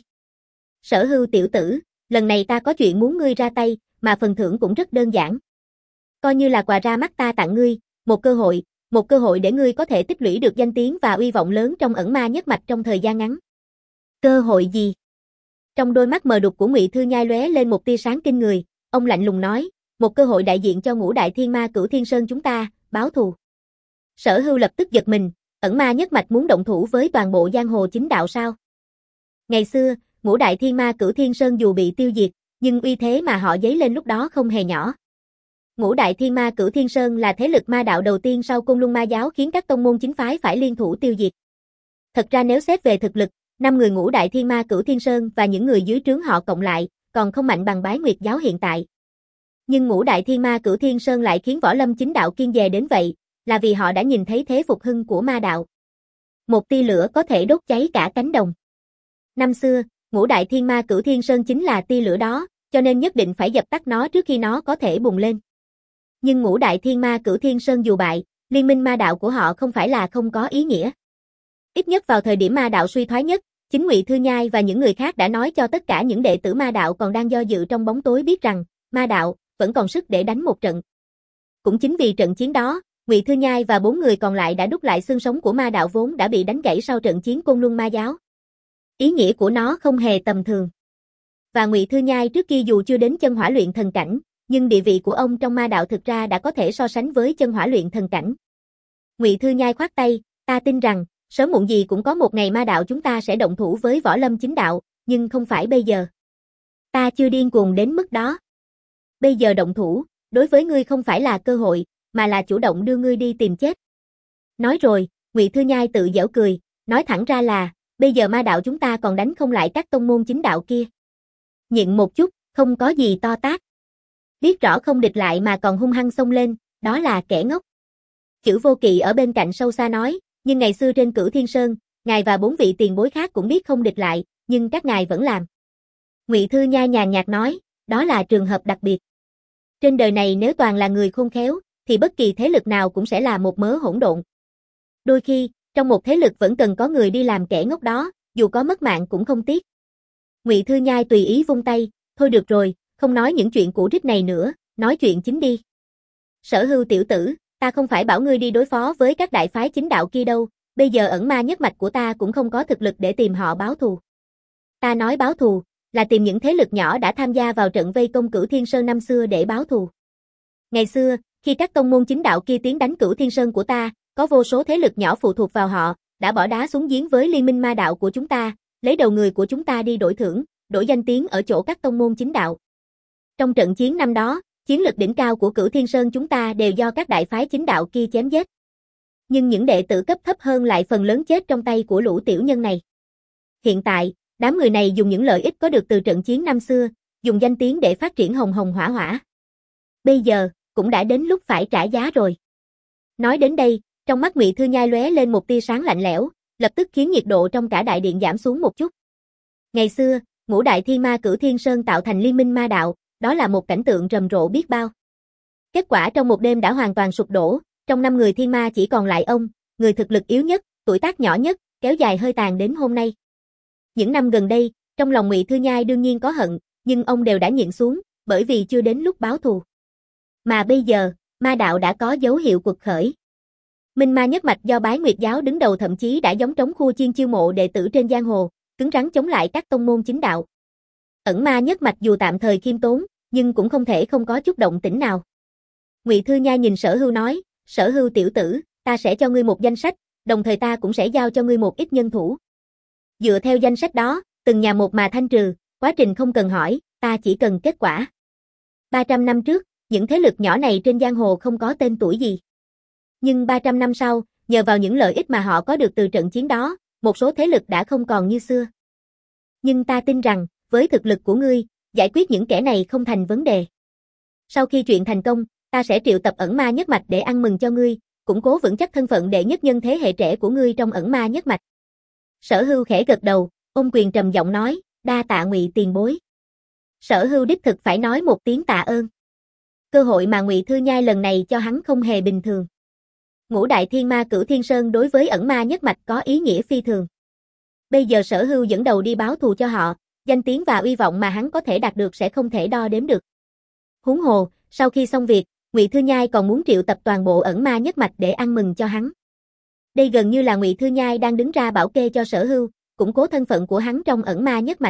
Sở Hưu tiểu tử, lần này ta có chuyện muốn ngươi ra tay, mà phần thưởng cũng rất đơn giản. Coi như là quà ra mắt ta tặng ngươi, một cơ hội, một cơ hội để ngươi có thể tích lũy được danh tiếng và uy vọng lớn trong ẩn ma nhất mạch trong thời gian ngắn. Cơ hội gì? Trong đôi mắt mờ đục của Ngụy Thư Nhai lóe lên một tia sáng kinh người, ông lạnh lùng nói, một cơ hội đại diện cho ngũ đại thiên ma Cửu Thiên Sơn chúng ta, báo thù. Sở Hưu lập tức giật mình, ẩn ma nhất mạch muốn động thủ với toàn bộ giang hồ chính đạo sao? Ngày xưa, ngũ đại thiên ma Cửu Thiên Sơn dù bị tiêu diệt, nhưng uy thế mà họ dấy lên lúc đó không hề nhỏ. Ngũ đại thiên ma Cửu Thiên Sơn là thế lực ma đạo đầu tiên sau Côn Luân Ma giáo khiến các tông môn chính phái phải liên thủ tiêu diệt. Thật ra nếu xét về thực lực, năm người ngũ đại thiên ma Cửu Thiên Sơn và những người dưới trướng họ cộng lại, còn không mạnh bằng Bái Nguyệt giáo hiện tại. Nhưng ngũ đại thiên ma Cửu Thiên Sơn lại khiến võ lâm chính đạo kiêng dè đến vậy, là vì họ đã nhìn thấy thế phục hưng của ma đạo. Một tia lửa có thể đốt cháy cả cánh đồng. Năm xưa, ngũ đại thiên ma Cửu Thiên Sơn chính là tia lửa đó, cho nên nhất định phải dập tắt nó trước khi nó có thể bùng lên. Nhưng ngũ đại thiên ma Cửu Thiên Sơn dù bại, liên minh ma đạo của họ không phải là không có ý nghĩa. Ít nhất vào thời điểm ma đạo suy thoái nhất, chính Ngụy Thư Nhai và những người khác đã nói cho tất cả những đệ tử ma đạo còn đang do dự trong bóng tối biết rằng, ma đạo vẫn còn sức để đánh một trận. Cũng chính vì trận chiến đó, Ngụy Thư Nhai và bốn người còn lại đã đúc lại xương sống của ma đạo vốn đã bị đánh gãy sau trận chiến Côn Luân Ma giáo. Ý nghĩa của nó không hề tầm thường. Và Ngụy Thư Nhai trước kia dù chưa đến chân hỏa luyện thần cảnh, nhưng địa vị của ông trong ma đạo thực ra đã có thể so sánh với chân hỏa luyện thần cảnh. Ngụy Thư Nhai khoát tay, ta tin rằng, sớm muộn gì cũng có một ngày ma đạo chúng ta sẽ động thủ với võ lâm chính đạo, nhưng không phải bây giờ. Ta chưa điên cuồng đến mức đó. Bây giờ động thủ, đối với ngươi không phải là cơ hội, mà là chủ động đưa ngươi đi tìm chết. Nói rồi, Ngụy Thư Nhai tự giễu cười, nói thẳng ra là, bây giờ ma đạo chúng ta còn đánh không lại các tông môn chính đạo kia. Nhịn một chút, không có gì to tát. Biết rõ không địch lại mà còn hung hăng xông lên, đó là kẻ ngốc. Chữ Vô Kỵ ở bên cạnh sâu xa nói, nhưng ngày xưa trên Cửu Thiên Sơn, ngài và bốn vị tiền bối khác cũng biết không địch lại, nhưng các ngài vẫn làm. Ngụy Thư Nhai nhàn nhạt nói, đó là trường hợp đặc biệt. Trên đời này nếu toàn là người khôn khéo, thì bất kỳ thế lực nào cũng sẽ là một mớ hỗn độn. Đôi khi, trong một thế lực vẫn cần có người đi làm kẻ ngốc đó, dù có mất mạng cũng không tiếc. Ngụy Thư Nhai tùy ý vung tay, thôi được rồi, không nói những chuyện cũ rích này nữa, nói chuyện chính đi. Sở Hưu tiểu tử, ta không phải bảo ngươi đi đối phó với các đại phái chính đạo kia đâu, bây giờ ẩn ma nhất mạch của ta cũng không có thực lực để tìm họ báo thù. Ta nói báo thù, là tìm những thế lực nhỏ đã tham gia vào trận vây công Cửu Thiên Sơn năm xưa để báo thù. Ngày xưa, khi các tông môn chính đạo kia tiến đánh Cửu Thiên Sơn của ta, có vô số thế lực nhỏ phụ thuộc vào họ, đã bỏ đá xuống giếng với liên minh ma đạo của chúng ta, lấy đầu người của chúng ta đi đổi thưởng, đổi danh tiếng ở chỗ các tông môn chính đạo. Trong trận chiến năm đó, chiến lực đỉnh cao của Cửu Thiên Sơn chúng ta đều do các đại phái chính đạo kia chém giết. Nhưng những đệ tử cấp thấp hơn lại phần lớn chết trong tay của lũ tiểu nhân này. Hiện tại, đám người này dùng những lợi ích có được từ trận chiến năm xưa, dùng danh tiếng để phát triển hồng hồng hỏa hỏa. Bây giờ, cũng đã đến lúc phải trả giá rồi. Nói đến đây, trong mắt Ngụy Thư Nhai lóe lên một tia sáng lạnh lẽo, lập tức khiến nhiệt độ trong cả đại điện giảm xuống một chút. Ngày xưa, ngũ đại thiên ma Cửu Thiên Sơn tạo thành liên minh ma đạo, đó là một cảnh tượng rầm rộ biết bao. Kết quả trong một đêm đã hoàn toàn sụp đổ, trong năm người thiên ma chỉ còn lại ông, người thực lực yếu nhất, tuổi tác nhỏ nhất, kéo dài hơi tàn đến hôm nay. Những năm gần đây, trong lòng Ngụy Thư Nhai đương nhiên có hận, nhưng ông đều đã nhịn xuống, bởi vì chưa đến lúc báo thù. Mà bây giờ, ma đạo đã có dấu hiệu quật khởi. Minh ma nhất mạch do Bái Nguyệt giáo đứng đầu thậm chí đã giống trống khu chiên chiêu mộ đệ tử trên giang hồ, cứng rắn chống lại các tông môn chính đạo. Ẩn ma nhất mạch dù tạm thời khiêm tốn, nhưng cũng không thể không có chút động tĩnh nào. Ngụy Thư Nhai nhìn Sở Hưu nói, Sở Hưu tiểu tử, ta sẽ cho ngươi một danh sách, đồng thời ta cũng sẽ giao cho ngươi một ít nhân thủ. Dựa theo danh sách đó, từng nhà một mà thanh trừ, quá trình không cần hỏi, ta chỉ cần kết quả. ba trăm năm trước, những thế lực nhỏ này trên giang hồ không có tên tuổi gì. Nhưng ba trăm năm sau, nhờ vào những lợi ích mà họ có được từ trận chiến đó, một số thế lực đã không còn như xưa. Nhưng ta tin rằng, với thực lực của ngươi, giải quyết những kẻ này không thành vấn đề. Sau khi chuyện thành công, ta sẽ triệu tập ẩn ma nhất mạch để ăn mừng cho ngươi, củng cố vững chắc thân phận đệ nhất nhân thế hệ trẻ của ngươi trong ẩn ma nhất mạch. Sở Hưu khẽ gật đầu, ôm quyền trầm giọng nói, đa tạ Ngụy tiền bối. Sở Hưu đích thực phải nói một tiếng tạ ơn. Cơ hội mà Ngụy Thư Nhai lần này cho hắn không hề bình thường. Ngũ đại thiên ma Cửu Thiên Sơn đối với ẩn ma nhất mạch có ý nghĩa phi thường. Bây giờ Sở Hưu dẫn đầu đi báo thù cho họ, danh tiếng và uy vọng mà hắn có thể đạt được sẽ không thể đo đếm được. Huống hồ, sau khi xong việc, Ngụy Thư Nhai còn muốn triệu tập toàn bộ ẩn ma nhất mạch để ăn mừng cho hắn. Đây gần như là Ngụy Thư Nhai đang đứng ra bảo kê cho Sở Hưu, củng cố thân phận của hắn trong ẩn ma nhất mạch.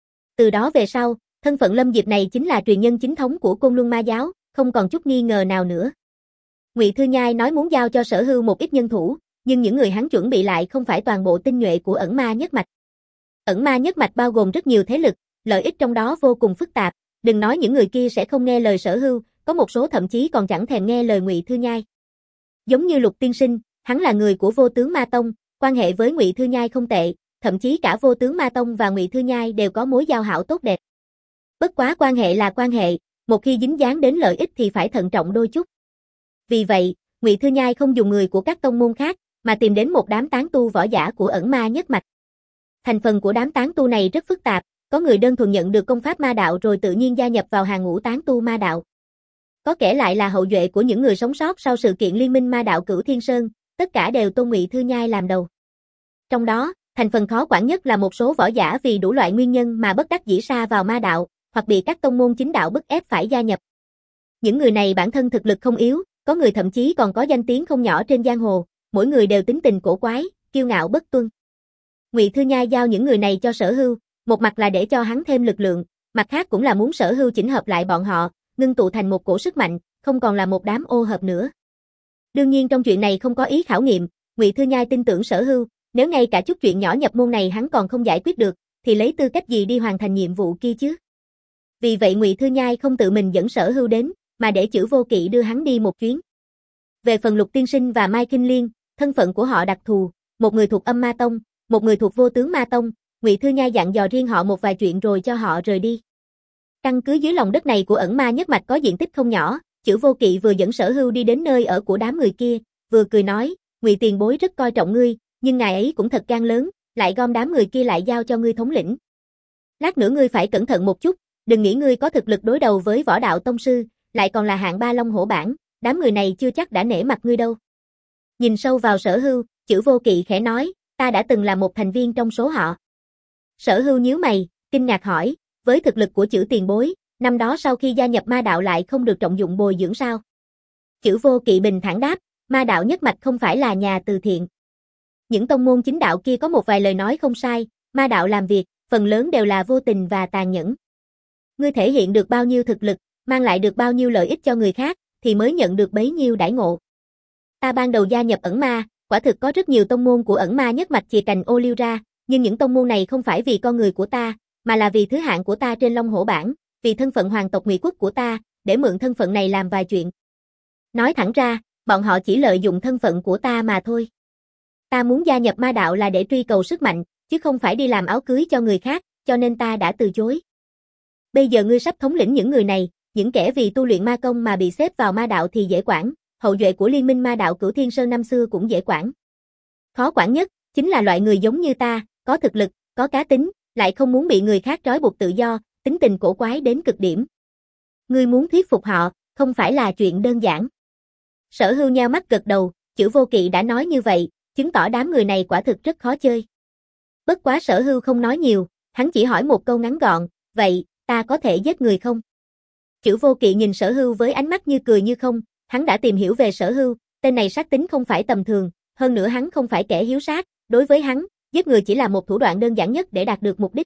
Từ đó về sau, thân phận Lâm Diệp này chính là truyền nhân chính thống của Côn Luân Ma giáo, không còn chút nghi ngờ nào nữa. Ngụy Thư Nhai nói muốn giao cho Sở Hưu một ít nhân thủ, nhưng những người hắn chuẩn bị lại không phải toàn bộ tinh nhuệ của ẩn ma nhất mạch. Ẩn ma nhất mạch bao gồm rất nhiều thế lực, lợi ích trong đó vô cùng phức tạp, đừng nói những người kia sẽ không nghe lời Sở Hưu, có một số thậm chí còn chẳng thèm nghe lời Ngụy Thư Nhai. Giống như Lục tiên sinh, hắn là người của Vô Tướng Ma Tông, quan hệ với Ngụy Thư Nhai không tệ, thậm chí cả Vô Tướng Ma Tông và Ngụy Thư Nhai đều có mối giao hảo tốt đẹp. Bất quá quan hệ là quan hệ, một khi dính dáng đến lợi ích thì phải thận trọng đôi chút. Vì vậy, Ngụy Thư Nhai không dùng người của các tông môn khác, mà tìm đến một đám tán tu võ giả của Ẩn Ma nhất mạch. Thành phần của đám tán tu này rất phức tạp, có người đơn thuần nhận được công pháp ma đạo rồi tự nhiên gia nhập vào hàng ngũ tán tu ma đạo. Có kẻ lại là hậu duệ của những người sống sót sau sự kiện liên minh ma đạo Cửu Thiên Sơn, tất cả đều tôn Ngụy Thư Nhai làm đầu. Trong đó, thành phần khó quản nhất là một số võ giả vì đủ loại nguyên nhân mà bất đắc dĩ sa vào ma đạo, hoặc bị các tông môn chính đạo bức ép phải gia nhập. Những người này bản thân thực lực không yếu, có người thậm chí còn có danh tiếng không nhỏ trên giang hồ, mỗi người đều tính tình cổ quái, kiêu ngạo bất tuân. Ngụy Thư Nhai giao những người này cho Sở Hưu, một mặt là để cho hắn thêm lực lượng, mặt khác cũng là muốn Sở Hưu chỉnh hợp lại bọn họ, ngưng tụ thành một cổ sức mạnh, không còn là một đám ô hợp nữa. Đương nhiên trong chuyện này không có ý khảo nghiệm, Ngụy Thư Nhai tin tưởng Sở Hưu, nếu ngay cả chút chuyện nhỏ nhập môn này hắn còn không giải quyết được, thì lấy tư cách gì đi hoàn thành nhiệm vụ kia chứ? Vì vậy Ngụy Thư Nhai không tự mình dẫn Sở Hưu đến, mà để Chử Vô Kỵ đưa hắn đi một chuyến. Về phần Lục tiên sinh và Mai Kinh Liên, thân phận của họ đặc thù, một người thuộc Âm Ma Tông, một người thuộc Vô Tướng Ma Tông, Ngụy Thư Nhai dặn dò riêng họ một vài chuyện rồi cho họ rời đi. Căn cứ dưới lòng đất này của Ẩn Ma nhất mạch có diện tích không nhỏ, Chử Vô Kỵ vừa dẫn Sở Hưu đi đến nơi ở của đám người kia, vừa cười nói, Ngụy tiền bối rất coi trọng ngươi, nhưng ngài ấy cũng thật gan lớn, lại gom đám người kia lại giao cho ngươi thống lĩnh. Lát nữa ngươi phải cẩn thận một chút, đừng nghĩ ngươi có thực lực đối đầu với võ đạo tông sư, lại còn là hạng ba long hổ bản, đám người này chưa chắc đã nể mặt ngươi đâu. Nhìn sâu vào Sở Hưu, Chử Vô Kỵ khẽ nói, ta đã từng là một thành viên trong số họ. Sở Hưu nhíu mày, kinh ngạc hỏi, với thực lực của Chử tiền bối, năm đó sau khi gia nhập ma đạo lại không được trọng dụng bồi dưỡng sao? Chử Vô Kỵ bình thản đáp, ma đạo nhất mạch không phải là nhà từ thiện. Những tông môn chính đạo kia có một vài lời nói không sai, ma đạo làm việc, phần lớn đều là vô tình và tàn nhẫn. Ngươi thể hiện được bao nhiêu thực lực, mang lại được bao nhiêu lợi ích cho người khác, thì mới nhận được bấy nhiêu đãi ngộ. Ta ban đầu gia nhập Ẩn Ma, quả thực có rất nhiều tông môn của Ẩn Ma nhất mạch chìa cành ô liu ra, nhưng những tông môn này không phải vì con người của ta, mà là vì thứ hạng của ta trên Long Hổ Bảng, vì thân phận hoàng tộc Ngụy quốc của ta, để mượn thân phận này làm vài chuyện. Nói thẳng ra, bọn họ chỉ lợi dụng thân phận của ta mà thôi. Ta muốn gia nhập ma đạo là để truy cầu sức mạnh, chứ không phải đi làm áo cưới cho người khác, cho nên ta đã từ chối. Bây giờ ngươi sắp thống lĩnh những người này, những kẻ vì tu luyện ma công mà bị xếp vào ma đạo thì dễ quản, hậu duệ của liên minh ma đạo Cửu Thiên Sơn năm xưa cũng dễ quản. Khó quản nhất, chính là loại người giống như ta, có thực lực, có cá tính, lại không muốn bị người khác trói buộc tự do, tính tình cổ quái đến cực điểm. Ngươi muốn thuyết phục họ, không phải là chuyện đơn giản. Sở Hưu nheo mắt gật đầu, Chử Vô Kỵ đã nói như vậy, chứng tỏ đám người này quả thực rất khó chơi. Bất quá Sở Hưu không nói nhiều, hắn chỉ hỏi một câu ngắn gọn, vậy, ta có thể giết người không? Chử Vô Kỵ nhìn Sở Hưu với ánh mắt như cười như không, hắn đã tìm hiểu về Sở Hưu, tên này sát tính không phải tầm thường, hơn nữa hắn không phải kẻ hiếu sát, đối với hắn, giết người chỉ là một thủ đoạn đơn giản nhất để đạt được mục đích.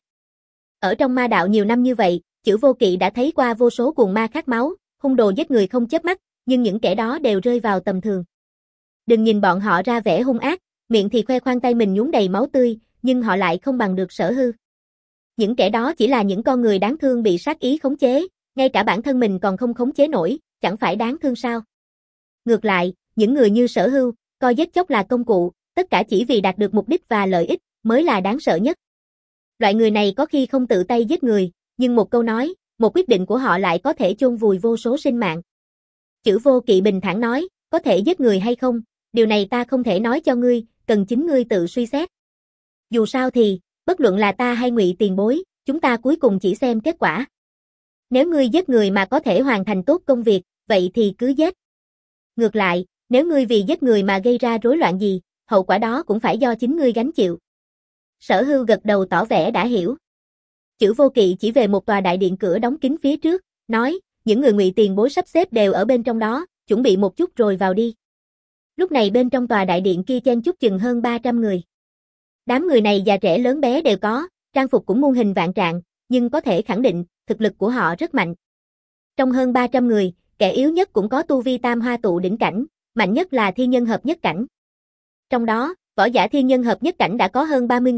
Ở trong ma đạo nhiều năm như vậy, Chử Vô Kỵ đã thấy qua vô số cuồng ma khát máu, hung đồ giết người không chớp mắt, nhưng những kẻ đó đều rơi vào tầm thường. Đừng nhìn bọn họ ra vẻ hung ác, miệng thì khoe khoang tay mình nhuốm đầy máu tươi, nhưng họ lại không bằng được Sở Hưu. Những kẻ đó chỉ là những con người đáng thương bị sát ý khống chế, ngay cả bản thân mình còn không khống chế nổi, chẳng phải đáng thương sao? Ngược lại, những người như Sở Hưu, coi giết chóc là công cụ, tất cả chỉ vì đạt được mục đích và lợi ích, mới là đáng sợ nhất. Loại người này có khi không tự tay giết người, nhưng một câu nói, một quyết định của họ lại có thể chôn vùi vô số sinh mạng. Chử Vô Kỵ bình thản nói, có thể giết người hay không, điều này ta không thể nói cho ngươi, cần chính ngươi tự suy xét. Dù sao thì, bất luận là ta hay Ngụy tiền bối, chúng ta cuối cùng chỉ xem kết quả. Nếu ngươi giết người mà có thể hoàn thành tốt công việc, vậy thì cứ giết. Ngược lại, nếu ngươi vì giết người mà gây ra rối loạn gì, hậu quả đó cũng phải do chính ngươi gánh chịu. Sở Hưu gật đầu tỏ vẻ đã hiểu. Chử Vô Kỵ chỉ về một tòa đại điện cửa đóng kín phía trước, nói, những người Ngụy tiền bối sắp xếp đều ở bên trong đó, chuẩn bị một chút rồi vào đi. Lúc này bên trong tòa đại điện kia chen chúc chừng hơn ba trăm người. Đám người này già trẻ lớn bé đều có, trang phục cũng muôn hình vạn trạng, nhưng có thể khẳng định, thực lực của họ rất mạnh. Trong hơn ba trăm người, kẻ yếu nhất cũng có tu vi tam hoa tụ đỉnh cảnh, mạnh nhất là thiên nhân hợp nhất cảnh. Trong đó, võ giả thiên nhân hợp nhất cảnh đã có hơn ba mươi người,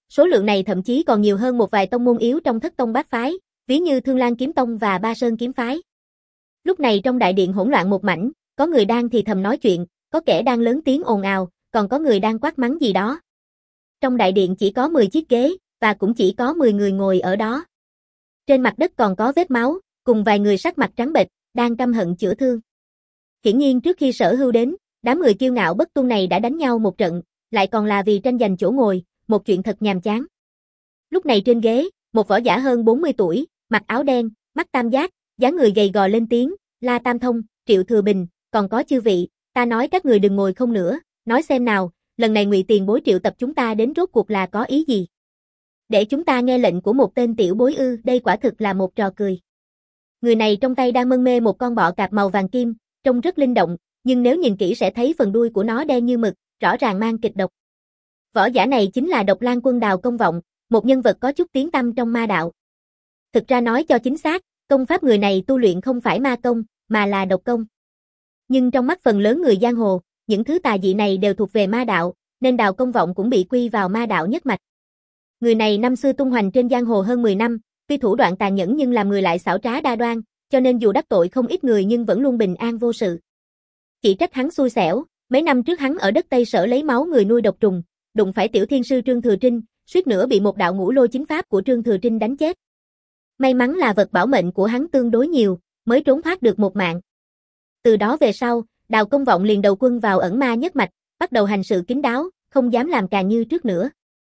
số lượng này thậm chí còn nhiều hơn một vài tông môn yếu trong thất tông bát phái, ví như Thương Lan Kiếm Tông và Ba Sơn Kiếm Phái. Lúc này trong đại điện hỗn loạn một mảnh, có người đang thì thầm nói chuyện, có kẻ đang lớn tiếng ồn ào, còn có người đang quát mắng gì đó. Trong đại điện chỉ có mười chiếc ghế, và cũng chỉ có mười người ngồi ở đó. Trên mặt đất còn có vết máu, cùng vài người sắc mặt trắng bệch, đang căm hận chữa thương. Hiển nhiên trước khi Sở Hưu đến, đám người kiêu ngạo bất tuân này đã đánh nhau một trận, lại còn là vì tranh giành chỗ ngồi, một chuyện thật nhàm chán. Lúc này trên ghế, một võ giả hơn bốn mươi tuổi, mặc áo đen, mắt tam giác, dáng người gầy gò lên tiếng, La Tam Thông, Triệu Thừa Bình, còn có chư vị, ta nói các người đừng ngồi không nữa, nói xem nào, lần này Ngụy Tiền Bối triệu tập chúng ta đến rốt cuộc là có ý gì? Để chúng ta nghe lệnh của một tên tiểu bối ư, đây quả thực là một trò cười. Người này trong tay đang mân mê một con bọ cạp màu vàng kim, trông rất linh động, nhưng nếu nhìn kỹ sẽ thấy phần đuôi của nó đen như mực, rõ ràng mang kịch độc. Võ giả này chính là Độc Lang Quân Đào Công Vọng, một nhân vật có chút tiếng tăm trong ma đạo. Thực ra nói cho chính xác, công pháp người này tu luyện không phải ma công, mà là độc công. Nhưng trong mắt phần lớn người giang hồ, những thứ tà dị này đều thuộc về ma đạo, nên Đào Công Vọng cũng bị quy vào ma đạo nhất mạch. Người này năm xưa tung hoành trên giang hồ hơn mười năm, tuy thủ đoạn tàn nhẫn nhưng làm người lại xảo trá đa đoan, cho nên dù đắc tội không ít người nhưng vẫn luôn bình an vô sự. Chỉ trách hắn xui xẻo, mấy năm trước hắn ở đất Tây Sở lấy máu người nuôi độc trùng, đụng phải tiểu thiên sư Trương Thừa Trinh, suýt nữa bị một đạo ngũ lôi chính pháp của Trương Thừa Trinh đánh chết. May mắn là vật bảo mệnh của hắn tương đối nhiều, mới trốn thoát được một mạng. Từ đó về sau, Đào Công Vọng liền đầu quân vào ẩn ma nhất mạch, bắt đầu hành sự kín đáo, không dám làm càng như trước nữa.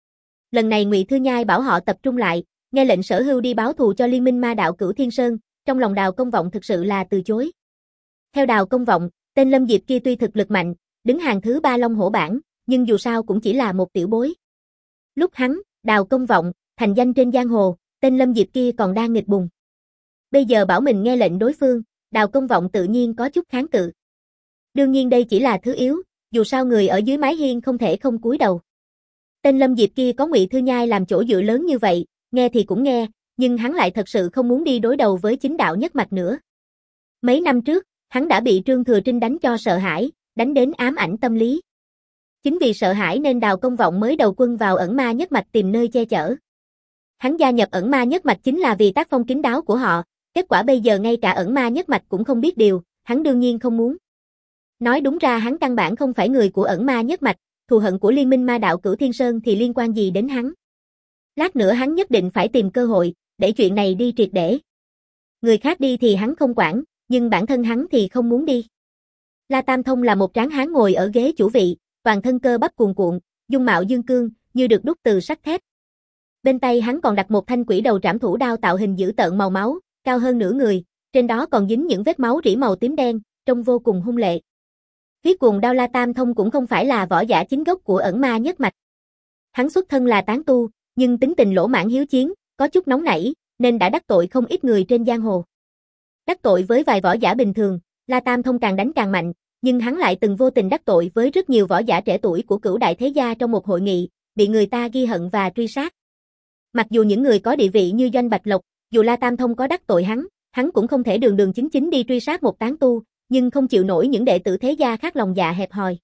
Lần này Ngụy Thư Nhai bảo họ tập trung lại, nghe lệnh Sở Hưu đi báo thù cho liên minh ma đạo Cửu Thiên Sơn, trong lòng Đào Công Vọng thực sự là từ chối. Theo Đào Công Vọng, tên Lâm Diệp kia tuy thực lực mạnh, đứng hàng thứ ba Long Hổ bảng, nhưng dù sao cũng chỉ là một tiểu bối. Lúc hắn, Đào Công Vọng, thành danh trên giang hồ, tên Lâm Diệp kia còn đang nghịch bùng. Bây giờ bảo mình nghe lệnh đối phương, Đào Công Vọng tự nhiên có chút kháng cự. Đương nhiên đây chỉ là thứ yếu, dù sao người ở dưới mái hiên không thể không cúi đầu. Tên Lâm Diệp kia có Ngụy Thư Nhai làm chỗ dựa lớn như vậy, nghe thì cũng nghe, nhưng hắn lại thật sự không muốn đi đối đầu với chính đạo nhất mạch nữa. Mấy năm trước, hắn đã bị Trương Thừa Trinh đánh cho sợ hãi, đánh đến ám ảnh tâm lý. Chính vì sợ hãi nên Đào Công Vọng mới đầu quân vào ẩn ma nhất mạch tìm nơi che chở. Hắn gia nhập ẩn ma nhất mạch chính là vì tác phong kín đáo của họ, kết quả bây giờ ngay cả ẩn ma nhất mạch cũng không biết điều, hắn đương nhiên không muốn. Nói đúng ra hắn căn bản không phải người của ẩn ma nhất mạch, thù hận của liên minh ma đạo Cửu Thiên Sơn thì liên quan gì đến hắn. Lát nữa hắn nhất định phải tìm cơ hội, để chuyện này đi triệt để. Người khác đi thì hắn không quản, nhưng bản thân hắn thì không muốn đi. La Tam Thông là một tráng hán ngồi ở ghế chủ vị, toàn thân cơ bắp cuồn cuộn, dung mạo dương cương, như được đúc từ sắt thép. Bên tay hắn còn đặt một thanh quỷ đầu trảm thủ đao tạo hình dữ tợn màu máu, cao hơn nửa người, trên đó còn dính những vết máu rỉ màu tím đen, trông vô cùng hung lệ. Huyết Cuồng Đao La Tam Thông cũng không phải là võ giả chính gốc của ẩn ma nhất mạch. Hắn xuất thân là tán tu, nhưng tính tình lỗ mãng hiếu chiến, có chút nóng nảy, nên đã đắc tội không ít người trên giang hồ. Đắc tội với vài võ giả bình thường, La Tam Thông càng đánh càng mạnh, nhưng hắn lại từng vô tình đắc tội với rất nhiều võ giả trẻ tuổi của cửu đại thế gia trong một hội nghị, bị người ta ghi hận và truy sát. Mặc dù những người có địa vị như Doanh Bạch Lộc, dù La Tam Thông có đắc tội hắn, hắn cũng không thể đường đường chính chính đi truy sát một tán tu, nhưng không chịu nổi những đệ tử thế gia khác lòng dạ hẹp hòi.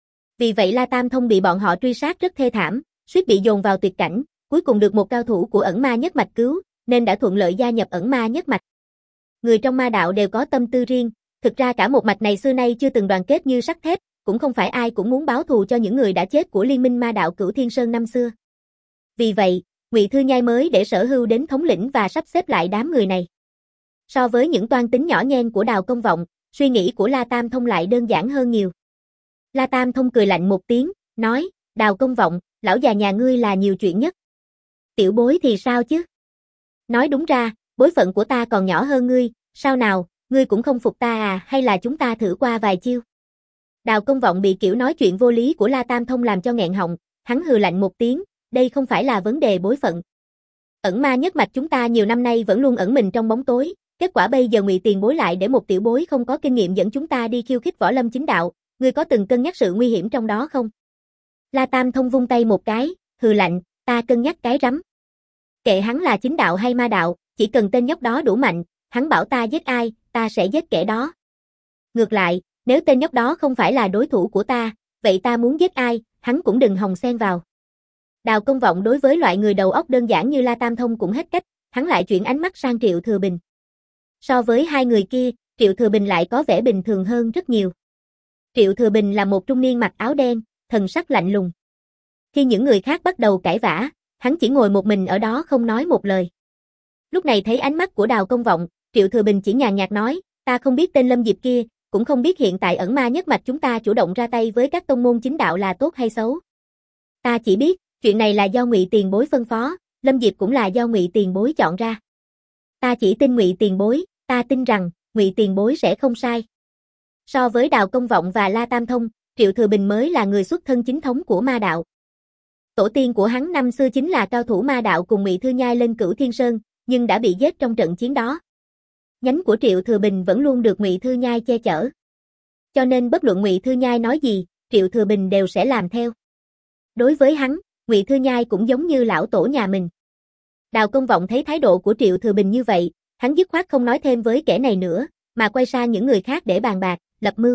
Vì vậy La Tam Thông bị bọn họ truy sát rất thê thảm, suýt bị dồn vào tuyệt cảnh, cuối cùng được một cao thủ của ẩn ma nhất mạch cứu, nên đã thuận lợi gia nhập ẩn ma nhất mạch. Người trong ma đạo đều có tâm tư riêng, thực ra cả một mạch này xưa nay chưa từng đoàn kết như sắt thép, cũng không phải ai cũng muốn báo thù cho những người đã chết của liên minh ma đạo Cửu Thiên Sơn năm xưa. Vì vậy, Ngụy Thư Nhai mới để Sở Hưu đến thống lĩnh và sắp xếp lại đám người này. So với những toan tính nhỏ nhen của Đào Công Vọng, suy nghĩ của La Tam Thông lại đơn giản hơn nhiều. La Tam Thông cười lạnh một tiếng, nói, Đào Công Vọng, lão già nhà ngươi là nhiều chuyện nhất. Tiểu bối thì sao chứ? Nói đúng ra, bối phận của ta còn nhỏ hơn ngươi, sao nào, ngươi cũng không phục ta à, hay là chúng ta thử qua vài chiêu? Đào Công Vọng bị kiểu nói chuyện vô lý của La Tam Thông làm cho nghẹn họng, hắn hừ lạnh một tiếng, đây không phải là vấn đề bối phận. Ẩn ma nhất mạch chúng ta nhiều năm nay vẫn luôn ẩn mình trong bóng tối, kết quả bây giờ Ngụy Tiền Bối lại để một tiểu bối không có kinh nghiệm dẫn chúng ta đi khiêu khích võ lâm chính đạo, ngươi có từng cân nhắc sự nguy hiểm trong đó không? La Tam Thông vung tay một cái, hừ lạnh, ta cân nhắc cái rắm. Kệ hắn là chính đạo hay ma đạo, chỉ cần tên nhóc đó đủ mạnh, hắn bảo ta giết ai, ta sẽ giết kẻ đó. Ngược lại, nếu tên nhóc đó không phải là đối thủ của ta, vậy ta muốn giết ai, hắn cũng đừng hòng xen vào. Đào Công Vọng đối với loại người đầu óc đơn giản như La Tam Thông cũng hết cách, hắn lại chuyển ánh mắt sang Triệu Thừa Bình. So với hai người kia, Triệu Thừa Bình lại có vẻ bình thường hơn rất nhiều. Triệu Thừa Bình là một trung niên mặc áo đen, thần sắc lạnh lùng. Khi những người khác bắt đầu cãi vã, hắn chỉ ngồi một mình ở đó không nói một lời. Lúc này thấy ánh mắt của Đào Công Vọng, Triệu Thừa Bình chỉ nhàn nhạt nói, ta không biết tên Lâm Diệp kia, cũng không biết hiện tại ẩn ma nhất mạch chúng ta chủ động ra tay với các tông môn chính đạo là tốt hay xấu. Ta chỉ biết, chuyện này là do Ngụy Tiền Bối phân phó, Lâm Diệp cũng là do Ngụy Tiền Bối chọn ra. Ta chỉ tin Ngụy Tiền Bối, ta tin rằng, Ngụy Tiền Bối sẽ không sai. So với Đào Công Vọng và La Tam Thông, Triệu Thừa Bình mới là người xuất thân chính thống của ma đạo. Tổ tiên của hắn năm xưa chính là cao thủ ma đạo cùng Ngụy Thư Nhai lên Cửu Thiên Sơn, nhưng đã bị giết trong trận chiến đó. Nhánh của Triệu Thừa Bình vẫn luôn được Ngụy Thư Nhai che chở. Cho nên bất luận Ngụy Thư Nhai nói gì, Triệu Thừa Bình đều sẽ làm theo. Đối với hắn, Ngụy Thư Nhai cũng giống như lão tổ nhà mình. Đào Công Vọng thấy thái độ của Triệu Thừa Bình như vậy, hắn dứt khoát không nói thêm với kẻ này nữa, mà quay sang những người khác để bàn bạc, lập mưu.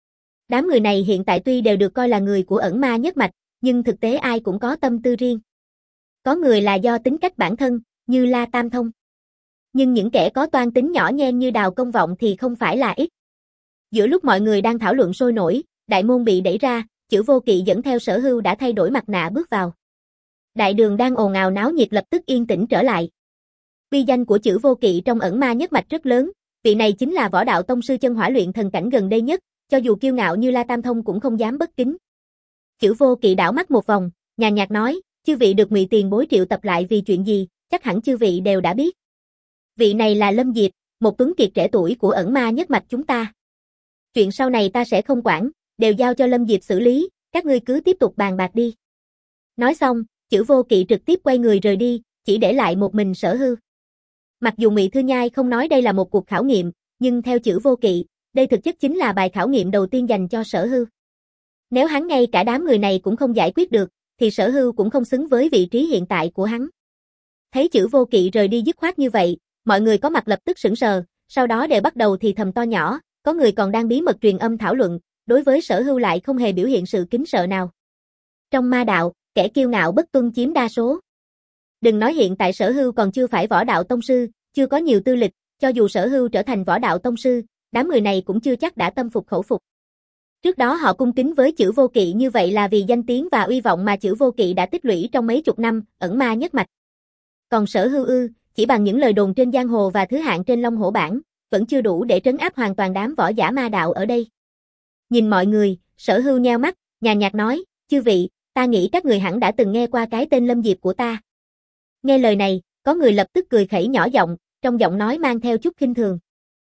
Đám người này hiện tại tuy đều được coi là người của ẩn ma nhất mạch, nhưng thực tế ai cũng có tâm tư riêng. Có người là do tính cách bản thân, như La Tam Thông. Nhưng những kẻ có toan tính nhỏ nhen như Đào Công Vọng thì không phải là ít. Giữa lúc mọi người đang thảo luận sôi nổi, đại môn bị đẩy ra, Chữ Vô Kỵ dẫn theo Sở Hưu đã thay đổi mặt nạ bước vào. Đại đường đang ồn ào náo nhiệt lập tức yên tĩnh trở lại. Uy danh của Chữ Vô Kỵ trong ẩn ma nhất mạch rất lớn, vị này chính là võ đạo tông sư chân hỏa luyện thần cảnh gần đây nhất, cho dù kiêu ngạo như La Tam Thông cũng không dám bất kính. Chữ Vô Kỵ đảo mắt một vòng, nhàn nhạt nói, chư vị được Ngụy Tiền Bối triệu tập lại vì chuyện gì, chắc hẳn chư vị đều đã biết. Vị này là Lâm Diệp, một tuấn kiệt trẻ tuổi của ẩn ma nhất mạch chúng ta. Chuyện sau này ta sẽ không quản, đều giao cho Lâm Diệp xử lý, các ngươi cứ tiếp tục bàn bạc đi. Nói xong, Chữ Vô Kỵ trực tiếp quay người rời đi, chỉ để lại một mình Sở Hưu. Mặc dù Ngụy Thư Nhai không nói đây là một cuộc khảo nghiệm, nhưng theo Chữ Vô Kỵ, đây thực chất chính là bài khảo nghiệm đầu tiên dành cho Sở Hưu. Nếu hắn ngay cả đám người này cũng không giải quyết được, thì Sở Hưu cũng không xứng với vị trí hiện tại của hắn. Thấy Chữ Vô Kỵ rời đi dứt khoát như vậy, mọi người có mặt lập tức sững sờ, sau đó đều bắt đầu thì thầm to nhỏ, có người còn đang bí mật truyền âm thảo luận, đối với Sở Hưu lại không hề biểu hiện sự kính sợ nào. Trong ma đạo, kẻ kiêu ngạo bất tuân chiếm đa số. Đừng nói hiện tại Sở Hưu còn chưa phải võ đạo tông sư, chưa có nhiều tư lịch, cho dù Sở Hưu trở thành võ đạo tông sư, đám người này cũng chưa chắc đã tâm phục khẩu phục. Trước đó họ cung kính với Chữ Vô Kỵ như vậy là vì danh tiếng và uy vọng mà Chữ Vô Kỵ đã tích lũy trong mấy chục năm, ẩn ma nhất mạch. Còn Sở Hưu ư, chỉ bằng những lời đồn trên giang hồ và thứ hạng trên Long Hổ bảng, vẫn chưa đủ để trấn áp hoàn toàn đám võ giả ma đạo ở đây. Nhìn mọi người, Sở Hưu nheo mắt, nhàn nhạt nói, chư vị, ta nghĩ các người hẳn đã từng nghe qua cái tên Lâm Diệp của ta. Nghe lời này, có người lập tức cười khẩy nhỏ giọng, trong giọng nói mang theo chút khinh thường.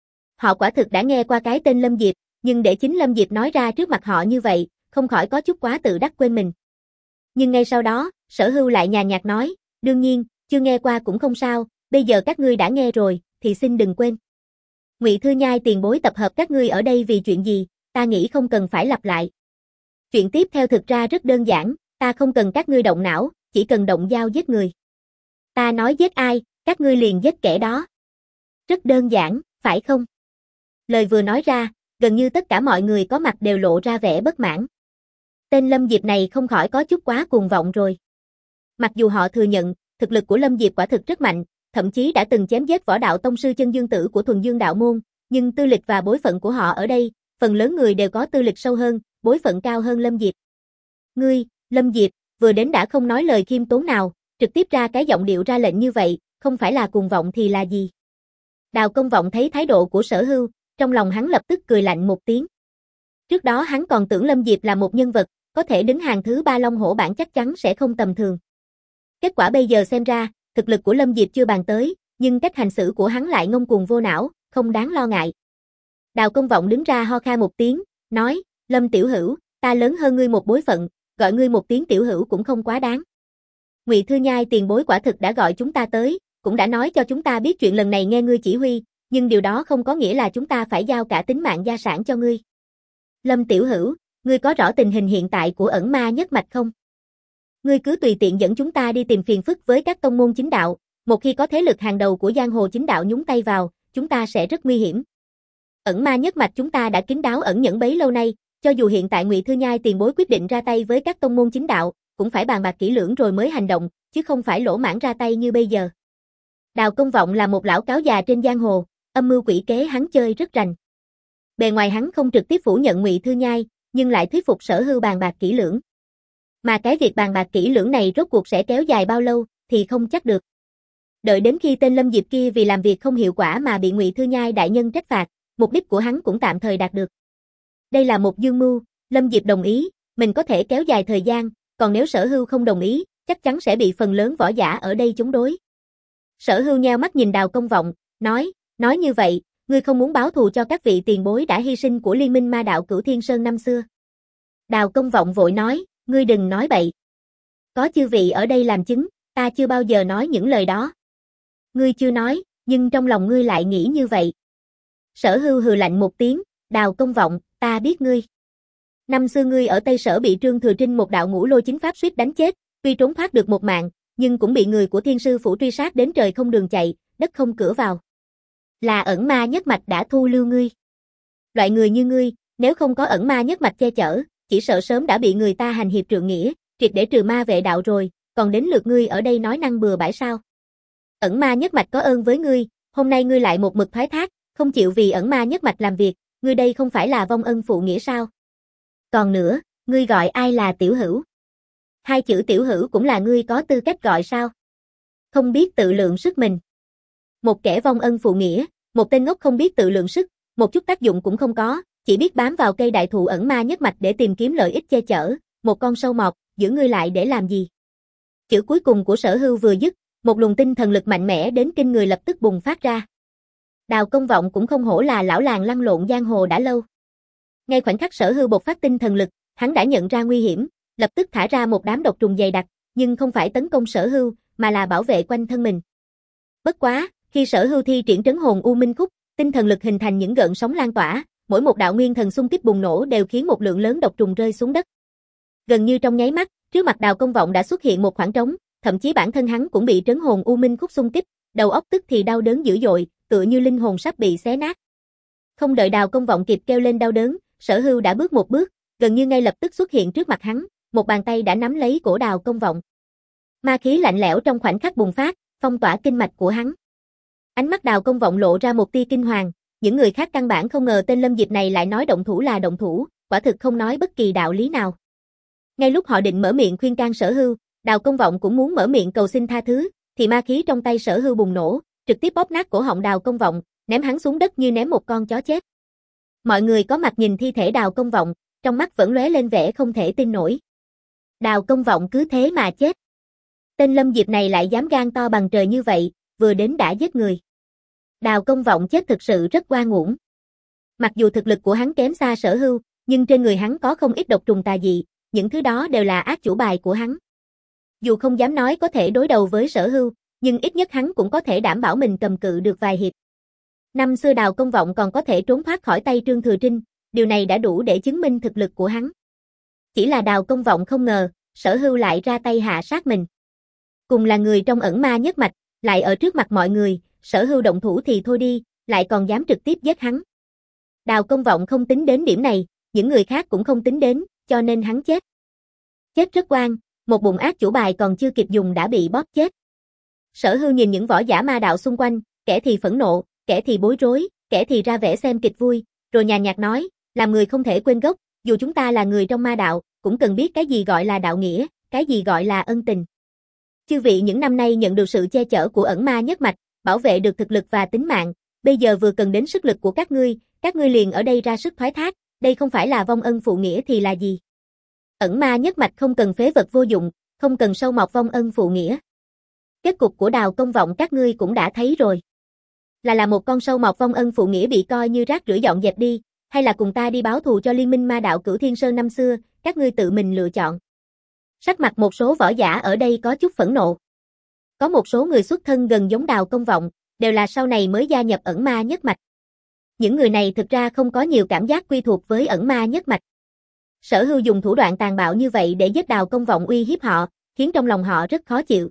Họ quả thực đã nghe qua cái tên Lâm Diệp, nhưng để chính Lâm Diệp nói ra trước mặt họ như vậy, không khỏi có chút quá tự đắc quên mình. Nhưng ngay sau đó, Sở Hưu lại nhàn nhạt nói, đương nhiên, chưa nghe qua cũng không sao, bây giờ các ngươi đã nghe rồi, thì xin đừng quên. Ngụy Thư Nhai tiền bối tập hợp các ngươi ở đây vì chuyện gì, ta nghĩ không cần phải lặp lại. Chuyện tiếp theo thực ra rất đơn giản, ta không cần các ngươi động não, chỉ cần động dao giết người. Ta nói giết ai, các ngươi liền giết kẻ đó. Rất đơn giản, phải không? Lời vừa nói ra, gần như tất cả mọi người có mặt đều lộ ra vẻ bất mãn. Tên Lâm Diệp này không khỏi có chút quá cuồng vọng rồi. Mặc dù họ thừa nhận, thực lực của Lâm Diệp quả thực rất mạnh, thậm chí đã từng chém giết võ đạo tông sư chân dương tử của Thuần Dương đạo môn, nhưng tư lịch và bối phận của họ ở đây, phần lớn người đều có tư lịch sâu hơn, bối phận cao hơn Lâm Diệp. Ngươi, Lâm Diệp, vừa đến đã không nói lời khiêm tốn nào, trực tiếp ra cái giọng điệu ra lệnh như vậy, không phải là cuồng vọng thì là gì? Đào Công Vọng thấy thái độ của Sở Hưu, trong lòng hắn lập tức cười lạnh một tiếng. Trước đó hắn còn tưởng Lâm Diệp là một nhân vật, có thể đứng hàng thứ ba Long Hổ bảng chắc chắn sẽ không tầm thường. Kết quả bây giờ xem ra, thực lực của Lâm Diệp chưa bàn tới, nhưng cách hành xử của hắn lại ngông cuồng vô não, không đáng lo ngại. Đào Công Vọng đứng ra ho kha một tiếng, nói, Lâm tiểu hữu, ta lớn hơn ngươi một bối phận, gọi ngươi một tiếng tiểu hữu cũng không quá đáng. Ngụy Thư Nhai tiền bối quả thực đã gọi chúng ta tới, cũng đã nói cho chúng ta biết chuyện lần này nghe ngươi chỉ huy, nhưng điều đó không có nghĩa là chúng ta phải giao cả tính mạng gia sản cho ngươi. Lâm tiểu hữu, ngươi có rõ tình hình hiện tại của ẩn ma nhất mạch không? Ngươi cứ tùy tiện dẫn chúng ta đi tìm phiền phức với các tông môn chính đạo, một khi có thế lực hàng đầu của giang hồ chính đạo nhúng tay vào, chúng ta sẽ rất nguy hiểm. Ẩn ma nhất mạch chúng ta đã kín đáo ẩn nhẫn bấy lâu nay, cho dù hiện tại Ngụy Thư Nhai tiền bối quyết định ra tay với các tông môn chính đạo, cũng phải bàn bạc kỹ lưỡng rồi mới hành động, chứ không phải lỗ mãng ra tay như bây giờ. Đào Công Vọng là một lão cáo già trên giang hồ, âm mưu quỷ kế hắn chơi rất rành. Bề ngoài hắn không trực tiếp phủ nhận Ngụy Thư Nhai, nhưng lại thuyết phục Sở Hưu bàn bạc kỹ lưỡng. Mà cái việc bàn bạc kỹ lưỡng này rốt cuộc sẽ kéo dài bao lâu thì không chắc được. Đợi đến khi tên Lâm Diệp kia vì làm việc không hiệu quả mà bị Ngụy Thư Nhai đại nhân trách phạt, mục đích của hắn cũng tạm thời đạt được. Đây là một dương mưu, Lâm Diệp đồng ý, mình có thể kéo dài thời gian, còn nếu Sở Hưu không đồng ý, chắc chắn sẽ bị phần lớn võ giả ở đây chống đối. Sở Hưu nheo mắt nhìn Đào Công Vọng, nói, nói như vậy, ngươi không muốn báo thù cho các vị tiền bối đã hy sinh của Liên minh ma đạo Cửu Thiên Sơn năm xưa. Đào Công Vọng vội nói, ngươi đừng nói bậy. Có chư vị ở đây làm chứng, ta chưa bao giờ nói những lời đó. Ngươi chưa nói, nhưng trong lòng ngươi lại nghĩ như vậy. Sở Hưu hừ lạnh một tiếng, Đào Công Vọng, ta biết ngươi. Năm xưa ngươi ở Tây Sở bị Trương Thừa Trinh một đạo ngũ lôi chính pháp suýt đánh chết, tuy trốn thoát được một mạng, nhưng cũng bị người của Thiên Sư Phủ truy sát đến trời không đường chạy, đất không cửa vào. Là ẩn ma nhất mạch đã thu lưu ngươi. Loại người như ngươi, nếu không có ẩn ma nhất mạch che chở, chỉ sợ sớm đã bị người ta hành hiệp trượng nghĩa, triệt để trừ ma vệ đạo rồi, còn đến lượt ngươi ở đây nói năng bừa bãi sao? Ẩn ma nhất mạch có ơn với ngươi, hôm nay ngươi lại một mực thoái thác, không chịu vì ẩn ma nhất mạch làm việc, ngươi đây không phải là vong ân phụ nghĩa sao? Còn nữa, ngươi gọi ai là tiểu hữu? Hai chữ tiểu hữu cũng là ngươi có tư cách gọi sao? Không biết tự lượng sức mình. Một kẻ vong ân phụ nghĩa, một tên ngốc không biết tự lượng sức, một chút tác dụng cũng không có, chỉ biết bám vào cây đại thụ ẩn ma nhất mạch để tìm kiếm lợi ích che chở, một con sâu mọt, giữ ngươi lại để làm gì? Chữ cuối cùng của Sở Hưu vừa dứt, một luồng tinh thần lực mạnh mẽ đến kinh người lập tức bùng phát ra. Đào Công Vọng cũng không hổ là lão làng lăn lộn giang hồ đã lâu. Ngay khoảnh khắc Sở Hưu bộc phát tinh thần lực, hắn đã nhận ra nguy hiểm, lập tức thả ra một đám độc trùng dày đặc, nhưng không phải tấn công Sở Hưu, mà là bảo vệ quanh thân mình. Bất quá, khi Sở Hưu thi triển trấn hồn U Minh Khúc, tinh thần lực hình thành những gợn sóng lan tỏa, mỗi một đạo nguyên thần xung kích bùng nổ đều khiến một lượng lớn độc trùng rơi xuống đất. Gần như trong nháy mắt, trước mặt Đào Công Vọng đã xuất hiện một khoảng trống, thậm chí bản thân hắn cũng bị trấn hồn U Minh Khúc xung kích, đầu óc tức thì đau đớn dữ dội, tựa như linh hồn sắp bị xé nát. Không đợi Đào Công Vọng kịp kêu lên đau đớn, Sở Hưu đã bước một bước, gần như ngay lập tức xuất hiện trước mặt hắn, một bàn tay đã nắm lấy cổ Đào Công Vọng. Ma khí lạnh lẽo trong khoảnh khắc bùng phát, phong tỏa kinh mạch của hắn. Ánh mắt Đào Công Vọng lộ ra một tia kinh hoàng, những người khác căn bản không ngờ tên Lâm Diệp này lại nói động thủ là động thủ, quả thực không nói bất kỳ đạo lý nào. Ngay lúc họ định mở miệng khuyên can Sở Hưu, Đào Công Vọng cũng muốn mở miệng cầu xin tha thứ, thì ma khí trong tay Sở Hưu bùng nổ, trực tiếp bóp nát cổ họng Đào Công Vọng, ném hắn xuống đất như ném một con chó chết. Mọi người có mặt nhìn thi thể Đào Công Vọng, trong mắt vẫn lóe lên vẻ không thể tin nổi. Đào Công Vọng cứ thế mà chết. Tên Lâm Diệp này lại dám gan to bằng trời như vậy, vừa đến đã giết người. Đào Công Vọng chết thực sự rất oan uổng. Mặc dù thực lực của hắn kém xa Sở Hưu, nhưng trên người hắn có không ít độc trùng tà dị, những thứ đó đều là ác chủ bài của hắn. Dù không dám nói có thể đối đầu với Sở Hưu, nhưng ít nhất hắn cũng có thể đảm bảo mình cầm cự được vài hiệp. Năm xưa Đào Công Vọng còn có thể trốn thoát khỏi tay Trương Thừa Trinh, điều này đã đủ để chứng minh thực lực của hắn. Chỉ là Đào Công Vọng không ngờ, Sở Hưu lại ra tay hạ sát mình. Cùng là người trong ẩn ma nhất mạch, lại ở trước mặt mọi người, Sở Hưu động thủ thì thôi đi, lại còn dám trực tiếp giết hắn. Đào Công Vọng không tính đến điểm này, những người khác cũng không tính đến, cho nên hắn chết. Chết rất oan, một bụng ác chủ bài còn chưa kịp dùng đã bị bóp chết. Sở Hưu nhìn những võ giả ma đạo xung quanh, kẻ thì phẫn nộ, kẻ thì bối rối, kẻ thì ra vẻ xem kịch vui, rồi nhàn nhạt nói, làm người không thể quên gốc, dù chúng ta là người trong ma đạo, cũng cần biết cái gì gọi là đạo nghĩa, cái gì gọi là ân tình. Chư vị những năm nay nhận được sự che chở của ẩn ma nhất mạch, bảo vệ được thực lực và tính mạng, bây giờ vừa cần đến sức lực của các ngươi, các ngươi liền ở đây ra sức thoái thác, đây không phải là vong ân phụ nghĩa thì là gì? Ẩn ma nhất mạch không cần phế vật vô dụng, không cần sâu mọt vong ân phụ nghĩa. Kết cục của Đào Công Vọng các ngươi cũng đã thấy rồi. Là là một con sâu mọt vong ân phụ nghĩa bị coi như rác rưởi dọn dẹp đi, hay là cùng ta đi báo thù cho liên minh ma đạo Cửu Thiên Sơn năm xưa, các ngươi tự mình lựa chọn. Sắc mặt một số võ giả ở đây có chút phẫn nộ. Có một số người xuất thân gần giống Đào Công Vọng, đều là sau này mới gia nhập ẩn ma nhất mạch. Những người này thực ra không có nhiều cảm giác quy thuộc với ẩn ma nhất mạch. Sở Hưu dùng thủ đoạn tàn bạo như vậy để giết Đào Công Vọng uy hiếp họ, khiến trong lòng họ rất khó chịu.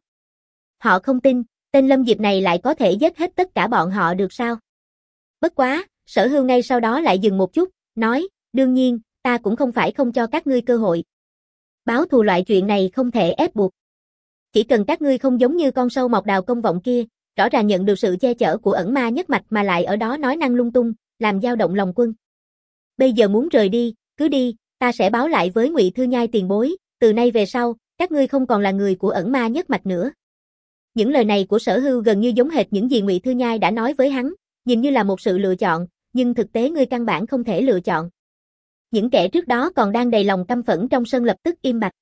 Họ không tin, tên Lâm Diệp này lại có thể giết hết tất cả bọn họ được sao? Bất quá, Sở Hưu ngay sau đó lại dừng một chút, nói, đương nhiên, ta cũng không phải không cho các ngươi cơ hội. Báo thù loại chuyện này không thể ép buộc. Chỉ cần các ngươi không giống như con sâu mọc đào công vọng kia, rõ ràng nhận được sự che chở của ẩn ma nhất mạch mà lại ở đó nói năng lung tung, làm dao động lòng quân. Bây giờ muốn rời đi, cứ đi, ta sẽ báo lại với Ngụy Thư Nhai tiền bối, từ nay về sau, các ngươi không còn là người của ẩn ma nhất mạch nữa. Những lời này của Sở Hưu gần như giống hệt những gì Ngụy Thư Nhai đã nói với hắn, nhìn như là một sự lựa chọn, nhưng thực tế ngươi căn bản không thể lựa chọn. Những kẻ trước đó còn đang đầy lòng căm phẫn trong sân lập tức im bặt.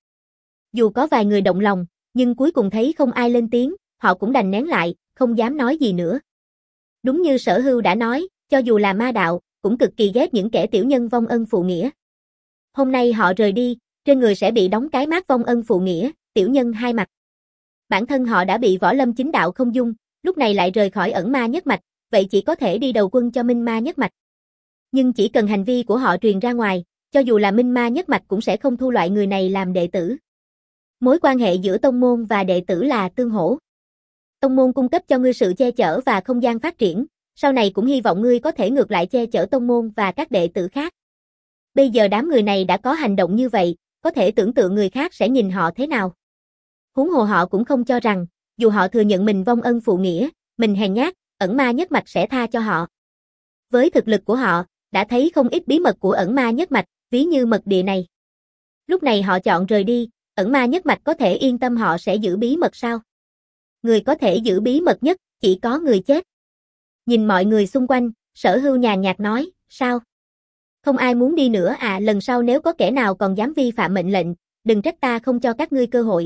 Dù có vài người động lòng, nhưng cuối cùng thấy không ai lên tiếng, họ cũng đành nén lại, không dám nói gì nữa. Đúng như Sở Hưu đã nói, cho dù là ma đạo, cũng cực kỳ ghét những kẻ tiểu nhân vong ân phụ nghĩa. Hôm nay họ rời đi, trên người sẽ bị đóng cái mác vong ân phụ nghĩa, tiểu nhân hai mặt. Bản thân họ đã bị võ lâm chính đạo không dung, lúc này lại rời khỏi ẩn ma nhất mạch, vậy chỉ có thể đi đầu quân cho minh ma nhất mạch. Nhưng chỉ cần hành vi của họ truyền ra ngoài, cho dù là minh ma nhất mạch cũng sẽ không thu loại người này làm đệ tử. Mối quan hệ giữa tông môn và đệ tử là tương hỗ. Tông môn cung cấp cho ngươi sự che chở và không gian phát triển, sau này cũng hy vọng ngươi có thể ngược lại che chở tông môn và các đệ tử khác. Bây giờ đám người này đã có hành động như vậy, có thể tưởng tượng người khác sẽ nhìn họ thế nào. Huống hồ họ cũng không cho rằng, dù họ thừa nhận mình vong ân phụ nghĩa, mình hèn nhát, ẩn ma nhất mạch sẽ tha cho họ. Với thực lực của họ, đã thấy không ít bí mật của ẩn ma nhất mạch, ví như mật địa này. Lúc này họ chọn rời đi, ẩn ma nhất mạch có thể yên tâm họ sẽ giữ bí mật sao? Người có thể giữ bí mật nhất, chỉ có người chết. Nhìn mọi người xung quanh, Sở Hưu nhàn nhạt nói, sao? Không ai muốn đi nữa à, lần sau nếu có kẻ nào còn dám vi phạm mệnh lệnh, đừng trách ta không cho các ngươi cơ hội.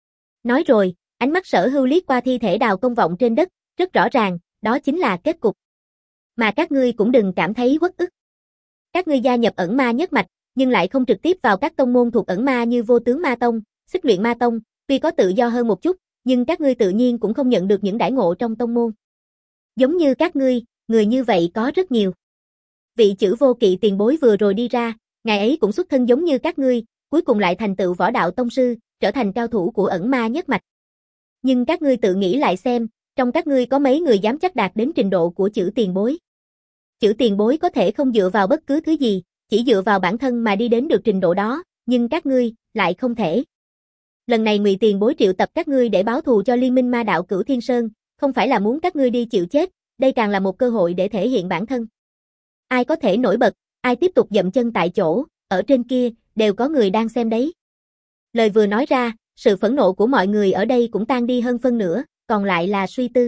Nói rồi, ánh mắt Sở Hưu liếc qua thi thể đào công vọng trên đất, rất rõ ràng, đó chính là kết cục. Mà các ngươi cũng đừng cảm thấy uất ức. Các ngươi gia nhập ẩn ma nhất mạch, nhưng lại không trực tiếp vào các tông môn thuộc ẩn ma như Vô Tướng Ma Tông, Xích Luyện Ma Tông, tuy có tự do hơn một chút, nhưng các ngươi tự nhiên cũng không nhận được những đãi ngộ trong tông môn. Giống như các ngươi, người như vậy có rất nhiều. Vị Chữ Vô Kỵ tiền bối vừa rồi đi ra, ngài ấy cũng xuất thân giống như các ngươi, cuối cùng lại thành tựu võ đạo tông sư, trở thành cao thủ của ẩn ma nhất mạch. Nhưng các ngươi tự nghĩ lại xem, trong các ngươi có mấy người dám chắc đạt đến trình độ của Chữ tiền bối. Chữ tiền bối có thể không dựa vào bất cứ thứ gì, chỉ dựa vào bản thân mà đi đến được trình độ đó, nhưng các ngươi lại không thể. Lần này Ngụy tiền bối triệu tập các ngươi để báo thù cho Liên minh ma đạo Cửu Thiên Sơn, không phải là muốn các ngươi đi chịu chết, đây càng là một cơ hội để thể hiện bản thân. Ai có thể nổi bật, ai tiếp tục dậm chân tại chỗ, ở trên kia, đều có người đang xem đấy. Lời vừa nói ra, sự phẫn nộ của mọi người ở đây cũng tan đi hơn phân nửa, còn lại là suy tư.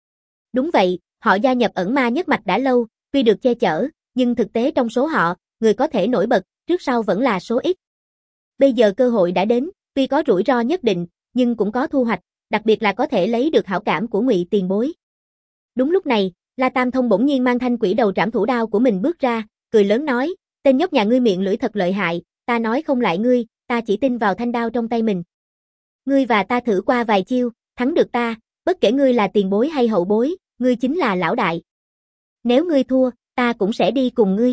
Đúng vậy, họ gia nhập ẩn ma nhất mạch đã lâu, tuy được che chở, nhưng thực tế trong số họ, người có thể nổi bật, trước sau vẫn là số ít. Bây giờ cơ hội đã đến, tuy có rủi ro nhất định, nhưng cũng có thu hoạch, đặc biệt là có thể lấy được hảo cảm của Ngụy tiền bối. Đúng lúc này, La Tam Thông bỗng nhiên mang thanh quỷ đầu trảm thủ đao của mình bước ra, cười lớn nói, tên nhóc nhà ngươi miệng lưỡi thật lợi hại, ta nói không lại ngươi, ta chỉ tin vào thanh đao trong tay mình. Ngươi và ta thử qua vài chiêu, thắng được ta, bất kể ngươi là tiền bối hay hậu bối, ngươi chính là lão đại. Nếu ngươi thua, ta cũng sẽ đi cùng ngươi.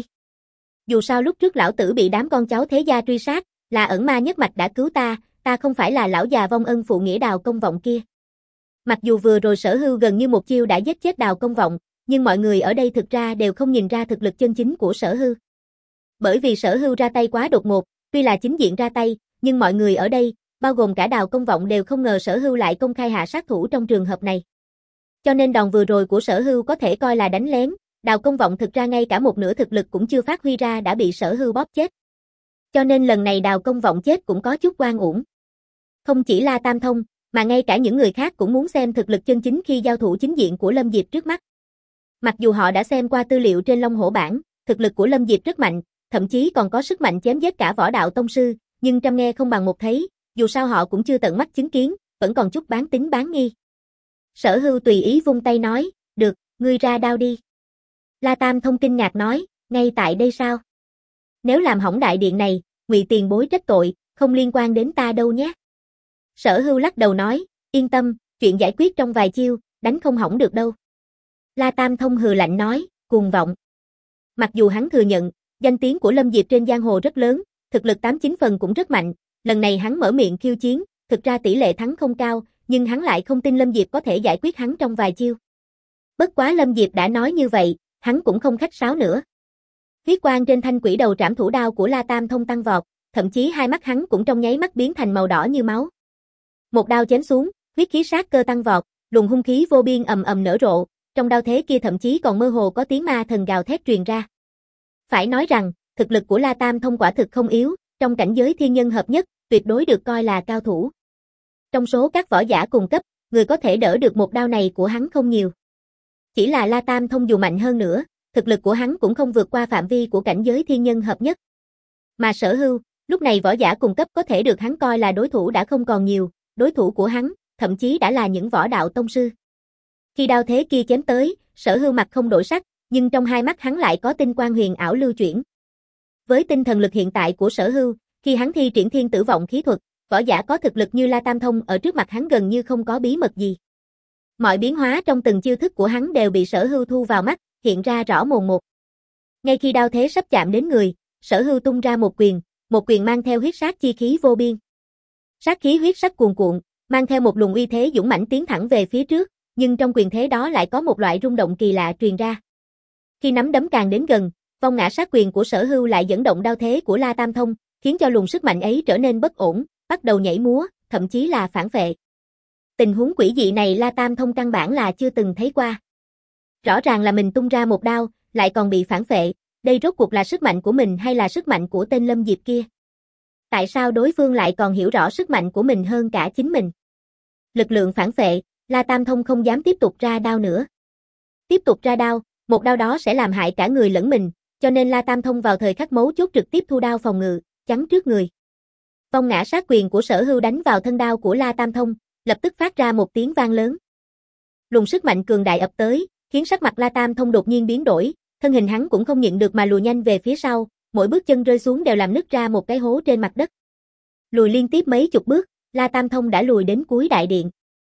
Dù sao lúc trước lão tử bị đám con cháu thế gia truy sát, là ẩn ma nhất mạch đã cứu ta, ta không phải là lão già vong ân phụ nghĩa đào công vọng kia. Mặc dù vừa rồi Sở Hưu gần như một chiêu đã giết chết đào công vọng, nhưng mọi người ở đây thực ra đều không nhìn ra thực lực chân chính của Sở Hưu. Bởi vì Sở Hưu ra tay quá đột ngột, tuy là chính diện ra tay, nhưng mọi người ở đây, bao gồm cả đào công vọng đều không ngờ Sở Hưu lại công khai hạ sát thủ trong trường hợp này. Cho nên đòn vừa rồi của Sở Hưu có thể coi là đánh lén, đào công vọng thực ra ngay cả một nửa thực lực cũng chưa phát huy ra đã bị Sở Hưu bóp chết. Cho nên lần này đào công vọng chết cũng có chút oan uổng. Không chỉ La Tam Thông, mà ngay cả những người khác cũng muốn xem thực lực chân chính khi giao thủ chính diện của Lâm Diệp trước mắt. Mặc dù họ đã xem qua tư liệu trên Long Hổ Bảng, thực lực của Lâm Diệp rất mạnh, thậm chí còn có sức mạnh chém giết cả võ đạo tông sư, nhưng trăm nghe không bằng một thấy, dù sao họ cũng chưa tận mắt chứng kiến, vẫn còn chút bán tín bán nghi. Sở Hưu tùy ý vung tay nói, được, ngươi ra đao đi. La Tam Thông kinh ngạc nói, ngay tại đây sao? Nếu làm hỏng đại điện này, Ngụy tiền bối trách tội, không liên quan đến ta đâu nhé. Sở Hưu lắc đầu nói, yên tâm, chuyện giải quyết trong vài chiêu, đánh không hỏng được đâu. La Tam Thông hừ lạnh nói, cuồng vọng. Mặc dù hắn thừa nhận, danh tiếng của Lâm Diệp trên giang hồ rất lớn, thực lực tám chín phần cũng rất mạnh, lần này hắn mở miệng khiêu chiến, thực ra tỷ lệ thắng không cao, nhưng hắn lại không tin Lâm Diệp có thể giải quyết hắn trong vài chiêu. Bất quá Lâm Diệp đã nói như vậy, hắn cũng không khách sáo nữa. Huyết quang trên thanh quỷ đầu trảm thủ đao của La Tam Thông tăng vọt, thậm chí hai mắt hắn cũng trong nháy mắt biến thành màu đỏ như máu. Một đao chém xuống, huyết khí sát cơ tăng vọt, luồng hung khí vô biên ầm ầm nở rộ, trong đao thế kia thậm chí còn mơ hồ có tiếng ma thần gào thét truyền ra. Phải nói rằng, thực lực của La Tam Thông quả thực không yếu, trong cảnh giới thiên nhân hợp nhất, tuyệt đối được coi là cao thủ. Trong số các võ giả cùng cấp, người có thể đỡ được một đao này của hắn không nhiều. Chỉ là La Tam Thông dù mạnh hơn nữa, thực lực của hắn cũng không vượt qua phạm vi của cảnh giới thiên nhân hợp nhất. Mà Sở Hưu, lúc này võ giả cùng cấp có thể được hắn coi là đối thủ đã không còn nhiều, đối thủ của hắn, thậm chí đã là những võ đạo tông sư. Khi đao thế kia chém tới, Sở Hưu mặt không đổi sắc, nhưng trong hai mắt hắn lại có tinh quang huyền ảo lưu chuyển. Với tinh thần lực hiện tại của Sở Hưu, khi hắn thi triển thiên tử vọng khí thuật, võ giả có thực lực như La Tam Thông ở trước mặt hắn gần như không có bí mật gì. Mọi biến hóa trong từng chiêu thức của hắn đều bị Sở Hưu thu vào mắt, hiện ra rõ mồn một. Ngay khi đao thế sắp chạm đến người, Sở Hưu tung ra một quyền, một quyền mang theo huyết sát chi khí vô biên. Sát khí huyết sắc cuồn cuộn, mang theo một luồng uy thế dũng mãnh tiến thẳng về phía trước, nhưng trong quyền thế đó lại có một loại rung động kỳ lạ truyền ra. Khi nắm đấm càng đến gần, vong ngã sát quyền của Sở Hưu lại dẫn động đao thế của La Tam Thông, khiến cho luồng sức mạnh ấy trở nên bất ổn, bắt đầu nhảy múa, thậm chí là phản phệ. Tình huống quỷ dị này La Tam Thông căn bản là chưa từng thấy qua. Rõ ràng là mình tung ra một đao, lại còn bị phản phệ, đây rốt cuộc là sức mạnh của mình hay là sức mạnh của tên Lâm Diệp kia? Tại sao đối phương lại còn hiểu rõ sức mạnh của mình hơn cả chính mình? Lực lượng phản phệ, La Tam Thông không dám tiếp tục ra đao nữa. Tiếp tục ra đao, một đao đó sẽ làm hại cả người lẫn mình, cho nên La Tam Thông vào thời khắc mấu chốt trực tiếp thu đao phòng ngự, chắn trước người. Vong ngã sát quyền của Sở Hưu đánh vào thân đao của La Tam Thông, lập tức phát ra một tiếng vang lớn. Luồng sức mạnh cường đại ập tới, khiến sắc mặt La Tam Thông đột nhiên biến đổi, thân hình hắn cũng không nhịn được mà lùi nhanh về phía sau, mỗi bước chân rơi xuống đều làm nứt ra một cái hố trên mặt đất. Lùi liên tiếp mấy chục bước, La Tam Thông đã lùi đến cuối đại điện.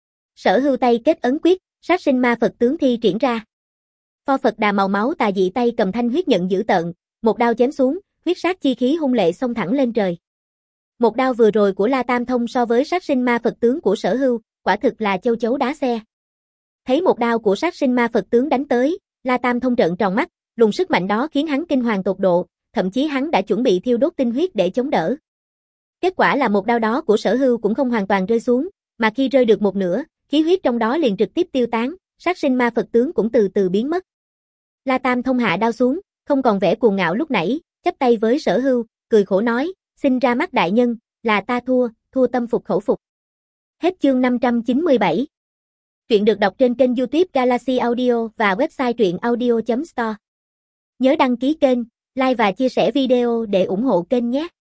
Sở Hưu tay kết ấn quyết, sát sinh ma Phật tướng thi triển ra. Pho Phật Đà màu máu tà dị tay cầm thanh huyết nhận dữ tợn, một đao chém xuống, huyết sát chi khí hung lệ xông thẳng lên trời. Một đao vừa rồi của La Tam Thông so với sát sinh ma Phật tướng của Sở Hưu, quả thực là châu chấu đá xe. Thấy một đao của sát sinh ma Phật tướng đánh tới, La Tam Thông trợn tròn mắt, luồng sức mạnh đó khiến hắn kinh hoàng tột độ, thậm chí hắn đã chuẩn bị thiêu đốt tinh huyết để chống đỡ. Kết quả là một đao đó của Sở Hưu cũng không hoàn toàn rơi xuống, mà khi rơi được một nửa, khí huyết trong đó liền trực tiếp tiêu tán, sát sinh ma Phật tướng cũng từ từ biến mất. La Tam Thông hạ đao xuống, không còn vẻ cuồng ngạo lúc nãy, chắp tay với Sở Hưu, cười khổ nói, xin ra mắt đại nhân, là ta thua, thua tâm phục khẩu phục. Hết chương năm trăm chín mươi bảy. Truyện được đọc trên kênh YouTube Galaxy Audio và website truyện audio chấm store. Nhớ đăng ký kênh, like và chia sẻ video để ủng hộ kênh nhé.